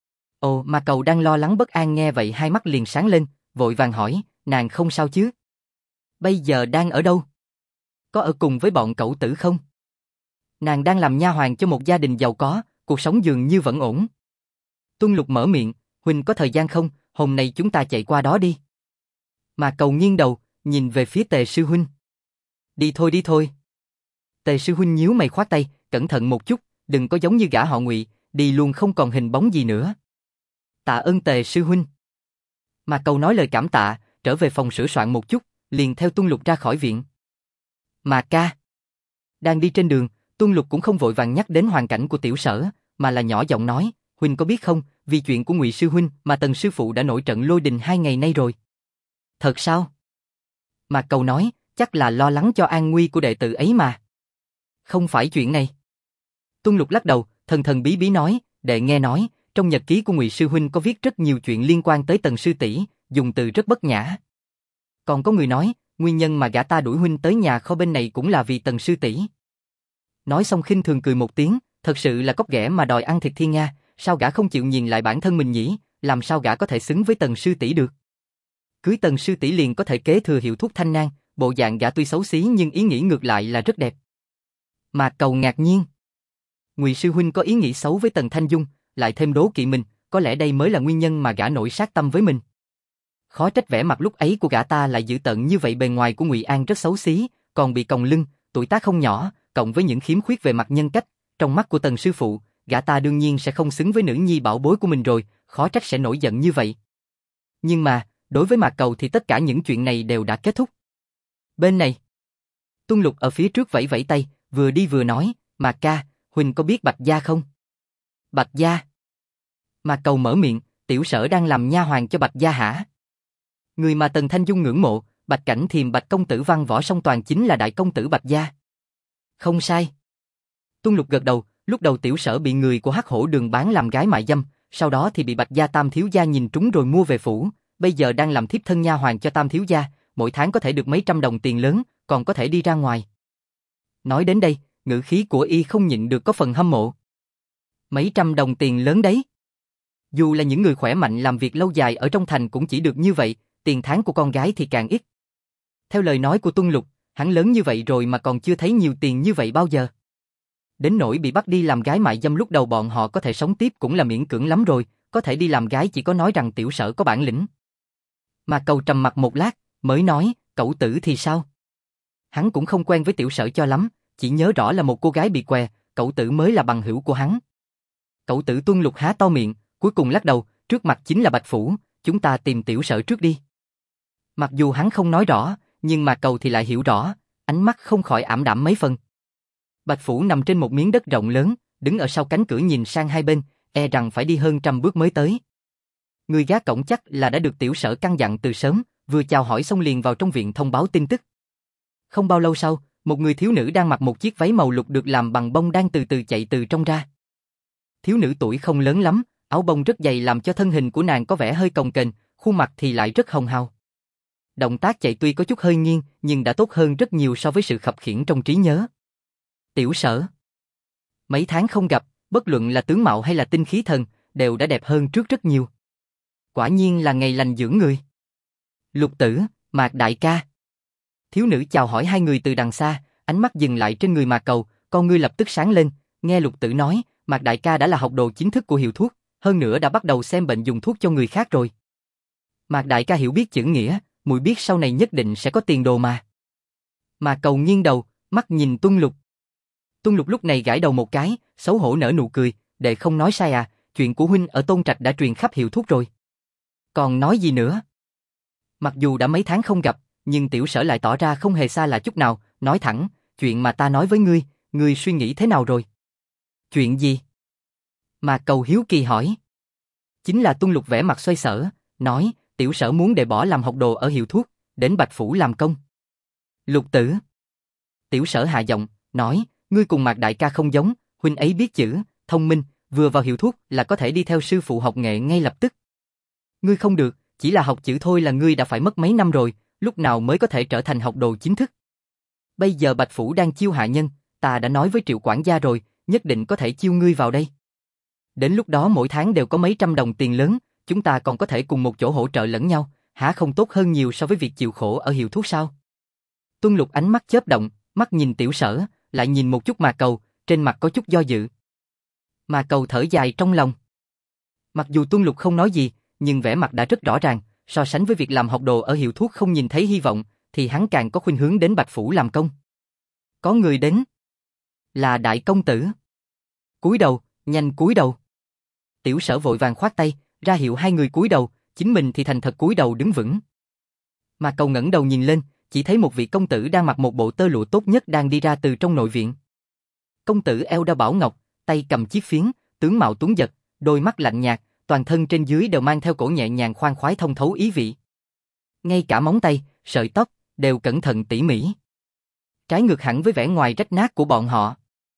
Ồ, Mạc Cầu đang lo lắng bất an nghe vậy hai mắt liền sáng lên, vội vàng hỏi, nàng không sao chứ? Bây giờ đang ở đâu? Có ở cùng với bọn cẩu tử không? Nàng đang làm nha hoàn cho một gia đình giàu có, cuộc sống dường như vẫn ổn. Tuân Lục mở miệng, huynh có thời gian không, hôm nay chúng ta chạy qua đó đi. Mạc Cầu nghiêng đầu, nhìn về phía Tề sư huynh. Đi thôi đi thôi. Tề sư huynh nhíu mày khoát tay, cẩn thận một chút, đừng có giống như gã họ Ngụy, đi luôn không còn hình bóng gì nữa. Tạ ơn Tề sư huynh. Mạc Cầu nói lời cảm tạ, trở về phòng sửa soạn một chút, liền theo Tuân Lục ra khỏi viện. Mạc ca. Đang đi trên đường, Tuân Lục cũng không vội vàng nhắc đến hoàn cảnh của tiểu sở, mà là nhỏ giọng nói, huynh có biết không, vì chuyện của Ngụy sư huynh mà Tần sư phụ đã nổi trận lôi đình 2 ngày nay rồi. Thật sao? Mạc Cầu nói, chắc là lo lắng cho an nguy của đệ tử ấy mà. Không phải chuyện này. Tuân Lục lắc đầu, thần thần bí bí nói, đệ nghe nói, trong nhật ký của Ngụy sư huynh có viết rất nhiều chuyện liên quan tới Tần sư tỷ, dùng từ rất bất nhã. Còn có người nói, nguyên nhân mà gã ta đuổi huynh tới nhà kho bên này cũng là vì Tần sư tỷ. Nói xong khinh thường cười một tiếng, thật sự là cóc ghẻ mà đòi ăn thịt thiên nga, sao gã không chịu nhìn lại bản thân mình nhỉ, làm sao gã có thể xứng với Tần sư tỷ được? Cưới Tần sư tỷ liền có thể kế thừa Hiệu Thuốc Thanh Nang, bộ dạng gã tuy xấu xí nhưng ý nghĩ ngược lại là rất đẹp. Mạc Cầu ngạc nhiên. Ngụy sư huynh có ý nghĩ xấu với Tần Thanh Dung, lại thêm đố kỵ mình, có lẽ đây mới là nguyên nhân mà gã nổi sát tâm với mình. Khó trách vẻ mặt lúc ấy của gã ta lại dữ tợn như vậy, bề ngoài của Ngụy An rất xấu xí, còn bị còng lưng, tuổi tác không nhỏ, cộng với những khiếm khuyết về mặt nhân cách, trong mắt của Tần sư phụ, gã ta đương nhiên sẽ không xứng với nữ nhi bảo bối của mình rồi, khó trách sẽ nổi giận như vậy. Nhưng mà, đối với Mạc Cầu thì tất cả những chuyện này đều đã kết thúc. Bên này, Tuân Lục ở phía trước vẫy vẫy tay, vừa đi vừa nói, Mạc ca, huynh có biết Bạch gia không? Bạch gia? Mạc Cầu mở miệng, tiểu sở đang làm nha hoàn cho Bạch gia hả? Người mà Tần Thanh Dung ngưỡng mộ, Bạch Cảnh Thiềm Bạch công tử văn võ song toàn chính là đại công tử Bạch gia. Không sai. Tuân Lục gật đầu, lúc đầu tiểu sở bị người của Hắc Hổ Đường bán làm gái mại dâm, sau đó thì bị Bạch gia Tam thiếu gia nhìn trúng rồi mua về phủ, bây giờ đang làm thiếp thân nha hoàn cho Tam thiếu gia, mỗi tháng có thể được mấy trăm đồng tiền lớn, còn có thể đi ra ngoài. Nói đến đây, ngữ khí của y không nhịn được có phần hâm mộ. Mấy trăm đồng tiền lớn đấy. Dù là những người khỏe mạnh làm việc lâu dài ở trong thành cũng chỉ được như vậy, tiền tháng của con gái thì càng ít. Theo lời nói của Tuân Lục, hắn lớn như vậy rồi mà còn chưa thấy nhiều tiền như vậy bao giờ. Đến nỗi bị bắt đi làm gái mại dâm lúc đầu bọn họ có thể sống tiếp cũng là miễn cưỡng lắm rồi, có thể đi làm gái chỉ có nói rằng tiểu sở có bản lĩnh. Mà Cầu trầm mặt một lát, mới nói, cẩu tử thì sao? Hắn cũng không quen với tiểu sở cho lắm, chỉ nhớ rõ là một cô gái bị què, cẩu tử mới là bằng hữu của hắn. Cẩu tử Tuân Lục há to miệng, cuối cùng lắc đầu, trước mặt chính là Bạch Phủ, chúng ta tìm tiểu sở trước đi. Mặc dù hắn không nói rõ, nhưng mà Cầu thì lại hiểu rõ, ánh mắt không khỏi ảm đạm mấy phần. Bạch Phủ nằm trên một miếng đất rộng lớn, đứng ở sau cánh cửa nhìn sang hai bên, e rằng phải đi hơn 100 bước mới tới. Người gác cổng chắc là đã được tiểu sở căn dặn từ sớm, vừa chào hỏi xong liền vào trong viện thông báo tin tức. Không bao lâu sau, một người thiếu nữ đang mặc một chiếc váy màu lục được làm bằng bông đang từ từ chạy từ trong ra. Thiếu nữ tuổi không lớn lắm, áo bông rất dày làm cho thân hình của nàng có vẻ hơi cồng kềnh, khuôn mặt thì lại rất hồng hào. Động tác chạy tuy có chút hơi nghiêng, nhưng đã tốt hơn rất nhiều so với sự khập khiễng trong trí nhớ. Tiểu sở. Mấy tháng không gặp, bất luận là tướng mạo hay là tinh khí thần, đều đã đẹp hơn trước rất nhiều. Quả nhiên là ngày lành dưỡng người. Lục tử, Mạc đại ca. Thiếu nữ chào hỏi hai người từ đằng xa, ánh mắt dừng lại trên người Mạc Cầu, con ngươi lập tức sáng lên, nghe Lục tử nói, Mạc đại ca đã là học đồ chính thức của hiệu thuốc, hơn nữa đã bắt đầu xem bệnh dùng thuốc cho người khác rồi. Mạc đại ca hiểu biết chữ nghĩa, muội biết sau này nhất định sẽ có tiền đồ mà. Mạc Cầu nghiêng đầu, mắt nhìn Tuân Lục. Tuân Lục lúc này gãi đầu một cái, xấu hổ nở nụ cười, đệ không nói sai à, chuyện của huynh ở Tôn Trạch đã truyền khắp hiệu thuốc rồi. Còn nói gì nữa? Mặc dù đã mấy tháng không gặp, nhưng Tiểu Sở lại tỏ ra không hề xa lạ chút nào, nói thẳng, chuyện mà ta nói với ngươi suy nghĩ thế nào rồi? Chuyện gì? Mà Cầu hiếu kỳ hỏi. Chính là Tuân Lục vẻ mặt xoay sở, nói, Tiểu Sở muốn để bỏ làm học đồ ở hiệu thuốc, đến Bạch Phủ làm công. Lục Tử. Tiểu Sở hạ giọng, nói, ngươi cùng Mạc đại ca không giống, huynh ấy biết chữ, thông minh, vừa vào hiệu thuốc là có thể đi theo sư phụ học nghệ ngay lập tức. Ngươi không được, chỉ là học chữ thôi là ngươi đã phải mất mấy năm rồi, lúc nào mới có thể trở thành học đồ chính thức. Bây giờ Bạch Phủ đang chiêu hạ nhân, ta đã nói với Triệu quản gia rồi, nhất định có thể chiêu ngươi vào đây. Đến lúc đó mỗi tháng đều có mấy trăm đồng tiền lớn, chúng ta còn có thể cùng một chỗ hỗ trợ lẫn nhau, hả không tốt hơn nhiều so với việc chịu khổ ở hiệu thuốc sao? Tuân Lục ánh mắt chớp động, mắt nhìn Tiểu Sở, lại nhìn một chút Mạc Cầu, trên mặt có chút do dự. Mạc Cầu thở dài trong lòng. Mặc dù Tuân Lục không nói gì, nhưng vẻ mặt đã rất rõ ràng, so sánh với việc làm học đồ ở hiệu thuốc không nhìn thấy hy vọng, thì hắn càng có khuynh hướng đến Bạch Phủ làm công. Có người đến. Là đại công tử. Cúi đầu, nhanh cúi đầu. Tiểu Sở vội vàng khoát tay, ra hiệu hai người cúi đầu, chính mình thì thành thật cúi đầu đứng vững. Mạc Cầu ngẩng đầu nhìn lên, chỉ thấy một vị công tử đang mặc một bộ tơ lụa tốt nhất đang đi ra từ trong nội viện. Công tử eo đeo bảo ngọc, tay cầm chiếc phiến, tướng mạo tuấn giật, đôi mắt lạnh nhạt, toàn thân trên dưới đều mang theo cổ nhẹ nhàng khoan khoái thông thấu ý vị. Ngay cả móng tay, sợi tóc đều cẩn thận tỉ mỉ. Trái ngược hẳn với vẻ ngoài rách nát của bọn họ.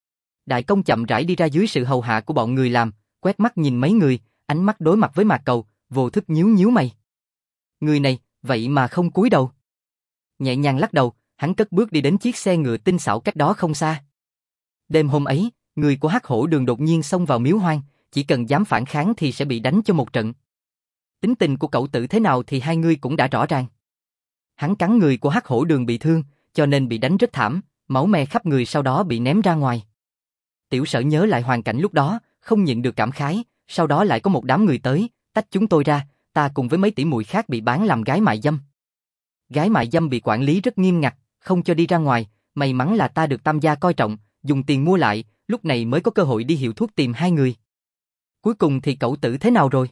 Đại công chậm rãi đi ra dưới sự hầu hạ của bọn người làm, quét mắt nhìn mấy người, ánh mắt đối mặt với Mạc Cầu, vô thức nhíu nhíu mày. Người này, vậy mà không cúi đầu. Nhẹ nhàng lắc đầu, hắn cất bước đi đến chiếc xe ngựa tinh xảo cách đó không xa. Đêm hôm ấy, người của Hắc Hổ Đường đột nhiên xông vào miếu hoang, chỉ cần dám phản kháng thì sẽ bị đánh cho một trận. Tính tình của cậu tử thế nào thì hai người cũng đã rõ ràng. Hắn cắn người của Hắc Hổ Đường bị thương, cho nên bị đánh rất thảm, máu me khắp người sau đó bị ném ra ngoài. Tiểu Sở nhớ lại hoàn cảnh lúc đó, không nhịn được cảm khái, sau đó lại có một đám người tới, tách chúng tôi ra, ta cùng với mấy tỷ muội khác bị bán làm gái mại dâm. Gái mại dâm bị quản lý rất nghiêm ngặt, không cho đi ra ngoài, may mắn là ta được Tam gia coi trọng, dùng tiền mua lại, lúc này mới có cơ hội đi hiệu thuốc tìm hai người. Cuối cùng thì cậu tử thế nào rồi?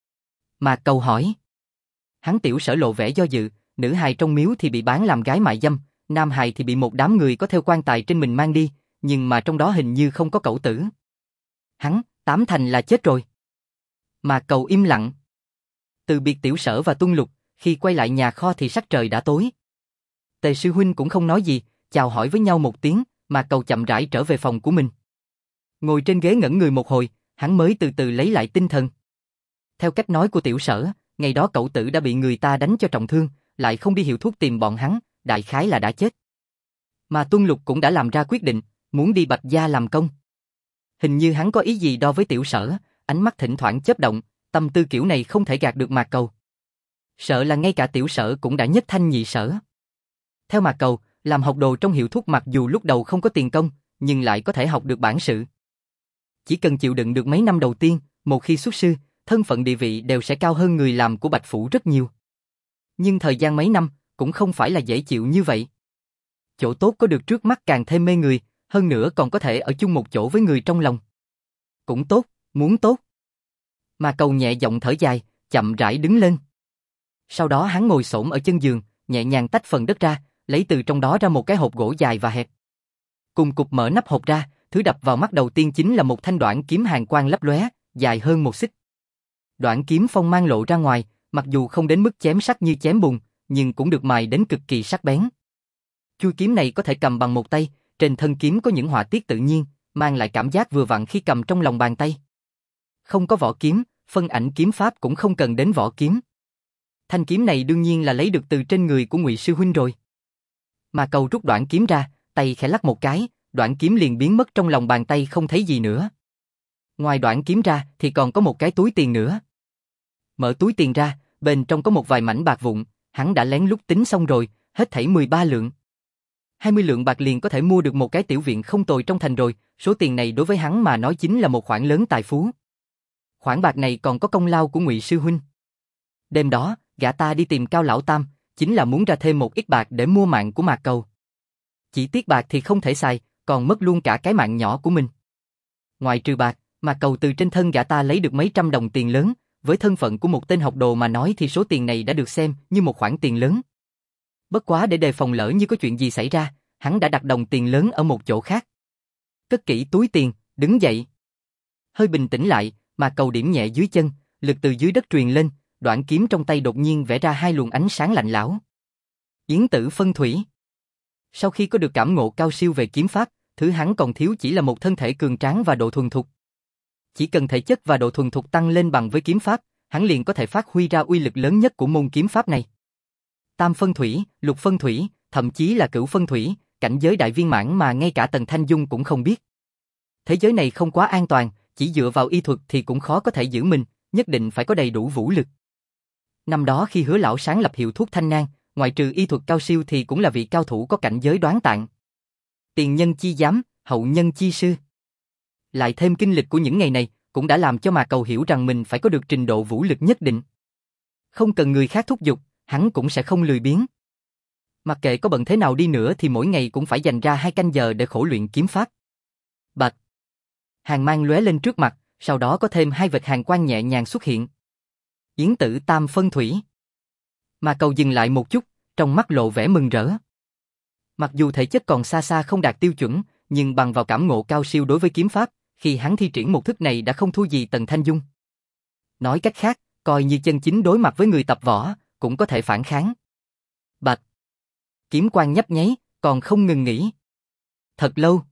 Mạc Cầu hỏi. Hắn Tiểu Sở lộ vẻ do dự, nữ hài trong miếu thì bị bán làm gái mại dâm, nam hài thì bị một đám người có theo quan tài trên mình mang đi, nhưng mà trong đó hình như không có cậu tử. Hắn, tám thành là chết rồi. Mạc Cầu im lặng. Từ biệt Tiểu Sở và Tuân Lục, khi quay lại nhà kho thì sắc trời đã tối. Tề sư huynh cũng không nói gì, chào hỏi với nhau một tiếng, Mạc Cầu chậm rãi trở về phòng của mình. Ngồi trên ghế ngẩn người một hồi, hắn mới từ từ lấy lại tinh thần. Theo cách nói của Tiểu Sở, ngày đó cậu tử đã bị người ta đánh cho trọng thương, lại không đi hiệu thuốc tìm bọn hắn, đại khái là đã chết. Mà Tuân Lục cũng đã làm ra quyết định, muốn đi Bạch gia làm công. Hình như hắn có ý gì đo với Tiểu Sở, ánh mắt thỉnh thoảng chớp động, tâm tư kiểu này không thể gạt được Mạc Cầu. Sợ là ngay cả Tiểu Sở cũng đã nhất thanh nhị sở. Theo Mạc Cầu, làm học đồ trong hiệu thuốc mặc dù lúc đầu không có tiền công, nhưng lại có thể học được bản sự. Chỉ cần chịu đựng được mấy năm đầu tiên, một khi xuất sư, thân phận địa vị đều sẽ cao hơn người làm của Bạch Phủ rất nhiều. Nhưng thời gian mấy năm, cũng không phải là dễ chịu như vậy. Chỗ tốt có được trước mắt càng thêm mê người, hơn nữa còn có thể ở chung một chỗ với người trong lòng. Cũng tốt, muốn tốt. Mạc Cầu nhẹ giọng thở dài, chậm rãi đứng lên. Sau đó hắn ngồi xổm ở chân giường, nhẹ nhàng tách phần đất ra, lấy từ trong đó ra một cái hộp gỗ dài và hẹp. Cùng cục mở nắp hộp ra, thứ đập vào mắt đầu tiên chính là một thanh đoản kiếm hàn quang lấp lóe, dài hơn một xích. Đoản kiếm phong mang lộ ra ngoài, mặc dù không đến mức chém sắc như chém bùn, nhưng cũng được mài đến cực kỳ sắc bén. Chuôi kiếm này có thể cầm bằng một tay, trên thân kiếm có những họa tiết tự nhiên, mang lại cảm giác vừa vặn khi cầm trong lòng bàn tay. Không có vỏ kiếm, phân ảnh kiếm pháp cũng không cần đến vỏ kiếm. Thanh kiếm này đương nhiên là lấy được từ trên người của Ngụy sư huynh rồi. Mà Cầu rút đoản kiếm ra, tay khẽ lắc một cái, đoản kiếm liền biến mất trong lòng bàn tay không thấy gì nữa. Ngoài đoản kiếm ra thì còn có một cái túi tiền nữa. Mở túi tiền ra, bên trong có một vài mảnh bạc vụn, hắn đã lén lút tính xong rồi, hết thảy 13 lượng. 20 lượng bạc liền có thể mua được một cái tiểu viện không tồi trong thành rồi, số tiền này đối với hắn mà nói chính là một khoản lớn tài phú. Khoản bạc này còn có công lao của Ngụy sư huynh. Đêm đó, gã ta đi tìm Cao lão tam, chính là muốn ra thêm một ít bạc để mua mạng của Mạc Cầu. Chỉ tiếc bạc thì không thể xài, còn mất luôn cả cái mạng nhỏ của mình. Ngoài trừ bạc, Mạc Cầu từ trên thân gã ta lấy được mấy trăm đồng tiền lớn, với thân phận của một tên học đồ mà nói thì số tiền này đã được xem như một khoản tiền lớn. Bất quá để đề phòng lỡ như có chuyện gì xảy ra, hắn đã đặt đồng tiền lớn ở một chỗ khác. Cất kỹ túi tiền, đứng dậy. Hơi bình tĩnh lại, mà cầu điểm nhẹ dưới chân, lực từ dưới đất truyền lên, đoạn kiếm trong tay đột nhiên vẽ ra hai luồng ánh sáng lạnh lẽo. Yến tử phân thủy. Sau khi có được cảm ngộ cao siêu về kiếm pháp, thứ hắn còn thiếu chỉ là một thân thể cường tráng và độ thuần thục. Chỉ cần thể chất và độ thuần thục tăng lên bằng với kiếm pháp, hắn liền có thể phát huy ra uy lực lớn nhất của môn kiếm pháp này. Tam phân thủy, lục phân thủy, thậm chí là cửu phân thủy, cảnh giới đại viên mãn mà ngay cả Tần Thanh Dung cũng không biết. Thế giới này không quá an toàn, chỉ dựa vào y thuật thì cũng khó có thể giữ mình, nhất định phải có đầy đủ vũ lực. Năm đó khi Hứa lão sáng lập hiệu thuốc Thanh Nang, ngoại trừ y thuật cao siêu thì cũng là vị cao thủ có cảnh giới đoán tạng. Tiền nhân chi giám, hậu nhân chi sư. Lại thêm kinh lịch của những ngày này, cũng đã làm cho Mạc Cầu hiểu rằng mình phải có được trình độ vũ lực nhất định. Không cần người khác thúc giục, hắn cũng sẽ không lười biếng. Mặc kệ có bận thế nào đi nữa thì mỗi ngày cũng phải dành ra 2 canh giờ để khổ luyện kiếm pháp. Bạch. Hàn mang lóe lên trước mặt, sau đó có thêm 2 vệt hàn quang nhẹ nhàng xuất hiện. Yến tử tam phân thủy. Mạc Cầu dừng lại một chút, trong mắt lộ vẻ mừng rỡ. Mặc dù thể chất còn xa xa không đạt tiêu chuẩn, nhưng bằng vào cảm ngộ cao siêu đối với kiếm pháp, khi hắn thi triển một thức này đã không thua gì Tần Thanh Dung. Nói cách khác, coi như chân chính đối mặt với người tập võ, cũng có thể phản kháng. Bạch. Kiếm quang nhấp nháy, còn không ngừng nghỉ. Thật lâu.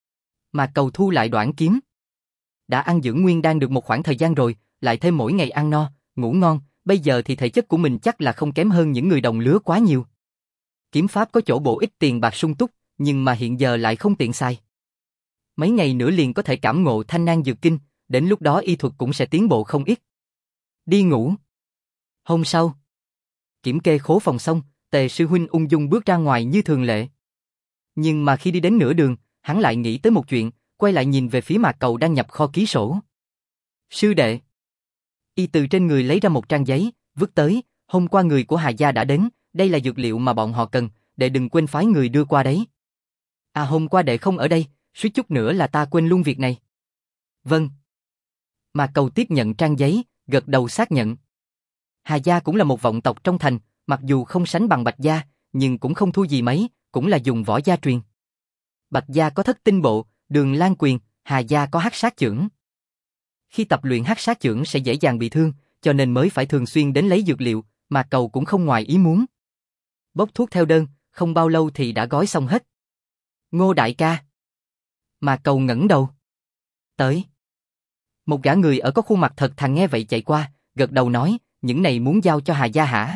Mà Cầu thu lại đoạn kiếm. Đã ăn dưỡng nguyên đan được một khoảng thời gian rồi, lại thêm mỗi ngày ăn no, ngủ ngon, bây giờ thì thể chất của mình chắc là không kém hơn những người đồng lứa quá nhiều. Kiếm pháp có chỗ bổ ích tiền bạc sung túc, nhưng mà hiện giờ lại không tiện xài. Mấy ngày nữa liền có thể cảm ngộ Thanh Nang Dược Kinh, đến lúc đó y thuật cũng sẽ tiến bộ không ít. Đi ngủ. Hôm sau, kiểm kê khố phòng xong, Tề sư huynh ung dung bước ra ngoài như thường lệ. Nhưng mà khi đi đến nửa đường, hắn lại nghĩ tới một chuyện, quay lại nhìn về phía Mạc Cầu đang nhập kho ký sổ. Sư đệ. Y từ trên người lấy ra một trang giấy, vứt tới, hôm qua người của Hà gia đã đến, đây là dược liệu mà bọn họ cần, đệ đừng quên phái người đưa qua đấy. À hôm qua đệ không ở đây, suýt chút nữa là ta quên luôn việc này. Vâng. Mạc Cầu tiếp nhận trang giấy, gật đầu xác nhận. Hà gia cũng là một vọng tộc trong thành, mặc dù không sánh bằng Bạch gia, nhưng cũng không thua gì mấy, cũng là dùng võ gia truyền. Bạch gia có Thất Tinh Bộ, Đường Lan Quyền, Hà gia có Hắc Sát Chưởng. Khi tập luyện Hắc Sát Chưởng sẽ dễ dàng bị thương, cho nên mới phải thường xuyên đến lấy dược liệu, Mạc Cầu cũng không ngoài ý muốn. Bốc thuốc theo đơn, không bao lâu thì đã gói xong hết. Ngô đại ca. Mạc Cầu ngẩng đầu. Tới. Một gã người ở có khuôn mặt thật thà nghe vậy chạy qua, gật đầu nói, những này muốn giao cho Hà gia hả?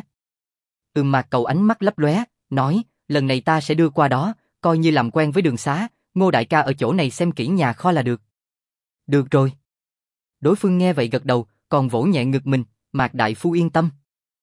Mạc Cầu ánh mắt lấp lóe, nói, lần này ta sẽ đưa qua đó, coi như làm quen với đường xá, Ngô đại ca ở chỗ này xem kỹ nhà kho là được. Được rồi. Đối phương nghe vậy gật đầu, còn vỗ nhẹ ngực mình, Mạc đại phu yên tâm.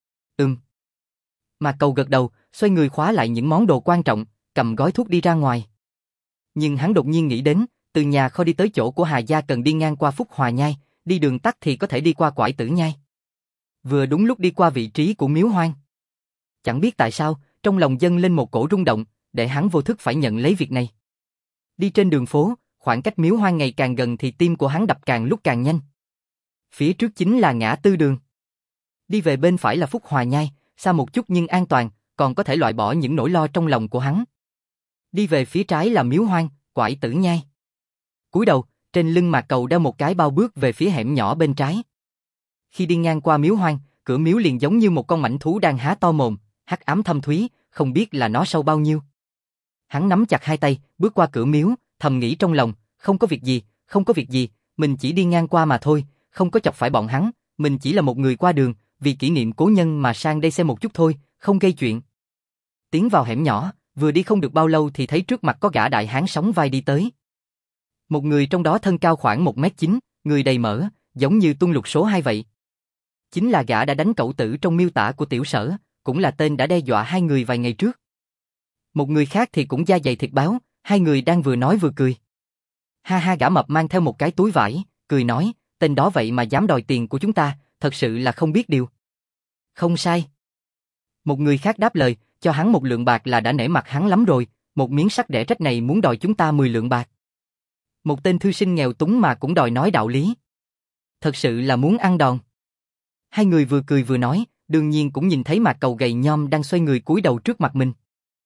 Mạc Cầu gật đầu, xoay người khóa lại những món đồ quan trọng, cầm gói thuốc đi ra ngoài. Nhưng hắn đột nhiên nghĩ đến, từ nhà kho đi tới chỗ của Hà gia cần đi ngang qua Phúc Hòa Nhai, đi đường tắt thì có thể đi qua Quải Tử Nhai. Vừa đúng lúc đi qua vị trí của Miếu Hoang. Chẳng biết tại sao, trong lòng dâng lên một cổ rung động, để hắn vô thức phải nhận lấy việc này. Đi trên đường phố, khoảng cách Miếu Hoang ngày càng gần thì tim của hắn đập càng lúc càng nhanh. Phía trước chính là ngã tư đường. Đi về bên phải là Phúc Hòa Nhai, xa một chút nhưng an toàn, còn có thể loại bỏ những nỗi lo trong lòng của hắn. Đi về phía trái là Miếu Hoang, Quải Tử Nhai. Cúi đầu, trên lưng Mạc Cầu đeo một cái bao bước về phía hẻm nhỏ bên trái. Khi đi ngang qua Miếu Hoang, cửa miếu liền giống như một con mãnh thú đang há to mồm, hắc ám thâm thúy, không biết là nó sâu bao nhiêu. Hắn nắm chặt hai tay, bước qua cửa miếu, thầm nghĩ trong lòng, không có việc gì, không có việc gì, mình chỉ đi ngang qua mà thôi, không có chọc phải bọn hắn, mình chỉ là một người qua đường, vì kỷ niệm cố nhân mà sang đây xem một chút thôi, không gây chuyện. Tiến vào hẻm nhỏ, vừa đi không được bao lâu thì thấy trước mặt có gã đại hán sóng vai đi tới. Một người trong đó thân cao khoảng 1m9, người đầy mỡ, giống như Tuân Lục số 2 vậy. Chính là gã đã đánh cậu tử trong miêu tả của Tiểu Sở, cũng là tên đã đe dọa hai người vài ngày trước. Một người khác thì cũng da dày thịt báo, hai người đang vừa nói vừa cười. Ha ha, gã mập mang theo một cái túi vải, cười nói, tên đó vậy mà dám đòi tiền của chúng ta, thật sự là không biết điều. Không sai. Một người khác đáp lời, cho hắn 1 lượng bạc là đã nể mặt hắn lắm rồi, một miếng sắt đẻ rách này muốn đòi chúng ta 10 lượng bạc. Một tên thư sinh nghèo túng mà cũng đòi nói đạo lý. Thật sự là muốn ăn đòn. Hai người vừa cười vừa nói, đương nhiên cũng nhìn thấy Mạc Cầu gầy nhom đang xoay người cúi đầu trước mặt mình.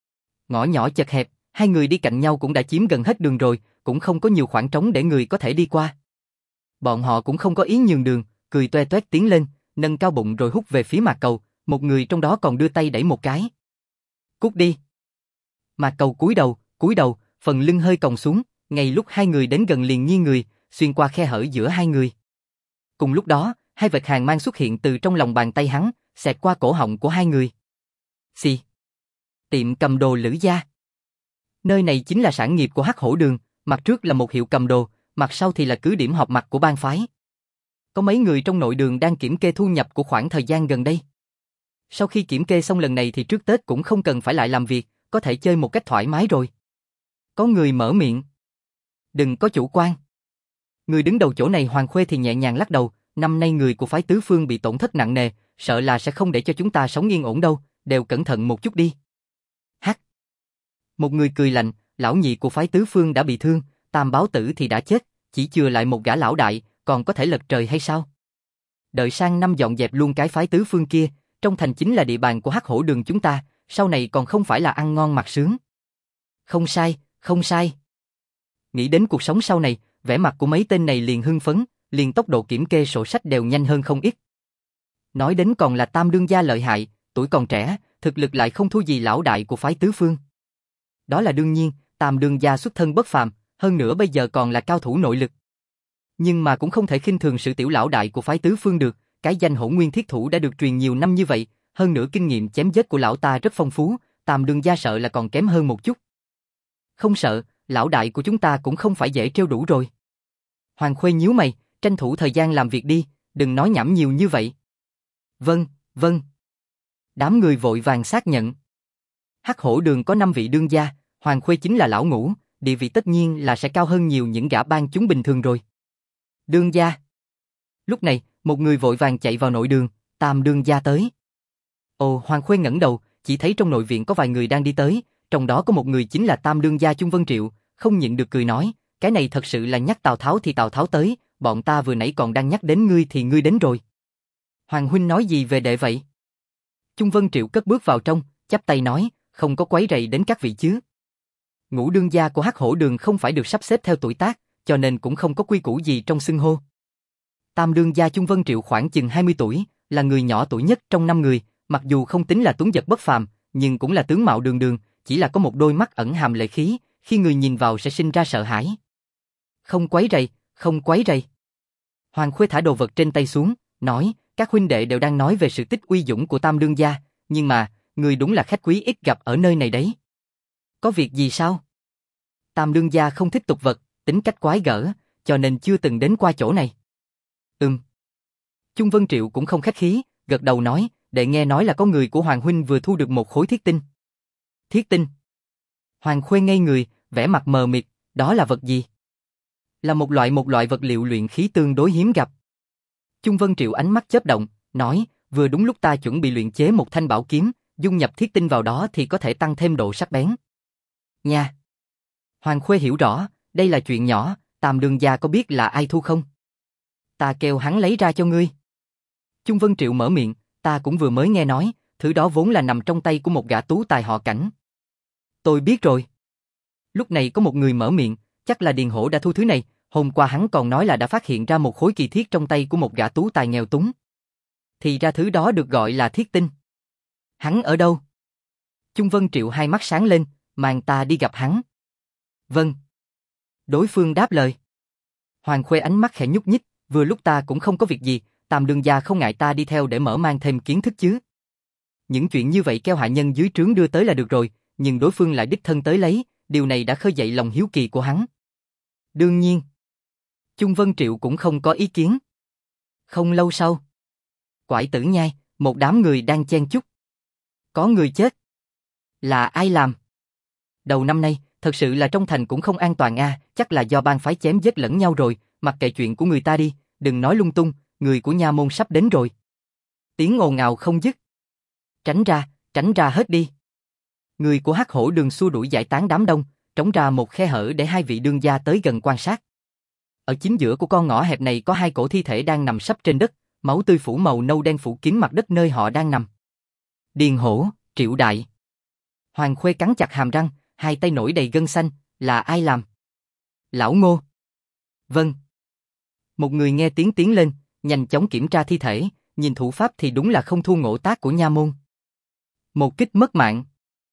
Ngõ nhỏ chật hẹp, hai người đi cạnh nhau cũng đã chiếm gần hết đường rồi, cũng không có nhiều khoảng trống để người có thể đi qua. Bọn họ cũng không có ý nhường đường, cười toe toét tiến lên, nâng cao bụng rồi hút về phía Mạc Cầu, một người trong đó còn đưa tay đẩy một cái. Cút đi. Mạc Cầu cúi đầu, phần lưng hơi còng xuống, ngay lúc hai người đến gần liền nghiêng người, xuyên qua khe hở giữa hai người. Cùng lúc đó, hai vệt hàn mang xuất hiện từ trong lòng bàn tay hắn, xẹt qua cổ họng của hai người. Xì. Tiệm cầm đồ Lữ Gia. Nơi này chính là sản nghiệp của Hắc Hổ Đường, mặt trước là một hiệu cầm đồ, mặt sau thì là cứ điểm họp mặt của bang phái. Có mấy người trong nội đường đang kiểm kê thu nhập của khoảng thời gian gần đây. Sau khi kiểm kê xong lần này thì trước Tết cũng không cần phải lại làm việc, có thể chơi một cách thoải mái rồi. Có người mở miệng. Đừng có chủ quan. Người đứng đầu chỗ này Hoàng Khuê thì nhẹ nhàng lắc đầu, năm nay người của phái Tứ Phương bị tổn thất nặng nề, sợ là sẽ không để cho chúng ta sống yên ổn đâu, đều cẩn thận một chút đi. Hắc. Một người cười lạnh, lão nhị của phái Tứ Phương đã bị thương, Tam Báo Tử thì đã chết, chỉ chừa lại một gã lão đại, còn có thể lật trời hay sao? Đợi sang năm dọn dẹp luôn cái phái Tứ Phương kia, trong thành chính là địa bàn của Hắc Hổ Đường chúng ta, sau này còn không phải là ăn ngon mặc sướng. Không sai, không sai. Nghĩ đến cuộc sống sau này, vẻ mặt của mấy tên này liền hưng phấn, liền tốc độ kiểm kê sổ sách đều nhanh hơn không ít. Nói đến còn là Tam đương gia lợi hại, tuổi còn trẻ, thực lực lại không thua gì lão đại của phái Tứ Phương. Đó là đương nhiên, Tam đương gia xuất thân bất phàm, hơn nữa bây giờ còn là cao thủ nội lực. Nhưng mà cũng không thể khinh thường sự tiểu lão đại của phái Tứ Phương được, cái danh Hỗn Nguyên Thiết Thủ đã được truyền nhiều năm như vậy, hơn nữa kinh nghiệm chém giết của lão ta rất phong phú, Tam đương gia sợ là còn kém hơn một chút. Không sợ, lão đại của chúng ta cũng không phải dễ trêu đủ rồi. Hoàng Khuê nhíu mày, tranh thủ thời gian làm việc đi, đừng nói nhảm nhiều như vậy. Vâng, vâng. Đám người vội vàng xác nhận. Hắc Hổ Đường có 5 vị đương gia, Hoàng Khuê chính là lão ngũ, địa vị tất nhiên là sẽ cao hơn nhiều những gã bang chúng bình thường rồi. Đương gia. Lúc này, một người vội vàng chạy vào nội đường, Tam đương gia tới. Ồ, Hoàng Khuê ngẩng đầu, chỉ thấy trong nội viện có vài người đang đi tới, trong đó có một người chính là Tam đương gia Chung Vân Triệu, không nhịn được cười nói, cái này thật sự là nhắc Tào Tháo thì Tào Tháo tới, bọn ta vừa nãy còn đang nhắc đến ngươi thì ngươi đến rồi. Hoàng huynh nói gì về đệ vậy? Chung Vân Triệu cất bước vào trong, chắp tay nói, không có quấy rầy đến các vị chứ. Ngũ đương gia của Hắc Hổ Đường không phải được sắp xếp theo tuổi tác, cho nên cũng không có quy củ gì trong xưng hô. Tam đương gia Chung Vân Triệu khoảng chừng 20 tuổi, là người nhỏ tuổi nhất trong 5 người, mặc dù không tính là tuấn giật bất phàm, nhưng cũng là tướng mạo đường đường, chỉ là có một đôi mắt ẩn hàm lệ khí, khi người nhìn vào sẽ sinh ra sợ hãi. Không quấy rầy, không quấy rầy. Hoàng Khuê thả đồ vật trên tay xuống, nói, các huynh đệ đều đang nói về sự tích uy dũng của Tam đương gia, nhưng mà, người đúng là khách quý ít gặp ở nơi này đấy. Có việc gì sao? Tam đương gia không thích tục vật, tính cách quái gở, cho nên chưa từng đến qua chỗ này. Chung Vân Triệu cũng không khách khí, gật đầu nói, đệ nghe nói là có người của Hoàng huynh vừa thu được một khối thiết tinh. Thiết tinh? Hoàng Khuê ngây người, vẻ mặt mờ mịt, đó là vật gì? Là một loại vật liệu luyện khí tương đối hiếm gặp. Chung Vân Triệu ánh mắt chớp động, nói, vừa đúng lúc ta chuẩn bị luyện chế một thanh bảo kiếm, dung nhập thiết tinh vào đó thì có thể tăng thêm độ sắc bén. Nha. Hoàng Khuê hiểu rõ, đây là chuyện nhỏ, Tam đương gia có biết là ai thu không? Ta kêu hắn lấy ra cho ngươi. Chung Vân Triệu mở miệng, ta cũng vừa mới nghe nói, thứ đó vốn là nằm trong tay của một gã tú tài họ Cảnh. Tôi biết rồi. Lúc này có một người mở miệng, chắc là Điền Hổ đã thu thứ này, hôm qua hắn còn nói là đã phát hiện ra một khối kỳ thiết trong tay của một gã tú tài nghèo túng. Thì ra thứ đó được gọi là thiết tinh. Hắn ở đâu? Chung Vân Triệu hai mắt sáng lên, mang ta đi gặp hắn. Vâng. Đối phương đáp lời. Hoàng Khuê ánh mắt khẽ nhúc nhích, vừa lúc ta cũng không có việc gì, Tam đương gia không ngại ta đi theo để mở mang thêm kiến thức chứ. Những chuyện như vậy kêu hạ nhân dưới trướng đưa tới là được rồi, nhưng đối phương lại đích thân tới lấy, điều này đã khơi dậy lòng hiếu kỳ của hắn. Đương nhiên. Chung Vân Triệu cũng không có ý kiến. Không lâu sau. Quải Tử Nhai, một đám người đang chen chúc. Có người chết. Là ai làm? Đầu năm nay, thật sự là trong thành cũng không an toàn a, chắc là do bang phái chém giết lẫn nhau rồi, mặc kệ chuyện của người ta đi, đừng nói lung tung, người của nha môn sắp đến rồi. Tiếng ồn ào không dứt. Tránh ra hết đi. Người của Hắc Hổ Đường xua đuổi giải tán đám đông, trống ra một khe hở để hai vị đương gia tới gần quan sát. Ở chính giữa của con ngõ hẹp này có hai cổ thi thể đang nằm sấp trên đất, máu tươi phủ màu nâu đen phủ kín mặt đất nơi họ đang nằm. Điền Hổ, Triệu Đại. Hoàng Khuê cắn chặt hàm răng, hai tay nổi đầy gân xanh, là ai làm? Lão Ngô. Vâng. Một người nghe tiếng tiến lên, nhanh chóng kiểm tra thi thể, nhìn thủ pháp thì đúng là không thua Ngộ Tác của nha môn. Một kích mất mạng.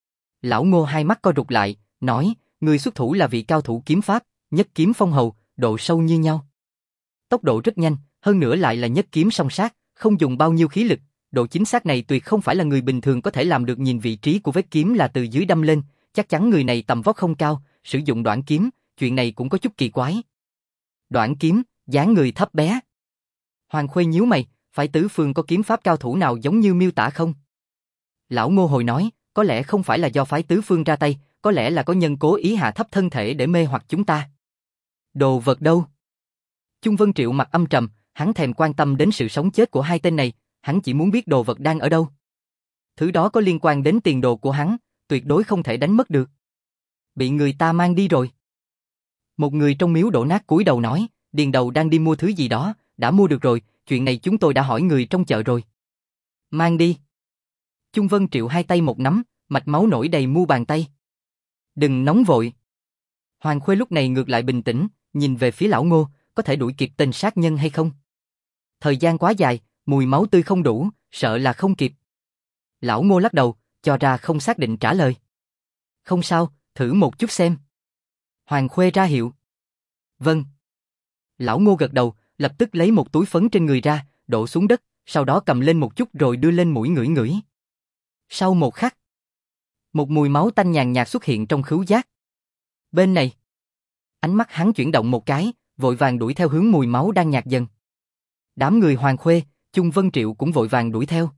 Lão Ngô hai mắt co rụt lại, nói, người xuất thủ là vị cao thủ kiếm pháp, nhất kiếm phong hầu, độ sâu như nhau. Tốc độ rất nhanh, hơn nữa lại là nhất kiếm song sát, không dùng bao nhiêu khí lực, độ chính xác này tuyệt không phải là người bình thường có thể làm được. Nhìn vị trí của vết kiếm là từ dưới đâm lên, chắc chắn người này tầm vóc không cao, sử dụng đoạn kiếm, chuyện này cũng có chút kỳ quái. Đoạn kiếm, dáng người thấp bé. Hoàng Khuê nhíu mày, phải Tứ Phương có kiếm pháp cao thủ nào giống như miêu tả không? Lão Ngô hồi nói, có lẽ không phải là do phái Tứ Phương ra tay, có lẽ là có nhân cố ý hạ thấp thân thể để mê hoặc chúng ta. Đồ vật đâu? Chung Vân Triệu mặt âm trầm, hắn thèm quan tâm đến sự sống chết của hai tên này, hắn chỉ muốn biết đồ vật đang ở đâu. Thứ đó có liên quan đến tiền đồ của hắn, tuyệt đối không thể đánh mất được. Bị người ta mang đi rồi. Một người trong miếu đổ nát cúi đầu nói, Điền Đầu đang đi mua thứ gì đó, đã mua được rồi, chuyện này chúng tôi đã hỏi người trong chợ rồi. Mang đi. Chung Vân Triệu hai tay một nắm, mạch máu nổi đầy mu bàn tay. Đừng nóng vội. Hoàng Khuê lúc này ngược lại bình tĩnh, nhìn về phía lão Ngô, có thể đuổi kịp tên sát nhân hay không? Thời gian quá dài, mùi máu tươi không đủ, sợ là không kịp. Lão Ngô lắc đầu, cho ra không xác định trả lời. Không sao, thử một chút xem. Hoàng Khuê ra hiệu. Vâng. Lão Ngô gật đầu, lập tức lấy một túi phấn trên người ra, đổ xuống đất, sau đó cầm lên một chút rồi đưa lên mũi ngửi ngửi. Sau một khắc, một mùi máu tanh nhàn nhạt xuất hiện trong khứu giác. Bên này, ánh mắt hắn chuyển động một cái, vội vàng đuổi theo hướng mùi máu đang nhạt dần. Đám người Hoàng Khuê, Chung Vân Triệu cũng vội vàng đuổi theo.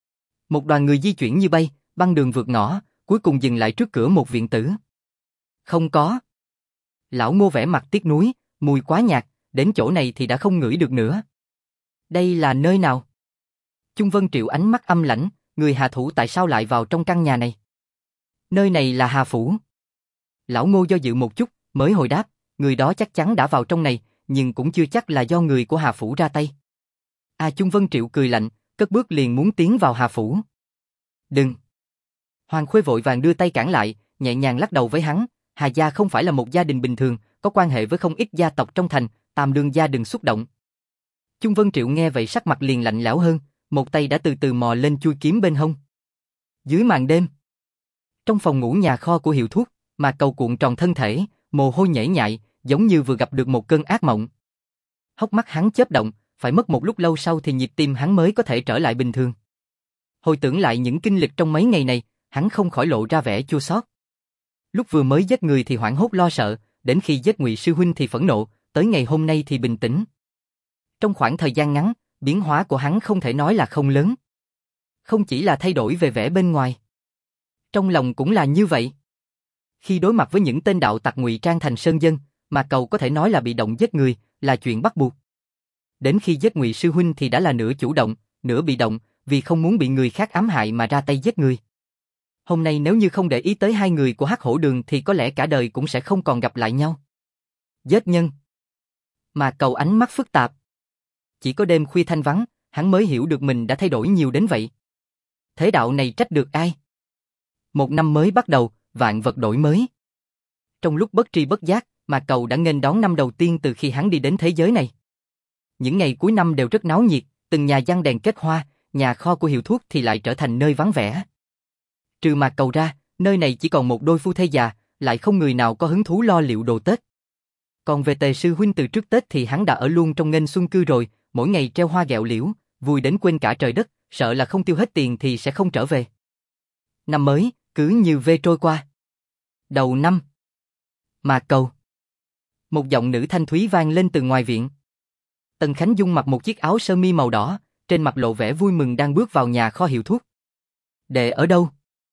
Một đoàn người di chuyển như bay, băng đường vượt ngõ, cuối cùng dừng lại trước cửa một viện tử. Không có. Lão Ngô vẻ mặt tiếc nuối, mùi quá nhạt, đến chỗ này thì đã không ngửi được nữa. Đây là nơi nào? Chung Vân Triệu ánh mắt âm lãnh, người Hà Thủ tại sao lại vào trong căn nhà này? Nơi này là Hà Phủ. Lão Ngô do dự một chút, mới hồi đáp, người đó chắc chắn đã vào trong này, nhưng cũng chưa chắc là do người của Hà Phủ ra tay. Chung Vân Triệu cười lạnh, cất bước liền muốn tiến vào Hà Phủ. Đừng! Hoàng Khuê vội vàng đưa tay cản lại, nhẹ nhàng lắc đầu với hắn, Hà gia không phải là một gia đình bình thường, có quan hệ với không ít gia tộc trong thành, Tam đương gia đừng xúc động. Chung Vân Triệu nghe vậy sắc mặt liền lạnh lẽo hơn, một tay đã từ từ mò lên chui kiếm bên hông. Dưới màn đêm, trong phòng ngủ nhà kho của hiệu thuốc, mà Cầu cuộn tròn thân thể, mồ hôi nhễ nhại, giống như vừa gặp được một cơn ác mộng. Hốc mắt hắn chớp động, phải mất một lúc lâu sau thì nhịp tim hắn mới có thể trở lại bình thường. Hồi tưởng lại những kinh lịch trong mấy ngày này, hắn không khỏi lộ ra vẻ chua xót. Lúc vừa mới giết người thì hoảng hốt lo sợ, đến khi giết Ngụy sư huynh thì phẫn nộ, tới ngày hôm nay thì bình tĩnh. Trong khoảng thời gian ngắn, biến hóa của hắn không thể nói là không lớn. Không chỉ là thay đổi về vẻ bên ngoài, trong lòng cũng là như vậy. Khi đối mặt với những tên đạo tặc ngụy trang thành sơn dân, mà Cầu có thể nói là bị động giết người, là chuyện bắt buộc. Đến khi giết Ngụy sư huynh thì đã là nửa chủ động, nửa bị động, vì không muốn bị người khác ám hại mà ra tay giết người. Hôm nay nếu như không để ý tới hai người của Hắc Hổ Đường thì có lẽ cả đời cũng sẽ không còn gặp lại nhau. Giết nhân. Mà Cầu ánh mắt phức tạp. Chỉ có đêm khuya thanh vắng, hắn mới hiểu được mình đã thay đổi nhiều đến vậy. Thế đạo này trách được ai? Một năm mới bắt đầu, vạn vật đổi mới. Trong lúc bất tri bất giác, mà Cầu đã nghênh đón năm đầu tiên từ khi hắn đi đến thế giới này. Những ngày cuối năm đều rất náo nhiệt, từng nhà giăng đèn kết hoa, nhà kho của hiệu thuốc thì lại trở thành nơi vắng vẻ. Trừ Mạc Cầu ra, nơi này chỉ còn một đôi phu thê già, lại không người nào có hứng thú lo liệu đồ Tết. Còn về Tề sư huynh từ trước Tết thì hắn đã ở luôn trong nghênh xuân cư rồi, mỗi ngày treo hoa gẹo liễu, vui đến quên cả trời đất, sợ là không tiêu hết tiền thì sẽ không trở về. Năm mới, cứ như vê trôi qua. Đầu năm. Mạc Cầu. Một giọng nữ thanh thúy vang lên từ ngoài viện. Tần Khánh Dung mặc một chiếc áo sơ mi màu đỏ, trên mặt lộ vẻ vui mừng đang bước vào nhà kho hiệu thuốc. Đệ ở đâu?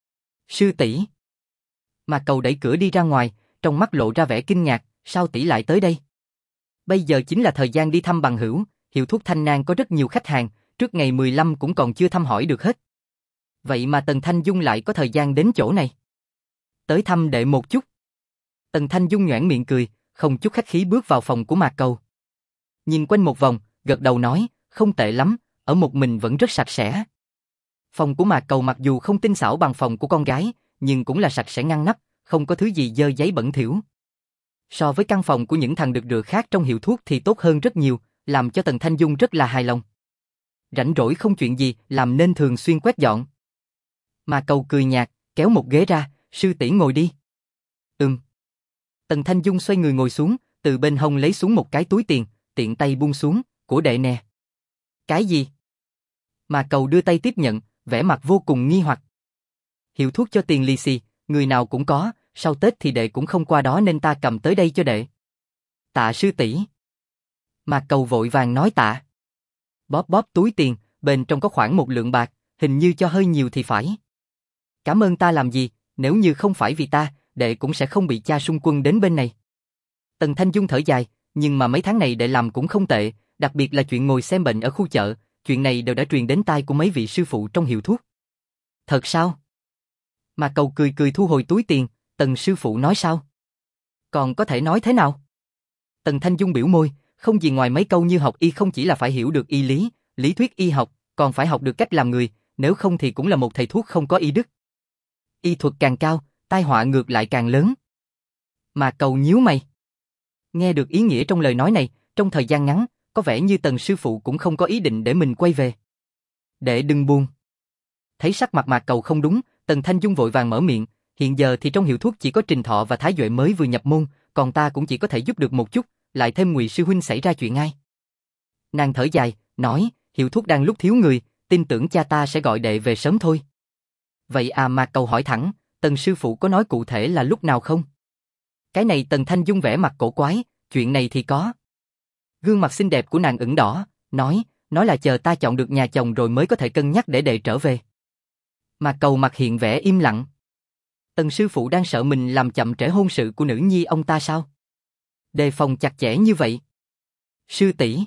Sư tỷ. Mạc Cầu đẩy cửa đi ra ngoài, trong mắt lộ ra vẻ kinh ngạc, sao tỷ lại tới đây? Bây giờ chính là thời gian đi thăm bằng hữu, hiệu thuốc Thanh Nang có rất nhiều khách hàng, trước ngày 15 cũng còn chưa thăm hỏi được hết. Vậy mà Tần Thanh Dung lại có thời gian đến chỗ này. Tới thăm đệ một chút. Tần Thanh Dung nhoẻn miệng cười, không chút khách khí bước vào phòng của Mạc Cầu. Nhìn quanh một vòng, gật đầu nói, không tệ lắm, ở một mình vẫn rất sạch sẽ. Phòng của Mạc Cầu mặc dù không tinh xảo bằng phòng của con gái, nhưng cũng là sạch sẽ ngăn nắp, không có thứ gì dơ giấy bẩn thỉu. So với căn phòng của những thằng được rửa khác trong hiệu thuốc thì tốt hơn rất nhiều, làm cho Tần Thanh Dung rất là hài lòng. Rảnh rỗi không chuyện gì, làm nên thường xuyên quét dọn. Mạc Cầu cười nhạt, kéo một ghế ra, sư tỷ ngồi đi. Tần Thanh Dung xoay người ngồi xuống, từ bên hông lấy xuống một cái túi tiền, tiện tay buông xuống, của đệ nè. Cái gì? Mạc Cầu đưa tay tiếp nhận, vẻ mặt vô cùng nghi hoặc. Hiệu thuốc cho tiền lì xì, người nào cũng có, sau Tết thì đệ cũng không qua đó nên ta cầm tới đây cho đệ. Tạ sư tỷ. Mạc Cầu vội vàng nói tạ. Bóp bóp túi tiền, bên trong có khoảng 1 lượng bạc, hình như cho hơi nhiều thì phải. Cảm ơn ta làm gì, nếu như không phải vì ta, đệ cũng sẽ không bị cha xung quân đến bên này. Tần Thanh Dung thở dài, nhưng mà mấy tháng này đệ làm cũng không tệ, đặc biệt là chuyện ngồi xem bệnh ở khu chợ, chuyện này đều đã truyền đến tai của mấy vị sư phụ trong hiệu thuốc. Thật sao? Mạc Cầu cười cười thu hồi túi tiền, Tần sư phụ nói sao? Còn có thể nói thế nào? Tần Thanh Dung biểu môi, không gì ngoài mấy câu như học y không chỉ là phải hiểu được y lý, lý thuyết y học, còn phải học được cách làm người, nếu không thì cũng là một thầy thuốc không có y đức. Y thuật càng cao, tai họa ngược lại càng lớn. Mạc Cầu nhíu mày. Nghe được ý nghĩa trong lời nói này, trong thời gian ngắn, có vẻ như Tần sư phụ cũng không có ý định để mình quay về. Đệ đừng buồn. Thấy sắc mặt Mạc Cầu không đúng, Tần Thanh Dung vội vàng mở miệng, hiện giờ thì trong hiệu thuốc chỉ có Trình Thọ và Thái Duệ mới vừa nhập môn, còn ta cũng chỉ có thể giúp được một chút, lại thêm Ngụy sư huynh xảy ra chuyện ai. Nàng thở dài, nói, hiệu thuốc đang lúc thiếu người, tin tưởng cha ta sẽ gọi đệ về sớm thôi. Vậy à? Mạc Cầu hỏi thẳng, Tần sư phụ có nói cụ thể là lúc nào không? Cái này Tần Thanh Dung vẻ mặt cổ quái, chuyện này thì có. Gương mặt xinh đẹp của nàng ửng đỏ, nói là chờ ta chọn được nhà chồng rồi mới có thể cân nhắc để đệ trở về. Mạc Cầu mặt hiện vẻ im lặng. Tần sư phụ đang sợ mình làm chậm trễ hôn sự của nữ nhi ông ta sao? Đề phòng chặt chẽ như vậy. Sư tỷ.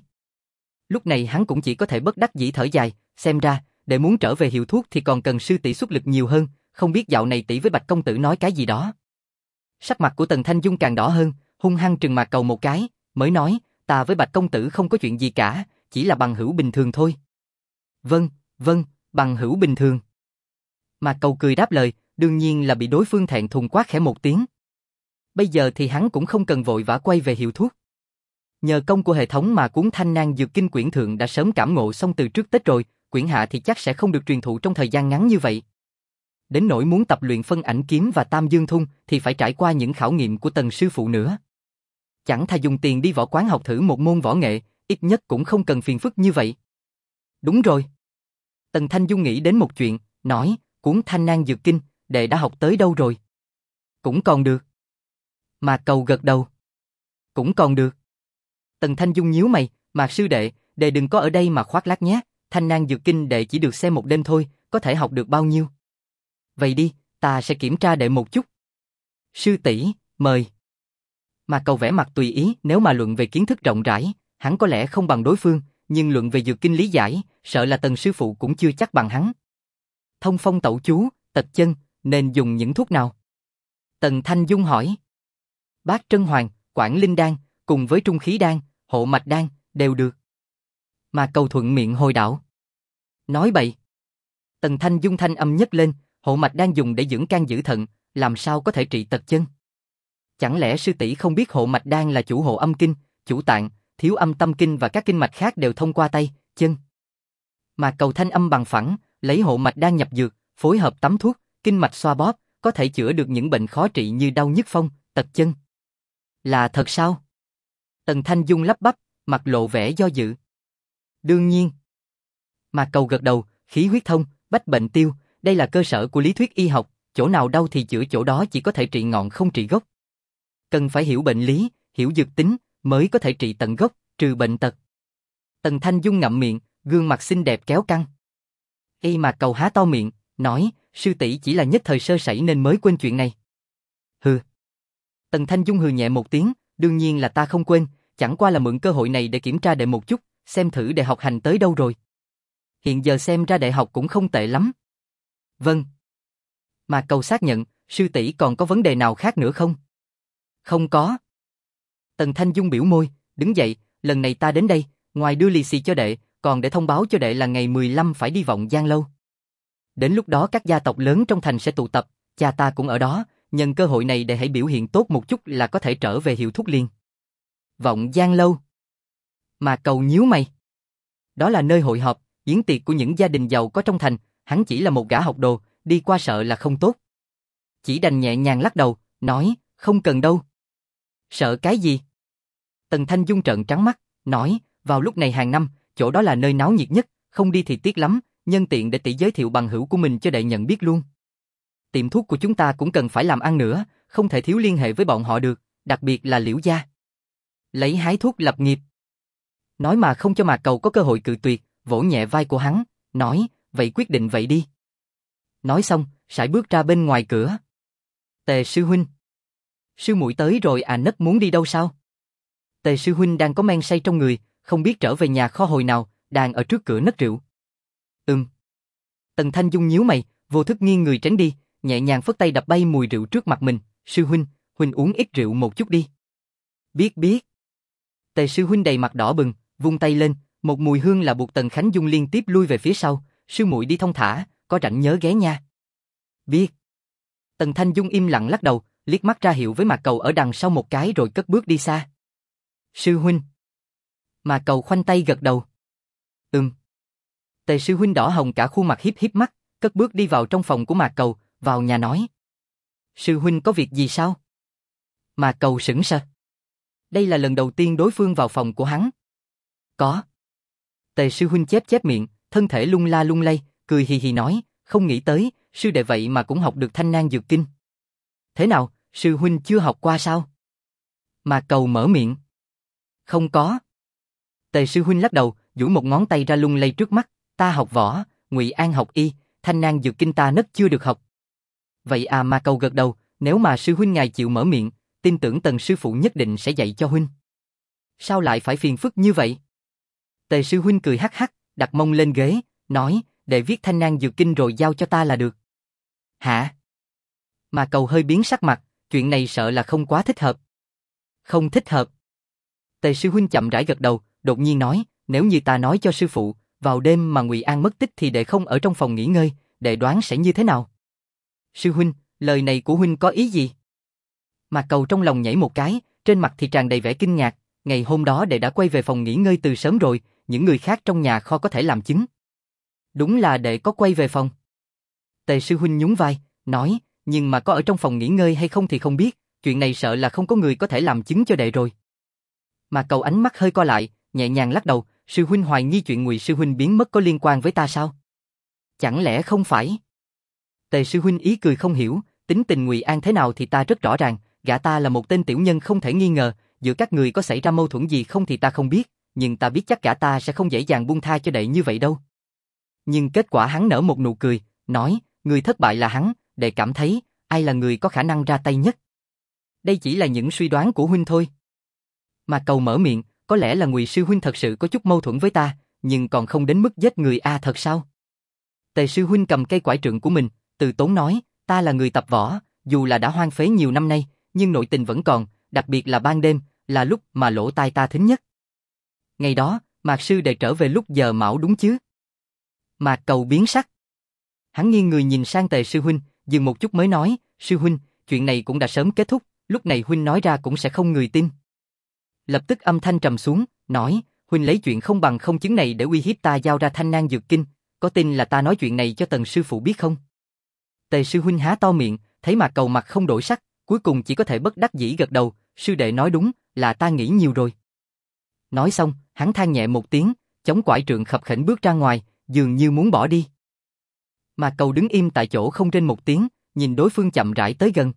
Lúc này hắn cũng chỉ có thể bất đắc dĩ thở dài, xem ra, để muốn trở về hiệu thuốc thì còn cần sư tỷ xuất lực nhiều hơn, không biết dạo này tỷ với Bạch công tử nói cái gì đó. Sắc mặt của Tần Thanh Dung càng đỏ hơn, hung hăng trừng Mạc Cầu một cái, mới nói, ta với Bạch công tử không có chuyện gì cả, chỉ là bằng hữu bình thường thôi. Vâng, bằng hữu bình thường. Mạc Cầu cười đáp lời, đương nhiên là bị đối phương thẹn thùng quát khẽ một tiếng. Bây giờ thì hắn cũng không cần vội vã quay về hiệu thuốc. Nhờ công của hệ thống mà cuốn Thanh Nang Dược Kinh quyển thượng đã sớm cảm ngộ xong từ trước Tết rồi, quyển hạ thì chắc sẽ không được truyền thụ trong thời gian ngắn như vậy. Đến nỗi muốn tập luyện Phân Ảnh Kiếm và Tam Dương Thung thì phải trải qua những khảo nghiệm của Tần sư phụ nữa. Chẳng thà dùng tiền đi võ quán học thử một môn võ nghệ, ít nhất cũng không cần phiền phức như vậy. Đúng rồi. Tần Thanh Dung nghĩ đến một chuyện, nói, cuốn Thanh Nang Dược Kinh, đệ đã học tới đâu rồi? Cũng còn được. Mạc Cầu gật đầu. Cũng còn được. Tần Thanh Dung nhíu mày, Mạc sư đệ, đệ đừng có ở đây mà khoác lác nhé, Thanh Nang Dược Kinh đệ chỉ được xem một đêm thôi, có thể học được bao nhiêu? Vậy đi, ta sẽ kiểm tra đệ một chút. Sư tỷ, mời. Mạc Cầu vẻ mặt tùy ý, nếu mà luận về kiến thức rộng rãi, hắn có lẽ không bằng đối phương, nhưng luận về dược kinh lý giải, sợ là Tần sư phụ cũng chưa chắc bằng hắn. Thông phong tẩu chú, tật chân, nên dùng những thuốc nào? Tần Thanh Dung hỏi. Bát Trân Hoàng, Quảng Linh Đan, cùng với Trung Khí Đan, Hộ Mạch Đan, đều được. Mạc Cầu thuận miệng hồi đảo. Nói bậy. Tần Thanh Dung thanh âm nhấc lên, Hộ Mạch Đan dùng để dưỡng can giữ thận, làm sao có thể trị tật chân? Chẳng lẽ sư tỷ không biết Hộ Mạch Đan là chủ hộ âm kinh, chủ tạng, thiếu âm tâm kinh và các kinh mạch khác đều thông qua tay, chân. Mạc Cầu thanh âm bằng phẳng, lấy Hộ Mạch Đan nhập dược, phối hợp tắm thuốc, kinh mạch xoa bóp, có thể chữa được những bệnh khó trị như đau nhức phong, tật chân. Là thật sao? Tần Thanh Dung lắp bắp, mặt lộ vẻ do dự. Đương nhiên. Mạc Cầu gật đầu, khí huyết thông, bách bệnh tiêu, đây là cơ sở của lý thuyết y học, chỗ nào đau thì chữa chỗ đó, chỉ có thể trị ngọn không trị gốc. Cần phải hiểu bệnh lý, hiểu dược tính, mới có thể trị tận gốc, trừ bệnh tật. Tần Thanh Dung ngậm miệng, gương mặt xinh đẹp kéo căng. Y Mạc Cầu há to miệng, nói, sư tỷ chỉ là nhất thời sơ sẩy nên mới quên chuyện này. Hừ. Tần Thanh Dung hừ nhẹ một tiếng, đương nhiên là ta không quên, chẳng qua là mượn cơ hội này để kiểm tra đệ một chút, xem thử đệ học hành tới đâu rồi. Hiện giờ xem ra đệ học cũng không tệ lắm. Vâng. Mạc Cầu xác nhận, sư tỷ còn có vấn đề nào khác nữa không? Không có. Tần Thanh Dung biểu môi, đứng dậy, lần này ta đến đây, ngoài đưa lì xì cho đệ, còn để thông báo cho đệ là ngày 15 phải đi Vọng Giang Lâu. Đến lúc đó các gia tộc lớn trong thành sẽ tụ tập, cha ta cũng ở đó, nhân cơ hội này đệ hãy biểu hiện tốt một chút là có thể trở về Hiệu Thuốc liền. Vọng Giang Lâu. Mạc Cầu nhíu mày. Đó là nơi hội họp, yến tiệc của những gia đình giàu có trong thành, hắn chỉ là một gã học đồ, đi qua sợ là không tốt. Chỉ đành nhẹ nhàng lắc đầu, nói, không cần đâu. Sợ cái gì? Tần Thanh Dung trợn trắng mắt, nói, vào lúc này hàng năm, chỗ đó là nơi náo nhiệt nhất, không đi thì tiếc lắm, nhân tiện để tỷ giới thiệu bằng hữu của mình cho đệ nhận biết luôn. Tiệm thuốc của chúng ta cũng cần phải làm ăn nữa, không thể thiếu liên hệ với bọn họ được, đặc biệt là Liễu gia. Lấy hái thuốc lập nghiệp. Nói mà không cho Mạc Cầu có cơ hội cự tuyệt, vỗ nhẹ vai của hắn, nói, vậy quyết định vậy đi. Nói xong, sải bước ra bên ngoài cửa. Tề sư huynh. Sư muội tới rồi à, nấc muốn đi đâu sao? Tề sư huynh đang có men say trong người, không biết trở về nhà kho hồi nào, đang ở trước cửa nấc rượu. Tần Thanh Dung nhíu mày, vô thức nghiêng người tránh đi, nhẹ nhàng phất tay đập bay mùi rượu trước mặt mình, sư huynh, huynh uống ít rượu một chút đi. Biết. Tề sư huynh đầy mặt đỏ bừng, vung tay lên, một mùi hương là buộc Tần Khánh Dung liên tiếp lui về phía sau, sư muội đi thong thả, có rảnh nhớ ghé nha. Biết. Tần Thanh Dung im lặng lắc đầu, liếc mắt ra hiệu với Mạc Cầu ở đằng sau một cái rồi cất bước đi xa. Sư huynh. Mạc Cầu khoanh tay gật đầu. Tề sư huynh đỏ hồng cả khuôn mặt híp mắt, cất bước đi vào trong phòng của Mạc Cầu, vào nhà nói. Sư huynh có việc gì sao? Mạc Cầu sững sờ. Đây là lần đầu tiên đối phương vào phòng của hắn. Có. Tề sư huynh chép miệng, thân thể lung la lung lay, cười hì hì nói, không nghĩ tới, sư đệ vậy mà cũng học được Thanh Nang Dược Kinh. Thế nào, sư huynh chưa học qua sao? Mạc Cầu mở miệng. Không có. Tề sư huynh lắc đầu, duỗi một ngón tay ra lung lay trước mắt, ta học võ, Ngụy An học y, Thanh Nang Dược Kinh ta nấc chưa được học. Vậy à, Mạc Cầu gật đầu, nếu mà sư huynh ngài chịu mở miệng, tin tưởng Tần sư phụ nhất định sẽ dạy cho huynh. Sao lại phải phiền phức như vậy? Tề sư huynh cười hắc hắc, đặt mông lên ghế, nói, để viết Thanh Nang Dược Kinh rồi giao cho ta là được. Hả? Mạc Cầu hơi biến sắc mặt, chuyện này sợ là không quá thích hợp. Không thích hợp. Tề sư huynh chậm rãi gật đầu, đột nhiên nói, nếu như ta nói cho sư phụ, vào đêm mà Ngụy An mất tích thì đệ không ở trong phòng nghỉ ngơi, đệ đoán sẽ như thế nào? Sư huynh, lời này của huynh có ý gì? Mạc Cầu trong lòng nhảy một cái, trên mặt thì tràn đầy vẻ kinh ngạc, ngày hôm đó đệ đã quay về phòng nghỉ ngơi từ sớm rồi, những người khác trong nhà kho có thể làm chứng. Đúng là đệ có quay về phòng. Tề sư huynh nhún vai, nói, nhưng mà có ở trong phòng nghỉ ngơi hay không thì không biết, chuyện này sợ là không có người có thể làm chứng cho đệ rồi. Mạc Cầu ánh mắt hơi co lại, nhẹ nhàng lắc đầu, sư huynh hoài nghi chuyện Ngụy sư huynh biến mất có liên quan với ta sao? Chẳng lẽ không phải? Tề sư huynh ý cười không hiểu, tính tình Ngụy An thế nào thì ta rất rõ ràng, gã ta là một tên tiểu nhân không thể nghi ngờ, giữa các người có xảy ra mâu thuẫn gì không thì ta không biết, nhưng ta biết chắc gã ta sẽ không dễ dàng buông tha cho đệ như vậy đâu. Nhưng kết quả hắn nở một nụ cười, nói, người thất bại là hắn, đệ cảm thấy, ai là người có khả năng ra tay nhất? Đây chỉ là những suy đoán của huynh thôi. Mà Cầu mở miệng, có lẽ là Ngụy sư huynh thật sự có chút mâu thuẫn với ta, nhưng còn không đến mức giết người a thật sao? Tề sư huynh cầm cây quải trượng của mình, từ tốn nói, ta là người tập võ, dù là đã hoang phế nhiều năm nay, nhưng nội tình vẫn còn, đặc biệt là ban đêm, là lúc mà lỗ tai ta thính nhất. Ngày đó, Mạc sư đệ trở về lúc giờ mão đúng chứ? Mạc Cầu biến sắc. Hắn nghiêng người nhìn sang Tề sư huynh, dừng một chút mới nói, sư huynh, chuyện này cũng đã sớm kết thúc, lúc này huynh nói ra cũng sẽ không người tin. Lập tức âm thanh trầm xuống, nói, huynh lấy chuyện không bằng không chứng này để uy hiếp ta giao ra Thanh Nang Dược Kinh, có tin là ta nói chuyện này cho Tần sư phụ biết không? Tề sư huynh há to miệng, thấy Mạc Cầu mặt không đổi sắc, cuối cùng chỉ có thể bất đắc dĩ gật đầu, sư đệ nói đúng, là ta nghĩ nhiều rồi. Nói xong, hắn than nhẹ một tiếng, chống quải trượng khập khểnh bước ra ngoài, dường như muốn bỏ đi. Mạc Cầu đứng im tại chỗ không rên một tiếng, nhìn đối phương chậm rãi tới gần.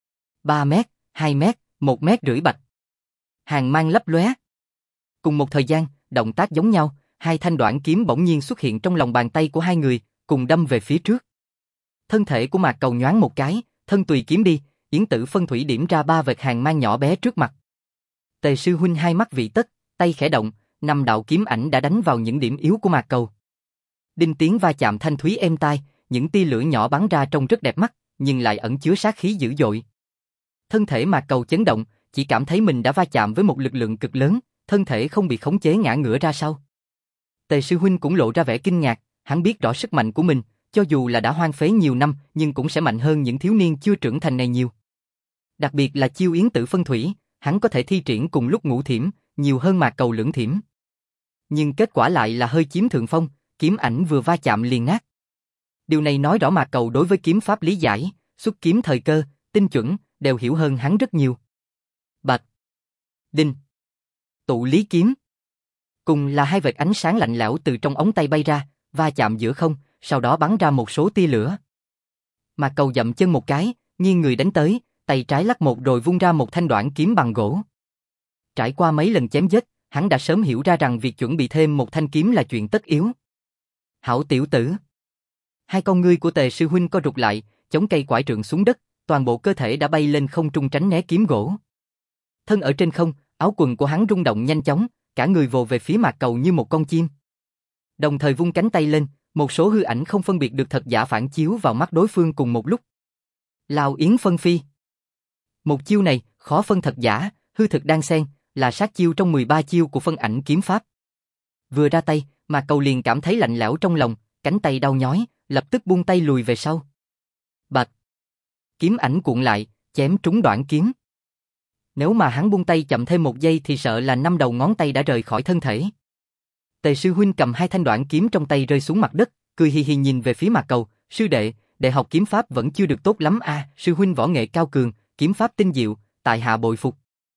3 mét, 2 mét, 1,5 mét bạch. Hàng mang lấp lóe. Cùng một thời gian, động tác giống nhau, hai thanh đoạn kiếm bỗng nhiên xuất hiện trong lòng bàn tay của hai người, cùng đâm về phía trước. Thân thể của Mạc Cầu nhoáng một cái, thân tùy kiếm đi, yến tử phân thủy điểm ra 3 vệt hàng mang nhỏ bé trước mặt. Tề sư huynh hai mắt vị tất, tay khẽ động, 5 đạo kiếm ảnh đã đánh vào những điểm yếu của Mạc Cầu. Đinh tiếng va chạm thanh thúy êm tai, những tia lửa nhỏ bắn ra trông rất đẹp mắt, nhưng lại ẩn chứa sát khí dữ dội. Thân thể Mạc Cầu chấn động, chỉ cảm thấy mình đã va chạm với một lực lượng cực lớn, thân thể không bị khống chế ngã ngửa ra sau. Tề sư huynh cũng lộ ra vẻ kinh ngạc, hắn biết rõ sức mạnh của mình, cho dù là đã hoang phế nhiều năm nhưng cũng sẽ mạnh hơn những thiếu niên chưa trưởng thành này nhiều. Đặc biệt là chiêu yến tử phân thủy, hắn có thể thi triển cùng lúc ngũ thiểm, nhiều hơn Mạc Cầu lưỡng thiểm. Nhưng kết quả lại là hơi chiếm thượng phong, kiếm ảnh vừa va chạm liền nát. Điều này nói rõ Mạc Cầu đối với kiếm pháp lý giải, xuất kiếm thời cơ, tinh chuẩn, đều hiểu hơn hắn rất nhiều. Bạch, đinh, tụ lý kiếm. Cùng là hai vệt ánh sáng lạnh lẽo từ trong ống tay bay ra, va chạm giữa không, sau đó bắn ra một số tia lửa. Mạc Cầu dậm chân một cái, nghiêng người đánh tới, tay trái lắc một rồi vung ra một thanh đoạn kiếm bằng gỗ. Trải qua mấy lần chém giết, hắn đã sớm hiểu ra rằng việc chuẩn bị thêm một thanh kiếm là chuyện tất yếu. Hảo tiểu tử. Hai con ngươi của Tề sư huynh co rụt lại, chống cây quải trượng xuống đất, toàn bộ cơ thể đã bay lên không trung tránh né kiếm gỗ. Thân ở trên không, áo quần của hắn rung động nhanh chóng, cả người vồ về phía Mạc Cầu như một con chim. Đồng thời vung cánh tay lên, một số hư ảnh không phân biệt được thật giả phản chiếu vào mắt đối phương cùng một lúc. Lao Yến phân phi. Một chiêu này, khó phân thật giả, hư thực đan xen, là sát chiêu trong 13 chiêu của phân ảnh kiếm pháp. Vừa ra tay, Mạc Cầu liền cảm thấy lạnh lẽo trong lòng, cánh tay đau nhói, lập tức buông tay lùi về sau. Bạch. Kiếm ảnh cuộn lại, chém trúng đoạn kiếm. Nếu mà hắn buông tay chậm thêm một giây thì sợ là 5 đầu ngón tay đã rời khỏi thân thể. Tề sư huynh cầm hai thanh đoạn kiếm trong tay rơi xuống mặt đất, cười hi hi nhìn về phía Mạc Cầu, sư đệ, đệ học kiếm pháp vẫn chưa được tốt lắm a, sư huynh võ nghệ cao cường, kiếm pháp tinh diệu, tại hạ bội phục.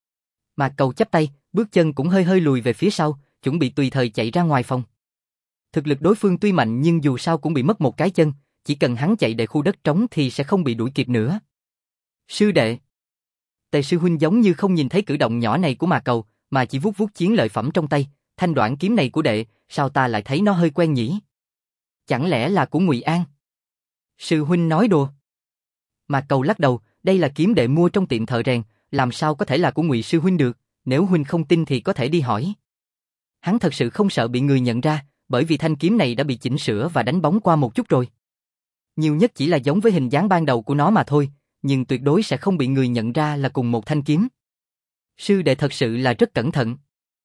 Mạc Cầu chắp tay, bước chân cũng hơi hơi lùi về phía sau, chuẩn bị tùy thời chạy ra ngoài phòng. Thực lực đối phương tuy mạnh nhưng dù sao cũng bị mất một cái chân, chỉ cần hắn chạy để khu đất trống thì sẽ không bị đuổi kịp nữa. Sư đệ. Tề sư huynh giống như không nhìn thấy cử động nhỏ này của Mạc Cầu, mà chỉ vuốt vuốt chiến lợi phẩm trong tay, thanh đoạn kiếm này của đệ, sao ta lại thấy nó hơi quen nhỉ? Chẳng lẽ là của Ngụy An? Sư huynh nói đùa. Mạc Cầu lắc đầu, đây là kiếm đệ mua trong tiệm thợ rèn, làm sao có thể là của Ngụy sư huynh được, nếu huynh không tin thì có thể đi hỏi. Hắn thật sự không sợ bị người nhận ra, bởi vì thanh kiếm này đã bị chỉnh sửa và đánh bóng qua một chút rồi. Nhiều nhất chỉ là giống với hình dáng ban đầu của nó mà thôi, nhưng tuyệt đối sẽ không bị người nhận ra là cùng một thanh kiếm. Sư đệ thật sự là rất cẩn thận.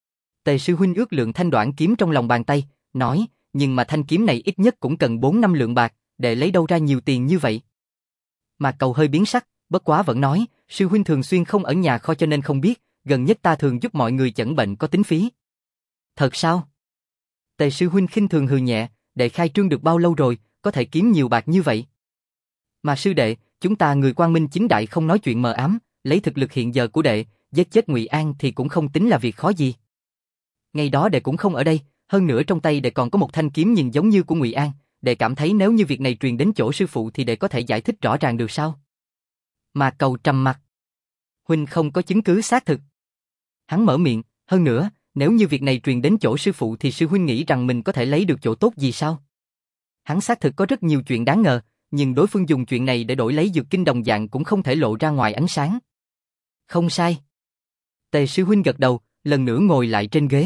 Tề sư huynh ước lượng thanh đoạn kiếm trong lòng bàn tay, nói, nhưng mà thanh kiếm này ít nhất cũng cần 4-5 lượng bạc, để lấy đâu ra nhiều tiền như vậy. Mạc Cầu hơi biến sắc, bất quá vẫn nói, sư huynh thường xuyên không ở nhà kho cho nên không biết, gần nhất ta thường giúp mọi người chẩn bệnh có tính phí. Thật sao? Tề sư huynh khinh thường hừ nhẹ, đệ khai trương được bao lâu rồi, có thể kiếm nhiều bạc như vậy. Mà sư đệ, chúng ta người quang minh chính đại không nói chuyện mờ ám, lấy thực lực hiện giờ của đệ, giết chết Ngụy An thì cũng không tính là việc khó gì. Ngày đó đệ cũng không ở đây, hơn nữa trong tay đệ còn có một thanh kiếm nhìn giống như của Ngụy An, đệ cảm thấy nếu như việc này truyền đến chỗ sư phụ thì đệ có thể giải thích rõ ràng được sao? Mà Cầu trầm mặt. Huynh không có chứng cứ xác thực. Hắn mở miệng, hơn nữa, nếu như việc này truyền đến chỗ sư phụ thì sư huynh nghĩ rằng mình có thể lấy được chỗ tốt gì sao? Hắn xác thực có rất nhiều chuyện đáng ngờ, nhưng đối phương dùng chuyện này để đổi lấy dược kinh đồng dạng cũng không thể lộ ra ngoài ánh sáng. Không sai. Tề sư huynh gật đầu, lần nữa ngồi lại trên ghế.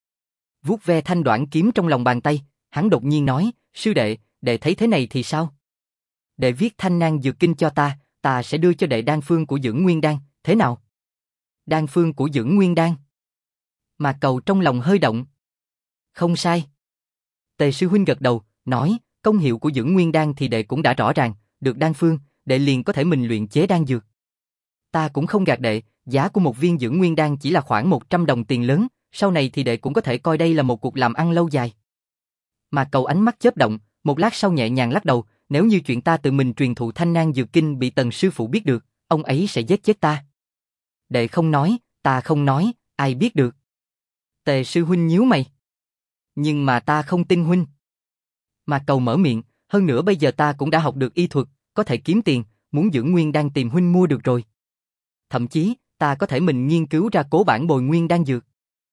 Vuốt ve thanh đoạn kiếm trong lòng bàn tay, hắn đột nhiên nói, sư đệ, đệ thấy thế này thì sao? Đệ viết thanh nang dược kinh cho ta, ta sẽ đưa cho đệ đan phương của Dưỡng Nguyên Đan, thế nào? Đan phương của Dưỡng Nguyên Đan. Mạc Cầu trong lòng hơi động. Không sai. Tề sư huynh gật đầu, nói, công hiệu của Dưỡng Nguyên Đan thì đệ cũng đã rõ ràng, được đan phương, đệ liền có thể mình luyện chế đan dược. Ta cũng không gạt đệ, giá của một viên Dưỡng Nguyên Đan chỉ là khoảng 100 đồng tiền lớn, sau này thì đệ cũng có thể coi đây là một cuộc làm ăn lâu dài. Mạc Cầu ánh mắt chớp động, một lát sau nhẹ nhàng lắc đầu, nếu như chuyện ta tự mình truyền thụ thanh nang dược kinh bị Tần sư phụ biết được, ông ấy sẽ giết chết ta. Đệ không nói, ta không nói, ai biết được. Tề sư huynh nhíu mày. Nhưng mà ta không tin huynh. Mạc Cầu mở miệng, hơn nữa bây giờ ta cũng đã học được y thuật, có thể kiếm tiền, muốn Dưỡng Nguyên Đan tìm huynh mua được rồi. Thậm chí, ta có thể mình nghiên cứu ra cố bản bồi nguyên đan dược.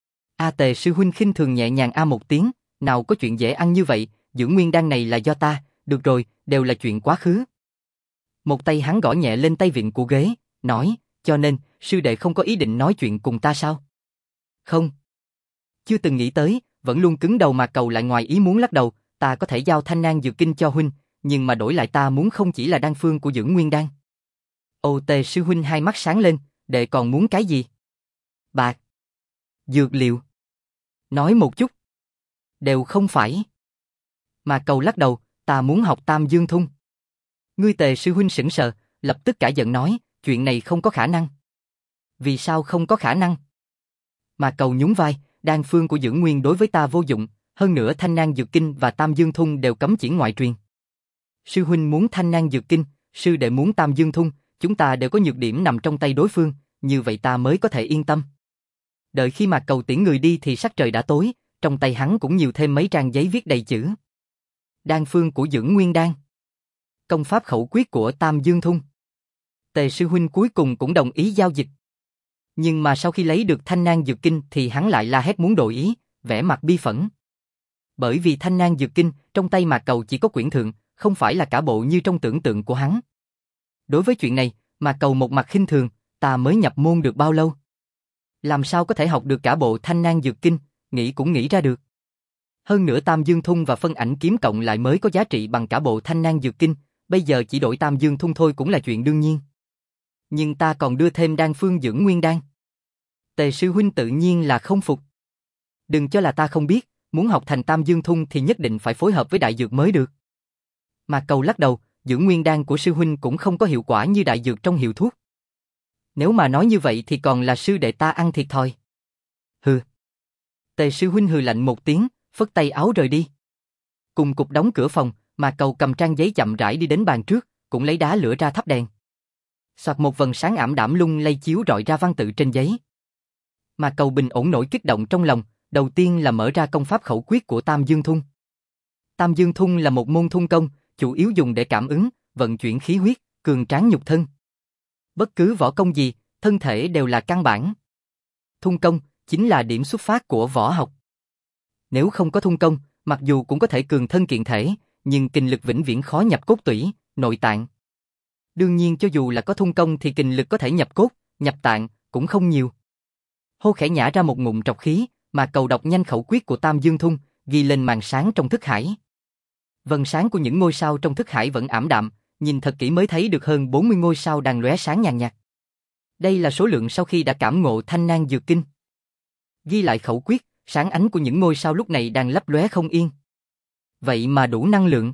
Tề sư huynh khinh thường nhẹ nhàng một tiếng, nào có chuyện dễ ăn như vậy, Dưỡng Nguyên Đan này là do ta, được rồi, đều là chuyện quá khứ. Một tay hắn gõ nhẹ lên tay vịn của ghế, nói, cho nên, sư đệ không có ý định nói chuyện cùng ta sao? Không. Chưa từng nghĩ tới, vẫn luôn cứng đầu. Mà Cầu lại ngoài ý muốn lắc đầu, ta có thể giao thanh nang dược kinh cho huynh, nhưng mà đổi lại ta muốn không chỉ là đan phương của Dưỡng Nguyên Đan. Tề sư huynh hai mắt sáng lên, đệ còn muốn cái gì? Bạc. Dược liệu. Nói một chút. Đều không phải. Mà Cầu lắc đầu, ta muốn học Tam Dương Thung. Ngươi Tề sư huynh sững sờ, lập tức cả giận nói, chuyện này không có khả năng. Vì sao không có khả năng? Mà Cầu nhún vai, đan phương của Dưỡng Nguyên đối với ta vô dụng, hơn nữa Thanh Nang Dược Kinh và Tam Dương Thung đều cấm chỉ ngoại truyền. Sư huynh muốn Thanh Nang Dược Kinh, sư đệ muốn Tam Dương Thung, chúng ta đều có nhược điểm nằm trong tay đối phương, như vậy ta mới có thể yên tâm. Đợi khi Mạc Cầu tiễn người đi thì sắc trời đã tối, trong tay hắn cũng nhiều thêm mấy trang giấy viết đầy chữ. Đan phương của Dưỡng Nguyên đan. Công pháp khẩu quyết của Tam Dương Thung. Tề sư huynh cuối cùng cũng đồng ý giao dịch. Nhưng mà sau khi lấy được Thanh Nang Dược Kinh thì hắn lại la hét muốn đổi ý, vẻ mặt bi phẫn. Bởi vì Thanh Nang Dược Kinh trong tay Mạc Cầu chỉ có quyển thượng, không phải là cả bộ như trong tưởng tượng của hắn. Đối với chuyện này, Mạc Cầu một mặt khinh thường, ta mới nhập môn được bao lâu? Làm sao có thể học được cả bộ Thanh Nang Dược Kinh, nghĩ cũng nghĩ ra được. Hơn nữa Tam Dương Thung và phân ảnh kiếm cộng lại mới có giá trị bằng cả bộ Thanh Nang Dược Kinh, bây giờ chỉ đổi Tam Dương Thung thôi cũng là chuyện đương nhiên. Nhưng ta còn đưa thêm đan phương Dưỡng Nguyên đan. Tề sư huynh tự nhiên là không phục. Đừng cho là ta không biết, muốn học thành Tam Dương Thung thì nhất định phải phối hợp với đại dược mới được. Mà Cầu lắc đầu, Dưỡng Nguyên đan của sư huynh cũng không có hiệu quả như đại dược trong hiệu thuốc. Nếu mà nói như vậy thì còn là sư đệ ta ăn thiệt thòi. Hừ. Tề sư huynh hừ lạnh một tiếng, phất tay áo rời đi. Cùng cục đóng cửa phòng, mà Cầu cầm trang giấy chậm rãi đi đến bàn trước, cũng lấy đá lửa ra thắp đèn. Soạt một vầng sáng ảm đạm lung lay chiếu rọi ra văn tự trên giấy. Mà Cầu bình ổn nỗi kích động trong lòng, đầu tiên là mở ra công pháp khẩu quyết của Tam Dương Thung. Tam Dương Thung là một môn thung công, chủ yếu dùng để cảm ứng, vận chuyển khí huyết, cường tráng nhục thân. Bất cứ võ công gì, thân thể đều là căn bản. Thung công chính là điểm xuất phát của võ học. Nếu không có thung công, mặc dù cũng có thể cường thân kiện thể, nhưng kình lực vĩnh viễn khó nhập cốt tủy, nội tạng. Đương nhiên cho dù là có thung công thì kình lực có thể nhập cốt, nhập tạng, cũng không nhiều. Hô khẽ nhả ra một ngụm trọc khí, mà Cầu đọc nhanh khẩu quyết của Tam Dương Thung, ghi lên màn sáng trong thức hải. Vầng sáng của những ngôi sao trong thức hải vẫn ảm đạm, nhìn thật kỹ mới thấy được hơn 40 ngôi sao đang lóe sáng nhàn nhạt. Đây là số lượng sau khi đã cảm ngộ Thanh Nang Dược Kinh. Ghi lại khẩu quyết, sáng ánh của những ngôi sao lúc này đang lấp lóe không yên. Vậy mà đủ năng lượng.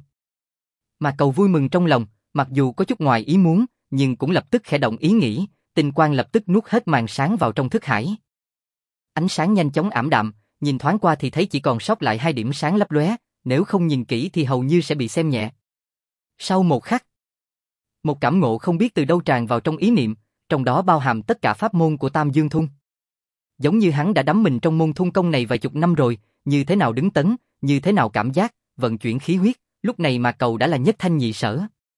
Mà Cầu vui mừng trong lòng, mặc dù có chút ngoài ý muốn, nhưng cũng lập tức khẽ động ý nghĩ, tinh quang lập tức nuốt hết màn sáng vào trong thức hải. Ánh sáng nhanh chóng ảm đạm, nhìn thoáng qua thì thấy chỉ còn sót lại 2 điểm sáng lấp lóe, nếu không nhìn kỹ thì hầu như sẽ bị xem nhẹ. Sau một khắc, một cảm ngộ không biết từ đâu tràn vào trong ý niệm, trong đó bao hàm tất cả pháp môn của Tam Dương Thung. Giống như hắn đã đắm mình trong môn thung công này vài chục năm rồi, như thế nào đứng tấn, như thế nào cảm giác, vận chuyển khí huyết, lúc này mà Cầu đã là nhất thanh nhị sở.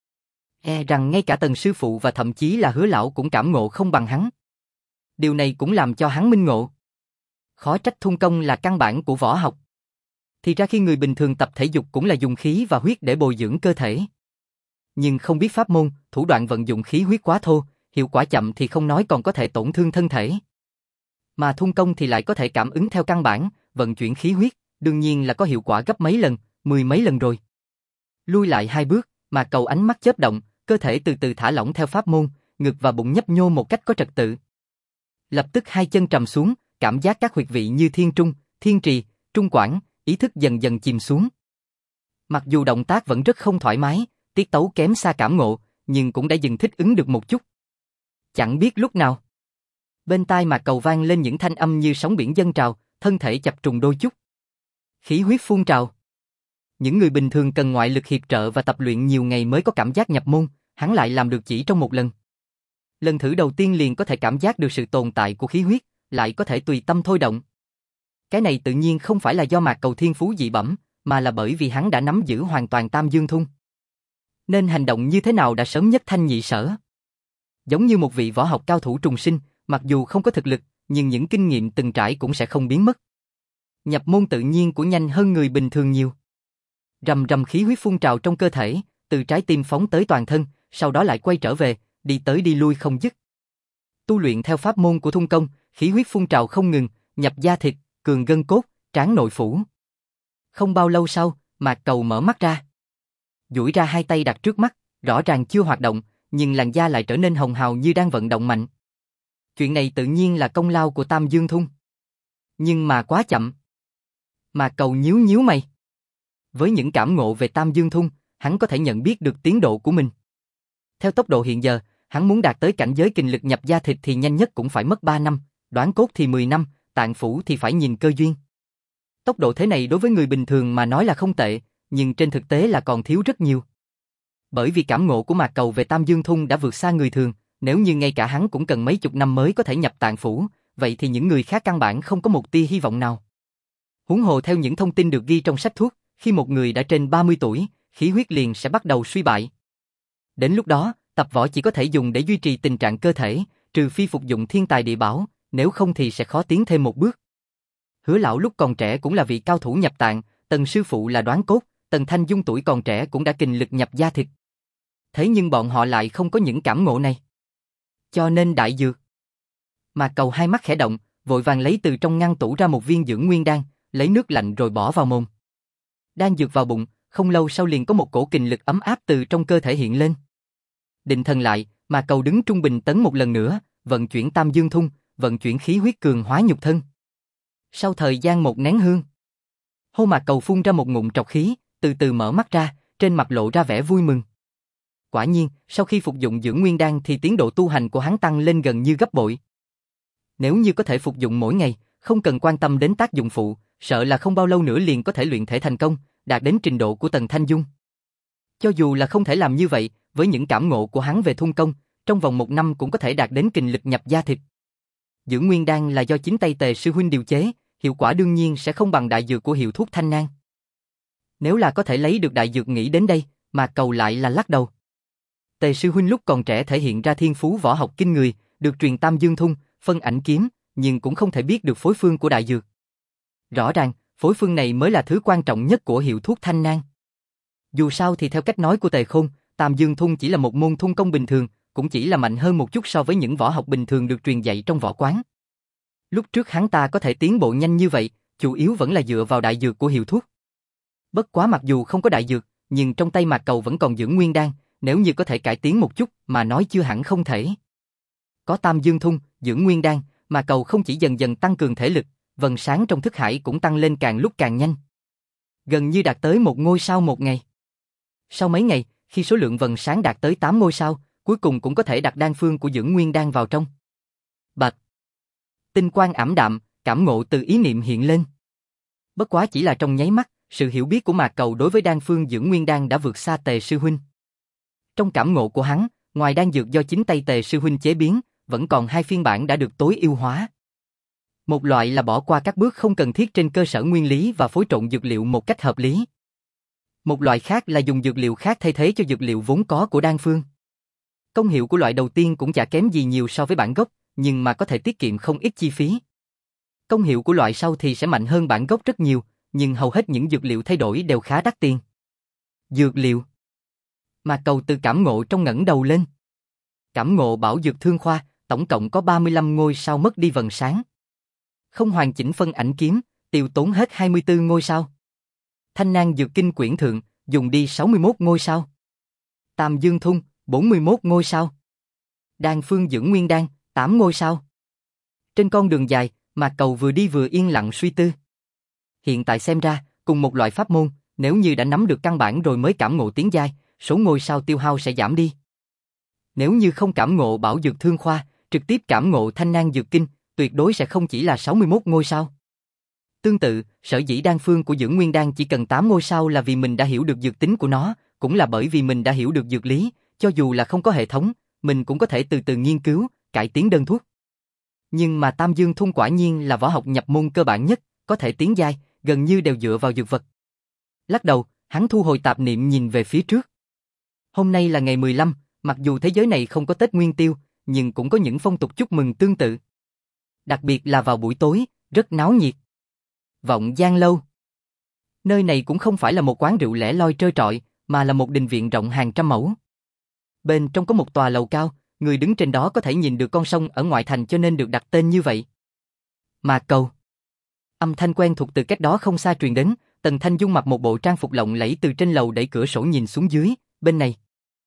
Rằng ngay cả Tần sư phụ và thậm chí là Hứa lão cũng cảm ngộ không bằng hắn. Điều này cũng làm cho hắn minh ngộ. Khó trách thung công là căn bản của võ học. Thì ra khi người bình thường tập thể dục cũng là dùng khí và huyết để bồi dưỡng cơ thể. Nhưng không biết pháp môn, thủ đoạn vận dụng khí huyết quá thô, hiệu quả chậm thì không nói còn có thể tổn thương thân thể. Mà thung công thì lại có thể cảm ứng theo căn bản, vận chuyển khí huyết, đương nhiên là có hiệu quả gấp mấy lần, 10 mấy lần rồi. Lui lại 2 bước, mà Cầu ánh mắt chớp động, cơ thể từ từ thả lỏng theo pháp môn, ngực và bụng nhấp nhô một cách có trật tự. Lập tức 2 chân trầm xuống, cảm giác các huyệt vị như thiên trung, thiên trì, trung quản, ý thức dần dần chìm xuống. Mặc dù động tác vẫn rất không thoải mái, tiết tấu kém xa cảm ngộ, nhưng cũng đã dần thích ứng được một chút. Chẳng biết lúc nào, bên tai mà Cầu vang lên những thanh âm như sóng biển dâng trào, thân thể chập trùng đôi chút. Khí huyết phun trào. Những người bình thường cần ngoại lực hiệp trợ và tập luyện nhiều ngày mới có cảm giác nhập môn, hắn lại làm được chỉ trong một lần. Lần thử đầu tiên liền có thể cảm giác được sự tồn tại của khí huyết, lại có thể tùy tâm thôi động. Cái này tự nhiên không phải là do Mạc Cầu thiên phú dị bẩm, mà là bởi vì hắn đã nắm giữ hoàn toàn Tam Dương Thung. Nên hành động như thế nào đã sớm nhất thanh nhị sở. Giống như một vị võ học cao thủ trùng sinh, mặc dù không có thực lực, nhưng những kinh nghiệm từng trải cũng sẽ không biến mất. Nhập môn tự nhiên của nhanh hơn người bình thường nhiều. Rầm rầm khí huyết phun trào trong cơ thể, từ trái tim phóng tới toàn thân, sau đó lại quay trở về, đi tới đi lui không dứt. Tu luyện theo pháp môn của thung công, khí huyết phun trào không ngừng, nhập da thịt, cường gân cốt, tráng nội phủ. Không bao lâu sau, Mạc Cầu mở mắt ra. Duỗi ra 2 tay đặt trước mắt, rõ ràng chưa hoạt động, nhưng làn da lại trở nên hồng hào như đang vận động mạnh. Chuyện này tự nhiên là công lao của Tam Dương Thung. Nhưng mà quá chậm. Mạc Cầu nhíu nhíu mày. Với những cảm ngộ về Tam Dương Thung, hắn có thể nhận biết được tiến độ của mình. Theo tốc độ hiện giờ, hắn muốn đạt tới cảnh giới kình lực nhập da thịt thì nhanh nhất cũng phải mất 3 năm, đoán cốt thì 10 năm, tạng phủ thì phải nhìn cơ duyên. Tốc độ thế này đối với người bình thường mà nói là không tệ, nhưng trên thực tế là còn thiếu rất nhiều. Bởi vì cảm ngộ của Mạc Cầu về Tam Dương Thung đã vượt xa người thường, nếu như ngay cả hắn cũng cần mấy chục năm mới có thể nhập tạng phủ, vậy thì những người khác căn bản không có một tia hy vọng nào. Huống hồ theo những thông tin được ghi trong sách thuốc, khi một người đã trên 30 tuổi, khí huyết liền sẽ bắt đầu suy bại. Đến lúc đó, tập võ chỉ có thể dùng để duy trì tình trạng cơ thể, trừ phi phục dụng thiên tài địa bảo, nếu không thì sẽ khó tiến thêm một bước. Hứa lão lúc còn trẻ cũng là vị cao thủ nhập tạng, Tần sư phụ là đoán cốt, Tần Thanh Dung tuổi còn trẻ cũng đã kình lực nhập da thịt. Thế nhưng bọn họ lại không có những cảm ngộ này. Cho nên đại dược. Mạc Cầu hai mắt khẽ động, vội vàng lấy từ trong ngăn tủ ra một viên dưỡng nguyên đan, lấy nước lạnh rồi bỏ vào mồm. Đan dược vào bụng, không lâu sau liền có một cổ kình lực ấm áp từ trong cơ thể hiện lên. Định thần lại, Mạc Cầu đứng trung bình tấn một lần nữa, vận chuyển Tam Dương Thung, vận chuyển khí huyết cường hóa nhục thân. Sau thời gian một nén hương, Hô Mạc Cầu phun ra một ngụm trọc khí, từ từ mở mắt ra, trên mặt lộ ra vẻ vui mừng. Quả nhiên, sau khi phục dụng dưỡng nguyên đan thì tiến độ tu hành của hắn tăng lên gần như gấp bội. Nếu như có thể phục dụng mỗi ngày, không cần quan tâm đến tác dụng phụ, sợ là không bao lâu nữa liền có thể luyện thể thành công, đạt đến trình độ của Tần Thanh Dung. Cho dù là không thể làm như vậy, với những cảm ngộ của hắn về thung công, trong vòng 1 năm cũng có thể đạt đến kình lực nhập da thịt. Dưỡng nguyên đan là do chính tay Tề sư huynh điều chế, hiệu quả đương nhiên sẽ không bằng đại dược của hiệu thuốc Thanh Nang. Nếu là có thể lấy được đại dược nghĩ đến đây, mà Cầu lại là lắc đầu. Tề sư huynh lúc còn trẻ thể hiện ra thiên phú võ học kinh người, được truyền Tam Dương Thung, phân ảnh kiếm, nhưng cũng không thể biết được phối phương của đại dược. Rõ ràng, phối phương này mới là thứ quan trọng nhất của hiệu thuốc Thanh Nang. Dù sao thì theo cách nói của Tề Khôn, Tam Dương Thung chỉ là một môn thung công bình thường, cũng chỉ là mạnh hơn một chút so với những võ học bình thường được truyền dạy trong võ quán. Lúc trước hắn ta có thể tiến bộ nhanh như vậy, chủ yếu vẫn là dựa vào đại dược của hiệu thuốc. Bất quá mặc dù không có đại dược, nhưng trong tay Mạc Cầu vẫn còn dưỡng nguyên đan, nếu như có thể cải tiến một chút mà nói chưa hẳn không thể. Có Tam Dương Thung, dưỡng nguyên đan, Mạc Cầu không chỉ dần dần tăng cường thể lực, vầng sáng trong thức hải cũng tăng lên càng lúc càng nhanh. Gần như đạt tới 1 ngôi sao một ngày. Sau mấy ngày, khi số lượng vầng sáng đạt tới 8 ngôi sao, cuối cùng cũng có thể đặt đan phương của dưỡng nguyên đan vào trong. Bạch. Tinh quang ảm đạm, cảm ngộ từ ý niệm hiện lên. Bất quá chỉ là trong nháy mắt, sự hiểu biết của Mạc Cầu đối với đan phương dưỡng nguyên đan đã vượt xa Tề sư huynh. Trong cảm ngộ của hắn, ngoài đan dược do chính tay Tề sư huynh chế biến, vẫn còn 2 phiên bản đã được tối ưu hóa. Một loại là bỏ qua các bước không cần thiết trên cơ sở nguyên lý và phối trộn dược liệu một cách hợp lý. Một loại khác là dùng dược liệu khác thay thế cho dược liệu vốn có của đan phương. Công hiệu của loại đầu tiên cũng chả kém gì nhiều so với bản gốc, nhưng mà có thể tiết kiệm không ít chi phí. Công hiệu của loại sau thì sẽ mạnh hơn bản gốc rất nhiều, nhưng hầu hết những dược liệu thay đổi đều khá đắt tiền. Dược liệu. Mạc Cầu từ cảm ngộ trong ngẩng đầu lên. Cảm ngộ bảo dược thương khoa, tổng cộng có 35 ngôi sao mất đi vầng sáng. Không hoàn chỉnh phân ảnh kiếm, tiêu tốn hết 24 ngôi sao. Thanh Nang dược kinh quyển thượng, dùng đi 61 ngôi sao. Tam Dương Thung, 41 ngôi sao. Đan phương dưỡng nguyên đan, 8 ngôi sao. Trên con đường dài, Mạc Cầu vừa đi vừa yên lặng suy tư. Hiện tại xem ra, cùng một loại pháp môn, nếu như đã nắm được căn bản rồi mới cảm ngộ tiến giai, số ngôi sao tiêu hao sẽ giảm đi. Nếu như không cảm ngộ bảo dược thương khoa, trực tiếp cảm ngộ Thanh Nang dược kinh, tuyệt đối sẽ không chỉ là 61 ngôi sao. Tương tự, sở dĩ đan phương của dưỡng nguyên đan chỉ cần 8 ngôi sao là vì mình đã hiểu được dược tính của nó, cũng là bởi vì mình đã hiểu được dược lý, cho dù là không có hệ thống, mình cũng có thể từ từ nghiên cứu, cải tiến đơn thuốc. Nhưng mà Tam Dương Thung quả nhiên là võ học nhập môn cơ bản nhất, có thể tiến giai, gần như đều dựa vào dược vật. Lắc đầu, hắn thu hồi tạp niệm nhìn về phía trước. Hôm nay là ngày 15, mặc dù thế giới này không có Tết Nguyên Tiêu, nhưng cũng có những phong tục chúc mừng tương tự. Đặc biệt là vào buổi tối, rất náo nhiệt. Vọng Giang Lâu. Nơi này cũng không phải là một quán rượu lẻ loi trơ trọi, mà là một đình viện rộng hàng trăm mẫu. Bên trong có một tòa lầu cao, người đứng trên đó có thể nhìn được con sông ở ngoại thành cho nên được đặt tên như vậy. Mạc Cầu. Âm thanh quen thuộc từ cách đó không xa truyền đến, Tần Thanh Dung mặc một bộ trang phục lộng lẫy từ trên lầu đẩy cửa sổ nhìn xuống dưới, bên này.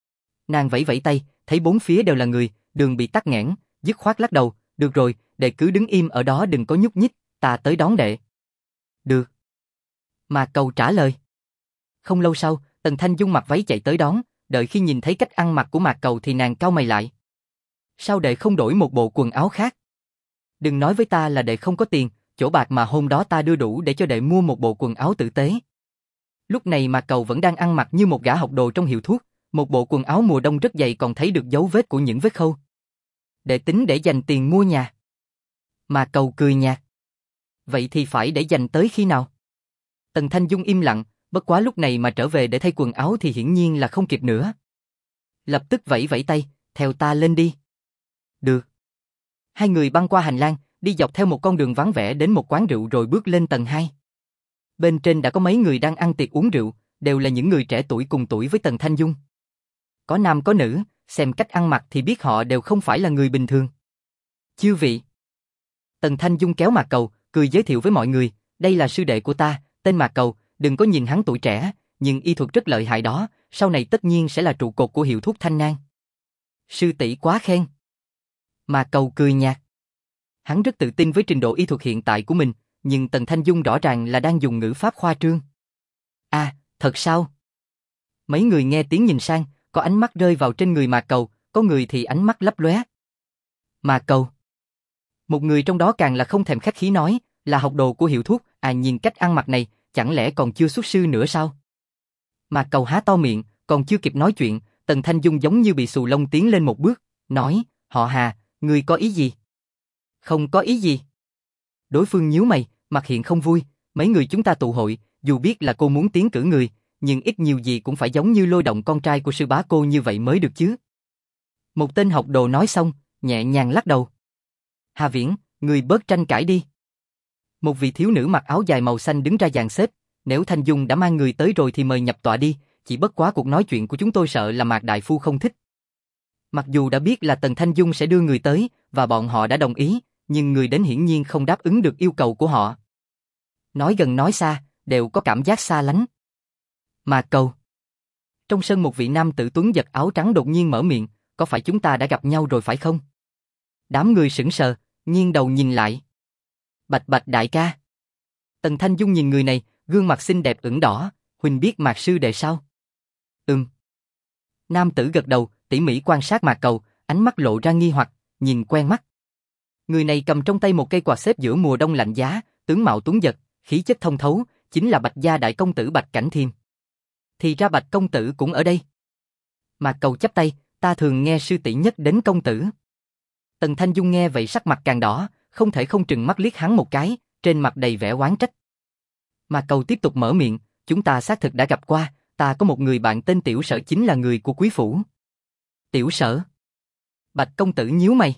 Nàng vẫy vẫy tay, thấy bốn phía đều là người, đường bị tắc nghẽn, dứt khoát lắc đầu, được rồi, đệ cứ đứng im ở đó đừng có nhúc nhích, ta tới đón đệ. Được. Mạc Cầu trả lời. Không lâu sau, Tần Thanh Dung mặc váy chạy tới đón, đợi khi nhìn thấy cách ăn mặc của Mạc Cầu thì nàng cau mày lại. Sao đệ không đổi một bộ quần áo khác? Đừng nói với ta là đệ không có tiền, chỗ bạc mà hôm đó ta đưa đủ để cho đệ mua một bộ quần áo tử tế. Lúc này Mạc Cầu vẫn đang ăn mặc như một gã học đồ trong hiệu thuốc, một bộ quần áo mùa đông rất dày còn thấy được dấu vết của những vết khâu. Đệ tính để dành tiền mua nhà. Mạc Cầu cười nhạt. Vậy thì phải để dành tới khi nào? Tần Thanh Dung im lặng, bất quá lúc này mà trở về để thay quần áo thì hiển nhiên là không kịp nữa. Lập tức vẫy vẫy tay, theo ta lên đi. Được. Hai người băng qua hành lang, đi dọc theo một con đường vắng vẻ đến một quán rượu rồi bước lên tầng 2. Bên trên đã có mấy người đang ăn tiệc uống rượu, đều là những người trẻ tuổi cùng tuổi với Tần Thanh Dung. Có nam có nữ, xem cách ăn mặc thì biết họ đều không phải là người bình thường. Chư vị. Tần Thanh Dung kéo Mạc Cầu, cười giới thiệu với mọi người, đây là sư đệ của ta, tên Mạc Cầu, đừng có nhìn hắn tuổi trẻ, nhưng y thuật rất lợi hại đó, sau này tất nhiên sẽ là trụ cột của hiệu thuốc Thanh Nang. Sư tỷ quá khen. Mạc Cầu cười nhạt. Hắn rất tự tin với trình độ y thuật hiện tại của mình, nhưng Tần Thanh Dung rõ ràng là đang dùng ngữ pháp khoa trương. À, thật sao? Mấy người nghe tiếng nhìn sang, có ánh mắt rơi vào trên người Mạc Cầu, có người thì ánh mắt lấp lóe. Mạc Cầu. Một người trong đó càng là không thèm khách khí nói, là học đồ của hiệu thuốc, nhìn cách ăn mặc này, chẳng lẽ còn chưa xuất sư nữa sao? Mạc Cầu há to miệng, còn chưa kịp nói chuyện, Tần Thanh Dung giống như bị xù lông tiến lên một bước, nói, họ Hà, ngươi có ý gì? Không có ý gì. Đối phương nhíu mày, mặt hiện không vui, mấy người chúng ta tụ hội, dù biết là cô muốn tiến cử người, nhưng ít nhiều gì cũng phải giống như lôi động con trai của sư bá cô như vậy mới được chứ. Một tên học đồ nói xong, nhẹ nhàng lắc đầu. Hà Viễn, người bớt tranh cãi đi. Một vị thiếu nữ mặc áo dài màu xanh đứng ra dàn xếp, nếu Thanh Dung đã mang người tới rồi thì mời nhập tọa đi, chỉ bất quá cuộc nói chuyện của chúng tôi sợ là Mạc đại phu không thích. Mặc dù đã biết là Tần Thanh Dung sẽ đưa người tới, và bọn họ đã đồng ý, nhưng người đến hiển nhiên không đáp ứng được yêu cầu của họ. Nói gần nói xa, đều có cảm giác xa lánh. Mạc Cầu. Trong sân một vị nam tử tuấn giật áo trắng đột nhiên mở miệng, có phải chúng ta đã gặp nhau rồi phải không? Đám người sững sờ, nghiêng đầu nhìn lại. Bạch Bạch đại ca. Tần Thanh Dung nhìn người này, gương mặt xinh đẹp ửng đỏ, huynh biết Mạc sư đệ sao? Nam tử gật đầu, tỉ mỉ quan sát Mạc Cầu, ánh mắt lộ ra nghi hoặc, nhìn quen mắt. Người này cầm trong tay một cây quạt xếp giữa mùa đông lạnh giá, tướng mạo tuấn giật, khí chất thông thấu, chính là Bạch gia đại công tử Bạch Cảnh Thiềm. Thì ra Bạch công tử cũng ở đây. Mạc Cầu chắp tay, ta thường nghe sư tỷ nhắc đến công tử. Tần Thanh Dung nghe vậy sắc mặt càng đỏ, không thể không trừng mắt liếc hắn một cái, trên mặt đầy vẻ oán trách. Mạc Cầu tiếp tục mở miệng, chúng ta xác thực đã gặp qua, ta có một người bạn tên Tiểu Sở chính là người của quý phủ. Tiểu Sở? Bạch công tử nhíu mày.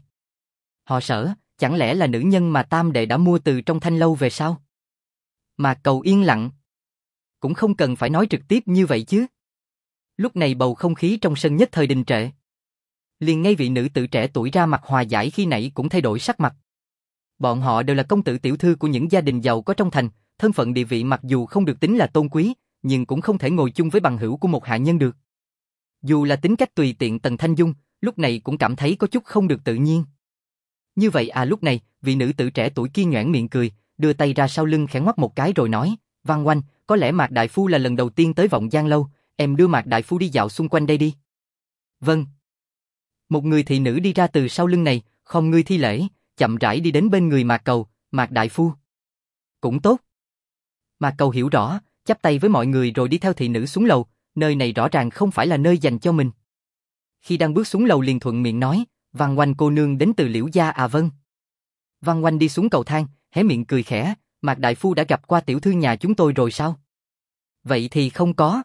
Họ Sở, chẳng lẽ là nữ nhân mà tam đệ đã mua từ trong thanh lâu về sao? Mạc Cầu yên lặng. Cũng không cần phải nói trực tiếp như vậy chứ. Lúc này bầu không khí trong sân nhất thời đình trệ. Liền ngay vị nữ tử trẻ tuổi ra mặt hòa giải khi nãy cũng thay đổi sắc mặt. Bọn họ đều là công tử tiểu thư của những gia đình giàu có trong thành, thân phận địa vị mặc dù không được tính là tôn quý, nhưng cũng không thể ngồi chung với bằng hữu của một hạ nhân được. Dù là tính cách tùy tiện Tần Thanh Dung, lúc này cũng cảm thấy có chút không được tự nhiên. Như vậy lúc này, vị nữ tử trẻ tuổi kia nhoẻn miệng cười, đưa tay ra sau lưng khẽ ngoắc một cái rồi nói, Văn Oanh, có lẽ Mạc đại phu là lần đầu tiên tới Vọng Giang lâu, em đưa Mạc đại phu đi dạo xung quanh đây đi. Vâng. Một người thị nữ đi ra từ sau lưng này, khom người thi lễ, chậm rãi đi đến bên người Mạc Cầu, Mạc đại phu. Cũng tốt. Mạc Cầu hiểu rõ, chắp tay với mọi người rồi đi theo thị nữ xuống lầu, nơi này rõ ràng không phải là nơi dành cho mình. Khi đang bước xuống lầu liền thuận miệng nói, Văn Oanh cô nương đến từ Liễu gia à vâng. Văn Oanh đi xuống cầu thang, hé miệng cười khẽ, Mạc đại phu đã gặp qua tiểu thư nhà chúng tôi rồi sao? Vậy thì không có.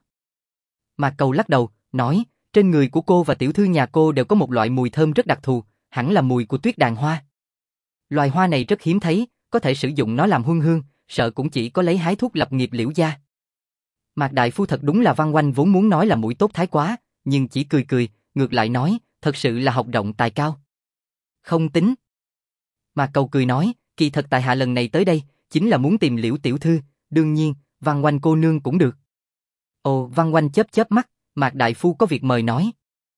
Mạc Cầu lắc đầu, nói, trên người của cô và tiểu thư nhà cô đều có một loại mùi thơm rất đặc thù, hẳn là mùi của tuyết đàn hoa. Loài hoa này rất hiếm thấy, có thể sử dụng nó làm huân hương, sợ cũng chỉ có lấy hái thuốc lập nghiệp Liễu gia. Mạc đại phu thật đúng là Văn Oanh vốn muốn nói là mũi tốt thái quá, nhưng chỉ cười cười, ngược lại nói, thật sự là học rộng tài cao. Không tính. Mạc Cầu cười nói, kỳ thật tại hạ lần này tới đây, chính là muốn tìm Liễu tiểu thư, đương nhiên, Văn Oanh cô nương cũng được. Ồ, Văn Oanh chớp chớp mắt, Mạc đại phu có việc mời nói.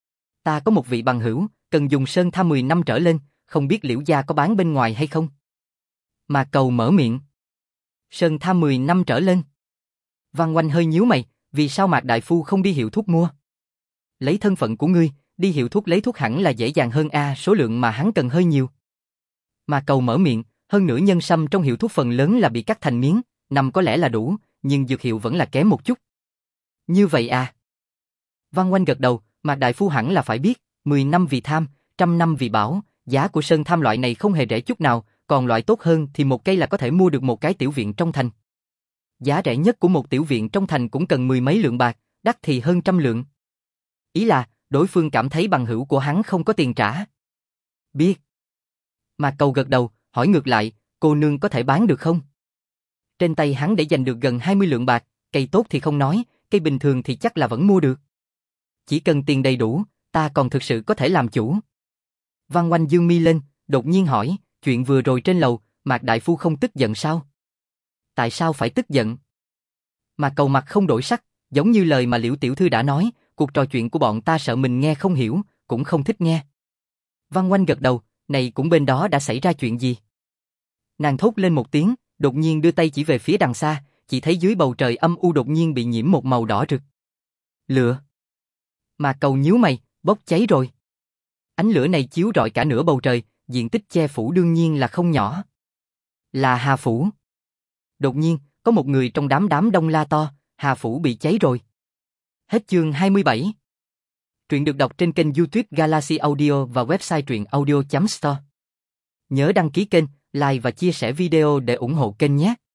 Ta có một vị bằng hữu, cần dùng sơn tha 10 năm trở lên, không biết Liễu gia có bán bên ngoài hay không? Mạc Cầu mở miệng. Sơn tha 10 năm trở lên. Văn Oanh hơi nhíu mày, vì sao Mạc đại phu không đi hiệu thuốc mua? Lấy thân phận của ngươi, đi hiệu thuốc lấy thuốc hẳn là dễ dàng hơn số lượng mà hắn cần hơi nhiều. Mà Cầu mở miệng, hơn nữa nhân sâm trong hiệu thuốc phần lớn là bị cắt thành miếng, nằm có lẽ là đủ, nhưng dược hiệu vẫn là kém một chút. Như vậy à? Văn Oanh gật đầu, Mạc đại phu hẳn là phải biết, 10 năm vì tham, 100 năm vì bảo, giá của sơn tham loại này không hề rẻ chút nào, còn loại tốt hơn thì một cây là có thể mua được một cái tiểu viện trong thành. Giá rẻ nhất của một tiểu viện trong thành cũng cần 10 mấy lượng bạc, đắt thì hơn 100 lượng. Ý là, đối phương cảm thấy bằng hữu của hắn không có tiền trả. Biết. Mạc Cầu gật đầu, hỏi ngược lại, cô nương có thể bán được không? Trên tay hắn để giành được gần 20 lượng bạc, cây tốt thì không nói, cây bình thường thì chắc là vẫn mua được. Chỉ cần tiền đầy đủ, ta còn thực sự có thể làm chủ. Văn Oanh dương mi lên, đột nhiên hỏi, chuyện vừa rồi trên lầu, Mạc đại phu không tức giận sao? Tại sao phải tức giận? Mạc Cầu mặt không đổi sắc, giống như lời mà Liễu tiểu thư đã nói, cuộc trò chuyện của bọn ta sợ mình nghe không hiểu, cũng không thích nghe. Văn Oanh gật đầu, này cũng bên đó đã xảy ra chuyện gì? Nàng thốt lên một tiếng, đột nhiên đưa tay chỉ về phía đằng xa, chỉ thấy dưới bầu trời âm u đột nhiên bị nhiễm một màu đỏ rực. Lửa. Mạc Cầu nhíu mày, bốc cháy rồi. Ánh lửa này chiếu rọi cả nửa bầu trời, diện tích che phủ đương nhiên là không nhỏ. Là Hà Phủ. Đột nhiên, có một người trong đám đông la to, Hà Phủ bị cháy rồi. Hết chương 27. Truyện được đọc trên kênh YouTube Galaxy Audio và website truyệnaudio.store. Nhớ đăng ký kênh, like và chia sẻ video để ủng hộ kênh nhé.